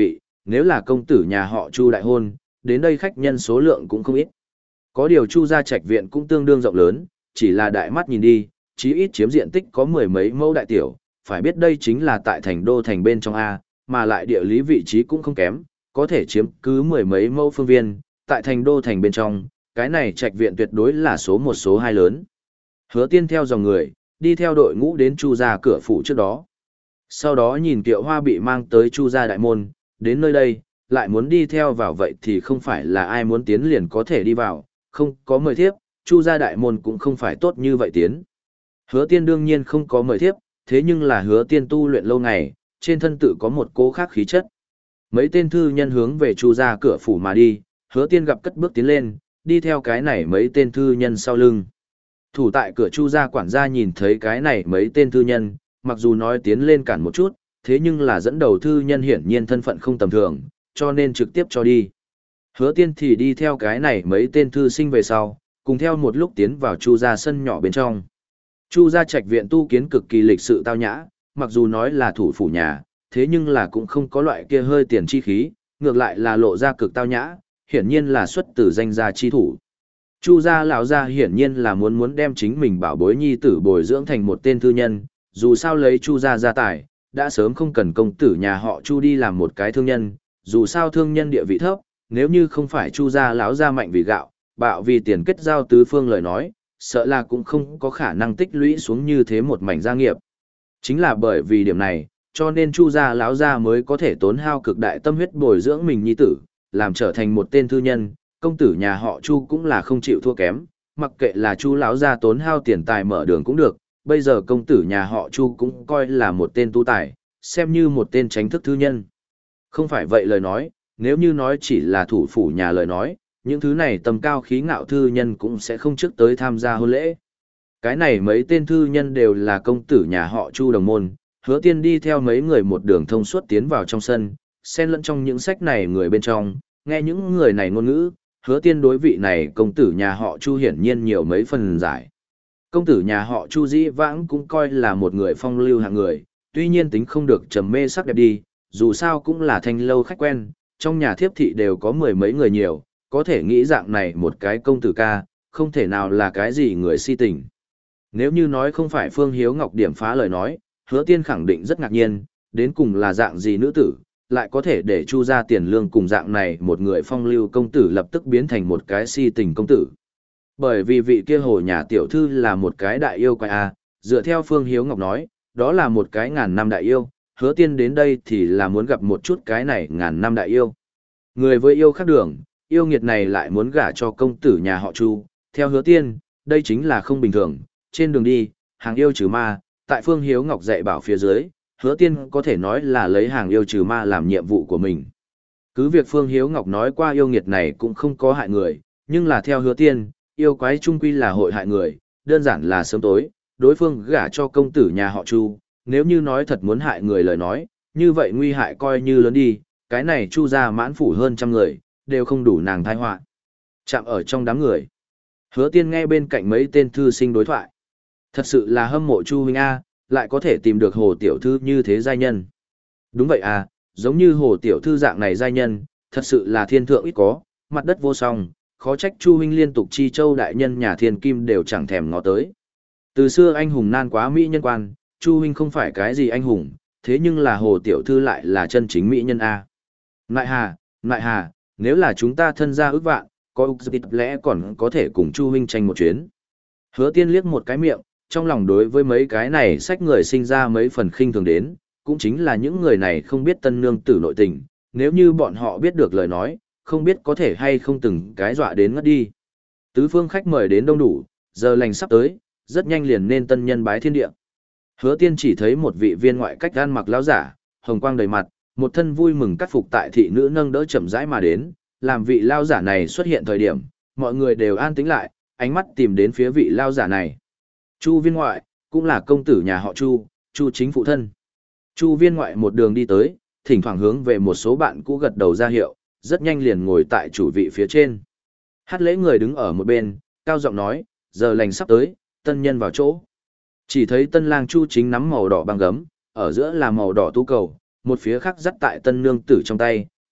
nếu là công tử nhà họ Chu đại hôn, đến đây khách nhân số lượng cũng không ít. Có điều Chu gia trạch viện cũng tương đương rộng lớn, chỉ là đại mắt nhìn đi, chí ít chiếm diện tích có mười mấy mẫu đại tiểu, phải biết đây chính là tại thành đô thành bên trong A, mà lại địa lý vị trí cũng không kém, có thể chiếm cứ mười mấy mẫu phương viên, tại thành đô thành bên trong, cái này trạch viện tuyệt đối là số một số hai lớn. Hứa Tiên theo dòng người, đi theo đội ngũ đến Chu gia cửa phủ trước đó. Sau đó nhìn Kiệu Hoa bị mang tới Chu gia đại môn, đến nơi đây, lại muốn đi theo vào vậy thì không phải là ai muốn tiến liền có thể đi vào, không có mời thiếp, Chu gia đại môn cũng không phải tốt như vậy tiến. Hứa Tiên đương nhiên không có mời thiếp, thế nhưng là Hứa Tiên tu luyện lâu ngày, trên thân tự có một cố khác khí chất. Mấy tên thư nhân hướng về Chu gia cửa phủ mà đi, Hứa Tiên gặp cất bước tiến lên, đi theo cái này mấy tên thư nhân sau lưng. Thủ tại cửa Chu gia quản gia nhìn thấy cái này mấy tên thư nhân, mặc dù nói tiến lên cản một chút, thế nhưng là dẫn đầu thư nhân hiển nhiên thân phận không tầm thường, cho nên trực tiếp cho đi. Hứa Tiên thì đi theo cái này mấy tên thư sinh về sau, cùng theo một lúc tiến vào Chu gia sân nhỏ bên trong. Chu gia trạch viện tu kiến cực kỳ lịch sự tao nhã, mặc dù nói là thủ phủ nhà, thế nhưng là cũng không có loại kia hơi tiền chi khí, ngược lại là lộ ra cực tao nhã, hiển nhiên là xuất từ danh gia chi thủ. Chu gia lão gia hiển nhiên là muốn muốn đem chính mình bảo bối nhi tử bồi dưỡng thành một tên thư nhân, dù sao lấy Chu gia gia tài, đã sớm không cần công tử nhà họ Chu đi làm một cái thương nhân, dù sao thương nhân địa vị thấp, nếu như không phải Chu gia lão gia mạnh vì gạo, bạo vì tiền kết giao tứ phương lời nói, sợ là cũng không có khả năng tích lũy xuống như thế một mảnh gia nghiệp. Chính là bởi vì điểm này, cho nên Chu gia lão gia mới có thể tốn hao cực đại tâm huyết bồi dưỡng mình nhi tử, làm trở thành một tên thư nhân, công tử nhà họ Chu cũng là không chịu thua kém, mặc kệ là Chu lão gia tốn hao tiền tài mở đường cũng được, bây giờ công tử nhà họ Chu cũng coi là một tên tu tài, xem như một tên tránh thức thư nhân. Không phải vậy lời nói, nếu như nói chỉ là thủ phủ nhà lời nói, những thứ này tầm cao khí ngạo thư nhân cũng sẽ không trước tới tham gia hôn lễ. Cái này mấy tên thư nhân đều là công tử nhà họ Chu đồng môn, Hứa Tiên đi theo mấy người một đường thông suốt tiến vào trong sân, xen lẫn trong những sách này người bên trong, nghe những người này ngôn ngữ, Hứa Tiên đối vị này công tử nhà họ Chu hiển nhiên nhiều mấy phần giải. Công tử nhà họ Chu dĩ vãng cũng coi là một người phong lưu hạng người, tuy nhiên tính không được trầm mê sắc đẹp đi, dù sao cũng là thanh lâu khách quen, trong nhà thiếp thị đều có mười mấy người nhiều, có thể nghĩ dạng này một cái công tử ca, không thể nào là cái gì người si tình. Nếu như nói không phải Phương Hiếu Ngọc điểm phá lời nói, Hứa Tiên khẳng định rất ngạc nhiên, đến cùng là dạng gì nữ tử, lại có thể để Chu ra tiền lương cùng dạng này một người phong lưu công tử lập tức biến thành một cái si tình công tử. Bởi vì vị kia hồ nhà tiểu thư là một cái đại yêu quái a, dựa theo Phương Hiếu Ngọc nói, đó là một cái ngàn năm đại yêu, Hứa Tiên đến đây thì là muốn gặp một chút cái này ngàn năm đại yêu. Người với yêu khác đường, yêu nghiệt này lại muốn gả cho công tử nhà họ Chu, theo Hứa Tiên, đây chính là không bình thường, trên đường đi, hàng yêu trừ ma, tại Phương Hiếu Ngọc dạy bảo phía dưới, Hứa Tiên có thể nói là lấy hàng yêu trừ ma làm nhiệm vụ của mình. Cứ việc Phương Hiếu Ngọc nói qua yêu nghiệt này cũng không có hại người, nhưng là theo Hứa Tiên, yêu quái trung quy là hội hại người, đơn giản là sớm tối, đối phương gả cho công tử nhà họ Chu, nếu như nói thật muốn hại người lời nói, như vậy nguy hại coi như lớn đi, cái này Chu gia mãn phủ hơn trăm người, đều không đủ nàng thai họa. Chạm ở trong đám người. Hứa Tiên nghe bên cạnh mấy tên thư sinh đối thoại. Thật sự là hâm mộ Chu huynh A, lại có thể tìm được hồ tiểu thư như thế giai nhân. Đúng vậy à, giống như hồ tiểu thư dạng này giai nhân, thật sự là thiên thượng ít có, mặt đất vô song, khó trách Chu huynh liên tục chi châu đại nhân nhà thiên kim đều chẳng thèm ngó tới. Từ xưa anh hùng nan quá mỹ nhân quan, Chu huynh không phải cái gì anh hùng, thế nhưng là hồ tiểu thư lại là chân chính mỹ nhân A. Nại hà, nại hà, nếu là chúng ta thân gia ước vạn, có ục dịch lẽ còn có thể cùng Chu huynh tranh một chuyến. Hứa Tiên liếc một cái miệng, trong lòng đối với mấy cái này sách người sinh ra mấy phần khinh thường đến, cũng chính là những người này không biết tân nương tử nội tình, nếu như bọn họ biết được lời nói, không biết có thể hay không từng cái dọa đến ngất đi. Tứ phương khách mời đến đông đủ, giờ lành sắp tới, rất nhanh liền nên tân nhân bái thiên địa. Hứa Tiên chỉ thấy một vị viên ngoại cách gan mặc lão giả, hồng quang đầy mặt, một thân vui mừng cắt phục tại thị nữ nâng đỡ chậm rãi mà đến, làm vị lão giả này xuất hiện thời điểm, mọi người đều an tĩnh lại, ánh mắt tìm đến phía vị lão giả này. Chu viên ngoại, cũng là công tử nhà họ Chu, Chu chính phụ thân. Chu viên ngoại một đường đi tới, thỉnh thoảng hướng về một số bạn cũ gật đầu ra hiệu, rất nhanh liền ngồi tại chủ vị phía trên. Hát lễ người đứng ở một bên, cao giọng nói, giờ lành sắp tới, tân nhân vào chỗ. Chỉ thấy tân lang Chu chính nắm màu đỏ băng gấm, ở giữa là màu đỏ tu cầu, một phía khác dắt tại tân nương tử trong tay,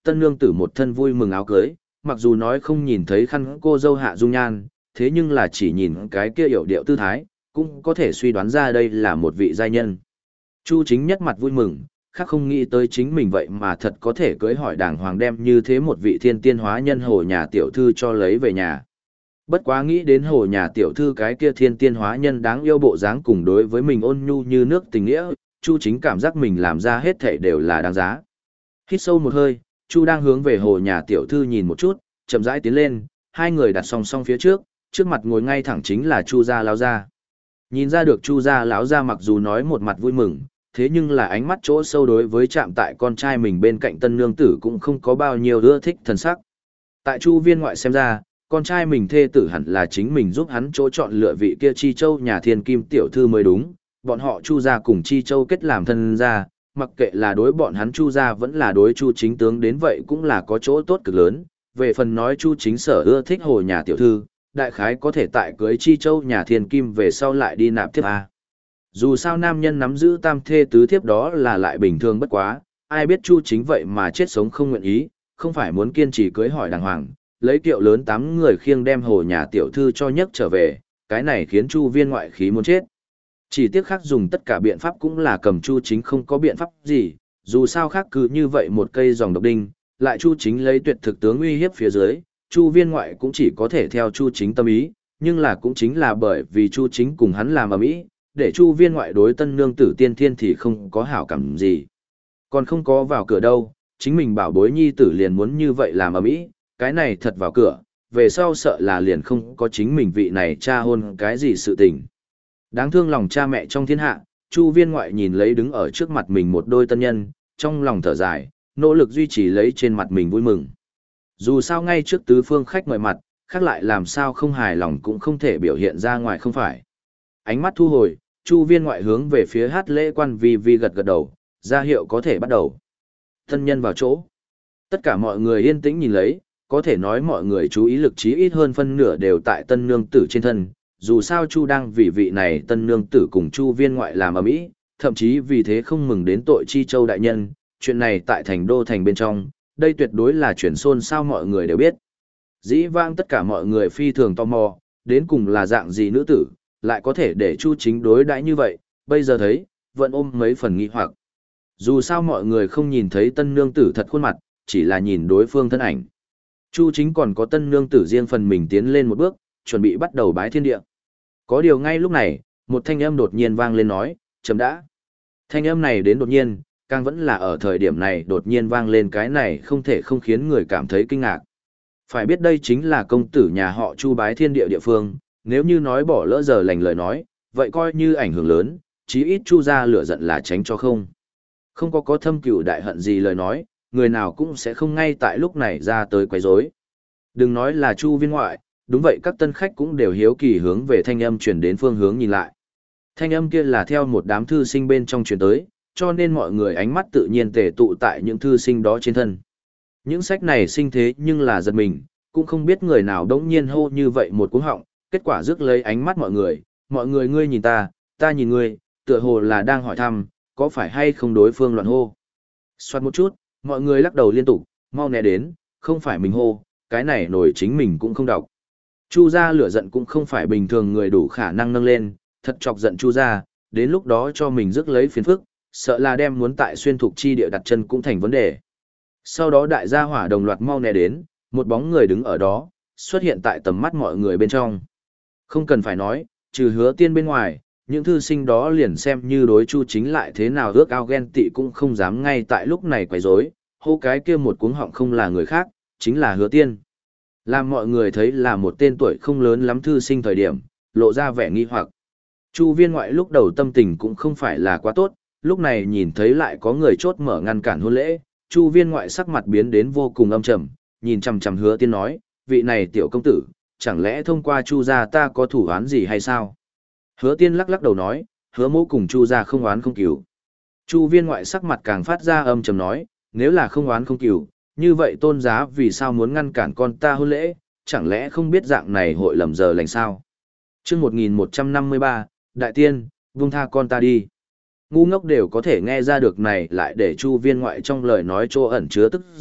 tân nương tử một thân vui mừng áo cưới, mặc dù nói không nhìn thấy khăn cô dâu hạ dung nhan, thế nhưng là chỉ nhìn cái kia yểu điệu tư thái, cũng có thể suy đoán ra đây là một vị giai nhân. Chu Chính nhất mặt vui mừng, khác không nghĩ tới chính mình vậy mà thật có thể cưới hỏi đàng hoàng đem như thế một vị thiên tiên hóa nhân hồ nhà tiểu thư cho lấy về nhà. Bất quá nghĩ đến hồ nhà tiểu thư cái kia thiên tiên hóa nhân đáng yêu bộ dáng cùng đối với mình ôn nhu như nước tình nghĩa, Chu Chính cảm giác mình làm ra hết thảy đều là đáng giá. Hít sâu một hơi, Chu đang hướng về hồ nhà tiểu thư nhìn một chút, chậm rãi tiến lên, hai người đặt song song phía trước, trước mặt ngồi ngay thẳng chính là Chu gia lão gia. Nhìn ra được Chu gia lão gia mặc dù nói một mặt vui mừng, thế nhưng là ánh mắt chỗ sâu đối với chạm tại con trai mình bên cạnh tân nương tử cũng không có bao nhiêu ưa thích thần sắc. Tại Chu viên ngoại xem ra, con trai mình thê tử hẳn là chính mình giúp hắn chỗ chọn lựa vị kia Chi Châu nhà thiên kim tiểu thư mới đúng, bọn họ Chu gia cùng Chi Châu kết làm thân gia, mặc kệ là đối bọn hắn Chu gia vẫn là đối Chu Chính tướng đến vậy cũng là có chỗ tốt cực lớn, về phần nói Chu Chính sở ưa thích hồ nhà tiểu thư, đại khái có thể tại cưới Chi Châu nhà thiên kim về sau lại đi nạp tiếp A. Dù sao nam nhân nắm giữ tam thê tứ thiếp đó là lại bình thường bất quá, ai biết Chu Chính vậy mà chết sống không nguyện ý, không phải muốn kiên trì cưới hỏi đàng hoàng, lấy kiệu lớn tám người khiêng đem hồ nhà tiểu thư cho nhấc trở về, cái này khiến Chu viên ngoại khí muốn chết. Chỉ tiếc khác dùng tất cả biện pháp cũng là cầm Chu Chính không có biện pháp gì, dù sao khác cứ như vậy một cây dòng độc đinh, lại Chu Chính lấy tuyệt thực tướng uy hiếp phía dưới, Chu viên ngoại cũng chỉ có thể theo Chu Chính tâm ý, nhưng là cũng chính là bởi vì Chu Chính cùng hắn làm ầm ĩ, để Chu viên ngoại đối tân nương tử tiên thiên thì không có hảo cảm gì. Còn không có vào cửa đâu, chính mình bảo bối nhi tử liền muốn như vậy làm ầm ĩ, cái này thật vào cửa, về sau sợ là liền không có chính mình vị này cha hôn cái gì sự tình. Đáng thương lòng cha mẹ trong thiên hạ, Chu viên ngoại nhìn lấy đứng ở trước mặt mình một đôi tân nhân, trong lòng thở dài, nỗ lực duy trì lấy trên mặt mình vui mừng. Dù sao ngay trước tứ phương khách mời mặt, khác lại làm sao không hài lòng cũng không thể biểu hiện ra ngoài không phải. Ánh mắt thu hồi, Chu viên ngoại hướng về phía hát lễ quan vi vi gật gật đầu, ra hiệu có thể bắt đầu. Tân nhân vào chỗ. Tất cả mọi người yên tĩnh nhìn lấy, có thể nói mọi người chú ý lực trí ít hơn phân nửa đều tại tân nương tử trên thân. Dù sao Chu đang vì vị này tân nương tử cùng Chu viên ngoại làm ầm ĩ, thậm chí vì thế không mừng đến tội Chi Châu đại nhân, chuyện này tại thành đô thành bên trong, đây tuyệt đối là chuyển xôn sao mọi người đều biết. Dĩ vãng tất cả mọi người phi thường tò mò, đến cùng là dạng gì nữ tử, lại có thể để Chu Chính đối đãi như vậy, bây giờ thấy, vẫn ôm mấy phần nghi hoặc. Dù sao mọi người không nhìn thấy tân nương tử thật khuôn mặt, chỉ là nhìn đối phương thân ảnh. Chu Chính còn có tân nương tử riêng phần mình tiến lên một bước, chuẩn bị bắt đầu bái thiên địa. Có điều ngay lúc này, một thanh âm đột nhiên vang lên nói, chấm đã. Thanh âm này đến đột nhiên, càng vẫn là ở thời điểm này đột nhiên vang lên cái này không thể không khiến người cảm thấy kinh ngạc. Phải biết đây chính là công tử nhà họ Chu bái thiên địa địa phương, nếu như nói bỏ lỡ giờ lành lời nói, vậy coi như ảnh hưởng lớn, chí ít Chu ra lửa giận là tránh cho không. Không có có thâm cửu đại hận gì lời nói, người nào cũng sẽ không ngay tại lúc này ra tới quấy rối. Đừng nói là Chu viên ngoại, đúng vậy các tân khách cũng đều hiếu kỳ hướng về thanh âm chuyển đến phương hướng nhìn lại. Thanh âm kia là theo một đám thư sinh bên trong chuyển tới, cho nên mọi người ánh mắt tự nhiên tề tụ tại những thư sinh đó trên thân. Những sách này sinh thế nhưng là giật mình, cũng không biết người nào đống nhiên hô như vậy một cuống họng, kết quả rước lấy ánh mắt mọi người, mọi người ngươi nhìn ta, ta nhìn ngươi, tựa hồ là đang hỏi thăm, có phải hay không đối phương loạn hô. Xoát một chút, mọi người lắc đầu liên tục, mau né đến, không phải mình hô, cái này nổi chính mình cũng không đọc. Chu gia lửa giận cũng không phải bình thường người đủ khả năng nâng lên, thật chọc giận Chu gia, đến lúc đó cho mình rước lấy phiền phức, sợ là đem muốn tại xuyên thục chi địa đặt chân cũng thành vấn đề. Sau đó đại gia hỏa đồng loạt mau né đến, một bóng người đứng ở đó, xuất hiện tại tầm mắt mọi người bên trong. Không cần phải nói, trừ Hứa Tiên bên ngoài, những thư sinh đó liền xem như đối Chu Chính lại thế nào ước ao ghen tị cũng không dám ngay tại lúc này quấy rối, hô cái kia một cuống họng không là người khác, chính là Hứa Tiên. Làm mọi người thấy là một tên tuổi không lớn lắm thư sinh thời điểm, lộ ra vẻ nghi hoặc. Chu viên ngoại lúc đầu tâm tình cũng không phải là quá tốt, lúc này nhìn thấy lại có người chốt mở ngăn cản hôn lễ, Chu viên ngoại sắc mặt biến đến vô cùng âm trầm, nhìn chằm chằm Hứa Tiên nói, vị này tiểu công tử, chẳng lẽ thông qua Chu gia ta có thủ án gì hay sao? Hứa Tiên lắc lắc đầu nói, Hứa Mỗ cùng Chu gia không oán không cừu. Chu viên ngoại sắc mặt càng phát ra âm trầm nói, nếu là không oán không cừu, như vậy tôn giá vì sao muốn ngăn cản con ta hôn lễ, chẳng lẽ không biết dạng này hội lầm giờ lành sao? Chương một nghìn một trăm năm mươi ba, Đại Tiên, buông tha con ta đi. Ngu ngốc đều có thể nghe ra được này lại để Chu viên ngoại trong lời nói chỗ ẩn chứa tức giận,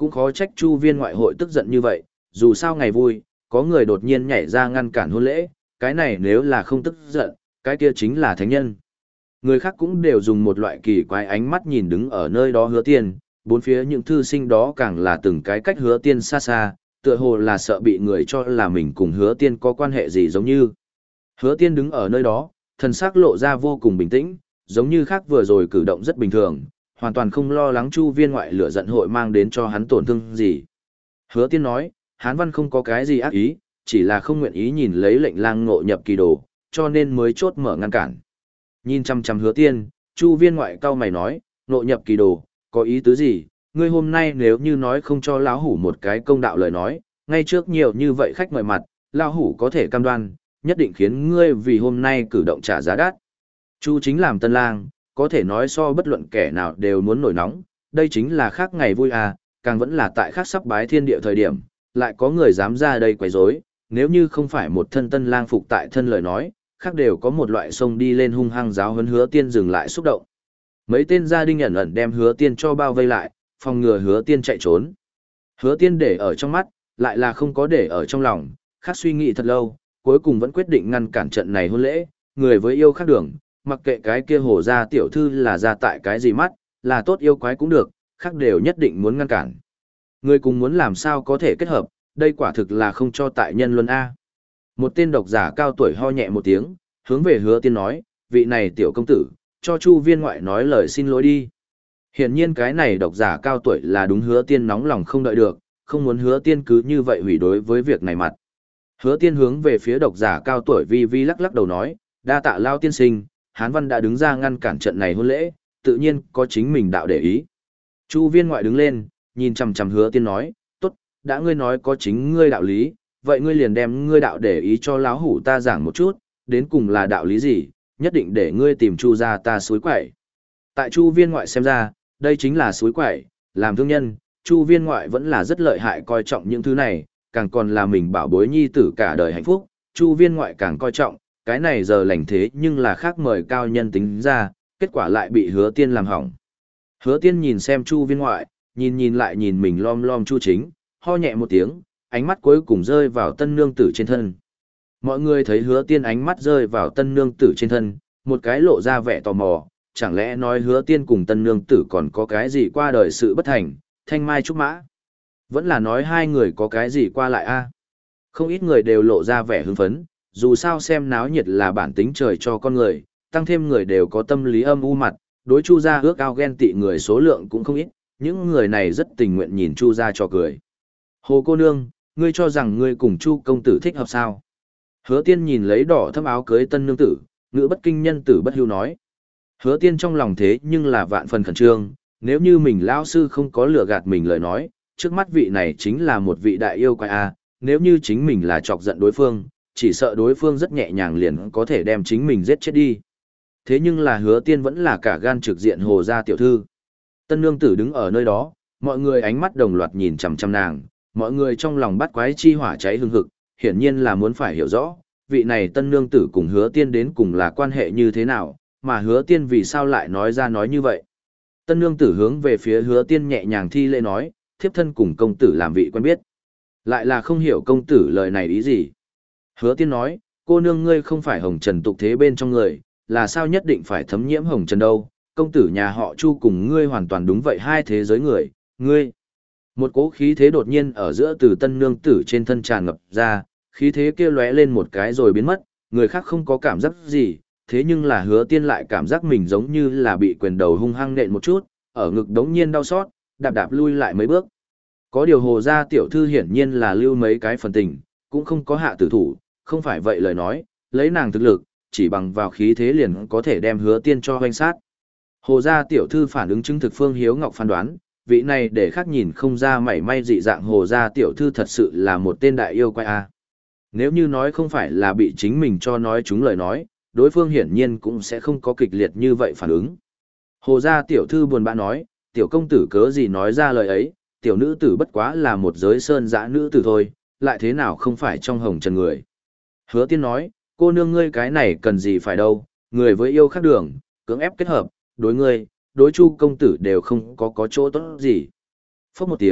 cũng khó trách Chu Viên ngoại hội tức giận như vậy, dù sao ngày vui, có người đột nhiên nhảy ra ngăn cản hôn lễ, cái này nếu là không tức giận, cái kia chính là thánh nhân. Người khác cũng đều dùng một loại kỳ quái ánh mắt nhìn đứng ở nơi đó Hứa Tiên, bốn phía những thư sinh đó càng là từng cái cách Hứa Tiên xa xa, tựa hồ là sợ bị người cho là mình cùng Hứa Tiên có quan hệ gì giống như. Hứa Tiên đứng ở nơi đó, thần sắc lộ ra vô cùng bình tĩnh, giống như khác vừa rồi cử động rất bình thường, hoàn toàn không lo lắng Chu Viên ngoại lửa giận hội mang đến cho hắn tổn thương gì. Hứa Tiên nói, Hán Văn không có cái gì ác ý, chỉ là không nguyện ý nhìn lấy lệnh lang ngộ nhập kỳ đồ, cho nên mới chốt mở ngăn cản. Nhìn chăm chăm Hứa Tiên, Chu Viên ngoại cao mày nói, ngộ nhập kỳ đồ, có ý tứ gì? Ngươi hôm nay nếu như nói không cho lão hủ một cái công đạo lời nói, ngay trước nhiều như vậy khách mời mặt, lão hủ có thể cam đoan, nhất định khiến ngươi vì hôm nay cử động trả giá đắt. Chu chính làm tân lang, có thể nói so bất luận kẻ nào đều muốn nổi nóng, đây chính là khác ngày vui à, càng vẫn là tại khác sắp bái thiên địa thời điểm, lại có người dám ra đây quấy rối, nếu như không phải một thân tân lang phục tại thân lời nói, khác đều có một loại sông đi lên hung hăng giáo huấn Hứa Tiên dừng lại xúc động. Mấy tên gia đình ẩn ẩn đem Hứa Tiên cho bao vây lại, phòng ngừa Hứa Tiên chạy trốn. Hứa Tiên để ở trong mắt, lại là không có để ở trong lòng, khác suy nghĩ thật lâu, cuối cùng vẫn quyết định ngăn cản trận này hôn lễ, người với yêu khác đường, mặc kệ cái kia hồ gia tiểu thư là ra tại cái gì mắt, là tốt yêu quái cũng được, khác đều nhất định muốn ngăn cản. Người cùng muốn làm sao có thể kết hợp, đây quả thực là không cho tại nhân luân A. Một tên độc giả cao tuổi ho nhẹ một tiếng, hướng về Hứa Tiên nói, vị này tiểu công tử, cho Chu Viên ngoại nói lời xin lỗi đi. Hiển nhiên cái này độc giả cao tuổi là đúng Hứa Tiên nóng lòng không đợi được, không muốn Hứa Tiên cứ như vậy hủy đối với việc này mặt. Hứa Tiên hướng về phía độc giả cao tuổi vi vi lắc lắc đầu nói, đa tạ lao tiên sinh, Hán Văn đã đứng ra ngăn cản trận này hôn lễ, tự nhiên có chính mình đạo để ý. Chu Viên ngoại đứng lên, nhìn chằm chằm Hứa Tiên nói, tốt, đã ngươi nói có chính ngươi đạo lý, vậy ngươi liền đem ngươi đạo để ý cho lão hủ ta giảng một chút, đến cùng là đạo lý gì, nhất định để ngươi tìm Chu gia ta suối quẩy. Tại Chu Viên ngoại xem ra, đây chính là suối quẩy, làm thương nhân, Chu Viên ngoại vẫn là rất lợi hại coi trọng những thứ này, càng còn là mình bảo bối nhi tử cả đời hạnh phúc, Chu Viên ngoại càng coi trọng, cái này giờ lành thế nhưng là khác mời cao nhân tính ra, kết quả lại bị Hứa Tiên làm hỏng. Hứa Tiên nhìn xem Chu Viên ngoại, nhìn nhìn lại nhìn mình lom lom Chu chính, ho nhẹ một tiếng, ánh mắt cuối cùng rơi vào tân nương tử trên thân. Mọi người thấy Hứa Tiên ánh mắt rơi vào tân nương tử trên thân, một cái lộ ra vẻ tò mò, chẳng lẽ nói Hứa Tiên cùng tân nương tử còn có cái gì qua đời sự bất thành, thanh mai trúc mã. Vẫn là nói hai người có cái gì qua lại a? Không ít người đều lộ ra vẻ hưng phấn, dù sao xem náo nhiệt là bản tính trời cho con người, tăng thêm người đều có tâm lý âm u mặt, đối Chu gia ước ao ghen tị người số lượng cũng không ít, những người này rất tình nguyện nhìn Chu gia cho cười. Hồ cô nương, ngươi cho rằng ngươi cùng Chu công tử thích hợp sao? Hứa Tiên nhìn lấy đỏ thâm áo cưới tân nương tử, ngữ bất kinh nhân tử bất hưu nói. Hứa Tiên trong lòng thế nhưng là vạn phần khẩn trương, nếu như mình lão sư không có lừa gạt mình lời nói, trước mắt vị này chính là một vị đại yêu quái a, nếu như chính mình là chọc giận đối phương, chỉ sợ đối phương rất nhẹ nhàng liền có thể đem chính mình giết chết đi. Thế nhưng là Hứa Tiên vẫn là cả gan trực diện hồ gia tiểu thư. Tân nương tử đứng ở nơi đó, mọi người ánh mắt đồng loạt nhìn chằm chằm nàng, mọi người trong lòng bắt quái chi hỏa cháy hừng hực, hiển nhiên là muốn phải hiểu rõ, vị này tân nương tử cùng Hứa Tiên đến cùng là quan hệ như thế nào, mà Hứa Tiên vì sao lại nói ra nói như vậy. Tân nương tử hướng về phía Hứa Tiên nhẹ nhàng thi lễ nói, thiếp thân cùng công tử làm vị quen biết. Lại là không hiểu công tử lời này ý gì. Hứa Tiên nói, cô nương ngươi không phải hồng trần tục thế bên trong người, là sao nhất định phải thấm nhiễm hồng trần đâu, công tử nhà họ Chu cùng ngươi hoàn toàn đúng vậy hai thế giới người, ngươi. Một cỗ khí thế đột nhiên ở giữa từ tân nương tử trên thân tràn ngập ra, khí thế kia lóe lên một cái rồi biến mất, người khác không có cảm giác gì, thế nhưng là Hứa Tiên lại cảm giác mình giống như là bị quyền đầu hung hăng nện một chút, ở ngực đống nhiên đau xót, đạp đạp lui lại mấy bước. Có điều hồ gia tiểu thư hiển nhiên là lưu mấy cái phần tình, cũng không có hạ tử thủ, không phải vậy lời nói, lấy nàng thực lực, chỉ bằng vào khí thế liền có thể đem Hứa Tiên cho hoanh sát. Hồ gia tiểu thư phản ứng chứng thực Phương Hiếu Ngọc phán đoán, vị này để khác nhìn không ra mảy may dị dạng hồ gia tiểu thư thật sự là một tên đại yêu quái a. Nếu như nói không phải là bị chính mình cho nói chúng lời nói, đối phương hiển nhiên cũng sẽ không có kịch liệt như vậy phản ứng. Hồ gia tiểu thư buồn bã nói, tiểu công tử cớ gì nói ra lời ấy, tiểu nữ tử bất quá là một giới sơn dã nữ tử thôi, lại thế nào không phải trong hồng trần người. Hứa Tiên nói, cô nương ngươi cái này cần gì phải đâu, người với yêu khác đường, cưỡng ép kết hợp, đối ngươi, đối Chu công tử đều không có có chỗ tốt gì. Phốc một tiếng,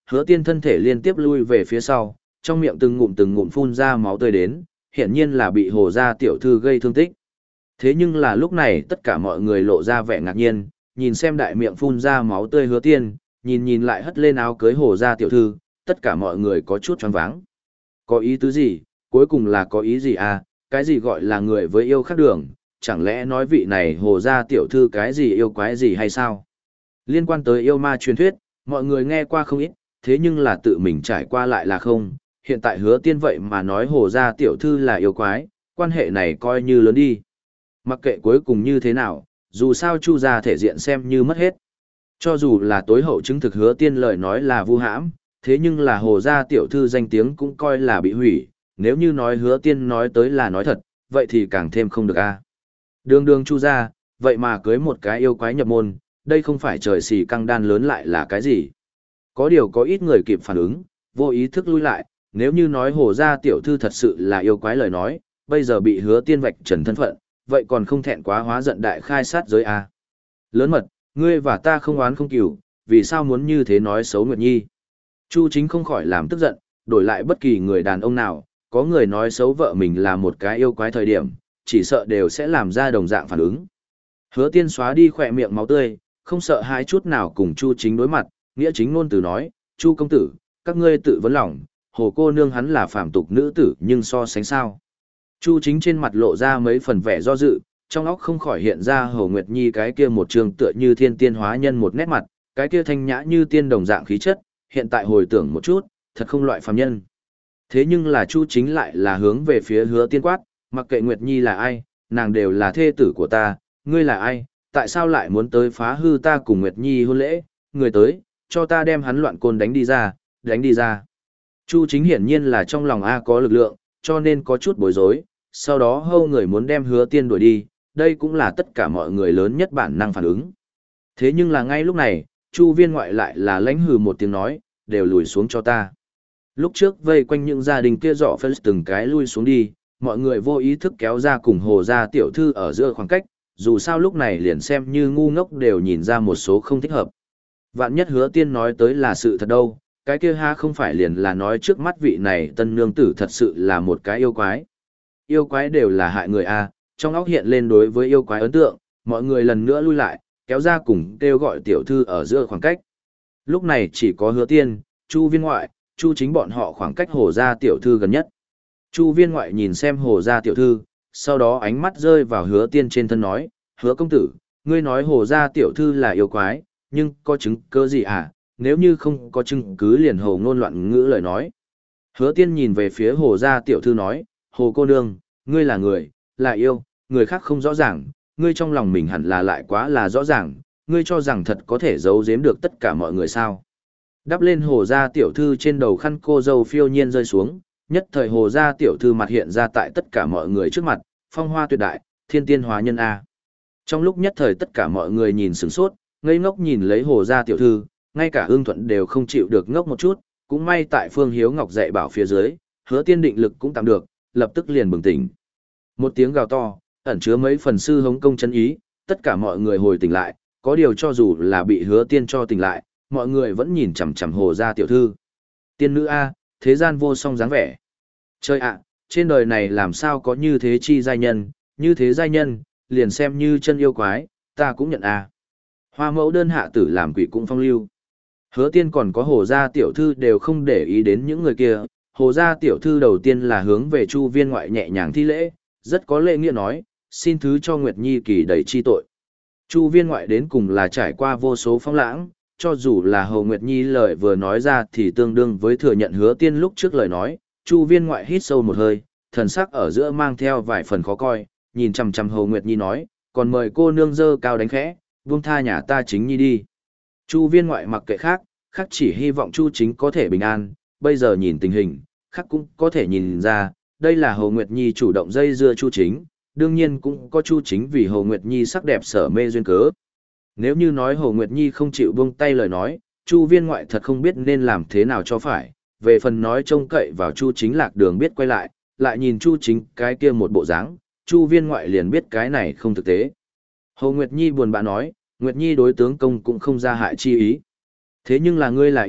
Hứa Tiên thân thể liên tiếp lui về phía sau, trong miệng từng ngụm từng ngụm phun ra máu tươi đến, hiển nhiên là bị Hồ gia tiểu thư gây thương tích. Thế nhưng là lúc này tất cả mọi người lộ ra vẻ ngạc nhiên, nhìn xem đại miệng phun ra máu tươi Hứa Tiên, nhìn nhìn lại hất lên áo cưới Hồ gia tiểu thư, tất cả mọi người có chút choáng váng. Có ý tứ gì, cuối cùng là có ý gì à, cái gì gọi là người với yêu khác đường, chẳng lẽ nói vị này Hồ gia tiểu thư cái gì yêu quái gì hay sao? Liên quan tới yêu ma truyền thuyết, mọi người nghe qua không ít, thế nhưng là tự mình trải qua lại là không, hiện tại Hứa Tiên vậy mà nói Hồ gia tiểu thư là yêu quái, quan hệ này coi như lớn đi. Mặc kệ cuối cùng như thế nào, dù sao Chu gia thể diện xem như mất hết. Cho dù là tối hậu chứng thực Hứa Tiên lời nói là vu hãm, thế nhưng là Hồ gia tiểu thư danh tiếng cũng coi là bị hủy, nếu như nói Hứa Tiên nói tới là nói thật, vậy thì càng thêm không được a. Đường đường Chu gia, vậy mà cưới một cái yêu quái nhập môn, đây không phải trời xì căng đan lớn lại là cái gì. Có điều có ít người kịp phản ứng, vô ý thức lui lại, nếu như nói Hồ gia tiểu thư thật sự là yêu quái lời nói, bây giờ bị Hứa Tiên vạch trần thân phận, vậy còn không thẹn quá hóa giận đại khai sát giới a. Lớn mật, ngươi và ta không oán không cừu, vì sao muốn như thế nói xấu Nguyệt Nhi? Chu Chính không khỏi làm tức giận, đổi lại bất kỳ người đàn ông nào, có người nói xấu vợ mình là một cái yêu quái thời điểm, chỉ sợ đều sẽ làm ra đồng dạng phản ứng. Hứa Tiên xóa đi khỏe miệng máu tươi, không sợ hãi chút nào cùng Chu Chính đối mặt, nghĩa chính ngôn từ nói, Chu công tử, các ngươi tự vấn lòng, Hồ cô nương hắn là phàm tục nữ tử nhưng so sánh sao. Chu Chính trên mặt lộ ra mấy phần vẻ do dự, trong óc không khỏi hiện ra Hồ Nguyệt Nhi cái kia một trường tựa như thiên tiên hóa nhân một nét mặt, cái kia thanh nhã như tiên đồng dạng khí chất, hiện tại hồi tưởng một chút, thật không loại phàm nhân. Thế nhưng là Chu Chính lại là hướng về phía Hứa Tiên quát, mặc kệ Nguyệt Nhi là ai, nàng đều là thê tử của ta, ngươi là ai, tại sao lại muốn tới phá hư ta cùng Nguyệt Nhi hôn lễ, người tới, cho ta đem hắn loạn côn đánh đi ra, đánh đi ra. Chu Chính hiển nhiên là trong lòng A có lực lượng, cho nên có chút bối rối, sau đó hâu người muốn đem Hứa Tiên đuổi đi, đây cũng là tất cả mọi người lớn nhất bản năng phản ứng. Thế nhưng là ngay lúc này, Chu Viên ngoại lại là lãnh hừ một tiếng nói, đều lùi xuống cho ta. Lúc trước vây quanh những gia đình kia dọ phân từng cái lui xuống đi, mọi người vô ý thức kéo ra cùng Hồ gia tiểu thư ở giữa khoảng cách, dù sao lúc này liền xem như ngu ngốc đều nhìn ra một số không thích hợp. Vạn nhất Hứa Tiên nói tới là sự thật đâu, cái kia ha không phải liền là nói trước mắt vị này tân nương tử thật sự là một cái yêu quái. Yêu quái đều là hại người a, trong óc hiện lên đối với yêu quái ấn tượng, mọi người lần nữa lui lại, kéo ra cùng kêu gọi tiểu thư ở giữa khoảng cách. Lúc này chỉ có Hứa Tiên, Chu Viên ngoại, Chu Chính bọn họ khoảng cách Hồ gia tiểu thư gần nhất. Chu Viên ngoại nhìn xem Hồ gia tiểu thư, sau đó ánh mắt rơi vào Hứa Tiên trên thân nói, Hứa công tử, ngươi nói Hồ gia tiểu thư là yêu quái, nhưng có chứng cứ gì à, nếu như không có chứng cứ liền hồ ngôn loạn ngữ lời nói. Hứa Tiên nhìn về phía Hồ gia tiểu thư nói, Hồ cô nương, ngươi là người, là yêu, người khác không rõ ràng, ngươi trong lòng mình hẳn là lại quá là rõ ràng, ngươi cho rằng thật có thể giấu giếm được tất cả mọi người sao. Đắp lên Hồ gia tiểu thư trên đầu khăn cô dâu phiêu nhiên rơi xuống, nhất thời Hồ gia tiểu thư mặt hiện ra tại tất cả mọi người trước mặt, phong hoa tuyệt đại, thiên tiên hóa nhân A. Trong lúc nhất thời tất cả mọi người nhìn sửng sốt, ngây ngốc nhìn lấy Hồ gia tiểu thư, ngay cả Ưng Thuận đều không chịu được ngốc một chút, cũng may tại Phương Hiếu Ngọc dạy bảo phía dưới, Hứa Tiên định lực cũng tạm được, lập tức liền bừng tỉnh. Một tiếng gào to, ẩn chứa mấy phần sư hống công chân ý, tất cả mọi người hồi tỉnh lại, có điều cho dù là bị Hứa Tiên cho tỉnh lại, mọi người vẫn nhìn chằm chằm Hồ gia tiểu thư. Tiên nữ A, thế gian vô song dáng vẻ. Trời ạ, trên đời này làm sao có như thế chi giai nhân, như thế giai nhân, liền xem như chân yêu quái, ta cũng nhận A. Hoa mẫu đơn hạ tử làm quỷ cũng phong lưu. Hứa Tiên còn có Hồ gia tiểu thư đều không để ý đến những người kia, Hồ gia tiểu thư đầu tiên là hướng về Chu Viên ngoại nhẹ nhàng thi lễ, rất có lễ nghĩa nói, xin thứ cho Nguyệt Nhi kỳ đầy chi tội. Chu Viên ngoại đến cùng là trải qua vô số phong lãng, cho dù là Hồ Nguyệt Nhi lời vừa nói ra thì tương đương với thừa nhận Hứa Tiên lúc trước lời nói, Chu Viên ngoại hít sâu một hơi, thần sắc ở giữa mang theo vài phần khó coi, nhìn chằm chằm Hồ Nguyệt Nhi nói, còn mời cô nương dơ cao đánh khẽ, buông tha nhà ta Chính Nhi đi. Chu Viên ngoại mặc kệ khác, khác chỉ hy vọng Chu Chính có thể bình an, bây giờ nhìn tình hình, khác cũng có thể nhìn ra, đây là Hồ Nguyệt Nhi chủ động dây dưa Chu Chính, đương nhiên cũng có Chu Chính vì Hồ Nguyệt Nhi sắc đẹp sở mê duyên cớ. Nếu như nói Hồ Nguyệt Nhi không chịu buông tay lời nói, Chu Viên ngoại thật không biết nên làm thế nào cho phải, về phần nói trông cậy vào Chu Chính lạc đường biết quay lại, lại nhìn Chu Chính cái kia một bộ dáng, Chu Viên ngoại liền biết cái này không thực tế. Hồ Nguyệt Nhi buồn bã nói, Nguyệt Nhi đối tướng công cũng không ra hại chi ý. Thế nhưng là ngươi là yêu,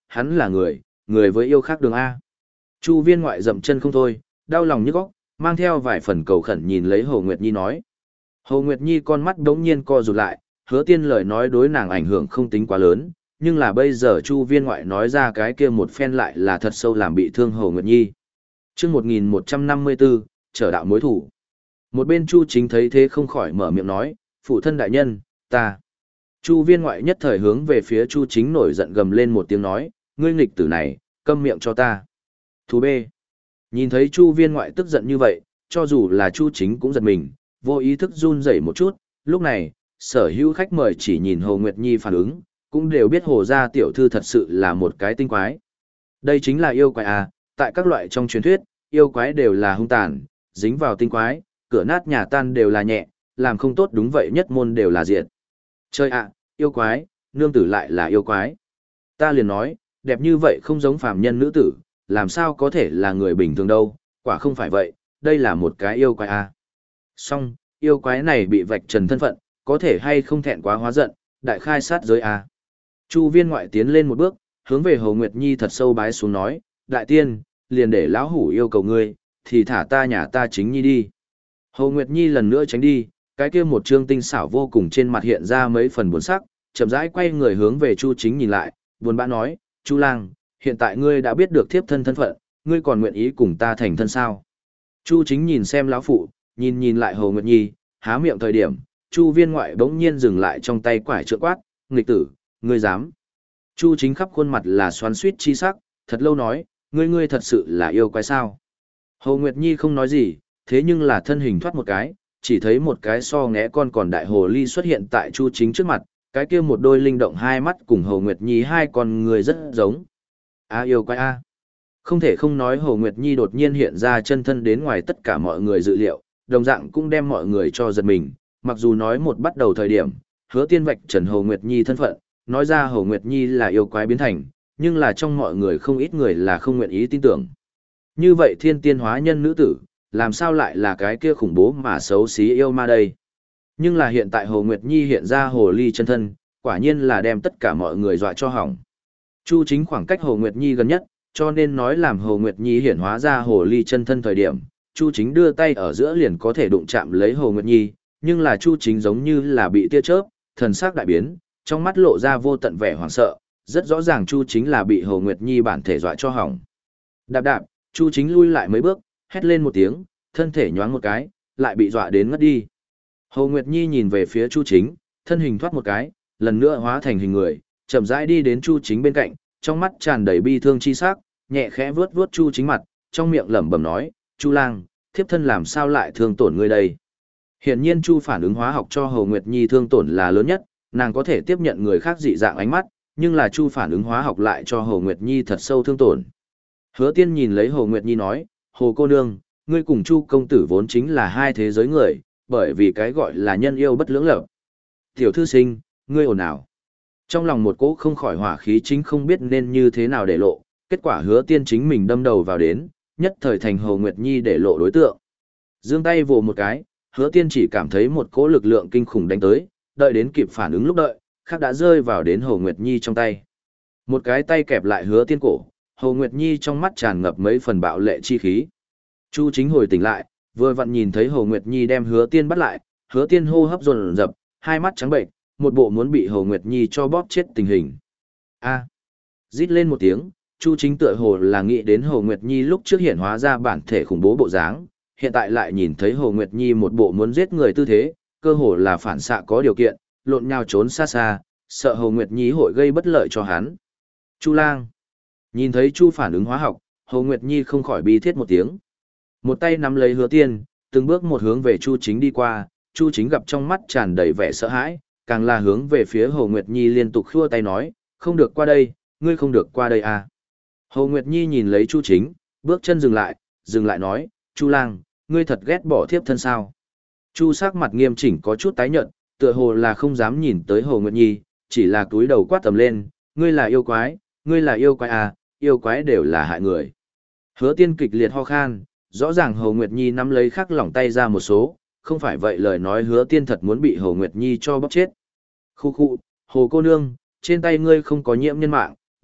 hắn là người, người với yêu khác đường A. Chu viên ngoại dậm chân không thôi, đau lòng nhức óc, mang theo vài phần cầu khẩn nhìn lấy Hồ Nguyệt Nhi nói. Hồ Nguyệt Nhi con mắt đống nhiên co rụt lại, Hứa Tiên lời nói đối nàng ảnh hưởng không tính quá lớn, nhưng là bây giờ Chu viên ngoại nói ra cái kia một phen lại là thật sâu làm bị thương Hồ Nguyệt Nhi. Trước một nghìn một trăm năm mươi tư, trở đạo mối thủ. Một bên Chu Chính thấy thế không khỏi mở miệng nói, phụ thân đại nhân, ta. Chu viên ngoại nhất thời hướng về phía Chu Chính nổi giận gầm lên một tiếng nói, ngươi nghịch tử này, câm miệng cho ta. Thú bê. Nhìn thấy Chu viên ngoại tức giận như vậy, cho dù là Chu Chính cũng giật mình, vô ý thức run rẩy một chút, lúc này, sở hữu khách mời chỉ nhìn Hồ Nguyệt Nhi phản ứng, cũng đều biết Hồ gia tiểu thư thật sự là một cái tinh quái. Đây chính là yêu quái à, tại các loại trong truyền thuyết, yêu quái đều là hung tàn, dính vào tinh quái, cửa nát nhà tan đều là nhẹ, làm không tốt đúng vậy nhất môn đều là diệt. Chơi ạ, yêu quái, nương tử lại là yêu quái. Ta liền nói, đẹp như vậy không giống phàm nhân nữ tử, làm sao có thể là người bình thường đâu, quả không phải vậy, đây là một cái yêu quái à. Song, yêu quái này bị vạch trần thân phận, có thể hay không thẹn quá hóa giận, đại khai sát giới à. Chu viên ngoại tiến lên một bước, hướng về Hồ Nguyệt Nhi thật sâu bái xuống nói, đại tiên, liền để lão hủ yêu cầu ngươi, thì thả ta nhà ta chính nhi đi. Hồ Nguyệt Nhi lần nữa tránh đi, cái kia một trương tinh xảo vô cùng trên mặt hiện ra mấy phần buồn sắc, chậm rãi quay người hướng về Chu Chính nhìn lại, buồn bã nói, Chu lang, hiện tại ngươi đã biết được thiếp thân thân phận, ngươi còn nguyện ý cùng ta thành thân sao? Chu Chính nhìn xem lão phụ, nhìn nhìn lại Hồ Nguyệt Nhi, há miệng thời điểm, Chu viên ngoại bỗng nhiên dừng lại trong tay quải trượng quát, nghịch tử, ngươi dám. Chu Chính khắp khuôn mặt là xoắn xuýt chi sắc, thật lâu nói, ngươi ngươi thật sự là yêu quái sao? Hồ Nguyệt Nhi không nói gì, thế nhưng là thân hình thoát một cái, chỉ thấy một cái so ngẽ con còn đại hồ ly xuất hiện tại Chu Chính trước mặt, cái kia một đôi linh động hai mắt cùng Hồ Nguyệt Nhi hai con người rất giống. A yêu quái a. Không thể không nói Hồ Nguyệt Nhi đột nhiên hiện ra chân thân đến ngoài tất cả mọi người dự liệu, đồng dạng cũng đem mọi người cho giật mình, mặc dù nói một bắt đầu thời điểm, Hứa Tiên vạch trần Hồ Nguyệt Nhi thân phận, nói ra Hồ Nguyệt Nhi là yêu quái biến thành, nhưng là trong mọi người không ít người là không nguyện ý tin tưởng. Như vậy thiên tiên hóa nhân nữ tử, làm sao lại là cái kia khủng bố mà xấu xí yêu ma đây? Nhưng là hiện tại Hồ Nguyệt Nhi hiện ra hồ ly chân thân, quả nhiên là đem tất cả mọi người dọa cho hỏng. Chu Chính khoảng cách Hồ Nguyệt Nhi gần nhất, cho nên nói làm Hồ Nguyệt Nhi hiện hóa ra hồ ly chân thân thời điểm, Chu Chính đưa tay ở giữa liền có thể đụng chạm lấy Hồ Nguyệt Nhi, nhưng là Chu Chính giống như là bị tia chớp, thần sắc đại biến, trong mắt lộ ra vô tận vẻ hoảng sợ, rất rõ ràng Chu Chính là bị Hồ Nguyệt Nhi bản thể dọa cho hỏng. Đạp đạp, Chu Chính lui lại mấy bước, hét lên một tiếng, thân thể nhoáng một cái, lại bị dọa đến ngất đi. Hồ Nguyệt Nhi nhìn về phía Chu Chính, thân hình thoát một cái, lần nữa hóa thành hình người, chậm rãi đi đến Chu Chính bên cạnh, trong mắt tràn đầy bi thương chi sắc, nhẹ khẽ vuốt vuốt Chu Chính mặt, trong miệng lẩm bẩm nói, "Chu lang, thiếp thân làm sao lại thương tổn ngươi đây?" Hiển nhiên Chu phản ứng hóa học cho Hồ Nguyệt Nhi thương tổn là lớn nhất, nàng có thể tiếp nhận người khác dị dạng ánh mắt, nhưng là Chu phản ứng hóa học lại cho Hồ Nguyệt Nhi thật sâu thương tổn. Hứa Tiên nhìn lấy Hồ Nguyệt Nhi nói, Hồ cô nương, ngươi cùng Chu công tử vốn chính là hai thế giới người, bởi vì cái gọi là nhân yêu bất lưỡng lập. Tiểu thư sinh, ngươi ồn ào. Trong lòng một cỗ không khỏi hỏa khí chính không biết nên như thế nào để lộ, kết quả Hứa Tiên chính mình đâm đầu vào đến, nhất thời thành Hồ Nguyệt Nhi để lộ đối tượng. Giương tay vồ một cái, Hứa Tiên chỉ cảm thấy một cỗ lực lượng kinh khủng đánh tới, đợi đến kịp phản ứng lúc đợi, khác đã rơi vào đến Hồ Nguyệt Nhi trong tay. Một cái tay kẹp lại Hứa Tiên cổ, Hồ Nguyệt Nhi trong mắt tràn ngập mấy phần bạo lệ chi khí. Chu Chính hồi tỉnh lại, vừa vặn nhìn thấy Hồ Nguyệt Nhi đem Hứa Tiên bắt lại, Hứa Tiên hô hấp dồn dập, hai mắt trắng bệnh, một bộ muốn bị Hồ Nguyệt Nhi cho bóp chết tình hình. A! Rít lên một tiếng, Chu Chính tựa hồ là nghĩ đến Hồ Nguyệt Nhi lúc trước hiện hóa ra bản thể khủng bố bộ dáng, hiện tại lại nhìn thấy Hồ Nguyệt Nhi một bộ muốn giết người tư thế, cơ hồ là phản xạ có điều kiện, lộn nhào trốn xa xa, sợ Hồ Nguyệt Nhi hội gây bất lợi cho hắn. Chu lang! Nhìn thấy Chu phản ứng hóa học, Hồ Nguyệt Nhi không khỏi bi thiết một tiếng. Một tay nắm lấy Hứa Tiên, từng bước một hướng về Chu Chính đi qua, Chu Chính gặp trong mắt tràn đầy vẻ sợ hãi, càng là hướng về phía Hồ Nguyệt Nhi liên tục khua tay nói, không được qua đây, ngươi không được qua đây à. Hồ Nguyệt Nhi nhìn lấy Chu Chính, bước chân dừng lại, dừng lại nói, Chu lang, ngươi thật ghét bỏ thiếp thân sao. Chu sắc mặt nghiêm chỉnh có chút tái nhợt, tựa hồ là không dám nhìn tới Hồ Nguyệt Nhi, chỉ là túi đầu quát tầm lên, ngươi là yêu quái, ngươi là yêu quái à, yêu quái đều là hại người. Hứa Tiên kịch liệt ho khan, rõ ràng Hồ Nguyệt Nhi nắm lấy khắc lỏng tay ra một số, không phải vậy lời nói Hứa Tiên thật muốn bị Hồ Nguyệt Nhi cho bóp chết. Khu khu, Hồ cô nương, trên tay ngươi không có nhiễm nhân mạng,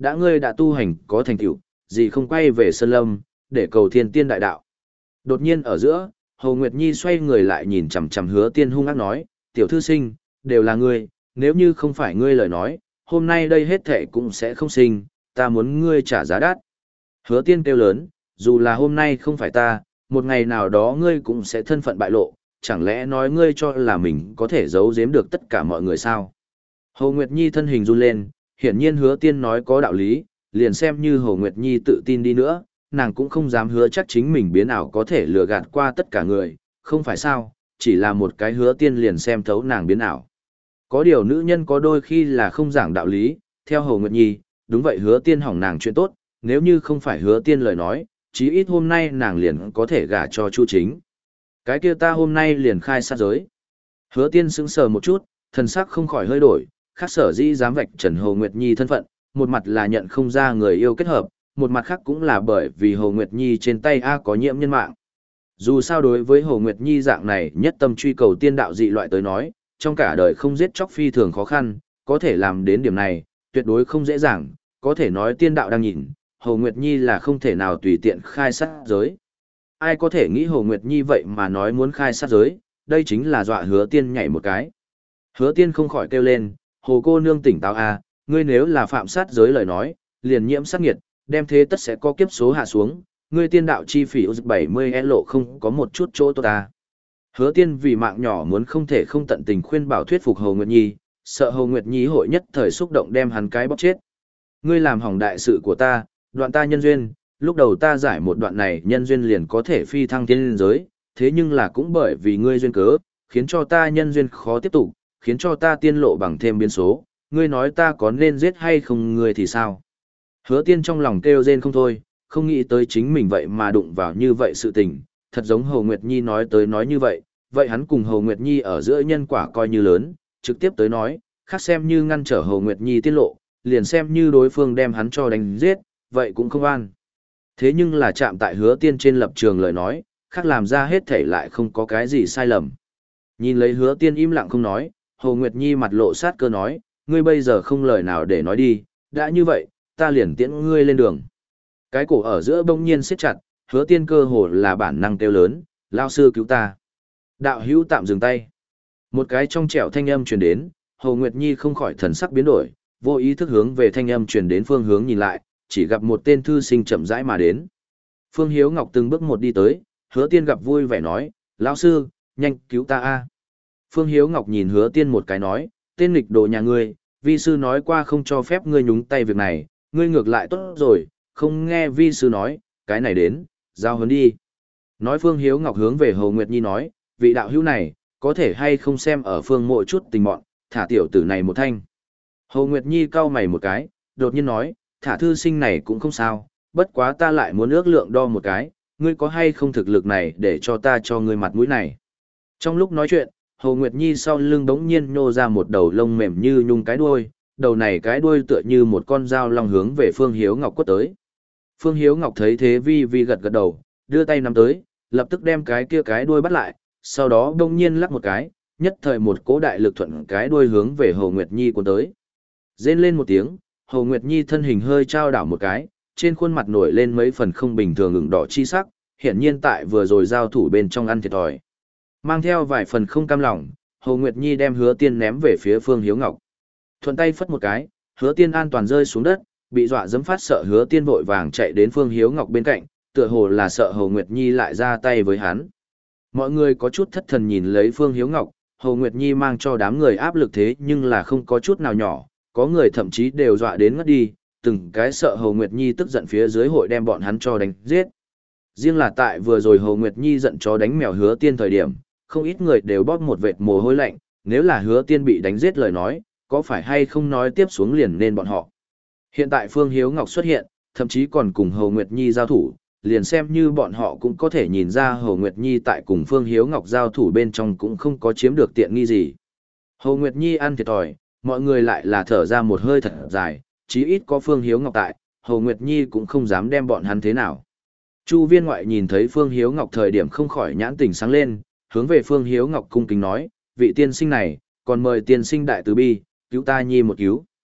đã ngươi đã tu hành có thành tựu, gì không quay về Sơn Lâm, để cầu thiên tiên đại đạo. Đột nhiên ở giữa, Hồ Nguyệt Nhi xoay người lại nhìn chằm chằm Hứa Tiên hung ác nói, tiểu thư sinh, đều là ngươi, nếu như không phải ngươi lời nói, hôm nay đây hết thệ cũng sẽ không sinh, ta muốn ngươi trả giá đắt. Hứa Tiên kêu lớn, dù là hôm nay không phải ta, một ngày nào đó ngươi cũng sẽ thân phận bại lộ, chẳng lẽ nói ngươi cho là mình có thể giấu giếm được tất cả mọi người sao? Hồ Nguyệt Nhi thân hình run lên, hiển nhiên Hứa Tiên nói có đạo lý, liền xem như Hồ Nguyệt Nhi tự tin đi nữa, nàng cũng không dám hứa chắc chính mình biến ảo có thể lừa gạt qua tất cả người, không phải sao, chỉ là một cái Hứa Tiên liền xem thấu nàng biến ảo. Có điều nữ nhân có đôi khi là không giảng đạo lý, theo Hồ Nguyệt Nhi, đúng vậy Hứa Tiên hỏng nàng chuyện tốt, nếu như không phải Hứa Tiên lời nói, chí ít hôm nay nàng liền có thể gả cho Chu Chính. Cái kia ta hôm nay liền khai sát giới. Hứa Tiên sững sờ một chút, thần sắc không khỏi hơi đổi, khác sở dĩ dám vạch trần Hồ Nguyệt Nhi thân phận, một mặt là nhận không ra người yêu kết hợp, một mặt khác cũng là bởi vì Hồ Nguyệt Nhi trên tay A có nhiễm nhân mạng. Dù sao đối với Hồ Nguyệt Nhi dạng này nhất tâm truy cầu tiên đạo dị loại tới nói, trong cả đời không giết chóc phi thường khó khăn, có thể làm đến điểm này, tuyệt đối không dễ dàng, có thể nói tiên đạo đang nhìn, Hồ Nguyệt Nhi là không thể nào tùy tiện khai sát giới. Ai có thể nghĩ Hồ Nguyệt Nhi vậy mà nói muốn khai sát giới, đây chính là dọa Hứa Tiên nhảy một cái. Hứa Tiên không khỏi kêu lên, Hồ cô nương tỉnh táo à, ngươi nếu là phạm sát giới lời nói, liền nhiễm sát nghiệt, đem thế tất sẽ có kiếp số hạ xuống, ngươi tiên đạo chi phỉ bảy mươi e lộ không có một chút chỗ tốt à. Hứa Tiên vì mạng nhỏ muốn không thể không tận tình khuyên bảo thuyết phục Hồ Nguyệt Nhi, sợ Hồ Nguyệt Nhi hội nhất thời xúc động đem hắn cái bóc chết. Ngươi làm hỏng đại sự của ta, đoạn ta nhân duyên, lúc đầu ta giải một đoạn này nhân duyên liền có thể phi thăng tiên giới, thế nhưng là cũng bởi vì ngươi duyên cớ, khiến cho ta nhân duyên khó tiếp tục, khiến cho ta tiên lộ bằng thêm biến số, ngươi nói ta có nên giết hay không ngươi thì sao? Hứa Tiên trong lòng kêu rên không thôi, không nghĩ tới chính mình vậy mà đụng vào như vậy sự tình, thật giống Hồ Nguyệt Nhi nói tới nói như vậy, vậy hắn cùng Hồ Nguyệt Nhi ở giữa nhân quả coi như lớn, trực tiếp tới nói, khác xem như ngăn trở Hồ Nguyệt Nhi tiết lộ, liền xem như đối phương đem hắn cho đánh giết, vậy cũng không an. Thế nhưng là chạm tại Hứa Tiên trên lập trường lời nói, khác làm ra hết thể lại không có cái gì sai lầm. Nhìn lấy Hứa Tiên im lặng không nói, Hồ Nguyệt Nhi mặt lộ sát cơ nói, ngươi bây giờ không lời nào để nói đi, đã như vậy, ta liền tiễn ngươi lên đường. Cái cổ ở giữa bỗng nhiên siết chặt, Hứa Tiên cơ hồ là bản năng kêu lớn, lao sư cứu ta. Đạo hữu tạm dừng tay. Một cái trong trẻo thanh âm truyền đến, Hồ Nguyệt Nhi không khỏi thần sắc biến đổi, vô ý thức hướng về thanh âm truyền đến phương hướng nhìn lại, chỉ gặp một tên thư sinh chậm rãi mà đến. Phương Hiếu Ngọc từng bước một đi tới, Hứa Tiên gặp vui vẻ nói, lão sư, nhanh cứu ta a. Phương Hiếu Ngọc nhìn Hứa Tiên một cái nói, tên nghịch đồ nhà ngươi, vi sư nói qua không cho phép ngươi nhúng tay việc này, ngươi ngược lại tốt rồi, không nghe vi sư nói, cái này đến, giao huấn đi. Nói Phương Hiếu Ngọc hướng về Hồ Nguyệt Nhi nói, vị đạo hữu này, có thể hay không xem ở phương mộ chút tình mọn, thả tiểu tử này một thanh. Hồ Nguyệt Nhi cau mày một cái, đột nhiên nói, thả thư sinh này cũng không sao, bất quá ta lại muốn ước lượng đo một cái, ngươi có hay không thực lực này để cho ta cho ngươi mặt mũi này. Trong lúc nói chuyện, Hồ Nguyệt Nhi sau lưng bỗng nhiên nhô ra một đầu lông mềm như nhung cái đuôi, đầu này cái đuôi tựa như một con dao long hướng về Phương Hiếu Ngọc quất tới. Phương Hiếu Ngọc thấy thế vi vi gật gật đầu, đưa tay nắm tới, lập tức đem cái kia cái đuôi bắt lại, sau đó bỗng nhiên lắc một cái, nhất thời một cỗ đại lực thuận cái đuôi hướng về Hồ Nguyệt Nhi cuốn tới. Rên lên một tiếng, Hồ Nguyệt Nhi thân hình hơi trao đảo một cái, trên khuôn mặt nổi lên mấy phần không bình thường ửng đỏ chi sắc, hiển nhiên tại vừa rồi giao thủ bên trong ăn thiệt thòi. Mang theo vài phần không cam lòng, Hồ Nguyệt Nhi đem Hứa Tiên ném về phía Phương Hiếu Ngọc. Thuận tay phất một cái, Hứa Tiên an toàn rơi xuống đất, bị dọa dẫm phát sợ Hứa Tiên vội vàng chạy đến Phương Hiếu Ngọc bên cạnh, tựa hồ là sợ Hồ Nguyệt Nhi lại ra tay với hắn. Mọi người có chút thất thần nhìn lấy Phương Hiếu Ngọc, Hồ Nguyệt Nhi mang cho đám người áp lực thế nhưng là không có chút nào nhỏ, có người thậm chí đều dọa đến ngất đi, từng cái sợ Hồ Nguyệt Nhi tức giận phía dưới hội đem bọn hắn cho đánh giết. Riêng là tại vừa rồi Hồ Nguyệt Nhi giận chó đánh mèo Hứa Tiên thời điểm, không ít người đều bóp một vệt mồ hôi lạnh, nếu là Hứa Tiên bị đánh giết lời nói, có phải hay không nói tiếp xuống liền nên bọn họ. Hiện tại Phương Hiếu Ngọc xuất hiện, thậm chí còn cùng Hồ Nguyệt Nhi giao thủ, liền xem như bọn họ cũng có thể nhìn ra Hồ Nguyệt Nhi tại cùng Phương Hiếu Ngọc giao thủ bên trong cũng không có chiếm được tiện nghi gì. Hồ Nguyệt Nhi ăn thiệt thòi, mọi người lại là thở ra một hơi thật dài, chí ít có Phương Hiếu Ngọc tại, Hồ Nguyệt Nhi cũng không dám đem bọn hắn thế nào. Chu Viên Ngoại nhìn thấy Phương Hiếu Ngọc thời điểm không khỏi nhãn tỉnh sáng lên, hướng về Phương Hiếu Ngọc cung kính nói, vị tiên sinh này, còn mời tiên sinh đại từ bi, cứu ta Nhi một cứu.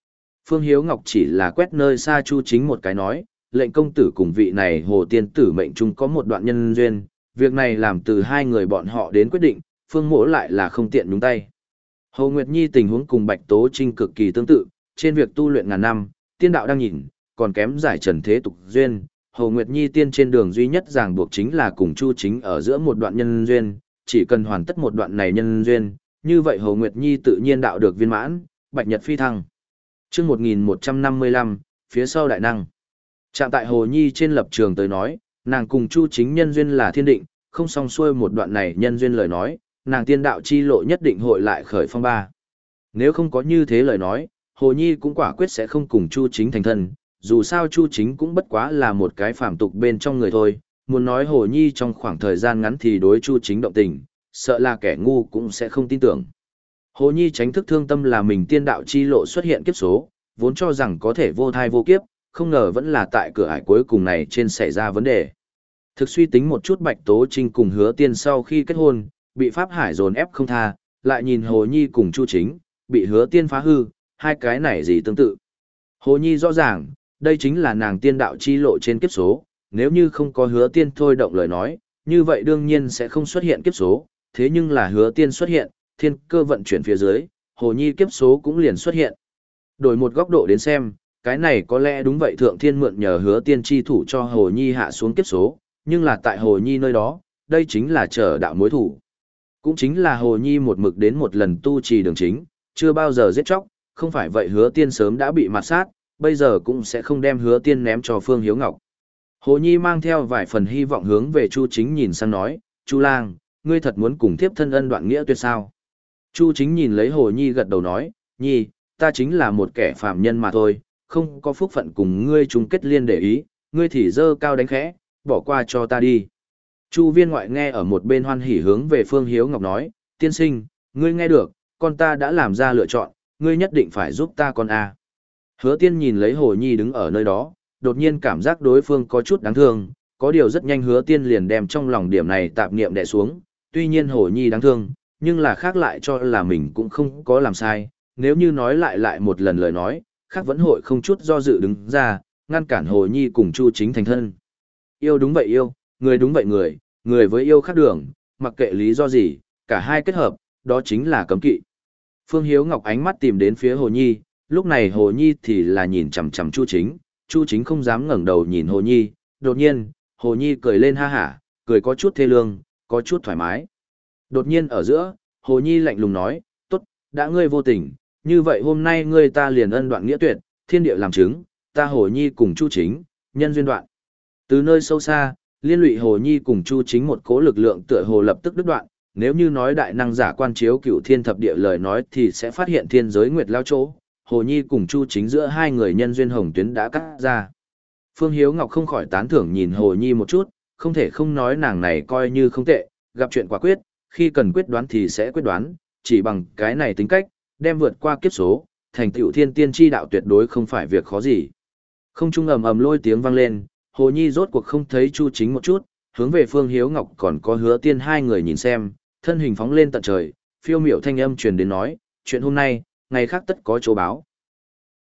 Phương Hiếu Ngọc chỉ là quét nơi xa Chu Chính một cái nói, lệnh công tử cùng vị này hồ tiên tử mệnh chung có một đoạn nhân duyên, việc này làm từ hai người bọn họ đến quyết định, Phương Mỗ lại là không tiện nhúng tay. Hồ Nguyệt Nhi tình huống cùng Bạch Tố Trinh cực kỳ tương tự, trên việc tu luyện ngàn năm, tiên đạo đang nhìn, còn kém giải trần thế tục duyên. Hồ Nguyệt Nhi tiên trên đường duy nhất ràng buộc chính là cùng Chu Chính ở giữa một đoạn nhân duyên, chỉ cần hoàn tất một đoạn này nhân duyên, như vậy Hồ Nguyệt Nhi tự nhiên đạo được viên mãn, bạch nhật phi thăng. Chương một nghìn một trăm năm mươi lăm, phía sau đại năng. Chạm tại Hồ Nhi trên lập trường tới nói, nàng cùng Chu Chính nhân duyên là thiên định, không song xuôi một đoạn này nhân duyên lời nói, nàng tiên đạo chi lộ nhất định hội lại khởi phong ba. Nếu không có như thế lời nói, Hồ Nhi cũng quả quyết sẽ không cùng Chu Chính thành thân, dù sao Chu Chính cũng bất quá là một cái phàm tục bên trong người thôi, muốn nói Hồ Nhi trong khoảng thời gian ngắn thì đối Chu Chính động tình, sợ là kẻ ngu cũng sẽ không tin tưởng. Hồ Nhi tránh thức thương tâm là mình tiên đạo chi lộ xuất hiện kiếp số, vốn cho rằng có thể vô thai vô kiếp, không ngờ vẫn là tại cửa ải cuối cùng này trên xảy ra vấn đề. Thực suy tính một chút Bạch Tố Trinh cùng Hứa Tiên sau khi kết hôn, bị Pháp Hải dồn ép không tha, lại nhìn Hồ Nhi cùng Chu Chính, bị Hứa Tiên phá hư, hai cái này gì tương tự. Hồ Nhi rõ ràng, đây chính là nàng tiên đạo chi lộ trên kiếp số, nếu như không có Hứa Tiên thôi động lời nói, như vậy đương nhiên sẽ không xuất hiện kiếp số, thế nhưng là Hứa Tiên xuất hiện, thiên cơ vận chuyển phía dưới, Hồ Nhi kiếp số cũng liền xuất hiện. Đổi một góc độ đến xem, cái này có lẽ đúng vậy Thượng Thiên mượn nhờ Hứa Tiên chi thủ cho Hồ Nhi hạ xuống kiếp số, nhưng là tại Hồ Nhi nơi đó, đây chính là trở đạo mối thủ. Cũng chính là Hồ Nhi một mực đến một lần tu trì đường chính, chưa bao giờ giết chóc, không phải vậy Hứa Tiên sớm đã bị mặt sát, bây giờ cũng sẽ không đem Hứa Tiên ném cho Phương Hiếu Ngọc. Hồ Nhi mang theo vài phần hy vọng hướng về Chu Chính nhìn sang nói, Chu Lang, ngươi thật muốn cùng thiếp thân ân đoạn nghĩa tuyệt sao? Chu Chính nhìn lấy Hồ Nhi gật đầu nói, Nhi, ta chính là một kẻ phàm nhân mà thôi, không có phúc phận cùng ngươi chung kết liên để ý, ngươi thì dơ cao đánh khẽ, bỏ qua cho ta đi. Chu Viên ngoại nghe ở một bên hoan hỉ hướng về Phương Hiếu Ngọc nói, tiên sinh, ngươi nghe được, con ta đã làm ra lựa chọn, ngươi nhất định phải giúp ta con a. Hứa Tiên nhìn lấy Hồ Nhi đứng ở nơi đó, đột nhiên cảm giác đối phương có chút đáng thương, có điều rất nhanh Hứa Tiên liền đem trong lòng điểm này tạp niệm đè xuống, tuy nhiên Hồ Nhi đáng thương, nhưng là khác lại cho là mình cũng không có làm sai, nếu như nói lại lại một lần lời nói, khác vẫn hội không chút do dự đứng ra, ngăn cản Hồ Nhi cùng Chu Chính thành thân. Yêu đúng vậy yêu, người đúng vậy người, người với yêu khác đường, mặc kệ lý do gì, cả hai kết hợp, đó chính là cấm kỵ. Phương Hiếu Ngọc ánh mắt tìm đến phía Hồ Nhi, lúc này Hồ Nhi thì là nhìn chằm chằm Chu Chính, Chu Chính không dám ngẩng đầu nhìn Hồ Nhi, đột nhiên, Hồ Nhi cười lên ha hả, cười có chút thê lương, có chút thoải mái. Đột nhiên ở giữa, Hồ Nhi lạnh lùng nói, tốt, đã ngươi vô tình, như vậy hôm nay ngươi ta liền ân đoạn nghĩa tuyệt, thiên địa làm chứng, ta Hồ Nhi cùng Chu Chính, nhân duyên đoạn. Từ nơi sâu xa, liên lụy Hồ Nhi cùng Chu Chính một cố lực lượng tựa hồ lập tức đứt đoạn, nếu như nói đại năng giả quan chiếu cửu thiên thập địa lời nói thì sẽ phát hiện thiên giới nguyệt lao chỗ, Hồ Nhi cùng Chu Chính giữa hai người nhân duyên hồng tuyến đã cắt ra. Phương Hiếu Ngọc không khỏi tán thưởng nhìn Hồ Nhi một chút, không thể không nói nàng này coi như không tệ, gặp chuyện quả quyết, khi cần quyết đoán thì sẽ quyết đoán, chỉ bằng cái này tính cách, đem vượt qua kiếp số, thành tựu thiên tiên chi đạo tuyệt đối không phải việc khó gì. Không trung ầm ầm lôi tiếng vang lên, Hồ Nhi rốt cuộc không thấy Chu Chính một chút, hướng về Phương Hiếu Ngọc còn có Hứa Tiên hai người nhìn xem, thân hình phóng lên tận trời, phiêu miểu thanh âm truyền đến nói, chuyện hôm nay, ngày khác tất có chỗ báo.